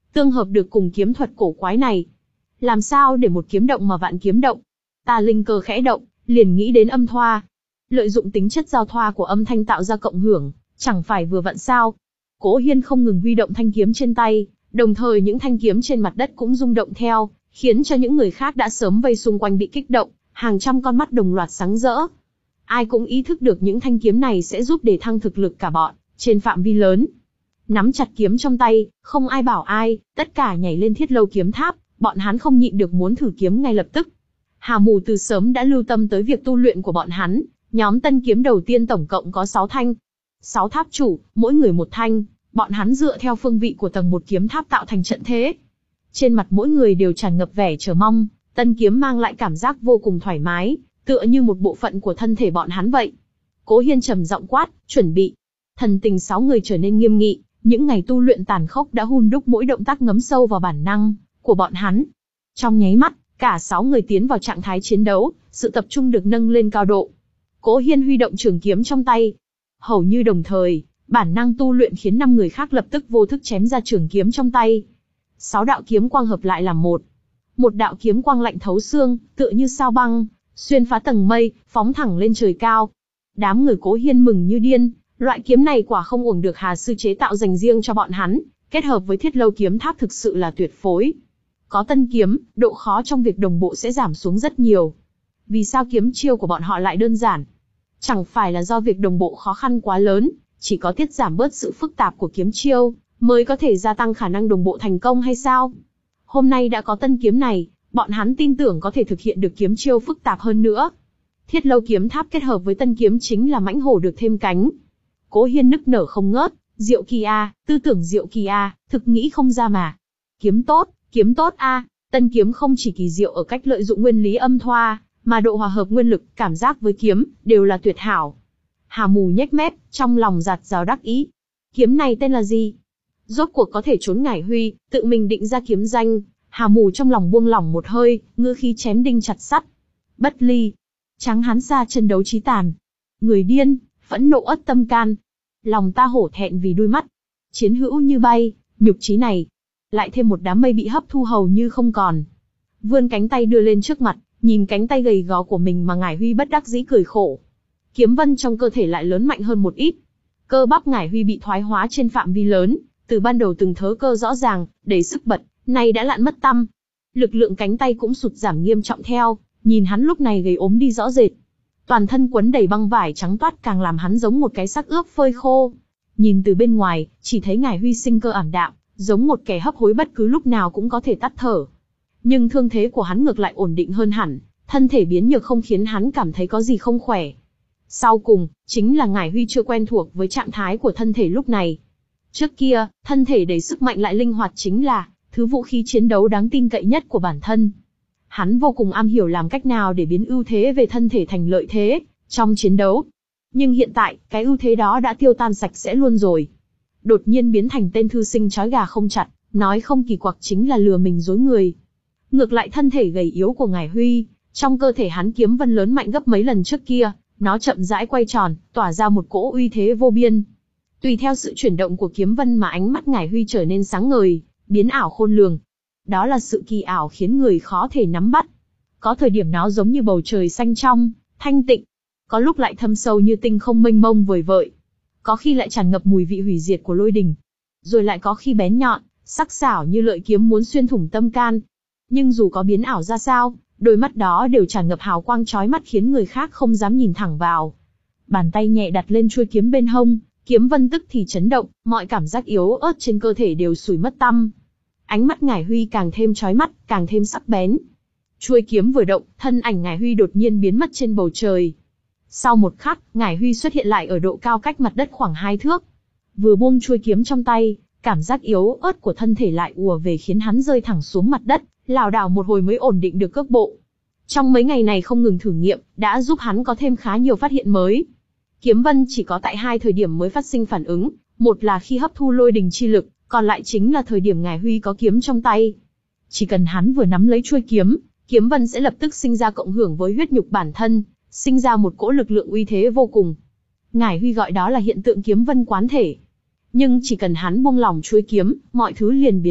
tương hợp được cùng kiếm thuật cổ quái này. Làm sao để một kiếm động mà vạn kiếm động? Ta linh cơ khẽ động, liền nghĩ đến âm thoa. Lợi dụng tính chất giao thoa của âm thanh tạo ra cộng hưởng, chẳng phải vừa vặn sao? Cố Hiên không ngừng huy động thanh kiếm trên tay, đồng thời những thanh kiếm trên mặt đất cũng rung động theo, khiến cho những người khác đã sớm vây xung quanh bị kích động, hàng trăm con mắt đồng loạt sáng rỡ. Ai cũng ý thức được những thanh kiếm này sẽ giúp để thăng thực lực cả bọn, trên phạm vi lớn. Nắm chặt kiếm trong tay, không ai bảo ai, tất cả nhảy lên Thiết Lâu kiếm tháp, bọn hắn không nhịn được muốn thử kiếm ngay lập tức. Hà Mù từ sớm đã lưu tâm tới việc tu luyện của bọn hắn, nhóm tân kiếm đầu tiên tổng cộng có sáu thanh. Sáu tháp chủ, mỗi người một thanh, bọn hắn dựa theo phương vị của tầng một kiếm tháp tạo thành trận thế. Trên mặt mỗi người đều tràn ngập vẻ chờ mong, tân kiếm mang lại cảm giác vô cùng thoải mái, tựa như một bộ phận của thân thể bọn hắn vậy. Cố Hiên trầm giọng quát, chuẩn bị. Thần tình sáu người trở nên nghiêm nghị, những ngày tu luyện tàn khốc đã hun đúc mỗi động tác ngấm sâu vào bản năng của bọn hắn. Trong nháy mắt, cả sáu người tiến vào trạng thái chiến đấu, sự tập trung được nâng lên cao độ. Cố Hiên huy động trường kiếm trong tay. Hầu như đồng thời, bản năng tu luyện khiến năm người khác lập tức vô thức chém ra trường kiếm trong tay. Sáu đạo kiếm quang hợp lại làm một. Một đạo kiếm quang lạnh thấu xương, tựa như sao băng, xuyên phá tầng mây, phóng thẳng lên trời cao. Đám người Cố Hiên mừng như điên, loại kiếm này quả không uổng được Hà sư chế tạo dành riêng cho bọn hắn, kết hợp với Thiết Lâu kiếm tháp thực sự là tuyệt phối. Có tân kiếm, độ khó trong việc đồng bộ sẽ giảm xuống rất nhiều. Vì sao kiếm chiêu của bọn họ lại đơn giản? Chẳng phải là do việc đồng bộ khó khăn quá lớn, chỉ có tiết giảm bớt sự phức tạp của kiếm chiêu, mới có thể gia tăng khả năng đồng bộ thành công hay sao? Hôm nay đã có tân kiếm này, bọn hắn tin tưởng có thể thực hiện được kiếm chiêu phức tạp hơn nữa. Thiết Lâu kiếm tháp kết hợp với tân kiếm chính là mãnh hổ được thêm cánh. Cố Hiên nức nở không ngớt, diệu kỳ a, tư tưởng diệu kỳ a, thực nghĩ không ra mà. Kiếm tốt, kiếm tốt a, tân kiếm không chỉ kỳ diệu ở cách lợi dụng nguyên lý âm thoa, mà độ hòa hợp nguyên lực, cảm giác với kiếm, đều là tuyệt hảo. Hà Mù nhếch mép, trong lòng giạt rào đắc ý. Kiếm này tên là gì? Rốt cuộc có thể trốn Ngải Huy, tự mình định ra kiếm danh. Hà Mù trong lòng buông lỏng một hơi, ngữ khí chém đinh chặt sắt. Bất ly. Tráng hán xa chân đấu chí tàn. Người điên, phẫn nộ ất tâm can. Lòng ta hổ thẹn vì đuôi mắt. Chiến hữu như bay, nhục chí này. Lại thêm một đám mây bị hấp thu hầu như không còn. Vươn cánh tay đưa lên trước mặt, nhìn cánh tay gầy gò của mình mà Ngải Huy bất đắc dĩ cười khổ. Kiếm vân trong cơ thể lại lớn mạnh hơn một ít. Cơ bắp Ngải Huy bị thoái hóa trên phạm vi lớn, từ ban đầu từng thớ cơ rõ ràng, đầy sức bật, nay đã lặn mất tăm. Lực lượng cánh tay cũng sụt giảm nghiêm trọng theo, nhìn hắn lúc này gầy ốm đi rõ rệt. Toàn thân quấn đầy băng vải trắng toát càng làm hắn giống một cái xác ướp phơi khô. Nhìn từ bên ngoài, chỉ thấy Ngải Huy sinh cơ ảm đạm, giống một kẻ hấp hối bất cứ lúc nào cũng có thể tắt thở. Nhưng thương thế của hắn ngược lại ổn định hơn hẳn, thân thể biến nhược không khiến hắn cảm thấy có gì không khỏe. Sau cùng, chính là Ngải Huy chưa quen thuộc với trạng thái của thân thể lúc này. Trước kia, thân thể đầy sức mạnh lại linh hoạt chính là thứ vũ khí chiến đấu đáng tin cậy nhất của bản thân. Hắn vô cùng am hiểu làm cách nào để biến ưu thế về thân thể thành lợi thế trong chiến đấu. Nhưng hiện tại, cái ưu thế đó đã tiêu tan sạch sẽ luôn rồi. Đột nhiên biến thành tên thư sinh trói gà không chặt, nói không kỳ quặc chính là lừa mình dối người. Ngược lại thân thể gầy yếu của Ngải Huy, trong cơ thể hắn kiếm vân lớn mạnh gấp mấy lần trước kia, nó chậm rãi quay tròn, tỏa ra một cỗ uy thế vô biên. Tùy theo sự chuyển động của kiếm vân mà ánh mắt Ngải Huy trở nên sáng ngời, biến ảo khôn lường. Đó là sự kỳ ảo khiến người khó thể nắm bắt. Có thời điểm nó giống như bầu trời xanh trong, thanh tịnh. Có lúc lại thâm sâu như tinh không mênh mông vời vợi. Có khi lại tràn ngập mùi vị hủy diệt của lôi đình. Rồi lại có khi bén nhọn, sắc sảo như lợi kiếm muốn xuyên thủng tâm can. Nhưng dù có biến ảo ra sao, đôi mắt đó đều tràn ngập hào quang chói mắt khiến người khác không dám nhìn thẳng vào. Bàn tay nhẹ đặt lên chuôi kiếm bên hông, kiếm vân tức thì chấn động, mọi cảm giác yếu ớt trên cơ thể đều sủi mất tăm. Ánh mắt Ngải Huy càng thêm chói mắt, càng thêm sắc bén. Chuôi kiếm vừa động, thân ảnh Ngải Huy đột nhiên biến mất trên bầu trời. Sau một khắc, Ngải Huy xuất hiện lại ở độ cao cách mặt đất khoảng hai thước. Vừa buông chuôi kiếm trong tay, cảm giác yếu ớt của thân thể lại ùa về khiến hắn rơi thẳng xuống mặt đất, lảo đảo một hồi mới ổn định được cước bộ. Trong mấy ngày này không ngừng thử nghiệm, đã giúp hắn có thêm khá nhiều phát hiện mới. Kiếm vân chỉ có tại hai thời điểm mới phát sinh phản ứng, một là khi hấp thu lôi đình chi lực, còn lại chính là thời điểm Ngải Huy có kiếm trong tay. Chỉ cần hắn vừa nắm lấy chuôi kiếm, kiếm vân sẽ lập tức sinh ra cộng hưởng với huyết nhục bản thân, sinh ra một cỗ lực lượng uy thế vô cùng. Ngải Huy gọi đó là hiện tượng kiếm vân quán thể. Nhưng chỉ cần hắn buông lỏng chuôi kiếm, mọi thứ liền biến mất,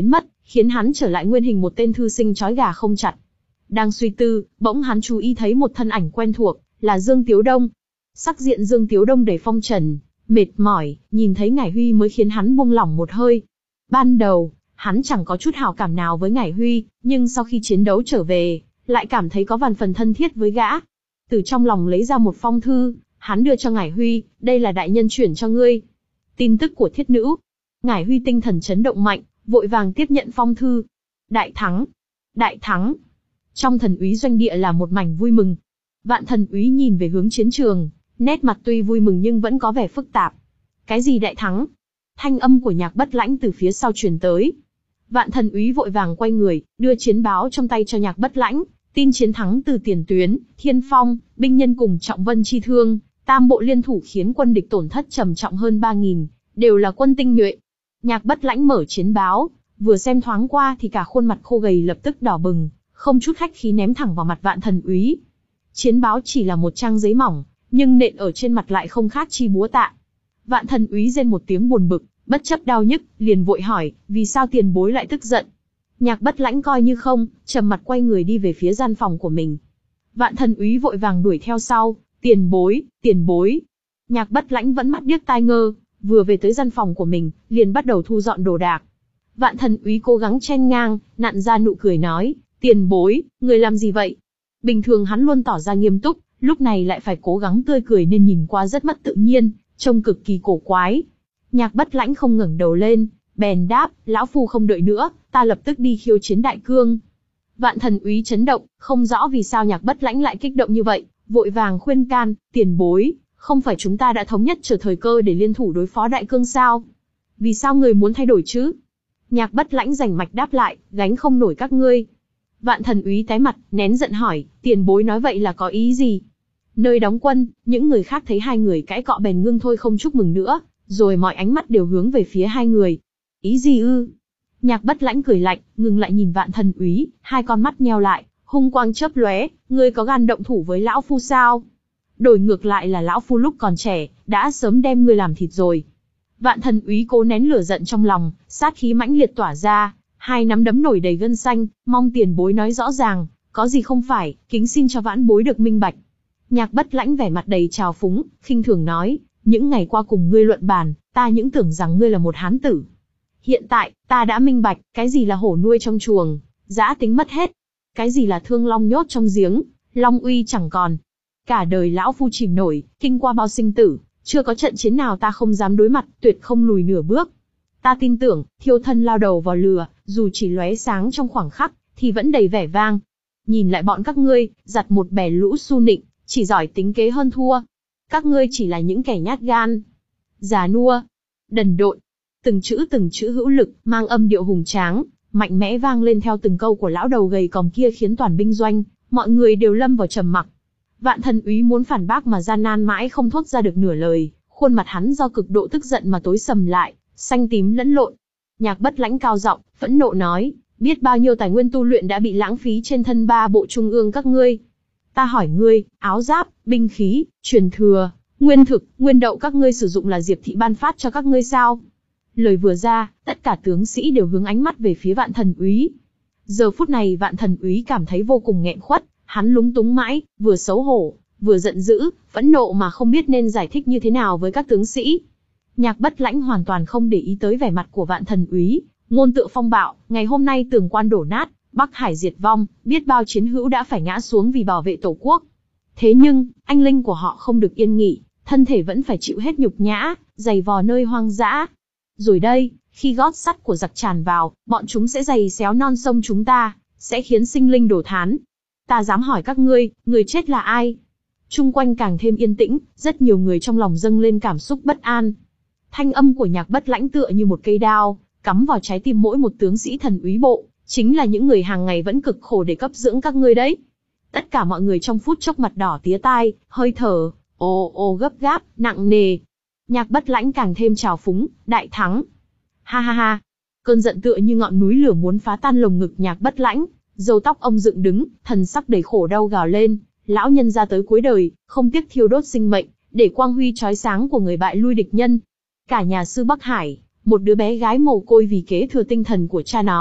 khiến hắn trở lại nguyên hình một tên thư sinh trói gà không chặt. Đang suy tư, bỗng hắn chú ý thấy một thân ảnh quen thuộc, là Dương Tiếu Đông. Sắc diện Dương Tiếu Đông đầy phong trần, mệt mỏi, nhìn thấy Ngải Huy mới khiến hắn buông lỏng một hơi. Ban đầu, hắn chẳng có chút hảo cảm nào với Ngải Huy, nhưng sau khi chiến đấu trở về, lại cảm thấy có vài phần thân thiết với gã. Từ trong lòng lấy ra một phong thư, hắn đưa cho Ngải Huy, đây là đại nhân chuyển cho ngươi. Tin tức của thiết nữ. Ngải Huy tinh thần chấn động mạnh, vội vàng tiếp nhận phong thư. Đại thắng! Đại thắng! Trong Thần úy doanh địa là một mảnh vui mừng. Vạn Thần úy nhìn về hướng chiến trường, nét mặt tuy vui mừng nhưng vẫn có vẻ phức tạp. Cái gì đại thắng? Thanh âm của Nhạc Bất Lãnh từ phía sau truyền tới. Vạn Thần úy vội vàng quay người, đưa chiến báo trong tay cho Nhạc Bất Lãnh. Tin chiến thắng từ tiền tuyến, Thiên Phong, binh nhân cùng Trọng Vân chi thương, tam bộ liên thủ khiến quân địch tổn thất trầm trọng hơn ba nghìn, đều là quân tinh nhuệ. Nhạc Bất Lãnh mở chiến báo, vừa xem thoáng qua thì cả khuôn mặt khô gầy lập tức đỏ bừng, không chút khách khí ném thẳng vào mặt Vạn Thần úy. Chiến báo chỉ là một trang giấy mỏng, nhưng nện ở trên mặt lại không khác chi búa tạ. Vạn Thần úy rên một tiếng buồn bực, bất chấp đau nhức, liền vội hỏi, vì sao tiền bối lại tức giận? Nhạc Bất Lãnh coi như không, trầm mặt quay người đi về phía gian phòng của mình. Vạn Thần úy vội vàng đuổi theo sau, tiền bối, tiền bối. Nhạc Bất Lãnh vẫn mắt điếc tai ngơ, vừa về tới gian phòng của mình, liền bắt đầu thu dọn đồ đạc. Vạn Thần úy cố gắng chen ngang, nặn ra nụ cười nói, tiền bối, người làm gì vậy? Bình thường hắn luôn tỏ ra nghiêm túc, lúc này lại phải cố gắng tươi cười nên nhìn qua rất mất tự nhiên, trông cực kỳ cổ quái. Nhạc Bất Lãnh không ngẩng đầu lên, bèn đáp, lão phu không đợi nữa, ta lập tức đi khiêu chiến đại cương. Vạn Thần úy chấn động, không rõ vì sao Nhạc Bất Lãnh lại kích động như vậy, vội vàng khuyên can, tiền bối, không phải chúng ta đã thống nhất chờ thời cơ để liên thủ đối phó đại cương sao? Vì sao người muốn thay đổi chứ? Nhạc Bất Lãnh rành mạch đáp lại, gánh không nổi các ngươi. Vạn Thần úy tái mặt, nén giận hỏi, tiền bối nói vậy là có ý gì? Nơi đóng quân, những người khác thấy hai người cãi cọ bèn ngưng thôi không chúc mừng nữa, rồi mọi ánh mắt đều hướng về phía hai người. Ý gì ư? Nhạc Bất Lãnh cười lạnh, ngừng lại nhìn Vạn Thần úy, hai con mắt nheo lại, hung quang chớp lóe, ngươi có gan động thủ với lão phu sao? Đổi ngược lại là lão phu lúc còn trẻ, đã sớm đem ngươi làm thịt rồi. Vạn Thần úy cố nén lửa giận trong lòng, sát khí mãnh liệt tỏa ra, hai nắm đấm nổi đầy gân xanh, mong tiền bối nói rõ ràng, có gì không phải, kính xin cho vãn bối được minh bạch. Nhạc Bất Lãnh vẻ mặt đầy trào phúng, khinh thường nói, những ngày qua cùng ngươi luận bàn, ta những tưởng rằng ngươi là một hán tử. Hiện tại, ta đã minh bạch, cái gì là hổ nuôi trong chuồng, dã tính mất hết. Cái gì là thương long nhốt trong giếng, long uy chẳng còn. Cả đời lão phu chìm nổi, kinh qua bao sinh tử, chưa có trận chiến nào ta không dám đối mặt, tuyệt không lùi nửa bước. Ta tin tưởng, thiêu thân lao đầu vào lửa, dù chỉ lóe sáng trong khoảng khắc, thì vẫn đầy vẻ vang. Nhìn lại bọn các ngươi, giặt một bè lũ su nịnh, chỉ giỏi tính kế hơn thua. Các ngươi chỉ là những kẻ nhát gan, già nua, đần độn. Từng chữ từng chữ hữu lực, mang âm điệu hùng tráng, mạnh mẽ vang lên theo từng câu của lão đầu gầy còm kia khiến toàn binh doanh, mọi người đều lâm vào trầm mặc. Vạn Thần úy muốn phản bác mà gian nan mãi không thốt ra được nửa lời, khuôn mặt hắn do cực độ tức giận mà tối sầm lại, xanh tím lẫn lộn. Nhạc Bất Lãnh cao giọng, phẫn nộ nói, biết bao nhiêu tài nguyên tu luyện đã bị lãng phí trên thân ba bộ trung ương các ngươi. Ta hỏi ngươi, áo giáp, binh khí, truyền thừa, nguyên thực, nguyên đậu các ngươi sử dụng là Diệp thị ban phát cho các ngươi sao? Lời vừa ra, tất cả tướng sĩ đều hướng ánh mắt về phía Vạn Thần úy. Giờ phút này Vạn Thần úy cảm thấy vô cùng nghẹn khuất, hắn lúng túng mãi, vừa xấu hổ, vừa giận dữ, phẫn nộ mà không biết nên giải thích như thế nào với các tướng sĩ. Nhạc Bất Lãnh hoàn toàn không để ý tới vẻ mặt của Vạn Thần úy, ngôn tựa phong bạo, ngày hôm nay tường quan đổ nát, Bắc Hải diệt vong, biết bao chiến hữu đã phải ngã xuống vì bảo vệ tổ quốc. Thế nhưng, anh linh của họ không được yên nghỉ, thân thể vẫn phải chịu hết nhục nhã, giày vò nơi hoang dã. Rồi đây, khi gót sắt của giặc tràn vào, bọn chúng sẽ giày xéo non sông chúng ta, sẽ khiến sinh linh đổ thán. Ta dám hỏi các ngươi, người chết là ai? Chung quanh càng thêm yên tĩnh, rất nhiều người trong lòng dâng lên cảm xúc bất an. Thanh âm của Nhạc Bất Lãnh tựa như một cây đao, cắm vào trái tim mỗi một tướng sĩ Thần úy bộ, chính là những người hàng ngày vẫn cực khổ để cấp dưỡng các ngươi đấy. Tất cả mọi người trong phút chốc mặt đỏ tía tai, hơi thở, ồ ồ gấp gáp, nặng nề. Nhạc Bất Lãnh càng thêm trào phúng, đại thắng. Ha ha ha. Cơn giận tựa như ngọn núi lửa muốn phá tan lồng ngực Nhạc Bất Lãnh, râu tóc ông dựng đứng, thần sắc đầy khổ đau gào lên, lão nhân ra tới cuối đời, không tiếc thiêu đốt sinh mệnh, để quang huy chói sáng của người bại lui địch nhân. Cả nhà sư Bắc Hải, một đứa bé gái mồ côi vì kế thừa tinh thần của cha nó,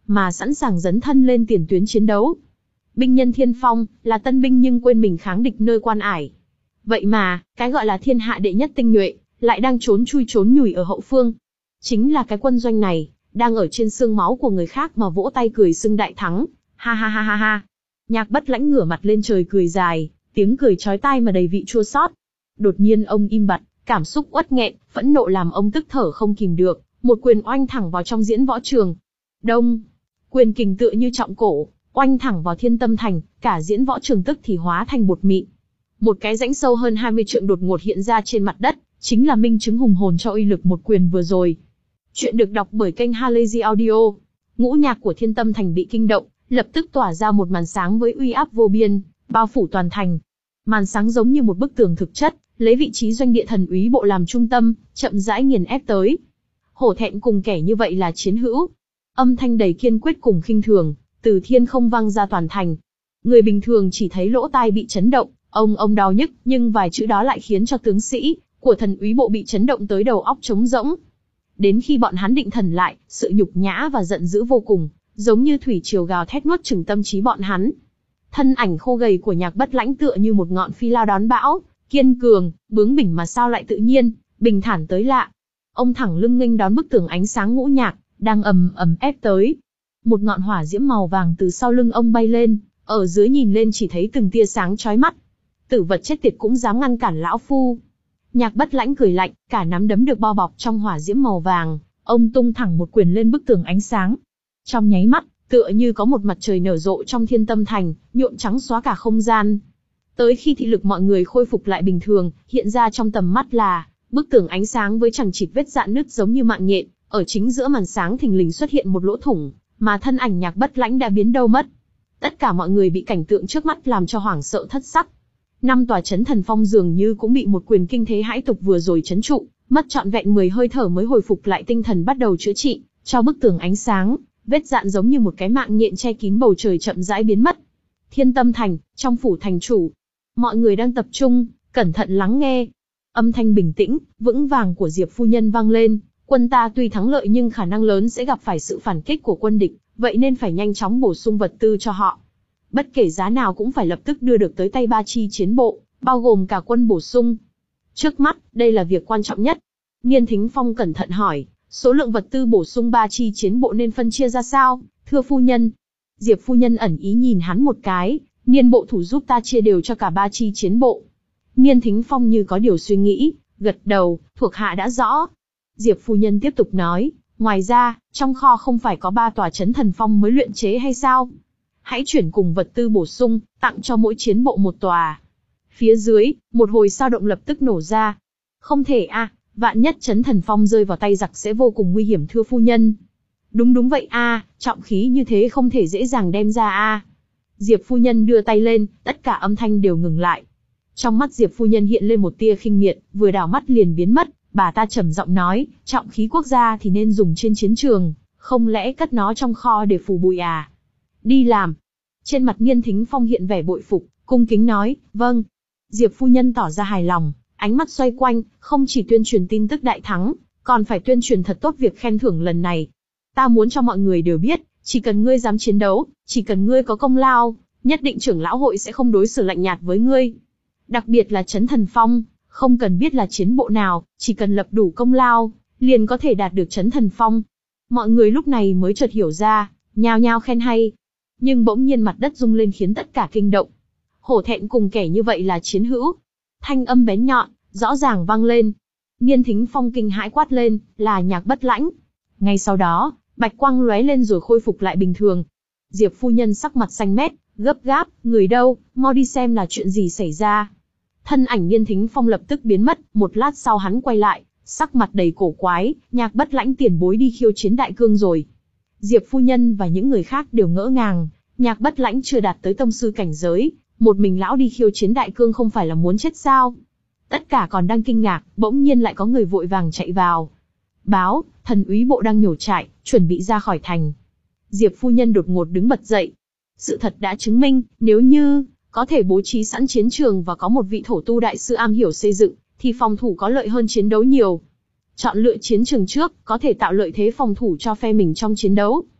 mà sẵn sàng dấn thân lên tiền tuyến chiến đấu. Binh nhân Thiên Phong, là tân binh nhưng quên mình kháng địch nơi quan ải. Vậy mà, cái gọi là thiên hạ đệ nhất tinh nhuệ, lại đang trốn chui trốn nhủi ở hậu phương. Chính là cái quân doanh này, đang ở trên xương máu của người khác mà vỗ tay cười xưng đại thắng. Ha ha ha ha ha. Nhạc Bất Lãnh ngửa mặt lên trời cười dài, tiếng cười chói tai mà đầy vị chua xót. Đột nhiên ông im bặt, cảm xúc uất nghẹn, phẫn nộ làm ông tức thở không kìm được, một quyền oanh thẳng vào trong diễn võ trường. Đông, quyền kình tựa như trọng cổ, oanh thẳng vào Thiên Tâm Thành, cả diễn võ trường tức thì hóa thành bột mịn. Một cái rãnh sâu hơn hai mươi trượng đột ngột hiện ra trên mặt đất, chính là minh chứng hùng hồn cho uy lực một quyền vừa rồi. Chuyện được đọc bởi kênh Halazy Audio. Ngũ nhạc của Thiên Tâm Thành bị kinh động, lập tức tỏa ra một màn sáng với uy áp vô biên, bao phủ toàn thành. Màn sáng giống như một bức tường thực chất, lấy vị trí doanh địa thần úy bộ làm trung tâm, chậm rãi nghiền ép tới. Hổ thẹn cùng kẻ như vậy là chiến hữu. Âm thanh đầy kiên quyết cùng khinh thường, từ thiên không vang ra toàn thành. Người bình thường chỉ thấy lỗ tai bị chấn động, ông ông đau nhức, nhưng vài chữ đó lại khiến cho tướng sĩ của thần úy bộ bị chấn động tới đầu óc trống rỗng. Đến khi bọn hắn định thần lại, sự nhục nhã và giận dữ vô cùng, giống như thủy triều gào thét nuốt chửng tâm trí bọn hắn. Thân ảnh khô gầy của Nhạc Bất Lãnh tựa như một ngọn phi lao đón bão, kiên cường, bướng bỉnh mà sao lại tự nhiên, bình thản tới lạ. Ông thẳng lưng nghênh đón bức tường ánh sáng ngũ nhạc, đang ầm ầm ép tới. Một ngọn hỏa diễm màu vàng từ sau lưng ông bay lên, ở dưới nhìn lên chỉ thấy từng tia sáng chói mắt. Tử vật chết tiệt cũng dám ngăn cản lão phu. Nhạc Bất Lãnh cười lạnh, cả nắm đấm được bao bọc trong hỏa diễm màu vàng, ông tung thẳng một quyền lên bức tường ánh sáng. Trong nháy mắt, tựa như có một mặt trời nở rộ trong Thiên Tâm Thành, nhuộm trắng xóa cả không gian. Tới khi thị lực mọi người khôi phục lại bình thường, hiện ra trong tầm mắt là bức tường ánh sáng với chằng chịt vết rạn nứt giống như mạng nhện, ở chính giữa màn sáng thình lình xuất hiện một lỗ thủng, mà thân ảnh Nhạc Bất Lãnh đã biến đâu mất. Tất cả mọi người bị cảnh tượng trước mắt làm cho hoảng sợ thất sắc. Năm tòa chấn thần phong dường như cũng bị một quyền kinh thế hãi tục vừa rồi chấn trụ, mất trọn vẹn mười hơi thở mới hồi phục lại tinh thần bắt đầu chữa trị, cho bức tường ánh sáng, vết dạn giống như một cái mạng nhện che kín bầu trời chậm rãi biến mất. Thiên Tâm Thành, trong phủ thành chủ, mọi người đang tập trung, cẩn thận lắng nghe. Âm thanh bình tĩnh, vững vàng của Diệp phu nhân vang lên, quân ta tuy thắng lợi nhưng khả năng lớn sẽ gặp phải sự phản kích của quân địch, vậy nên phải nhanh chóng bổ sung vật tư cho họ. Bất kể giá nào cũng phải lập tức đưa được tới tay ba chi chiến bộ, bao gồm cả quân bổ sung. Trước mắt, đây là việc quan trọng nhất. Niên Thính Phong cẩn thận hỏi, số lượng vật tư bổ sung ba chi chiến bộ nên phân chia ra sao, thưa phu nhân? Diệp phu nhân ẩn ý nhìn hắn một cái, Niên bộ thủ giúp ta chia đều cho cả ba chi chiến bộ. Niên Thính Phong như có điều suy nghĩ, gật đầu, thuộc hạ đã rõ. Diệp phu nhân tiếp tục nói, ngoài ra, trong kho không phải có ba tòa chấn thần phong mới luyện chế hay sao? Hãy chuyển cùng vật tư bổ sung, tặng cho mỗi chiến bộ một tòa. Phía dưới, một hồi sao động lập tức nổ ra. Không thể a, à, vạn nhất chấn thần phong rơi vào tay giặc sẽ vô cùng nguy hiểm thưa phu nhân. Đúng đúng vậy a, à, trọng khí như thế không thể dễ dàng đem ra a. À. Diệp phu nhân đưa tay lên, tất cả âm thanh đều ngừng lại. Trong mắt Diệp phu nhân hiện lên một tia khinh miệt, vừa đảo mắt liền biến mất, bà ta trầm giọng nói, trọng khí quốc gia thì nên dùng trên chiến trường, không lẽ cất nó trong kho để phủ bụi à? Đi làm. Trên mặt Niên Thính Phong hiện vẻ bội phục, cung kính nói, vâng. Diệp phu nhân tỏ ra hài lòng, ánh mắt xoay quanh, không chỉ tuyên truyền tin tức đại thắng, còn phải tuyên truyền thật tốt việc khen thưởng lần này. Ta muốn cho mọi người đều biết, chỉ cần ngươi dám chiến đấu, chỉ cần ngươi có công lao, nhất định trưởng lão hội sẽ không đối xử lạnh nhạt với ngươi. Đặc biệt là Chấn Thần Phong, không cần biết là chiến bộ nào, chỉ cần lập đủ công lao, liền có thể đạt được Chấn Thần Phong. Mọi người lúc này mới chợt hiểu ra, nhao nhao khen hay. Nhưng bỗng nhiên mặt đất rung lên khiến tất cả kinh động. Hổ thẹn cùng kẻ như vậy là chiến hữu. Thanh âm bén nhọn, rõ ràng vang lên. Niên Thính Phong kinh hãi quát lên, là Nhạc Bất Lãnh. Ngay sau đó, bạch quang lóe lên rồi khôi phục lại bình thường. Diệp phu nhân sắc mặt xanh mét, gấp gáp, người đâu, mau đi xem là chuyện gì xảy ra. Thân ảnh Niên Thính Phong lập tức biến mất, một lát sau hắn quay lại, sắc mặt đầy cổ quái, Nhạc Bất Lãnh tiền bối đi khiêu chiến đại cương rồi. Diệp phu nhân và những người khác đều ngỡ ngàng, Nhạc Bất Lãnh chưa đạt tới tông sư cảnh giới, một mình lão đi khiêu chiến đại cương không phải là muốn chết sao? Tất cả còn đang kinh ngạc, bỗng nhiên lại có người vội vàng chạy vào. Báo, thần úy bộ đang nhổ trại, chuẩn bị ra khỏi thành. Diệp phu nhân đột ngột đứng bật dậy. Sự thật đã chứng minh, nếu như có thể bố trí sẵn chiến trường và có một vị thổ tu đại sư am hiểu xây dựng, thì phòng thủ có lợi hơn chiến đấu nhiều. Chọn lựa chiến trường trước, có thể tạo lợi thế phòng thủ cho phe mình trong chiến đấu.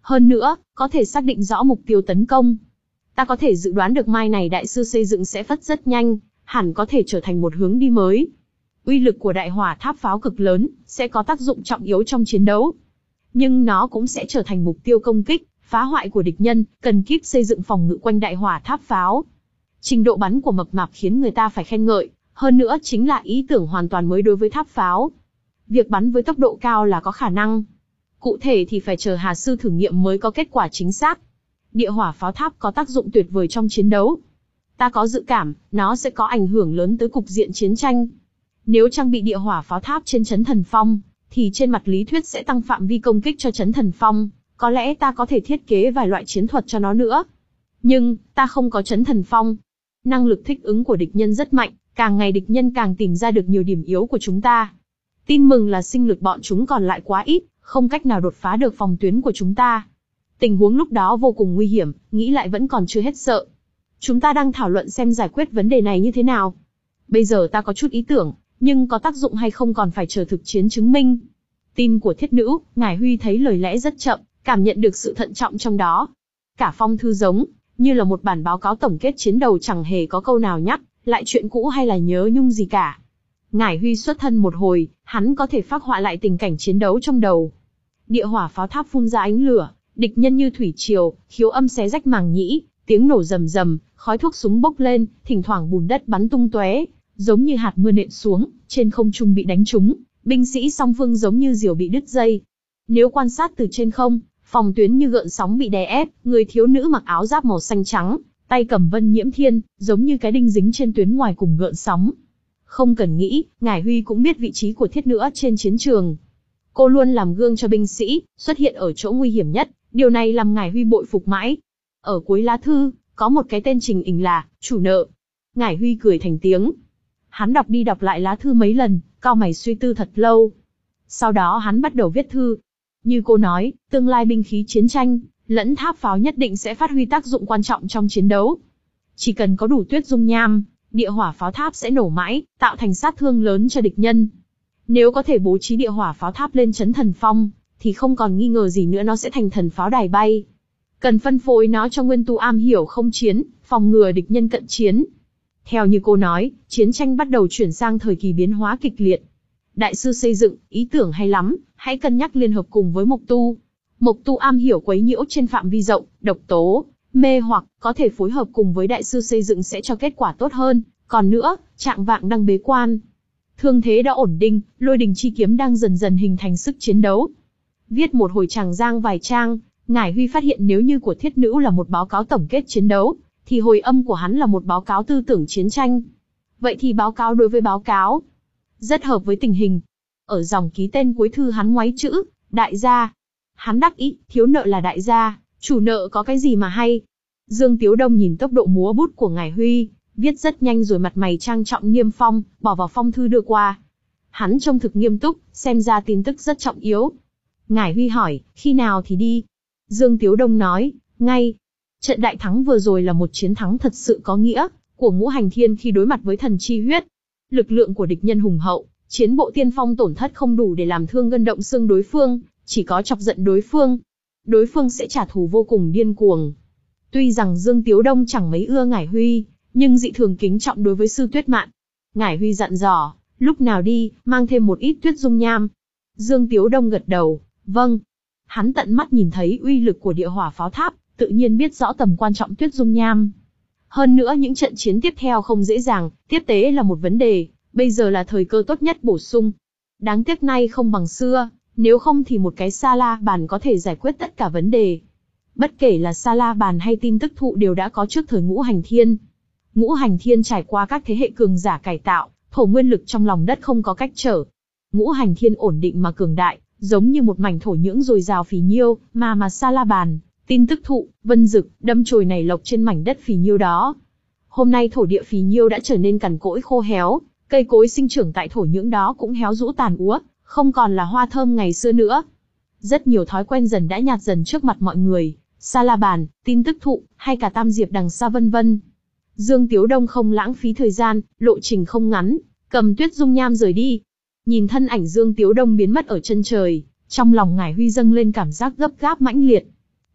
Hơn nữa, có thể xác định rõ mục tiêu tấn công. Ta có thể dự đoán được mai này đại sư xây dựng sẽ phất rất nhanh, hẳn có thể trở thành một hướng đi mới. Uy lực của đại hỏa tháp pháo cực lớn, sẽ có tác dụng trọng yếu trong chiến đấu. Nhưng nó cũng sẽ trở thành mục tiêu công kích, phá hoại của địch nhân, cần kíp xây dựng phòng ngự quanh đại hỏa tháp pháo. Trình độ bắn của mập mạp khiến người ta phải khen ngợi, hơn nữa chính là ý tưởng hoàn toàn mới đối với tháp pháo. Việc bắn với tốc độ cao là có khả năng. Cụ thể thì phải chờ Hà Sư thử nghiệm mới có kết quả chính xác. Địa hỏa pháo tháp có tác dụng tuyệt vời trong chiến đấu. Ta có dự cảm, nó sẽ có ảnh hưởng lớn tới cục diện chiến tranh. Nếu trang bị địa hỏa pháo tháp trên Chấn Thần Phong, thì trên mặt lý thuyết sẽ tăng phạm vi công kích cho Chấn Thần Phong. Có lẽ ta có thể thiết kế vài loại chiến thuật cho nó nữa. Nhưng, ta không có Chấn Thần Phong. Năng lực thích ứng của địch nhân rất mạnh, càng ngày địch nhân càng tìm ra được nhiều điểm yếu của chúng ta. Tin mừng là sinh lực bọn chúng còn lại quá ít, không cách nào đột phá được phòng tuyến của chúng ta. Tình huống lúc đó vô cùng nguy hiểm, nghĩ lại vẫn còn chưa hết sợ. Chúng ta đang thảo luận xem giải quyết vấn đề này như thế nào. Bây giờ ta có chút ý tưởng, nhưng có tác dụng hay không còn phải chờ thực chiến chứng minh. Tin của thiết nữ, Ngải Huy thấy lời lẽ rất chậm, cảm nhận được sự thận trọng trong đó. Cả phong thư giống, như là một bản báo cáo tổng kết chiến đầu chẳng hề có câu nào nhắc lại chuyện cũ hay là nhớ nhung gì cả. Ngải Huy xuất thân một hồi, hắn có thể phác họa lại tình cảnh chiến đấu trong đầu. Địa hỏa pháo tháp phun ra ánh lửa, địch nhân như thủy triều, khiếu âm xé rách màng nhĩ, tiếng nổ rầm rầm, khói thuốc súng bốc lên, thỉnh thoảng bùn đất bắn tung tóe, giống như hạt mưa nện xuống, trên không trung bị đánh trúng, binh sĩ song phương giống như diều bị đứt dây. Nếu quan sát từ trên không, phòng tuyến như gợn sóng bị đè ép, người thiếu nữ mặc áo giáp màu xanh trắng, tay cầm vân nhiễm thiên, giống như cái đinh dính trên tuyến ngoài cùng gợn sóng. Không cần nghĩ, Ngải Huy cũng biết vị trí của thiết nữ trên chiến trường. Cô luôn làm gương cho binh sĩ, xuất hiện ở chỗ nguy hiểm nhất, điều này làm Ngải Huy bội phục mãi. Ở cuối lá thư, có một cái tên trình ảnh là, chủ nợ. Ngải Huy cười thành tiếng. Hắn đọc đi đọc lại lá thư mấy lần, cau mày suy tư thật lâu. Sau đó hắn bắt đầu viết thư. Như cô nói, tương lai binh khí chiến tranh, lẫn tháp pháo nhất định sẽ phát huy tác dụng quan trọng trong chiến đấu. Chỉ cần có đủ tuyết dung nham, địa hỏa pháo tháp sẽ nổ mãi, tạo thành sát thương lớn cho địch nhân. Nếu có thể bố trí địa hỏa pháo tháp lên Chấn Thần Phong, thì không còn nghi ngờ gì nữa nó sẽ thành thần pháo đài bay. Cần phân phối nó cho nguyên tu am hiểu không chiến, phòng ngừa địch nhân cận chiến. Theo như cô nói, chiến tranh bắt đầu chuyển sang thời kỳ biến hóa kịch liệt. Đại sư xây dựng, ý tưởng hay lắm, hãy cân nhắc liên hợp cùng với Mộc Tu. Mộc Tu am hiểu quấy nhiễu trên phạm vi rộng, độc tố, mê hoặc, có thể phối hợp cùng với đại sư xây dựng sẽ cho kết quả tốt hơn. Còn nữa, Trạng Vạng đang bế quan. Thương thế đã ổn định, Lôi Đình chi kiếm đang dần dần hình thành sức chiến đấu. Viết một hồi tràng giang vài trang, Ngải Huy phát hiện nếu như của thiết nữ là một báo cáo tổng kết chiến đấu, thì hồi âm của hắn là một báo cáo tư tưởng chiến tranh. Vậy thì báo cáo đối với báo cáo, rất hợp với tình hình. Ở dòng ký tên cuối thư hắn ngoáy chữ, đại gia. Hắn đắc ý, thiếu nợ là đại gia, chủ nợ có cái gì mà hay. Dương Tiếu Đông nhìn tốc độ múa bút của Ngải Huy, viết rất nhanh rồi mặt mày trang trọng niêm phong, bỏ vào phong thư đưa qua. Hắn trông thực nghiêm túc, xem ra tin tức rất trọng yếu. Ngải Huy hỏi, khi nào thì đi? Dương Tiếu Đông nói, ngay. Trận đại thắng vừa rồi là một chiến thắng thật sự có nghĩa, của Ngũ Hành Thiên khi đối mặt với thần chi huyết. Lực lượng của địch nhân hùng hậu, chiến bộ tiên phong tổn thất không đủ để làm thương gân động xương đối phương, chỉ có chọc giận đối phương. Đối phương sẽ trả thù vô cùng điên cuồng. Tuy rằng Dương Tiếu Đông chẳng mấy ưa Ngải Huy, nhưng dị thường kính trọng đối với Sư Tuyết Mạn. Ngải Huy dặn dò, lúc nào đi, mang thêm một ít tuyết dung nham. Dương Tiếu Đông gật đầu, vâng. Hắn tận mắt nhìn thấy uy lực của địa hỏa pháo tháp, tự nhiên biết rõ tầm quan trọng tuyết dung nham. Hơn nữa những trận chiến tiếp theo không dễ dàng, tiếp tế là một vấn đề, bây giờ là thời cơ tốt nhất bổ sung. Đáng tiếc nay không bằng xưa, nếu không thì một cái sa la bàn có thể giải quyết tất cả vấn đề. Bất kể là sa la bàn hay tin tức thụ đều đã có trước thời Ngũ Hành Thiên. Ngũ Hành Thiên trải qua các thế hệ cường giả cải tạo, thổ nguyên lực trong lòng đất không có cách trở. Ngũ Hành Thiên ổn định mà cường đại, giống như một mảnh thổ nhưỡng dồi dào phì nhiêu, mà mà sa la bàn, tin tức thụ, vân dực, đâm chồi nảy lộc trên mảnh đất phì nhiêu đó. Hôm nay thổ địa phì nhiêu đã trở nên cằn cỗi khô héo, cây cối sinh trưởng tại thổ nhưỡng đó cũng héo rũ tàn úa, không còn là hoa thơm ngày xưa nữa. Rất nhiều thói quen dần đã nhạt dần trước mặt mọi người, sa la bàn, tin tức thụ, hay cả tam diệp đằng xa vân vân. Dương Tiếu Đông không lãng phí thời gian, lộ trình không ngắn, cầm tuyết dung nham rời đi. Nhìn thân ảnh Dương Tiếu Đông biến mất ở chân trời, trong lòng Ngải Huy dâng lên cảm giác gấp gáp mãnh liệt.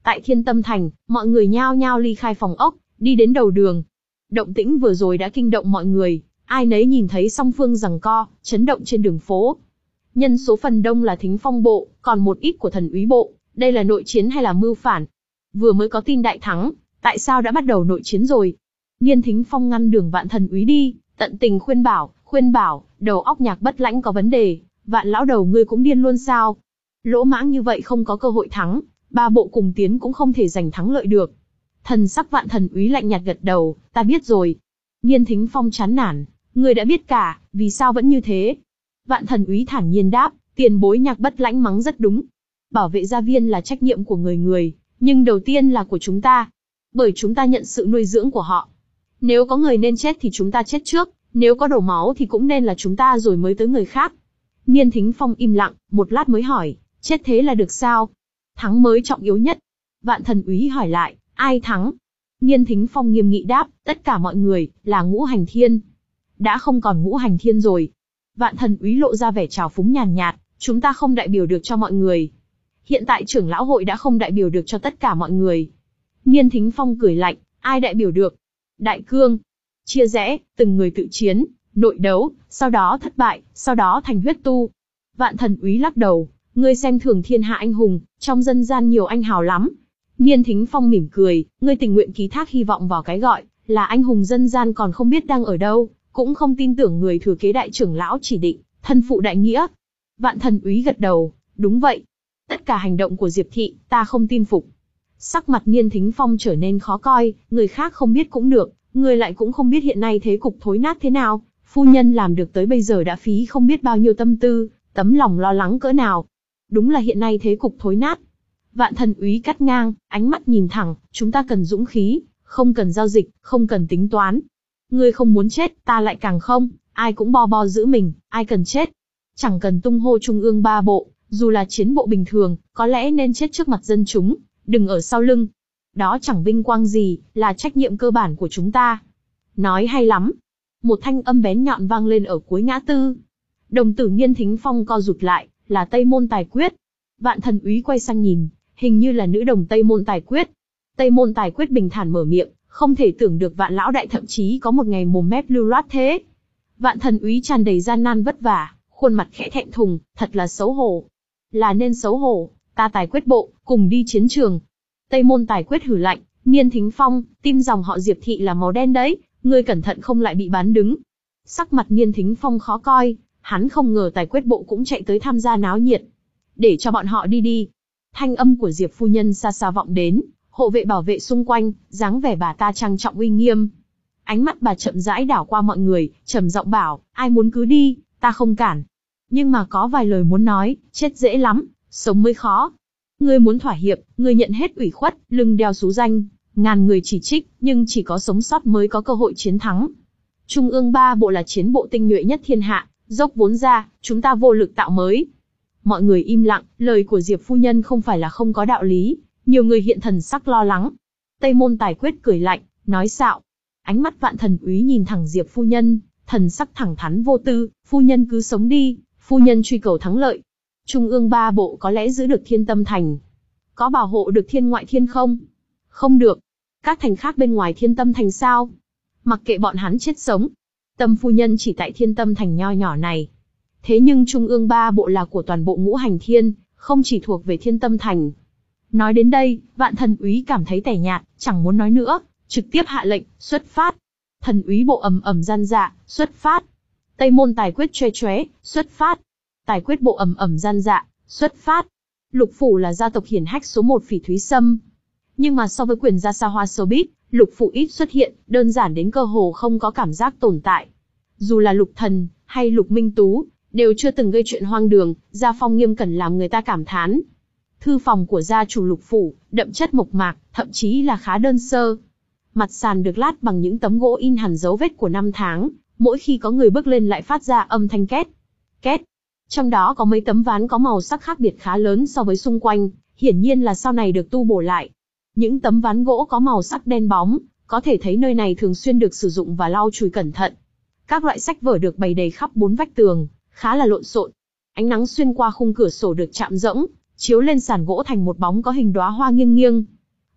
Tại Thiên Tâm Thành, mọi người nhao nhao ly khai phòng ốc, đi đến đầu đường. Động tĩnh vừa rồi đã kinh động mọi người, ai nấy nhìn thấy song phương giằng co, chấn động trên đường phố. Nhân số phần đông là Thính Phong bộ, còn một ít của Thần Úy bộ, đây là nội chiến hay là mưu phản? Vừa mới có tin đại thắng, tại sao đã bắt đầu nội chiến rồi? Niên Thính Phong ngăn đường Vạn Thần Úy đi, tận tình khuyên bảo, khuyên bảo, đầu óc Nhạc Bất Lãnh có vấn đề, Vạn lão đầu ngươi cũng điên luôn sao? Lỗ mãng như vậy không có cơ hội thắng, ba bộ cùng tiến cũng không thể giành thắng lợi được. Thần sắc Vạn Thần Úy lạnh nhạt gật đầu, ta biết rồi. Niên Thính Phong chán nản, ngươi đã biết cả, vì sao vẫn như thế? Vạn Thần Úy thản nhiên đáp, tiền bối Nhạc Bất Lãnh mắng rất đúng. Bảo vệ gia viên là trách nhiệm của người người, nhưng đầu tiên là của chúng ta. Bởi chúng ta nhận sự nuôi dưỡng của họ. Nếu có người nên chết thì chúng ta chết trước, nếu có đổ máu thì cũng nên là chúng ta rồi mới tới người khác. Niên Thính Phong im lặng, một lát mới hỏi, chết thế là được sao? Thắng mới trọng yếu nhất. Vạn Thần Úy hỏi lại, ai thắng? Niên Thính Phong nghiêm nghị đáp, tất cả mọi người, là Ngũ Hành Thiên. Đã không còn Ngũ Hành Thiên rồi. Vạn Thần Úy lộ ra vẻ trào phúng nhàn nhạt, chúng ta không đại biểu được cho mọi người. Hiện tại trưởng lão hội đã không đại biểu được cho tất cả mọi người. Niên Thính Phong cười lạnh, ai đại biểu được? Đại cương. Chia rẽ, từng người tự chiến, nội đấu, sau đó thất bại, sau đó thành huyết tu. Vạn Thần Úy lắc đầu, ngươi xem thường thiên hạ anh hùng, trong dân gian nhiều anh hào lắm. Niên Thính Phong mỉm cười, ngươi tình nguyện ký thác hy vọng vào cái gọi là anh hùng dân gian còn không biết đang ở đâu, cũng không tin tưởng người thừa kế đại trưởng lão chỉ định, thân phụ đại nghĩa. Vạn Thần Úy gật đầu, đúng vậy. Tất cả hành động của Diệp thị, ta không tin phục. Sắc mặt Niên Thính Phong trở nên khó coi, người khác không biết cũng được, người lại cũng không biết hiện nay thế cục thối nát thế nào. Phu nhân làm được tới bây giờ đã phí không biết bao nhiêu tâm tư, tấm lòng lo lắng cỡ nào. Đúng là hiện nay thế cục thối nát. Vạn Thần Úy cắt ngang, ánh mắt nhìn thẳng, chúng ta cần dũng khí, không cần giao dịch, không cần tính toán. Ngươi không muốn chết, ta lại càng không, ai cũng bo bo giữ mình, ai cần chết. Chẳng cần tung hô trung ương ba bộ, dù là chiến bộ bình thường, có lẽ nên chết trước mặt dân chúng, đừng ở sau lưng. Đó chẳng vinh quang gì, là trách nhiệm cơ bản của chúng ta. Nói hay lắm. Một thanh âm bén nhọn vang lên ở cuối ngã tư. Đồng tử Niên Thính Phong co rụt lại, là Tây Môn Tài Quyết. Vạn Thần Úy quay sang nhìn, hình như là nữ đồng Tây Môn Tài Quyết. Tây Môn Tài Quyết bình thản mở miệng, không thể tưởng được Vạn lão đại thậm chí có một ngày mồm mép lưu loát thế. Vạn Thần Úy tràn đầy gian nan vất vả, khuôn mặt khẽ thẹn thùng, thật là xấu hổ. Là nên xấu hổ, ta Tài Quyết bộ, cùng đi chiến trường. Tây Môn Tài Quyết hử lạnh, Niên Thính Phong, tim dòng họ Diệp thị là màu đen đấy, ngươi cẩn thận không lại bị bán đứng. Sắc mặt Niên Thính Phong khó coi, hắn không ngờ Tài Quyết bộ cũng chạy tới tham gia náo nhiệt. Để cho bọn họ đi đi. Thanh âm của Diệp phu nhân xa xa vọng đến, hộ vệ bảo vệ xung quanh, dáng vẻ bà ta trang trọng uy nghiêm. Ánh mắt bà chậm rãi đảo qua mọi người, trầm giọng bảo, ai muốn cứ đi, ta không cản. Nhưng mà có vài lời muốn nói, chết dễ lắm, sống mới khó. Ngươi muốn thỏa hiệp, ngươi nhận hết ủy khuất, lưng đeo xú danh, ngàn người chỉ trích, nhưng chỉ có sống sót mới có cơ hội chiến thắng. Trung ương ba bộ là chiến bộ tinh nhuệ nhất thiên hạ, dốc vốn ra, chúng ta vô lực tạo mới. Mọi người im lặng, lời của Diệp phu nhân không phải là không có đạo lý, nhiều người hiện thần sắc lo lắng. Tây Môn Tài Quyết cười lạnh, nói xạo. Ánh mắt Vạn Thần Úy nhìn thẳng Diệp phu nhân, thần sắc thẳng thắn vô tư, phu nhân cứ sống đi, phu nhân truy cầu thắng lợi. Trung ương ba bộ có lẽ giữ được Thiên Tâm Thành. Có bảo hộ được Thiên Ngoại Thiên không? Không được. Các thành khác bên ngoài Thiên Tâm Thành sao? Mặc kệ bọn hắn chết sống. Tâm phu nhân chỉ tại Thiên Tâm Thành nho nhỏ này. Thế nhưng Trung ương ba bộ là của toàn bộ Ngũ Hành Thiên, không chỉ thuộc về Thiên Tâm Thành. Nói đến đây, Vạn Thần Úy cảm thấy tẻ nhạt, chẳng muốn nói nữa, trực tiếp hạ lệnh, xuất phát. Thần Úy bộ ầm ầm gian dạ, xuất phát. Tây Môn Tài Quyết choe choé, xuất phát. Tài Quyết bộ ầm ầm gian dạ, xuất phát. Lục phủ là gia tộc hiển hách số một Phỉ Thúy Sâm. Nhưng mà so với quyền gia xa hoa showbiz, Lục phủ ít xuất hiện, đơn giản đến cơ hồ không có cảm giác tồn tại. Dù là Lục Thần, hay Lục Minh Tú, đều chưa từng gây chuyện hoang đường, gia phong nghiêm cẩn làm người ta cảm thán. Thư phòng của gia chủ Lục phủ, đậm chất mộc mạc, thậm chí là khá đơn sơ. Mặt sàn được lát bằng những tấm gỗ in hẳn dấu vết của năm tháng, mỗi khi có người bước lên lại phát ra âm thanh két, két. Trong đó có mấy tấm ván có màu sắc khác biệt khá lớn so với xung quanh, hiển nhiên là sau này được tu bổ lại. Những tấm ván gỗ có màu sắc đen bóng, có thể thấy nơi này thường xuyên được sử dụng và lau chùi cẩn thận. Các loại sách vở được bày đầy khắp bốn vách tường, khá là lộn xộn. Ánh nắng xuyên qua khung cửa sổ được chạm rỗng, chiếu lên sàn gỗ thành một bóng có hình đóa hoa nghiêng nghiêng.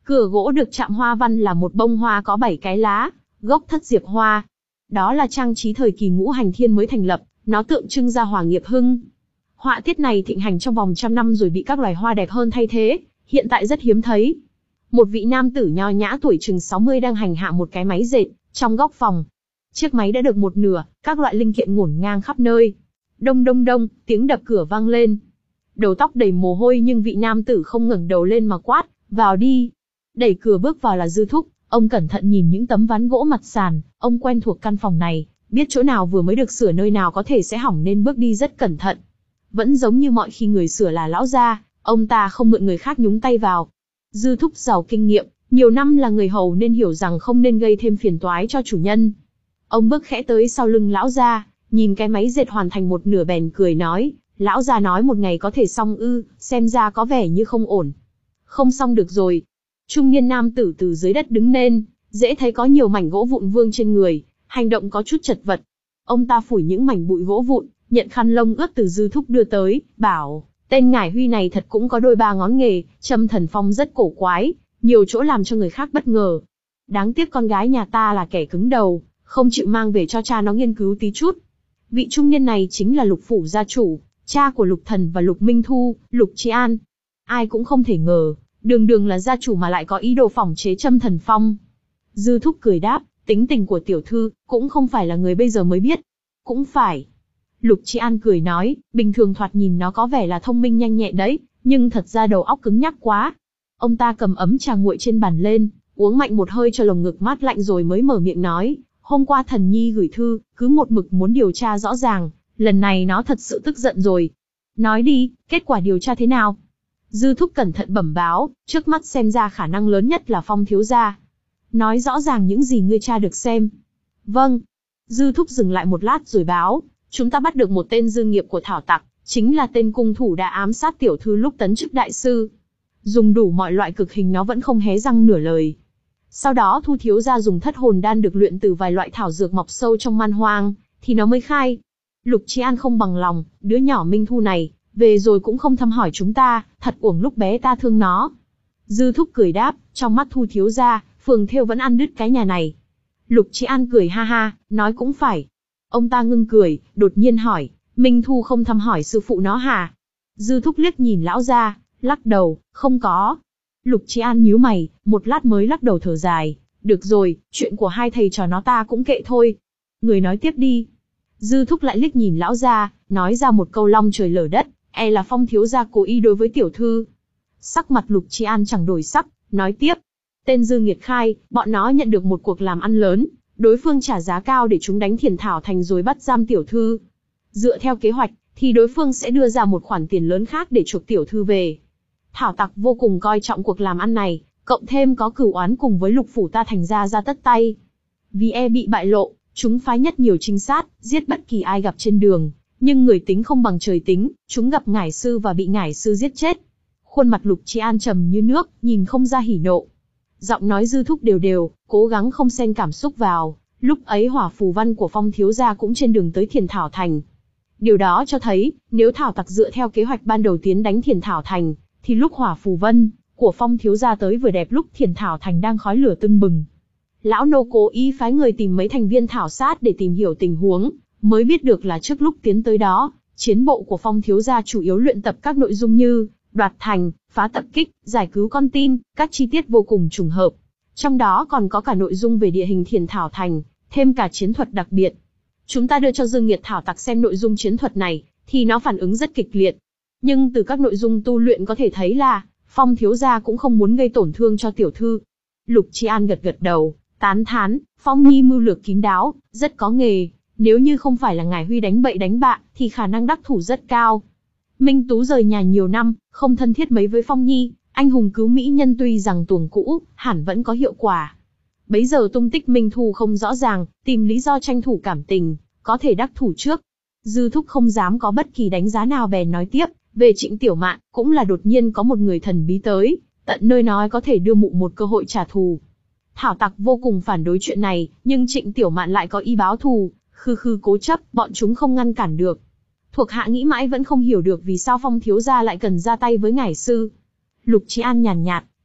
Cửa gỗ được chạm hoa văn là một bông hoa có bảy cái lá, gốc thất diệp hoa. Đó là trang trí thời kỳ Ngũ Hành Thiên mới thành lập, nó tượng trưng ra hỏa nghiệp hưng. Họa tiết này thịnh hành trong vòng trăm năm rồi bị các loài hoa đẹp hơn thay thế, hiện tại rất hiếm thấy. Một vị nam tử nho nhã tuổi chừng sáu mươi đang hành hạ một cái máy dệt, trong góc phòng. Chiếc máy đã được một nửa, các loại linh kiện ngổn ngang khắp nơi. Đông đông đông, tiếng đập cửa vang lên. Đầu tóc đầy mồ hôi nhưng vị nam tử không ngẩng đầu lên mà quát, vào đi. Đẩy cửa bước vào là Dư Thúc, ông cẩn thận nhìn những tấm ván gỗ mặt sàn, ông quen thuộc căn phòng này, biết chỗ nào vừa mới được sửa nơi nào có thể sẽ hỏng nên bước đi rất cẩn thận. Vẫn giống như mọi khi người sửa là lão gia, ông ta không mượn người khác nhúng tay vào. Dư Thúc giàu kinh nghiệm, nhiều năm là người hầu nên hiểu rằng không nên gây thêm phiền toái cho chủ nhân. Ông bước khẽ tới sau lưng lão gia, nhìn cái máy dệt hoàn thành một nửa bèn cười nói, lão gia nói một ngày có thể xong ư, xem ra có vẻ như không ổn. Không xong được rồi. Trung niên nam tử từ dưới đất đứng lên, dễ thấy có nhiều mảnh gỗ vụn vương trên người, hành động có chút chật vật. Ông ta phủi những mảnh bụi gỗ vụn, nhận khăn lông ướt từ Dư Thúc đưa tới, bảo, tên Ngải Huy này thật cũng có đôi ba ngón nghề, châm thần phong rất cổ quái, nhiều chỗ làm cho người khác bất ngờ. Đáng tiếc con gái nhà ta là kẻ cứng đầu, không chịu mang về cho cha nó nghiên cứu tí chút. Vị trung niên này chính là Lục phủ gia chủ, cha của Lục Thần và Lục Minh Thu, Lục Trí An. Ai cũng không thể ngờ, đường đường là gia chủ mà lại có ý đồ phỏng chế châm thần phong. Dư Thúc cười đáp, tính tình của tiểu thư, cũng không phải là người bây giờ mới biết. Cũng phải. Lục Trí An cười nói, bình thường thoạt nhìn nó có vẻ là thông minh nhanh nhẹn đấy, nhưng thật ra đầu óc cứng nhắc quá. Ông ta cầm ấm trà nguội trên bàn lên, uống mạnh một hơi cho lồng ngực mát lạnh rồi mới mở miệng nói, hôm qua thần nhi gửi thư, cứ một mực muốn điều tra rõ ràng, lần này nó thật sự tức giận rồi. Nói đi, kết quả điều tra thế nào? Dư Thúc cẩn thận bẩm báo, trước mắt xem ra khả năng lớn nhất là Phong thiếu gia. Nói rõ ràng những gì ngươi tra được xem. Vâng. Dư Thúc dừng lại một lát rồi báo, chúng ta bắt được một tên dư nghiệp của Thảo Tặc, chính là tên cung thủ đã ám sát tiểu thư lúc tấn chức đại sư. Dùng đủ mọi loại cực hình nó vẫn không hé răng nửa lời. Sau đó Thu thiếu gia dùng thất hồn đan được luyện từ vài loại thảo dược mọc sâu trong man hoang, thì nó mới khai. Lục Trí An không bằng lòng, đứa nhỏ Minh Thu này, về rồi cũng không thăm hỏi chúng ta, thật uổng lúc bé ta thương nó. Dư Thúc cười đáp, trong mắt Thu thiếu gia, phường thêu vẫn ăn đứt cái nhà này. Lục Trí An cười ha ha, nói cũng phải. Ông ta ngưng cười, đột nhiên hỏi, Minh Thu không thăm hỏi sư phụ nó hả? Dư Thúc liếc nhìn lão gia, lắc đầu, không có. Lục Trí An nhíu mày, một lát mới lắc đầu thở dài, được rồi, chuyện của hai thầy trò nó ta cũng kệ thôi. Người nói tiếp đi. Dư Thúc lại liếc nhìn lão gia, nói ra một câu long trời lở đất, e là Phong thiếu gia cố ý đối với tiểu thư. Sắc mặt Lục Trí An chẳng đổi sắc, nói tiếp. Tên Dư Nghiệt khai, bọn nó nhận được một cuộc làm ăn lớn, đối phương trả giá cao để chúng đánh Thiền Thảo Thành rồi bắt giam tiểu thư. Dựa theo kế hoạch, thì đối phương sẽ đưa ra một khoản tiền lớn khác để chuộc tiểu thư về. Thảo Tặc vô cùng coi trọng cuộc làm ăn này, cộng thêm có cửu oán cùng với Lục phủ ta thành ra ra tất tay. Vì e bị bại lộ, chúng phái nhất nhiều trinh sát, giết bất kỳ ai gặp trên đường, nhưng người tính không bằng trời tính, chúng gặp Ngải sư và bị Ngải sư giết chết. Khuôn mặt Lục Trí An trầm như nước, nhìn không ra hỉ nộ. Giọng nói Dư Thúc đều đều, cố gắng không xen cảm xúc vào, lúc ấy hỏa phù văn của Phong thiếu gia cũng trên đường tới Thiền Thảo Thành. Điều đó cho thấy, nếu Thảo Tặc dựa theo kế hoạch ban đầu tiến đánh Thiền Thảo Thành, thì lúc hỏa phù vân của Phong thiếu gia tới vừa đẹp lúc Thiền Thảo Thành đang khói lửa tưng bừng. Lão nô cố ý phái người tìm mấy thành viên thảo sát để tìm hiểu tình huống, mới biết được là trước lúc tiến tới đó, chiến bộ của Phong thiếu gia chủ yếu luyện tập các nội dung như đoạt thành, phá tập kích, giải cứu con tin, các chi tiết vô cùng trùng hợp. Trong đó còn có cả nội dung về địa hình Thiền Thảo Thành, thêm cả chiến thuật đặc biệt. Chúng ta đưa cho Dương Nghiệt Thảo Tặc xem nội dung chiến thuật này, thì nó phản ứng rất kịch liệt. Nhưng từ các nội dung tu luyện có thể thấy là, Phong thiếu gia cũng không muốn gây tổn thương cho tiểu thư. Lục Trí An gật gật đầu, tán thán, Phong nhi mưu lược kín đáo, rất có nghề. Nếu như không phải là Ngải Huy đánh bậy đánh bạ, thì khả năng đắc thủ rất cao. Minh Tú rời nhà nhiều năm, không thân thiết mấy với Phong nhi, anh hùng cứu mỹ nhân tuy rằng tuồng cũ, hẳn vẫn có hiệu quả. Bấy giờ tung tích Minh Thu không rõ ràng, tìm lý do tranh thủ cảm tình, có thể đắc thủ trước. Dư Thúc không dám có bất kỳ đánh giá nào bèn nói tiếp, về Trịnh Tiểu Mạn, cũng là đột nhiên có một người thần bí tới, tận nơi nói có thể đưa mụ một cơ hội trả thù. Thảo Tặc vô cùng phản đối chuyện này, nhưng Trịnh Tiểu Mạn lại có ý báo thù, khư khư cố chấp, bọn chúng không ngăn cản được. Thuộc hạ nghĩ mãi vẫn không hiểu được vì sao Phong thiếu gia lại cần ra tay với Ngải sư. Lục Trí An nhàn nhạt,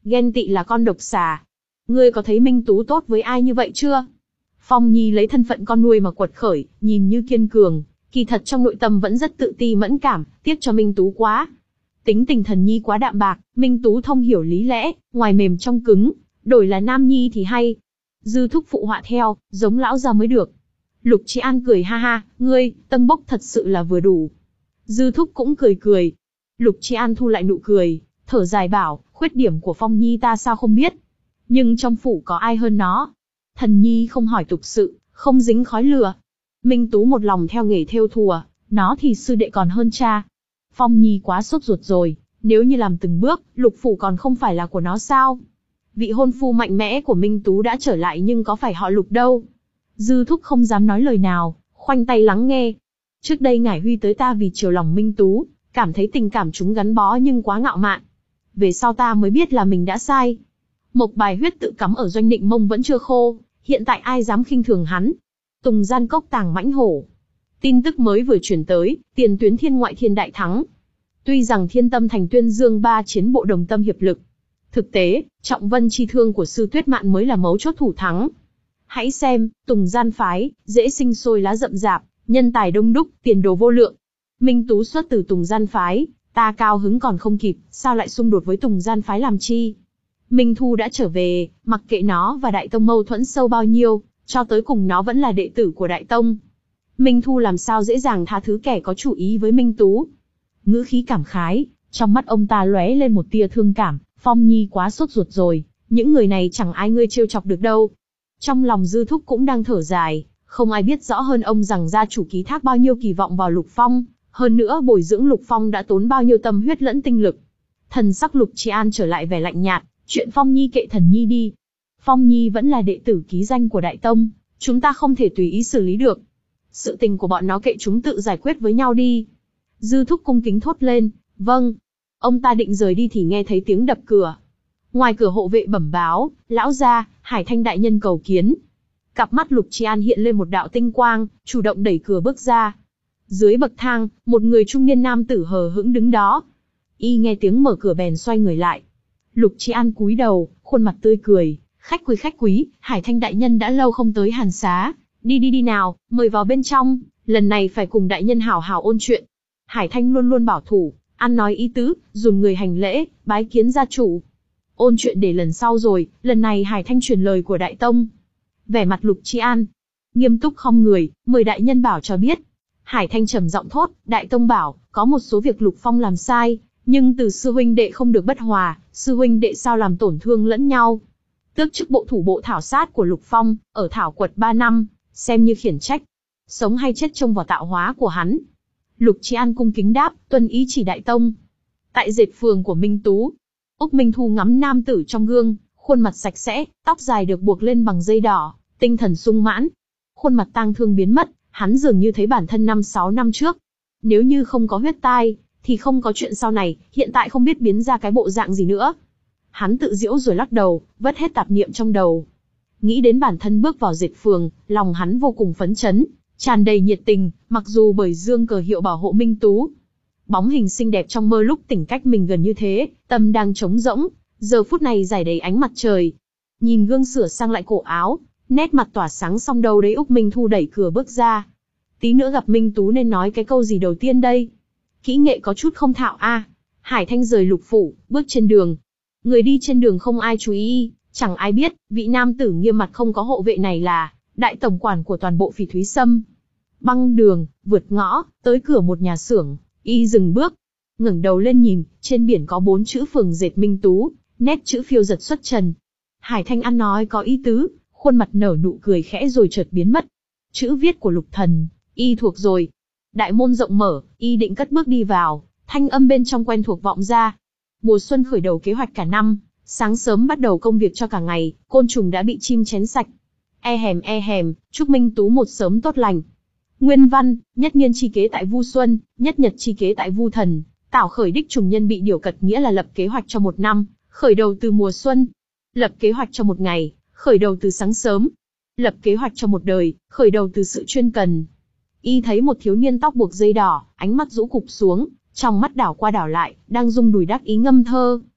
Ghen tị là con độc xà. Ngươi có thấy Minh Tú tốt với ai như vậy chưa? Phong Nhi lấy thân phận con nuôi mà quật khởi, nhìn như kiên cường, kỳ thật trong nội tâm vẫn rất tự ti mẫn cảm, tiếc cho Minh Tú quá. Tính tình Thần Nhi quá đạm bạc, Minh Tú thông hiểu lý lẽ, ngoài mềm trong cứng, đổi là Nam Nhi thì hay. Dư Thúc phụ họa theo, giống lão gia mới được. Lục Trí An cười ha ha, ngươi, tân bốc thật sự là vừa đủ. Dư Thúc cũng cười cười. Lục Trí An thu lại nụ cười, thở dài bảo, khuyết điểm của Phong Nhi ta sao không biết. Nhưng trong phủ có ai hơn nó. Thần Nhi không hỏi tục sự, không dính khói lửa. Minh Tú một lòng theo nghề thêu thùa, nó thì sư đệ còn hơn cha. Phong Nhi quá sốt ruột rồi, nếu như làm từng bước, lục phủ còn không phải là của nó sao? Vị hôn phu mạnh mẽ của Minh Tú đã trở lại nhưng có phải họ Lục đâu. Dư Thúc không dám nói lời nào, khoanh tay lắng nghe. Trước đây Ngải Huy tới ta vì chiều lòng Minh Tú, cảm thấy tình cảm chúng gắn bó nhưng quá ngạo mạn. Về sau ta mới biết là mình đã sai. Mộc bài huyết tự cắm ở doanh Định Mông vẫn chưa khô, hiện tại ai dám khinh thường hắn. Tùng gian cốc tàng mãnh hổ. Tin tức mới vừa truyền tới, tiền tuyến thiên ngoại thiên đại thắng. Tuy rằng Thiên Tâm Thành Tuyên Dương ba chiến bộ đồng tâm hiệp lực, thực tế, trọng vân chi thương của sư Tuyết Mạn mới là mấu chốt thủ thắng. Hãy xem, Tùng gian phái, dễ sinh sôi lá rậm rạp, nhân tài đông đúc, tiền đồ vô lượng. Minh Tú xuất từ Tùng gian phái, ta cao hứng còn không kịp, sao lại xung đột với Tùng gian phái làm chi? Minh Thu đã trở về, mặc kệ nó và Đại Tông mâu thuẫn sâu bao nhiêu, cho tới cùng nó vẫn là đệ tử của Đại Tông. Minh Thu làm sao dễ dàng tha thứ kẻ có chủ ý với Minh Tú. Ngữ khí cảm khái, trong mắt ông ta lóe lên một tia thương cảm, Phong Nhi quá sốt ruột rồi, những người này chẳng ai ngươi trêu chọc được đâu. Trong lòng Dư Thúc cũng đang thở dài, không ai biết rõ hơn ông rằng gia chủ ký thác bao nhiêu kỳ vọng vào Lục Phong, hơn nữa bồi dưỡng Lục Phong đã tốn bao nhiêu tâm huyết lẫn tinh lực. Thần sắc Lục Trí An trở lại vẻ lạnh nhạt, chuyện Phong Nhi kệ Thần Nhi đi. Phong Nhi vẫn là đệ tử ký danh của Đại Tông, chúng ta không thể tùy ý xử lý được. Sự tình của bọn nó kệ chúng tự giải quyết với nhau đi. Dư Thúc cung kính thốt lên, vâng. Ông ta định rời đi thì nghe thấy tiếng đập cửa. Ngoài cửa hộ vệ bẩm báo, lão gia, Hải Thanh đại nhân cầu kiến. Cặp mắt Lục Trí An hiện lên một đạo tinh quang, chủ động đẩy cửa bước ra. Dưới bậc thang, một người trung niên nam tử hờ hững đứng đó. Y nghe tiếng mở cửa bèn xoay người lại. Lục Trí An cúi đầu, khuôn mặt tươi cười, khách quý khách quý, Hải Thanh đại nhân đã lâu không tới Hàn Xá, đi đi đi nào, mời vào bên trong, lần này phải cùng đại nhân hảo hảo ôn chuyện. Hải Thanh luôn luôn bảo thủ, ăn nói ý tứ, dùn người hành lễ, bái kiến gia chủ. Ôn chuyện để lần sau rồi, lần này Hải Thanh truyền lời của Đại Tông. Vẻ mặt Lục Trí An nghiêm túc khom người, mời đại nhân bảo cho biết. Hải Thanh trầm giọng thốt, Đại Tông bảo, có một số việc Lục Phong làm sai, nhưng từ sư huynh đệ không được bất hòa, sư huynh đệ sao làm tổn thương lẫn nhau. Tước chức bộ thủ bộ thảo sát của Lục Phong, ở thảo quật ba năm, xem như khiển trách. Sống hay chết trông vào tạo hóa của hắn. Lục Trí An cung kính đáp, tuân ý chỉ Đại Tông. Tại dệt phường của Minh Tú, Úc Minh Thu ngắm nam tử trong gương, khuôn mặt sạch sẽ, tóc dài được buộc lên bằng dây đỏ, tinh thần sung mãn. Khuôn mặt tang thương biến mất, hắn dường như thấy bản thân năm sáu năm trước. Nếu như không có huyết tai, thì không có chuyện sau này, hiện tại không biết biến ra cái bộ dạng gì nữa. Hắn tự giễu rồi lắc đầu, vất hết tạp niệm trong đầu. Nghĩ đến bản thân bước vào dệt phường, lòng hắn vô cùng phấn chấn, tràn đầy nhiệt tình, mặc dù bởi dương cờ hiệu bảo hộ Minh Tú. Bóng hình xinh đẹp trong mơ lúc tỉnh cách mình gần như thế, tâm đang trống rỗng, giờ phút này rải đầy ánh mặt trời. Nhìn gương sửa sang lại cổ áo, nét mặt tỏa sáng xong đâu đấy Úc Minh Thu đẩy cửa bước ra. Tí nữa gặp Minh Tú nên nói cái câu gì đầu tiên đây? Kỹ nghệ có chút không thạo a. À. Hải Thanh rời Lục phủ, bước trên đường. Người đi trên đường không ai chú ý, chẳng ai biết, vị nam tử nghiêm mặt không có hộ vệ này là đại tổng quản của toàn bộ Phỉ Thúy Sâm. Băng đường, vượt ngõ, tới cửa một nhà xưởng, y dừng bước, ngẩng đầu lên nhìn, trên biển có bốn chữ phường dệt Minh Tú, nét chữ phiêu giật xuất trần. Hải Thanh ăn nói có ý tứ, khuôn mặt nở nụ cười khẽ rồi chợt biến mất. Chữ viết của Lục Thần, y thuộc rồi. Đại môn rộng mở, y định cất bước đi vào, thanh âm bên trong quen thuộc vọng ra. Mùa xuân khởi đầu kế hoạch cả năm, sáng sớm bắt đầu công việc cho cả ngày, côn trùng đã bị chim chén sạch. E hèm e hèm, chúc Minh Tú một sớm tốt lành. Nguyên văn, nhất nghiên chi kế tại Vu Xuân, nhất nhật chi kế tại Vu Thần, tảo khởi đích trùng nhân bị điều cật nghĩa là lập kế hoạch cho một năm, khởi đầu từ mùa xuân. Lập kế hoạch cho một ngày, khởi đầu từ sáng sớm. Lập kế hoạch cho một đời, khởi đầu từ sự chuyên cần. Y thấy một thiếu niên tóc buộc dây đỏ, ánh mắt rũ cụp xuống, trong mắt đảo qua đảo lại, đang rung đùi đắc ý ngâm thơ.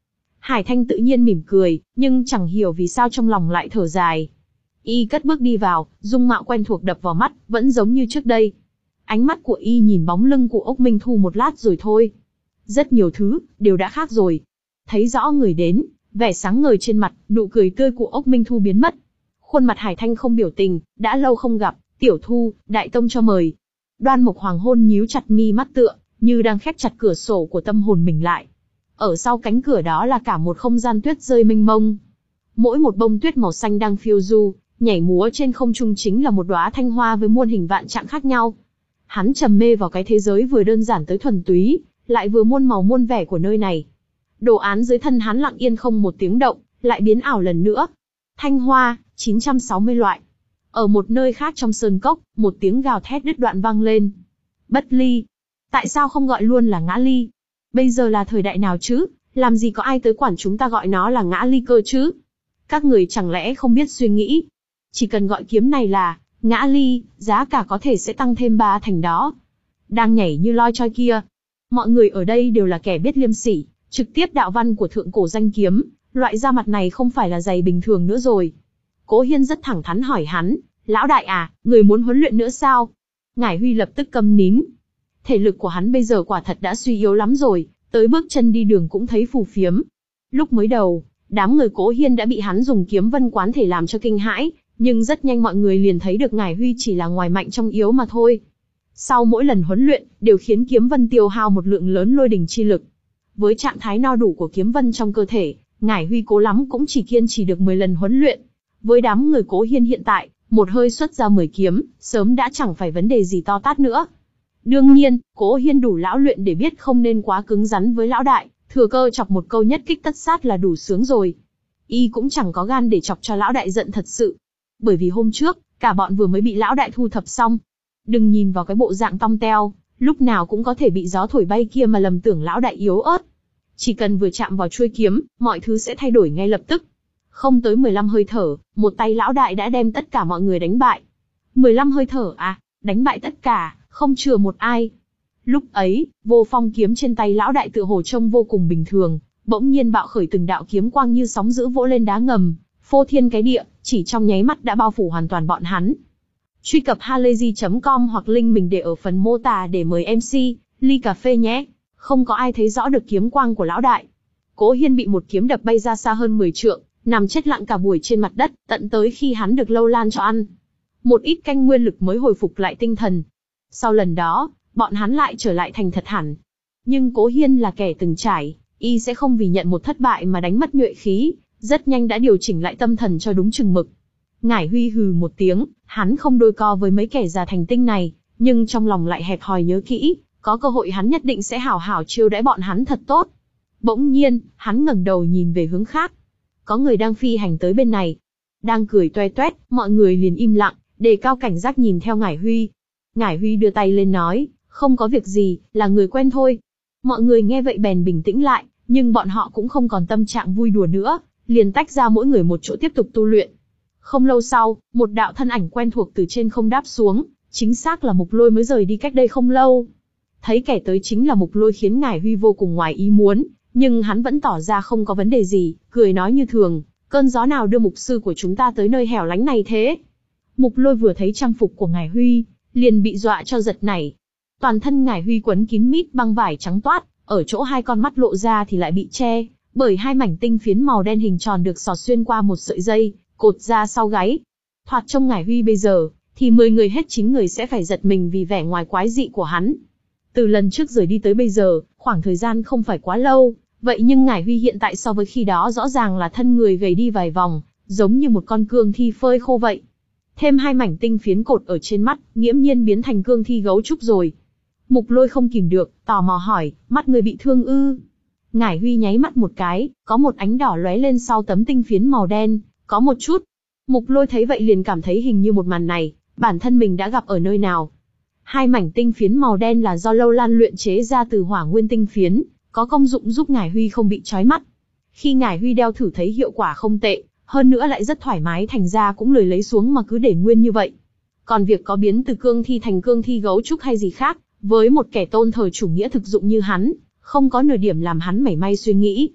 Hải Thanh tự nhiên mỉm cười, nhưng chẳng hiểu vì sao trong lòng lại thở dài. Y cất bước đi vào, dung mạo quen thuộc đập vào mắt, vẫn giống như trước đây. Ánh mắt của Y nhìn bóng lưng của Ốc Minh Thu một lát rồi thôi. Rất nhiều thứ, đều đã khác rồi. Thấy rõ người đến, vẻ sáng ngời trên mặt, nụ cười tươi của Ốc Minh Thu biến mất. Khuôn mặt Hải Thanh không biểu tình, đã lâu không gặp, tiểu Thu, đại tông cho mời. Đoan Mộc Hoàng Hôn nhíu chặt mi mắt tựa, như đang khép chặt cửa sổ của tâm hồn mình lại. Ở sau cánh cửa đó là cả một không gian tuyết rơi mênh mông. Mỗi một bông tuyết màu xanh đang phiêu du, nhảy múa trên không trung chính là một đóa thanh hoa với muôn hình vạn trạng khác nhau. Hắn trầm mê vào cái thế giới vừa đơn giản tới thuần túy, lại vừa muôn màu muôn vẻ của nơi này. Đồ án dưới thân hắn lặng yên không một tiếng động, lại biến ảo lần nữa. Thanh hoa, chín trăm sáu mươi loại. Ở một nơi khác trong sơn cốc, một tiếng gào thét đứt đoạn vang lên. Bất ly. Tại sao không gọi luôn là ngã ly? Bây giờ là thời đại nào chứ? Làm gì có ai tới quản chúng ta gọi nó là ngã ly cơ chứ? Các người chẳng lẽ không biết suy nghĩ? Chỉ cần gọi kiếm này là ngã ly, giá cả có thể sẽ tăng thêm ba thành đó. Đang nhảy như loi choi kia. Mọi người ở đây đều là kẻ biết liêm sỉ, trực tiếp đạo văn của thượng cổ danh kiếm, loại da mặt này không phải là giày bình thường nữa rồi. Cố Hiên rất thẳng thắn hỏi hắn, lão đại à, người muốn huấn luyện nữa sao? Ngải Huy lập tức câm nín. Thể lực của hắn bây giờ quả thật đã suy yếu lắm rồi, tới bước chân đi đường cũng thấy phù phiếm. Lúc mới đầu, đám người Cố Hiên đã bị hắn dùng kiếm vân quán thể làm cho kinh hãi, nhưng rất nhanh mọi người liền thấy được Ngải Huy chỉ là ngoài mạnh trong yếu mà thôi. Sau mỗi lần huấn luyện, đều khiến kiếm vân tiêu hao một lượng lớn lôi đình chi lực. Với trạng thái no đủ của kiếm vân trong cơ thể, Ngải Huy cố lắm cũng chỉ kiên trì được mười lần huấn luyện. Với đám người Cố Hiên hiện tại, một hơi xuất ra mười kiếm, sớm đã chẳng phải vấn đề gì to tát nữa. Đương nhiên, Cố Hiên đủ lão luyện để biết không nên quá cứng rắn với lão đại, thừa cơ chọc một câu nhất kích tất sát là đủ sướng rồi. Y cũng chẳng có gan để chọc cho lão đại giận thật sự. Bởi vì hôm trước, cả bọn vừa mới bị lão đại thu thập xong. Đừng nhìn vào cái bộ dạng tong teo, lúc nào cũng có thể bị gió thổi bay kia mà lầm tưởng lão đại yếu ớt. Chỉ cần vừa chạm vào chuôi kiếm, mọi thứ sẽ thay đổi ngay lập tức. Không tới mười lăm hơi thở, một tay lão đại đã đem tất cả mọi người đánh bại. mười lăm hơi thở à, đánh bại tất cả, không chừa một ai. Lúc ấy, vô phong kiếm trên tay lão đại tựa hồ trông vô cùng bình thường, bỗng nhiên bạo khởi từng đạo kiếm quang như sóng dữ vỗ lên đá ngầm, phô thiên cái địa, chỉ trong nháy mắt đã bao phủ hoàn toàn bọn hắn. Truy cập halayzi chấm com hoặc link mình để ở phần mô tả để mời em xê, ly cà phê nhé. Không có ai thấy rõ được kiếm quang của lão đại. Cố Hiên bị một kiếm đập bay ra xa hơn mười trượng, nằm chết lặng cả buổi trên mặt đất, tận tới khi hắn được Lâu Lan cho ăn một ít canh nguyên lực mới hồi phục lại tinh thần. Sau lần đó, bọn hắn lại trở lại thành thật hẳn. Nhưng Cố Hiên là kẻ từng trải, y sẽ không vì nhận một thất bại mà đánh mất nhuệ khí, rất nhanh đã điều chỉnh lại tâm thần cho đúng chừng mực. Ngải Huy hừ một tiếng, hắn không đôi co với mấy kẻ già thành tinh này, nhưng trong lòng lại hẹp hòi nhớ kỹ, có cơ hội hắn nhất định sẽ hảo hảo chiêu đãi bọn hắn thật tốt. Bỗng nhiên, hắn ngẩng đầu nhìn về hướng khác. Có người đang phi hành tới bên này. Đang cười toe toét, mọi người liền im lặng, đề cao cảnh giác nhìn theo Ngải Huy. Ngải Huy đưa tay lên nói, không có việc gì, là người quen thôi. Mọi người nghe vậy bèn bình tĩnh lại, nhưng bọn họ cũng không còn tâm trạng vui đùa nữa, liền tách ra mỗi người một chỗ tiếp tục tu luyện. Không lâu sau, một đạo thân ảnh quen thuộc từ trên không đáp xuống, chính xác là Mục Lôi mới rời đi cách đây không lâu. Thấy kẻ tới chính là Mục Lôi khiến Ngải Huy vô cùng ngoài ý muốn, nhưng hắn vẫn tỏ ra không có vấn đề gì, cười nói như thường, cơn gió nào đưa mục sư của chúng ta tới nơi hẻo lánh này thế? Mục Lôi vừa thấy trang phục của Ngải Huy, liền bị dọa cho giật nảy. Toàn thân Ngải Huy quấn kín mít băng vải trắng toát, ở chỗ hai con mắt lộ ra thì lại bị che bởi hai mảnh tinh phiến màu đen hình tròn được xỏ xuyên qua một sợi dây, cột ra sau gáy. Thoạt trông Ngải Huy bây giờ, thì mười người hết chín người sẽ phải giật mình vì vẻ ngoài quái dị của hắn. Từ lần trước rời đi tới bây giờ, khoảng thời gian không phải quá lâu, vậy nhưng Ngải Huy hiện tại so với khi đó rõ ràng là thân người gầy đi vài vòng, giống như một con cương thi phơi khô vậy. Thêm hai mảnh tinh phiến cột ở trên mắt, nghiễm nhiên biến thành cương thi gấu trúc rồi. Mục Lôi không kìm được, tò mò hỏi, mắt người bị thương ư? Ngải Huy nháy mắt một cái, có một ánh đỏ lóe lên sau tấm tinh phiến màu đen, có một chút. Mục Lôi thấy vậy liền cảm thấy hình như một màn này, bản thân mình đã gặp ở nơi nào. Hai mảnh tinh phiến màu đen là do Lâu Lan luyện chế ra từ hỏa nguyên tinh phiến, có công dụng giúp Ngải Huy không bị chói mắt. Khi Ngải Huy đeo thử thấy hiệu quả không tệ, hơn nữa lại rất thoải mái, thành ra cũng lười lấy xuống mà cứ để nguyên như vậy. Còn việc có biến từ cương thi thành cương thi gấu trúc hay gì khác, với một kẻ tôn thờ chủ nghĩa thực dụng như hắn, không có nửa điểm làm hắn mảy may suy nghĩ.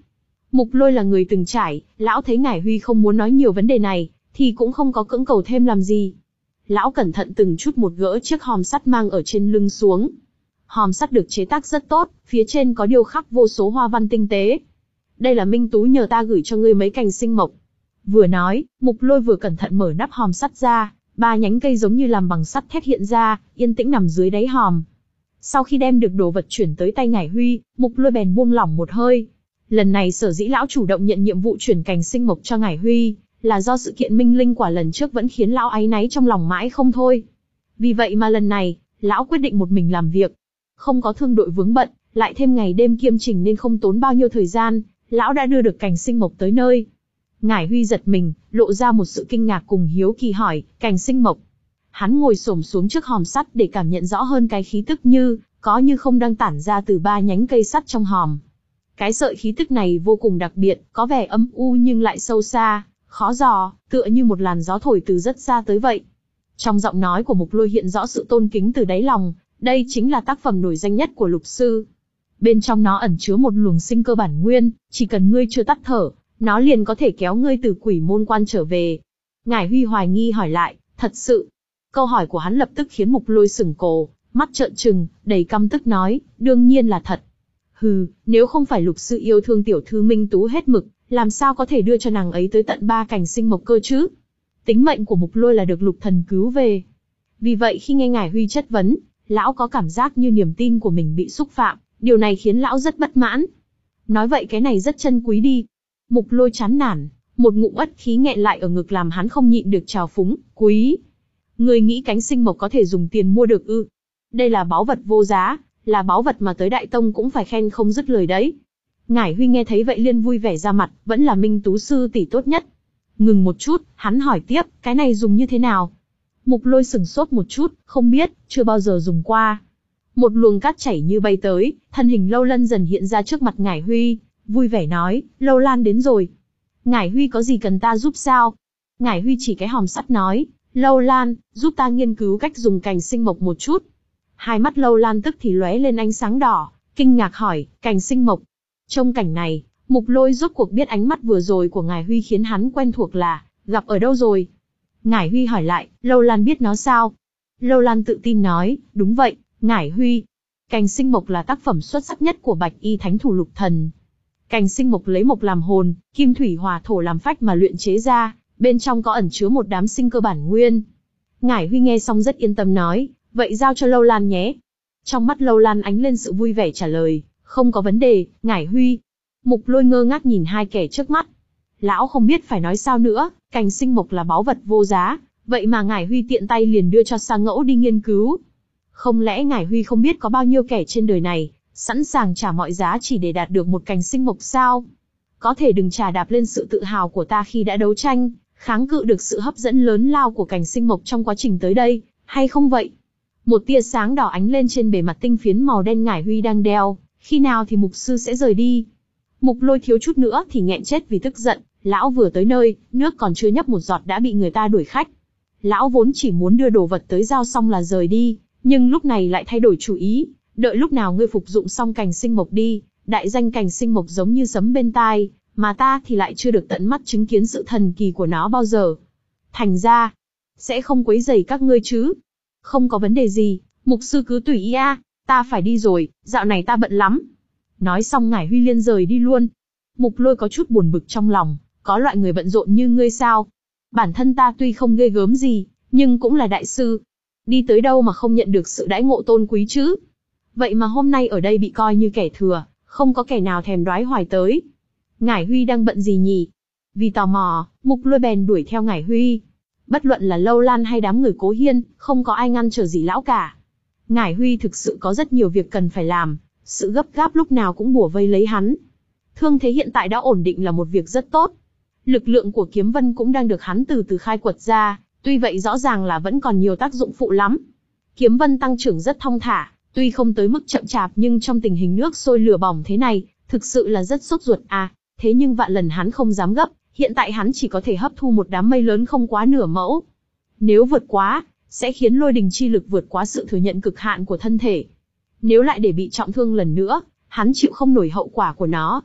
Mục Lôi là người từng trải, lão thấy Ngải Huy không muốn nói nhiều vấn đề này, thì cũng không có cưỡng cầu thêm làm gì. Lão cẩn thận từng chút một gỡ chiếc hòm sắt mang ở trên lưng xuống. Hòm sắt được chế tác rất tốt, phía trên có điêu khắc vô số hoa văn tinh tế. Đây là Minh Tú nhờ ta gửi cho ngươi mấy cành sinh mộc. Vừa nói, Mục Lôi vừa cẩn thận mở nắp hòm sắt ra, ba nhánh cây giống như làm bằng sắt thép hiện ra, yên tĩnh nằm dưới đáy hòm. Sau khi đem được đồ vật chuyển tới tay Ngải Huy, Mục Lôi bèn buông lỏng một hơi. Lần này sở dĩ lão chủ động nhận nhiệm vụ chuyển cành sinh mộc cho Ngải Huy, là do sự kiện minh linh quả lần trước vẫn khiến lão áy náy trong lòng mãi không thôi. Vì vậy mà lần này, lão quyết định một mình làm việc. Không có thương đội vướng bận, lại thêm ngày đêm kiêm trình nên không tốn bao nhiêu thời gian, lão đã đưa được cành sinh mộc tới nơi. Ngải Huy giật mình, lộ ra một sự kinh ngạc cùng hiếu kỳ hỏi, cành sinh mộc. Hắn ngồi xổm xuống trước hòm sắt để cảm nhận rõ hơn cái khí tức như, có như không đang tản ra từ ba nhánh cây sắt trong hòm. Cái sợi khí tức này vô cùng đặc biệt, có vẻ âm u nhưng lại sâu xa, khó dò, tựa như một làn gió thổi từ rất xa tới vậy. Trong giọng nói của Mục Lôi hiện rõ sự tôn kính từ đáy lòng, đây chính là tác phẩm nổi danh nhất của lục sư. Bên trong nó ẩn chứa một luồng sinh cơ bản nguyên, chỉ cần ngươi chưa tắt thở, nó liền có thể kéo ngươi từ quỷ môn quan trở về. Ngải Huy hoài nghi hỏi lại, thật sự? Câu hỏi của hắn lập tức khiến Mục Lôi sửng cổ, mắt trợn trừng, đầy căm tức nói, đương nhiên là thật. Hừ, nếu không phải lục sư yêu thương tiểu thư Minh Tú hết mực, làm sao có thể đưa cho nàng ấy tới tận ba cành sinh mộc cơ chứ? Tính mệnh của Mục Lôi là được lục thần cứu về. Vì vậy khi nghe Ngải Huy chất vấn, lão có cảm giác như niềm tin của mình bị xúc phạm, điều này khiến lão rất bất mãn. Nói vậy cái này rất chân quý đi. Mục Lôi chán nản, một ngụm uất khí nghẹn lại ở ngực làm hắn không nhịn được trào phúng, quý. Người nghĩ cánh sinh mộc có thể dùng tiền mua được ư? Đây là báu vật vô giá, là báu vật mà tới Đại Tông cũng phải khen không dứt lời đấy. Ngải Huy nghe thấy vậy liền vui vẻ ra mặt, vẫn là Minh Tú sư tỷ tốt nhất. Ngừng một chút, hắn hỏi tiếp, cái này dùng như thế nào? Mục Lôi sừng sốt một chút, không biết, chưa bao giờ dùng qua. Một luồng cát chảy như bay tới, thân hình Lâu Lân dần hiện ra trước mặt Ngải Huy, vui vẻ nói, Lâu Lan đến rồi. Ngải Huy có gì cần ta giúp sao? Ngải Huy chỉ cái hòm sắt nói, Lâu Lan, giúp ta nghiên cứu cách dùng cành sinh mộc một chút. Hai mắt Lâu Lan tức thì lóe lên ánh sáng đỏ, kinh ngạc hỏi, cành sinh mộc. Trong cảnh này, Mục Lôi rốt cuộc biết ánh mắt vừa rồi của Ngải Huy khiến hắn quen thuộc là, gặp ở đâu rồi? Ngải Huy hỏi lại, Lâu Lan biết nó sao? Lâu Lan tự tin nói, đúng vậy, Ngải Huy. Cành sinh mộc là tác phẩm xuất sắc nhất của Bạch Y Thánh Thủ Lục Thần. Cành sinh mộc lấy mộc làm hồn, kim thủy hỏa thổ làm phách mà luyện chế ra, bên trong có ẩn chứa một đám sinh cơ bản nguyên. Ngải Huy nghe xong rất yên tâm nói, vậy giao cho Lâu Lan nhé. Trong mắt Lâu Lan ánh lên sự vui vẻ trả lời, không có vấn đề, Ngải Huy. Mục Lôi ngơ ngác nhìn hai kẻ trước mắt. Lão không biết phải nói sao nữa, cành sinh mộc là báu vật vô giá, vậy mà Ngải Huy tiện tay liền đưa cho Sa Ngẫu đi nghiên cứu. Không lẽ Ngải Huy không biết có bao nhiêu kẻ trên đời này, sẵn sàng trả mọi giá chỉ để đạt được một cành sinh mộc sao? Có thể đừng trà đạp lên sự tự hào của ta khi đã đấu tranh, kháng cự được sự hấp dẫn lớn lao của cành sinh mộc trong quá trình tới đây, hay không vậy? Một tia sáng đỏ ánh lên trên bề mặt tinh phiến màu đen Ngải Huy đang đeo, khi nào thì mục sư sẽ rời đi? Mục Lôi thiếu chút nữa thì nghẹn chết vì tức giận, lão vừa tới nơi, nước còn chưa nhấp một giọt đã bị người ta đuổi khách. Lão vốn chỉ muốn đưa đồ vật tới giao xong là rời đi, nhưng lúc này lại thay đổi chủ ý, đợi lúc nào ngươi phục dụng xong cành sinh mộc đi, đại danh cành sinh mộc giống như sấm bên tai, mà ta thì lại chưa được tận mắt chứng kiến sự thần kỳ của nó bao giờ. Thành ra, sẽ không quấy rầy các ngươi chứ? Không có vấn đề gì, mục sư cứ tùy ý a, ta phải đi rồi, dạo này ta bận lắm. Nói xong Ngải Huy liên rời đi luôn. Mục Lôi có chút buồn bực trong lòng, có loại người bận rộn như ngươi sao? Bản thân ta tuy không ghê gớm gì, nhưng cũng là đại sư. Đi tới đâu mà không nhận được sự đãi ngộ tôn quý chứ? Vậy mà hôm nay ở đây bị coi như kẻ thừa, không có kẻ nào thèm đoái hoài tới. Ngải Huy đang bận gì nhỉ? Vì tò mò, Mục Lôi bèn đuổi theo Ngải Huy. Bất luận là Lâu Lan hay đám người Cố Hiên, không có ai ngăn trở gì lão cả. Ngải Huy thực sự có rất nhiều việc cần phải làm, sự gấp gáp lúc nào cũng bủa vây lấy hắn. Thương thế hiện tại đã ổn định là một việc rất tốt. Lực lượng của Kiếm Vân cũng đang được hắn từ từ khai quật ra, tuy vậy rõ ràng là vẫn còn nhiều tác dụng phụ lắm. Kiếm Vân tăng trưởng rất thong thả, tuy không tới mức chậm chạp nhưng trong tình hình nước sôi lửa bỏng thế này, thực sự là rất sốt ruột à, thế nhưng vạn lần hắn không dám gấp, hiện tại hắn chỉ có thể hấp thu một đám mây lớn không quá nửa mẫu. Nếu vượt quá, sẽ khiến lôi đình chi lực vượt quá sự thừa nhận cực hạn của thân thể. Nếu lại để bị trọng thương lần nữa, hắn chịu không nổi hậu quả của nó.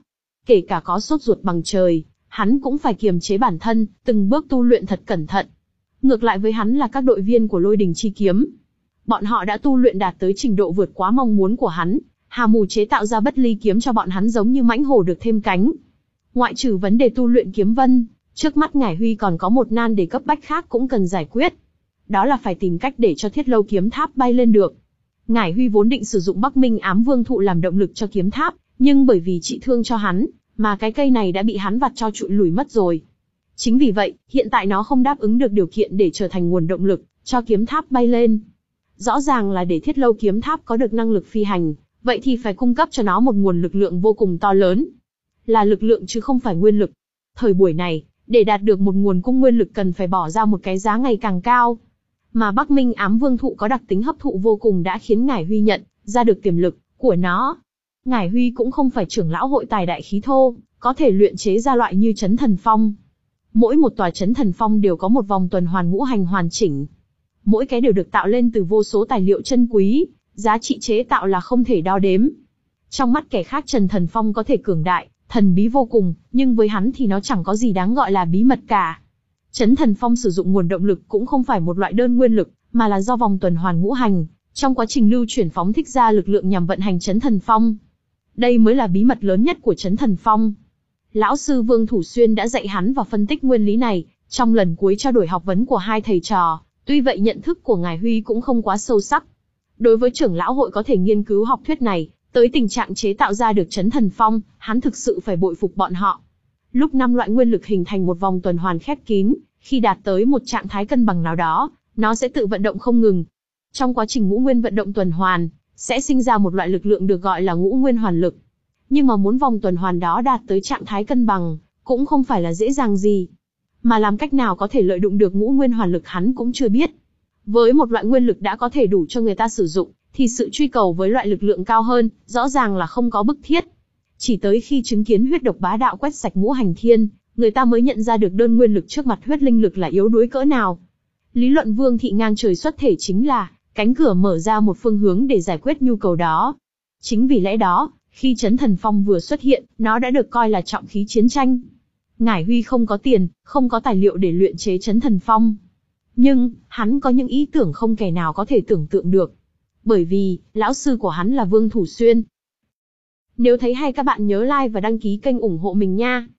Kể cả có sốt ruột bằng trời, hắn cũng phải kiềm chế bản thân, từng bước tu luyện thật cẩn thận. Ngược lại với hắn là các đội viên của Lôi Đình Chi Kiếm. Bọn họ đã tu luyện đạt tới trình độ vượt quá mong muốn của hắn, Hà Mù chế tạo ra Bất Ly kiếm cho bọn hắn giống như mãnh hổ được thêm cánh. Ngoại trừ vấn đề tu luyện kiếm vân, trước mắt Ngải Huy còn có một nan đề cấp bách khác cũng cần giải quyết. Đó là phải tìm cách để cho Thiết Lâu kiếm tháp bay lên được. Ngải Huy vốn định sử dụng Bắc Minh Ám Vương thụ làm động lực cho kiếm tháp, nhưng bởi vì trị thương cho hắn, mà cái cây này đã bị hắn vặt cho trụi lùi mất rồi. Chính vì vậy, hiện tại nó không đáp ứng được điều kiện để trở thành nguồn động lực cho kiếm tháp bay lên. Rõ ràng là để Thiết Lâu kiếm tháp có được năng lực phi hành, vậy thì phải cung cấp cho nó một nguồn lực lượng vô cùng to lớn. Là lực lượng chứ không phải nguyên lực. Thời buổi này, để đạt được một nguồn cung nguyên lực cần phải bỏ ra một cái giá ngày càng cao. Mà Bắc Minh Ám Vương thụ có đặc tính hấp thụ vô cùng đã khiến Ngải Huy nhận ra được tiềm lực của nó. Ngải Huy cũng không phải trưởng lão hội tài đại khí thô, có thể luyện chế ra loại như Chấn Thần Phong. Mỗi một tòa Chấn Thần Phong đều có một vòng tuần hoàn ngũ hành hoàn chỉnh. Mỗi cái đều được tạo lên từ vô số tài liệu chân quý, giá trị chế tạo là không thể đo đếm. Trong mắt kẻ khác Trần Thần Phong có thể cường đại, thần bí vô cùng, nhưng với hắn thì nó chẳng có gì đáng gọi là bí mật cả. Chấn Thần Phong sử dụng nguồn động lực cũng không phải một loại đơn nguyên lực, mà là do vòng tuần hoàn ngũ hành, trong quá trình lưu chuyển phóng thích ra lực lượng nhằm vận hành Chấn Thần Phong. Đây mới là bí mật lớn nhất của Chấn Thần Phong. Lão sư Vương Thủ Xuyên đã dạy hắn và phân tích nguyên lý này, trong lần cuối trao đổi học vấn của hai thầy trò, tuy vậy nhận thức của Ngải Huy cũng không quá sâu sắc. Đối với trưởng lão hội có thể nghiên cứu học thuyết này, tới tình trạng chế tạo ra được Chấn Thần Phong, hắn thực sự phải bội phục bọn họ. Lúc năm loại nguyên lực hình thành một vòng tuần hoàn khép kín, khi đạt tới một trạng thái cân bằng nào đó, nó sẽ tự vận động không ngừng. Trong quá trình ngũ nguyên vận động tuần hoàn, sẽ sinh ra một loại lực lượng được gọi là ngũ nguyên hoàn lực. Nhưng mà muốn vòng tuần hoàn đó đạt tới trạng thái cân bằng, cũng không phải là dễ dàng gì. Mà làm cách nào có thể lợi dụng được ngũ nguyên hoàn lực hắn cũng chưa biết. Với một loại nguyên lực đã có thể đủ cho người ta sử dụng, thì sự truy cầu với loại lực lượng cao hơn, rõ ràng là không có bức thiết. Chỉ tới khi chứng kiến huyết độc bá đạo quét sạch ngũ hành thiên, người ta mới nhận ra được đơn nguyên lực trước mặt huyết linh lực là yếu đuối cỡ nào. Lý luận Vương Thị ngang trời xuất thể chính là cánh cửa mở ra một phương hướng để giải quyết nhu cầu đó. Chính vì lẽ đó, khi Chấn Thần Phong vừa xuất hiện, nó đã được coi là trọng khí chiến tranh. Ngải Huy không có tiền, không có tài liệu để luyện chế Chấn Thần Phong. Nhưng, hắn có những ý tưởng không kẻ nào có thể tưởng tượng được. Bởi vì, lão sư của hắn là Vương Thủ Xuyên. Nếu thấy hay các bạn nhớ like và đăng ký kênh ủng hộ mình nha.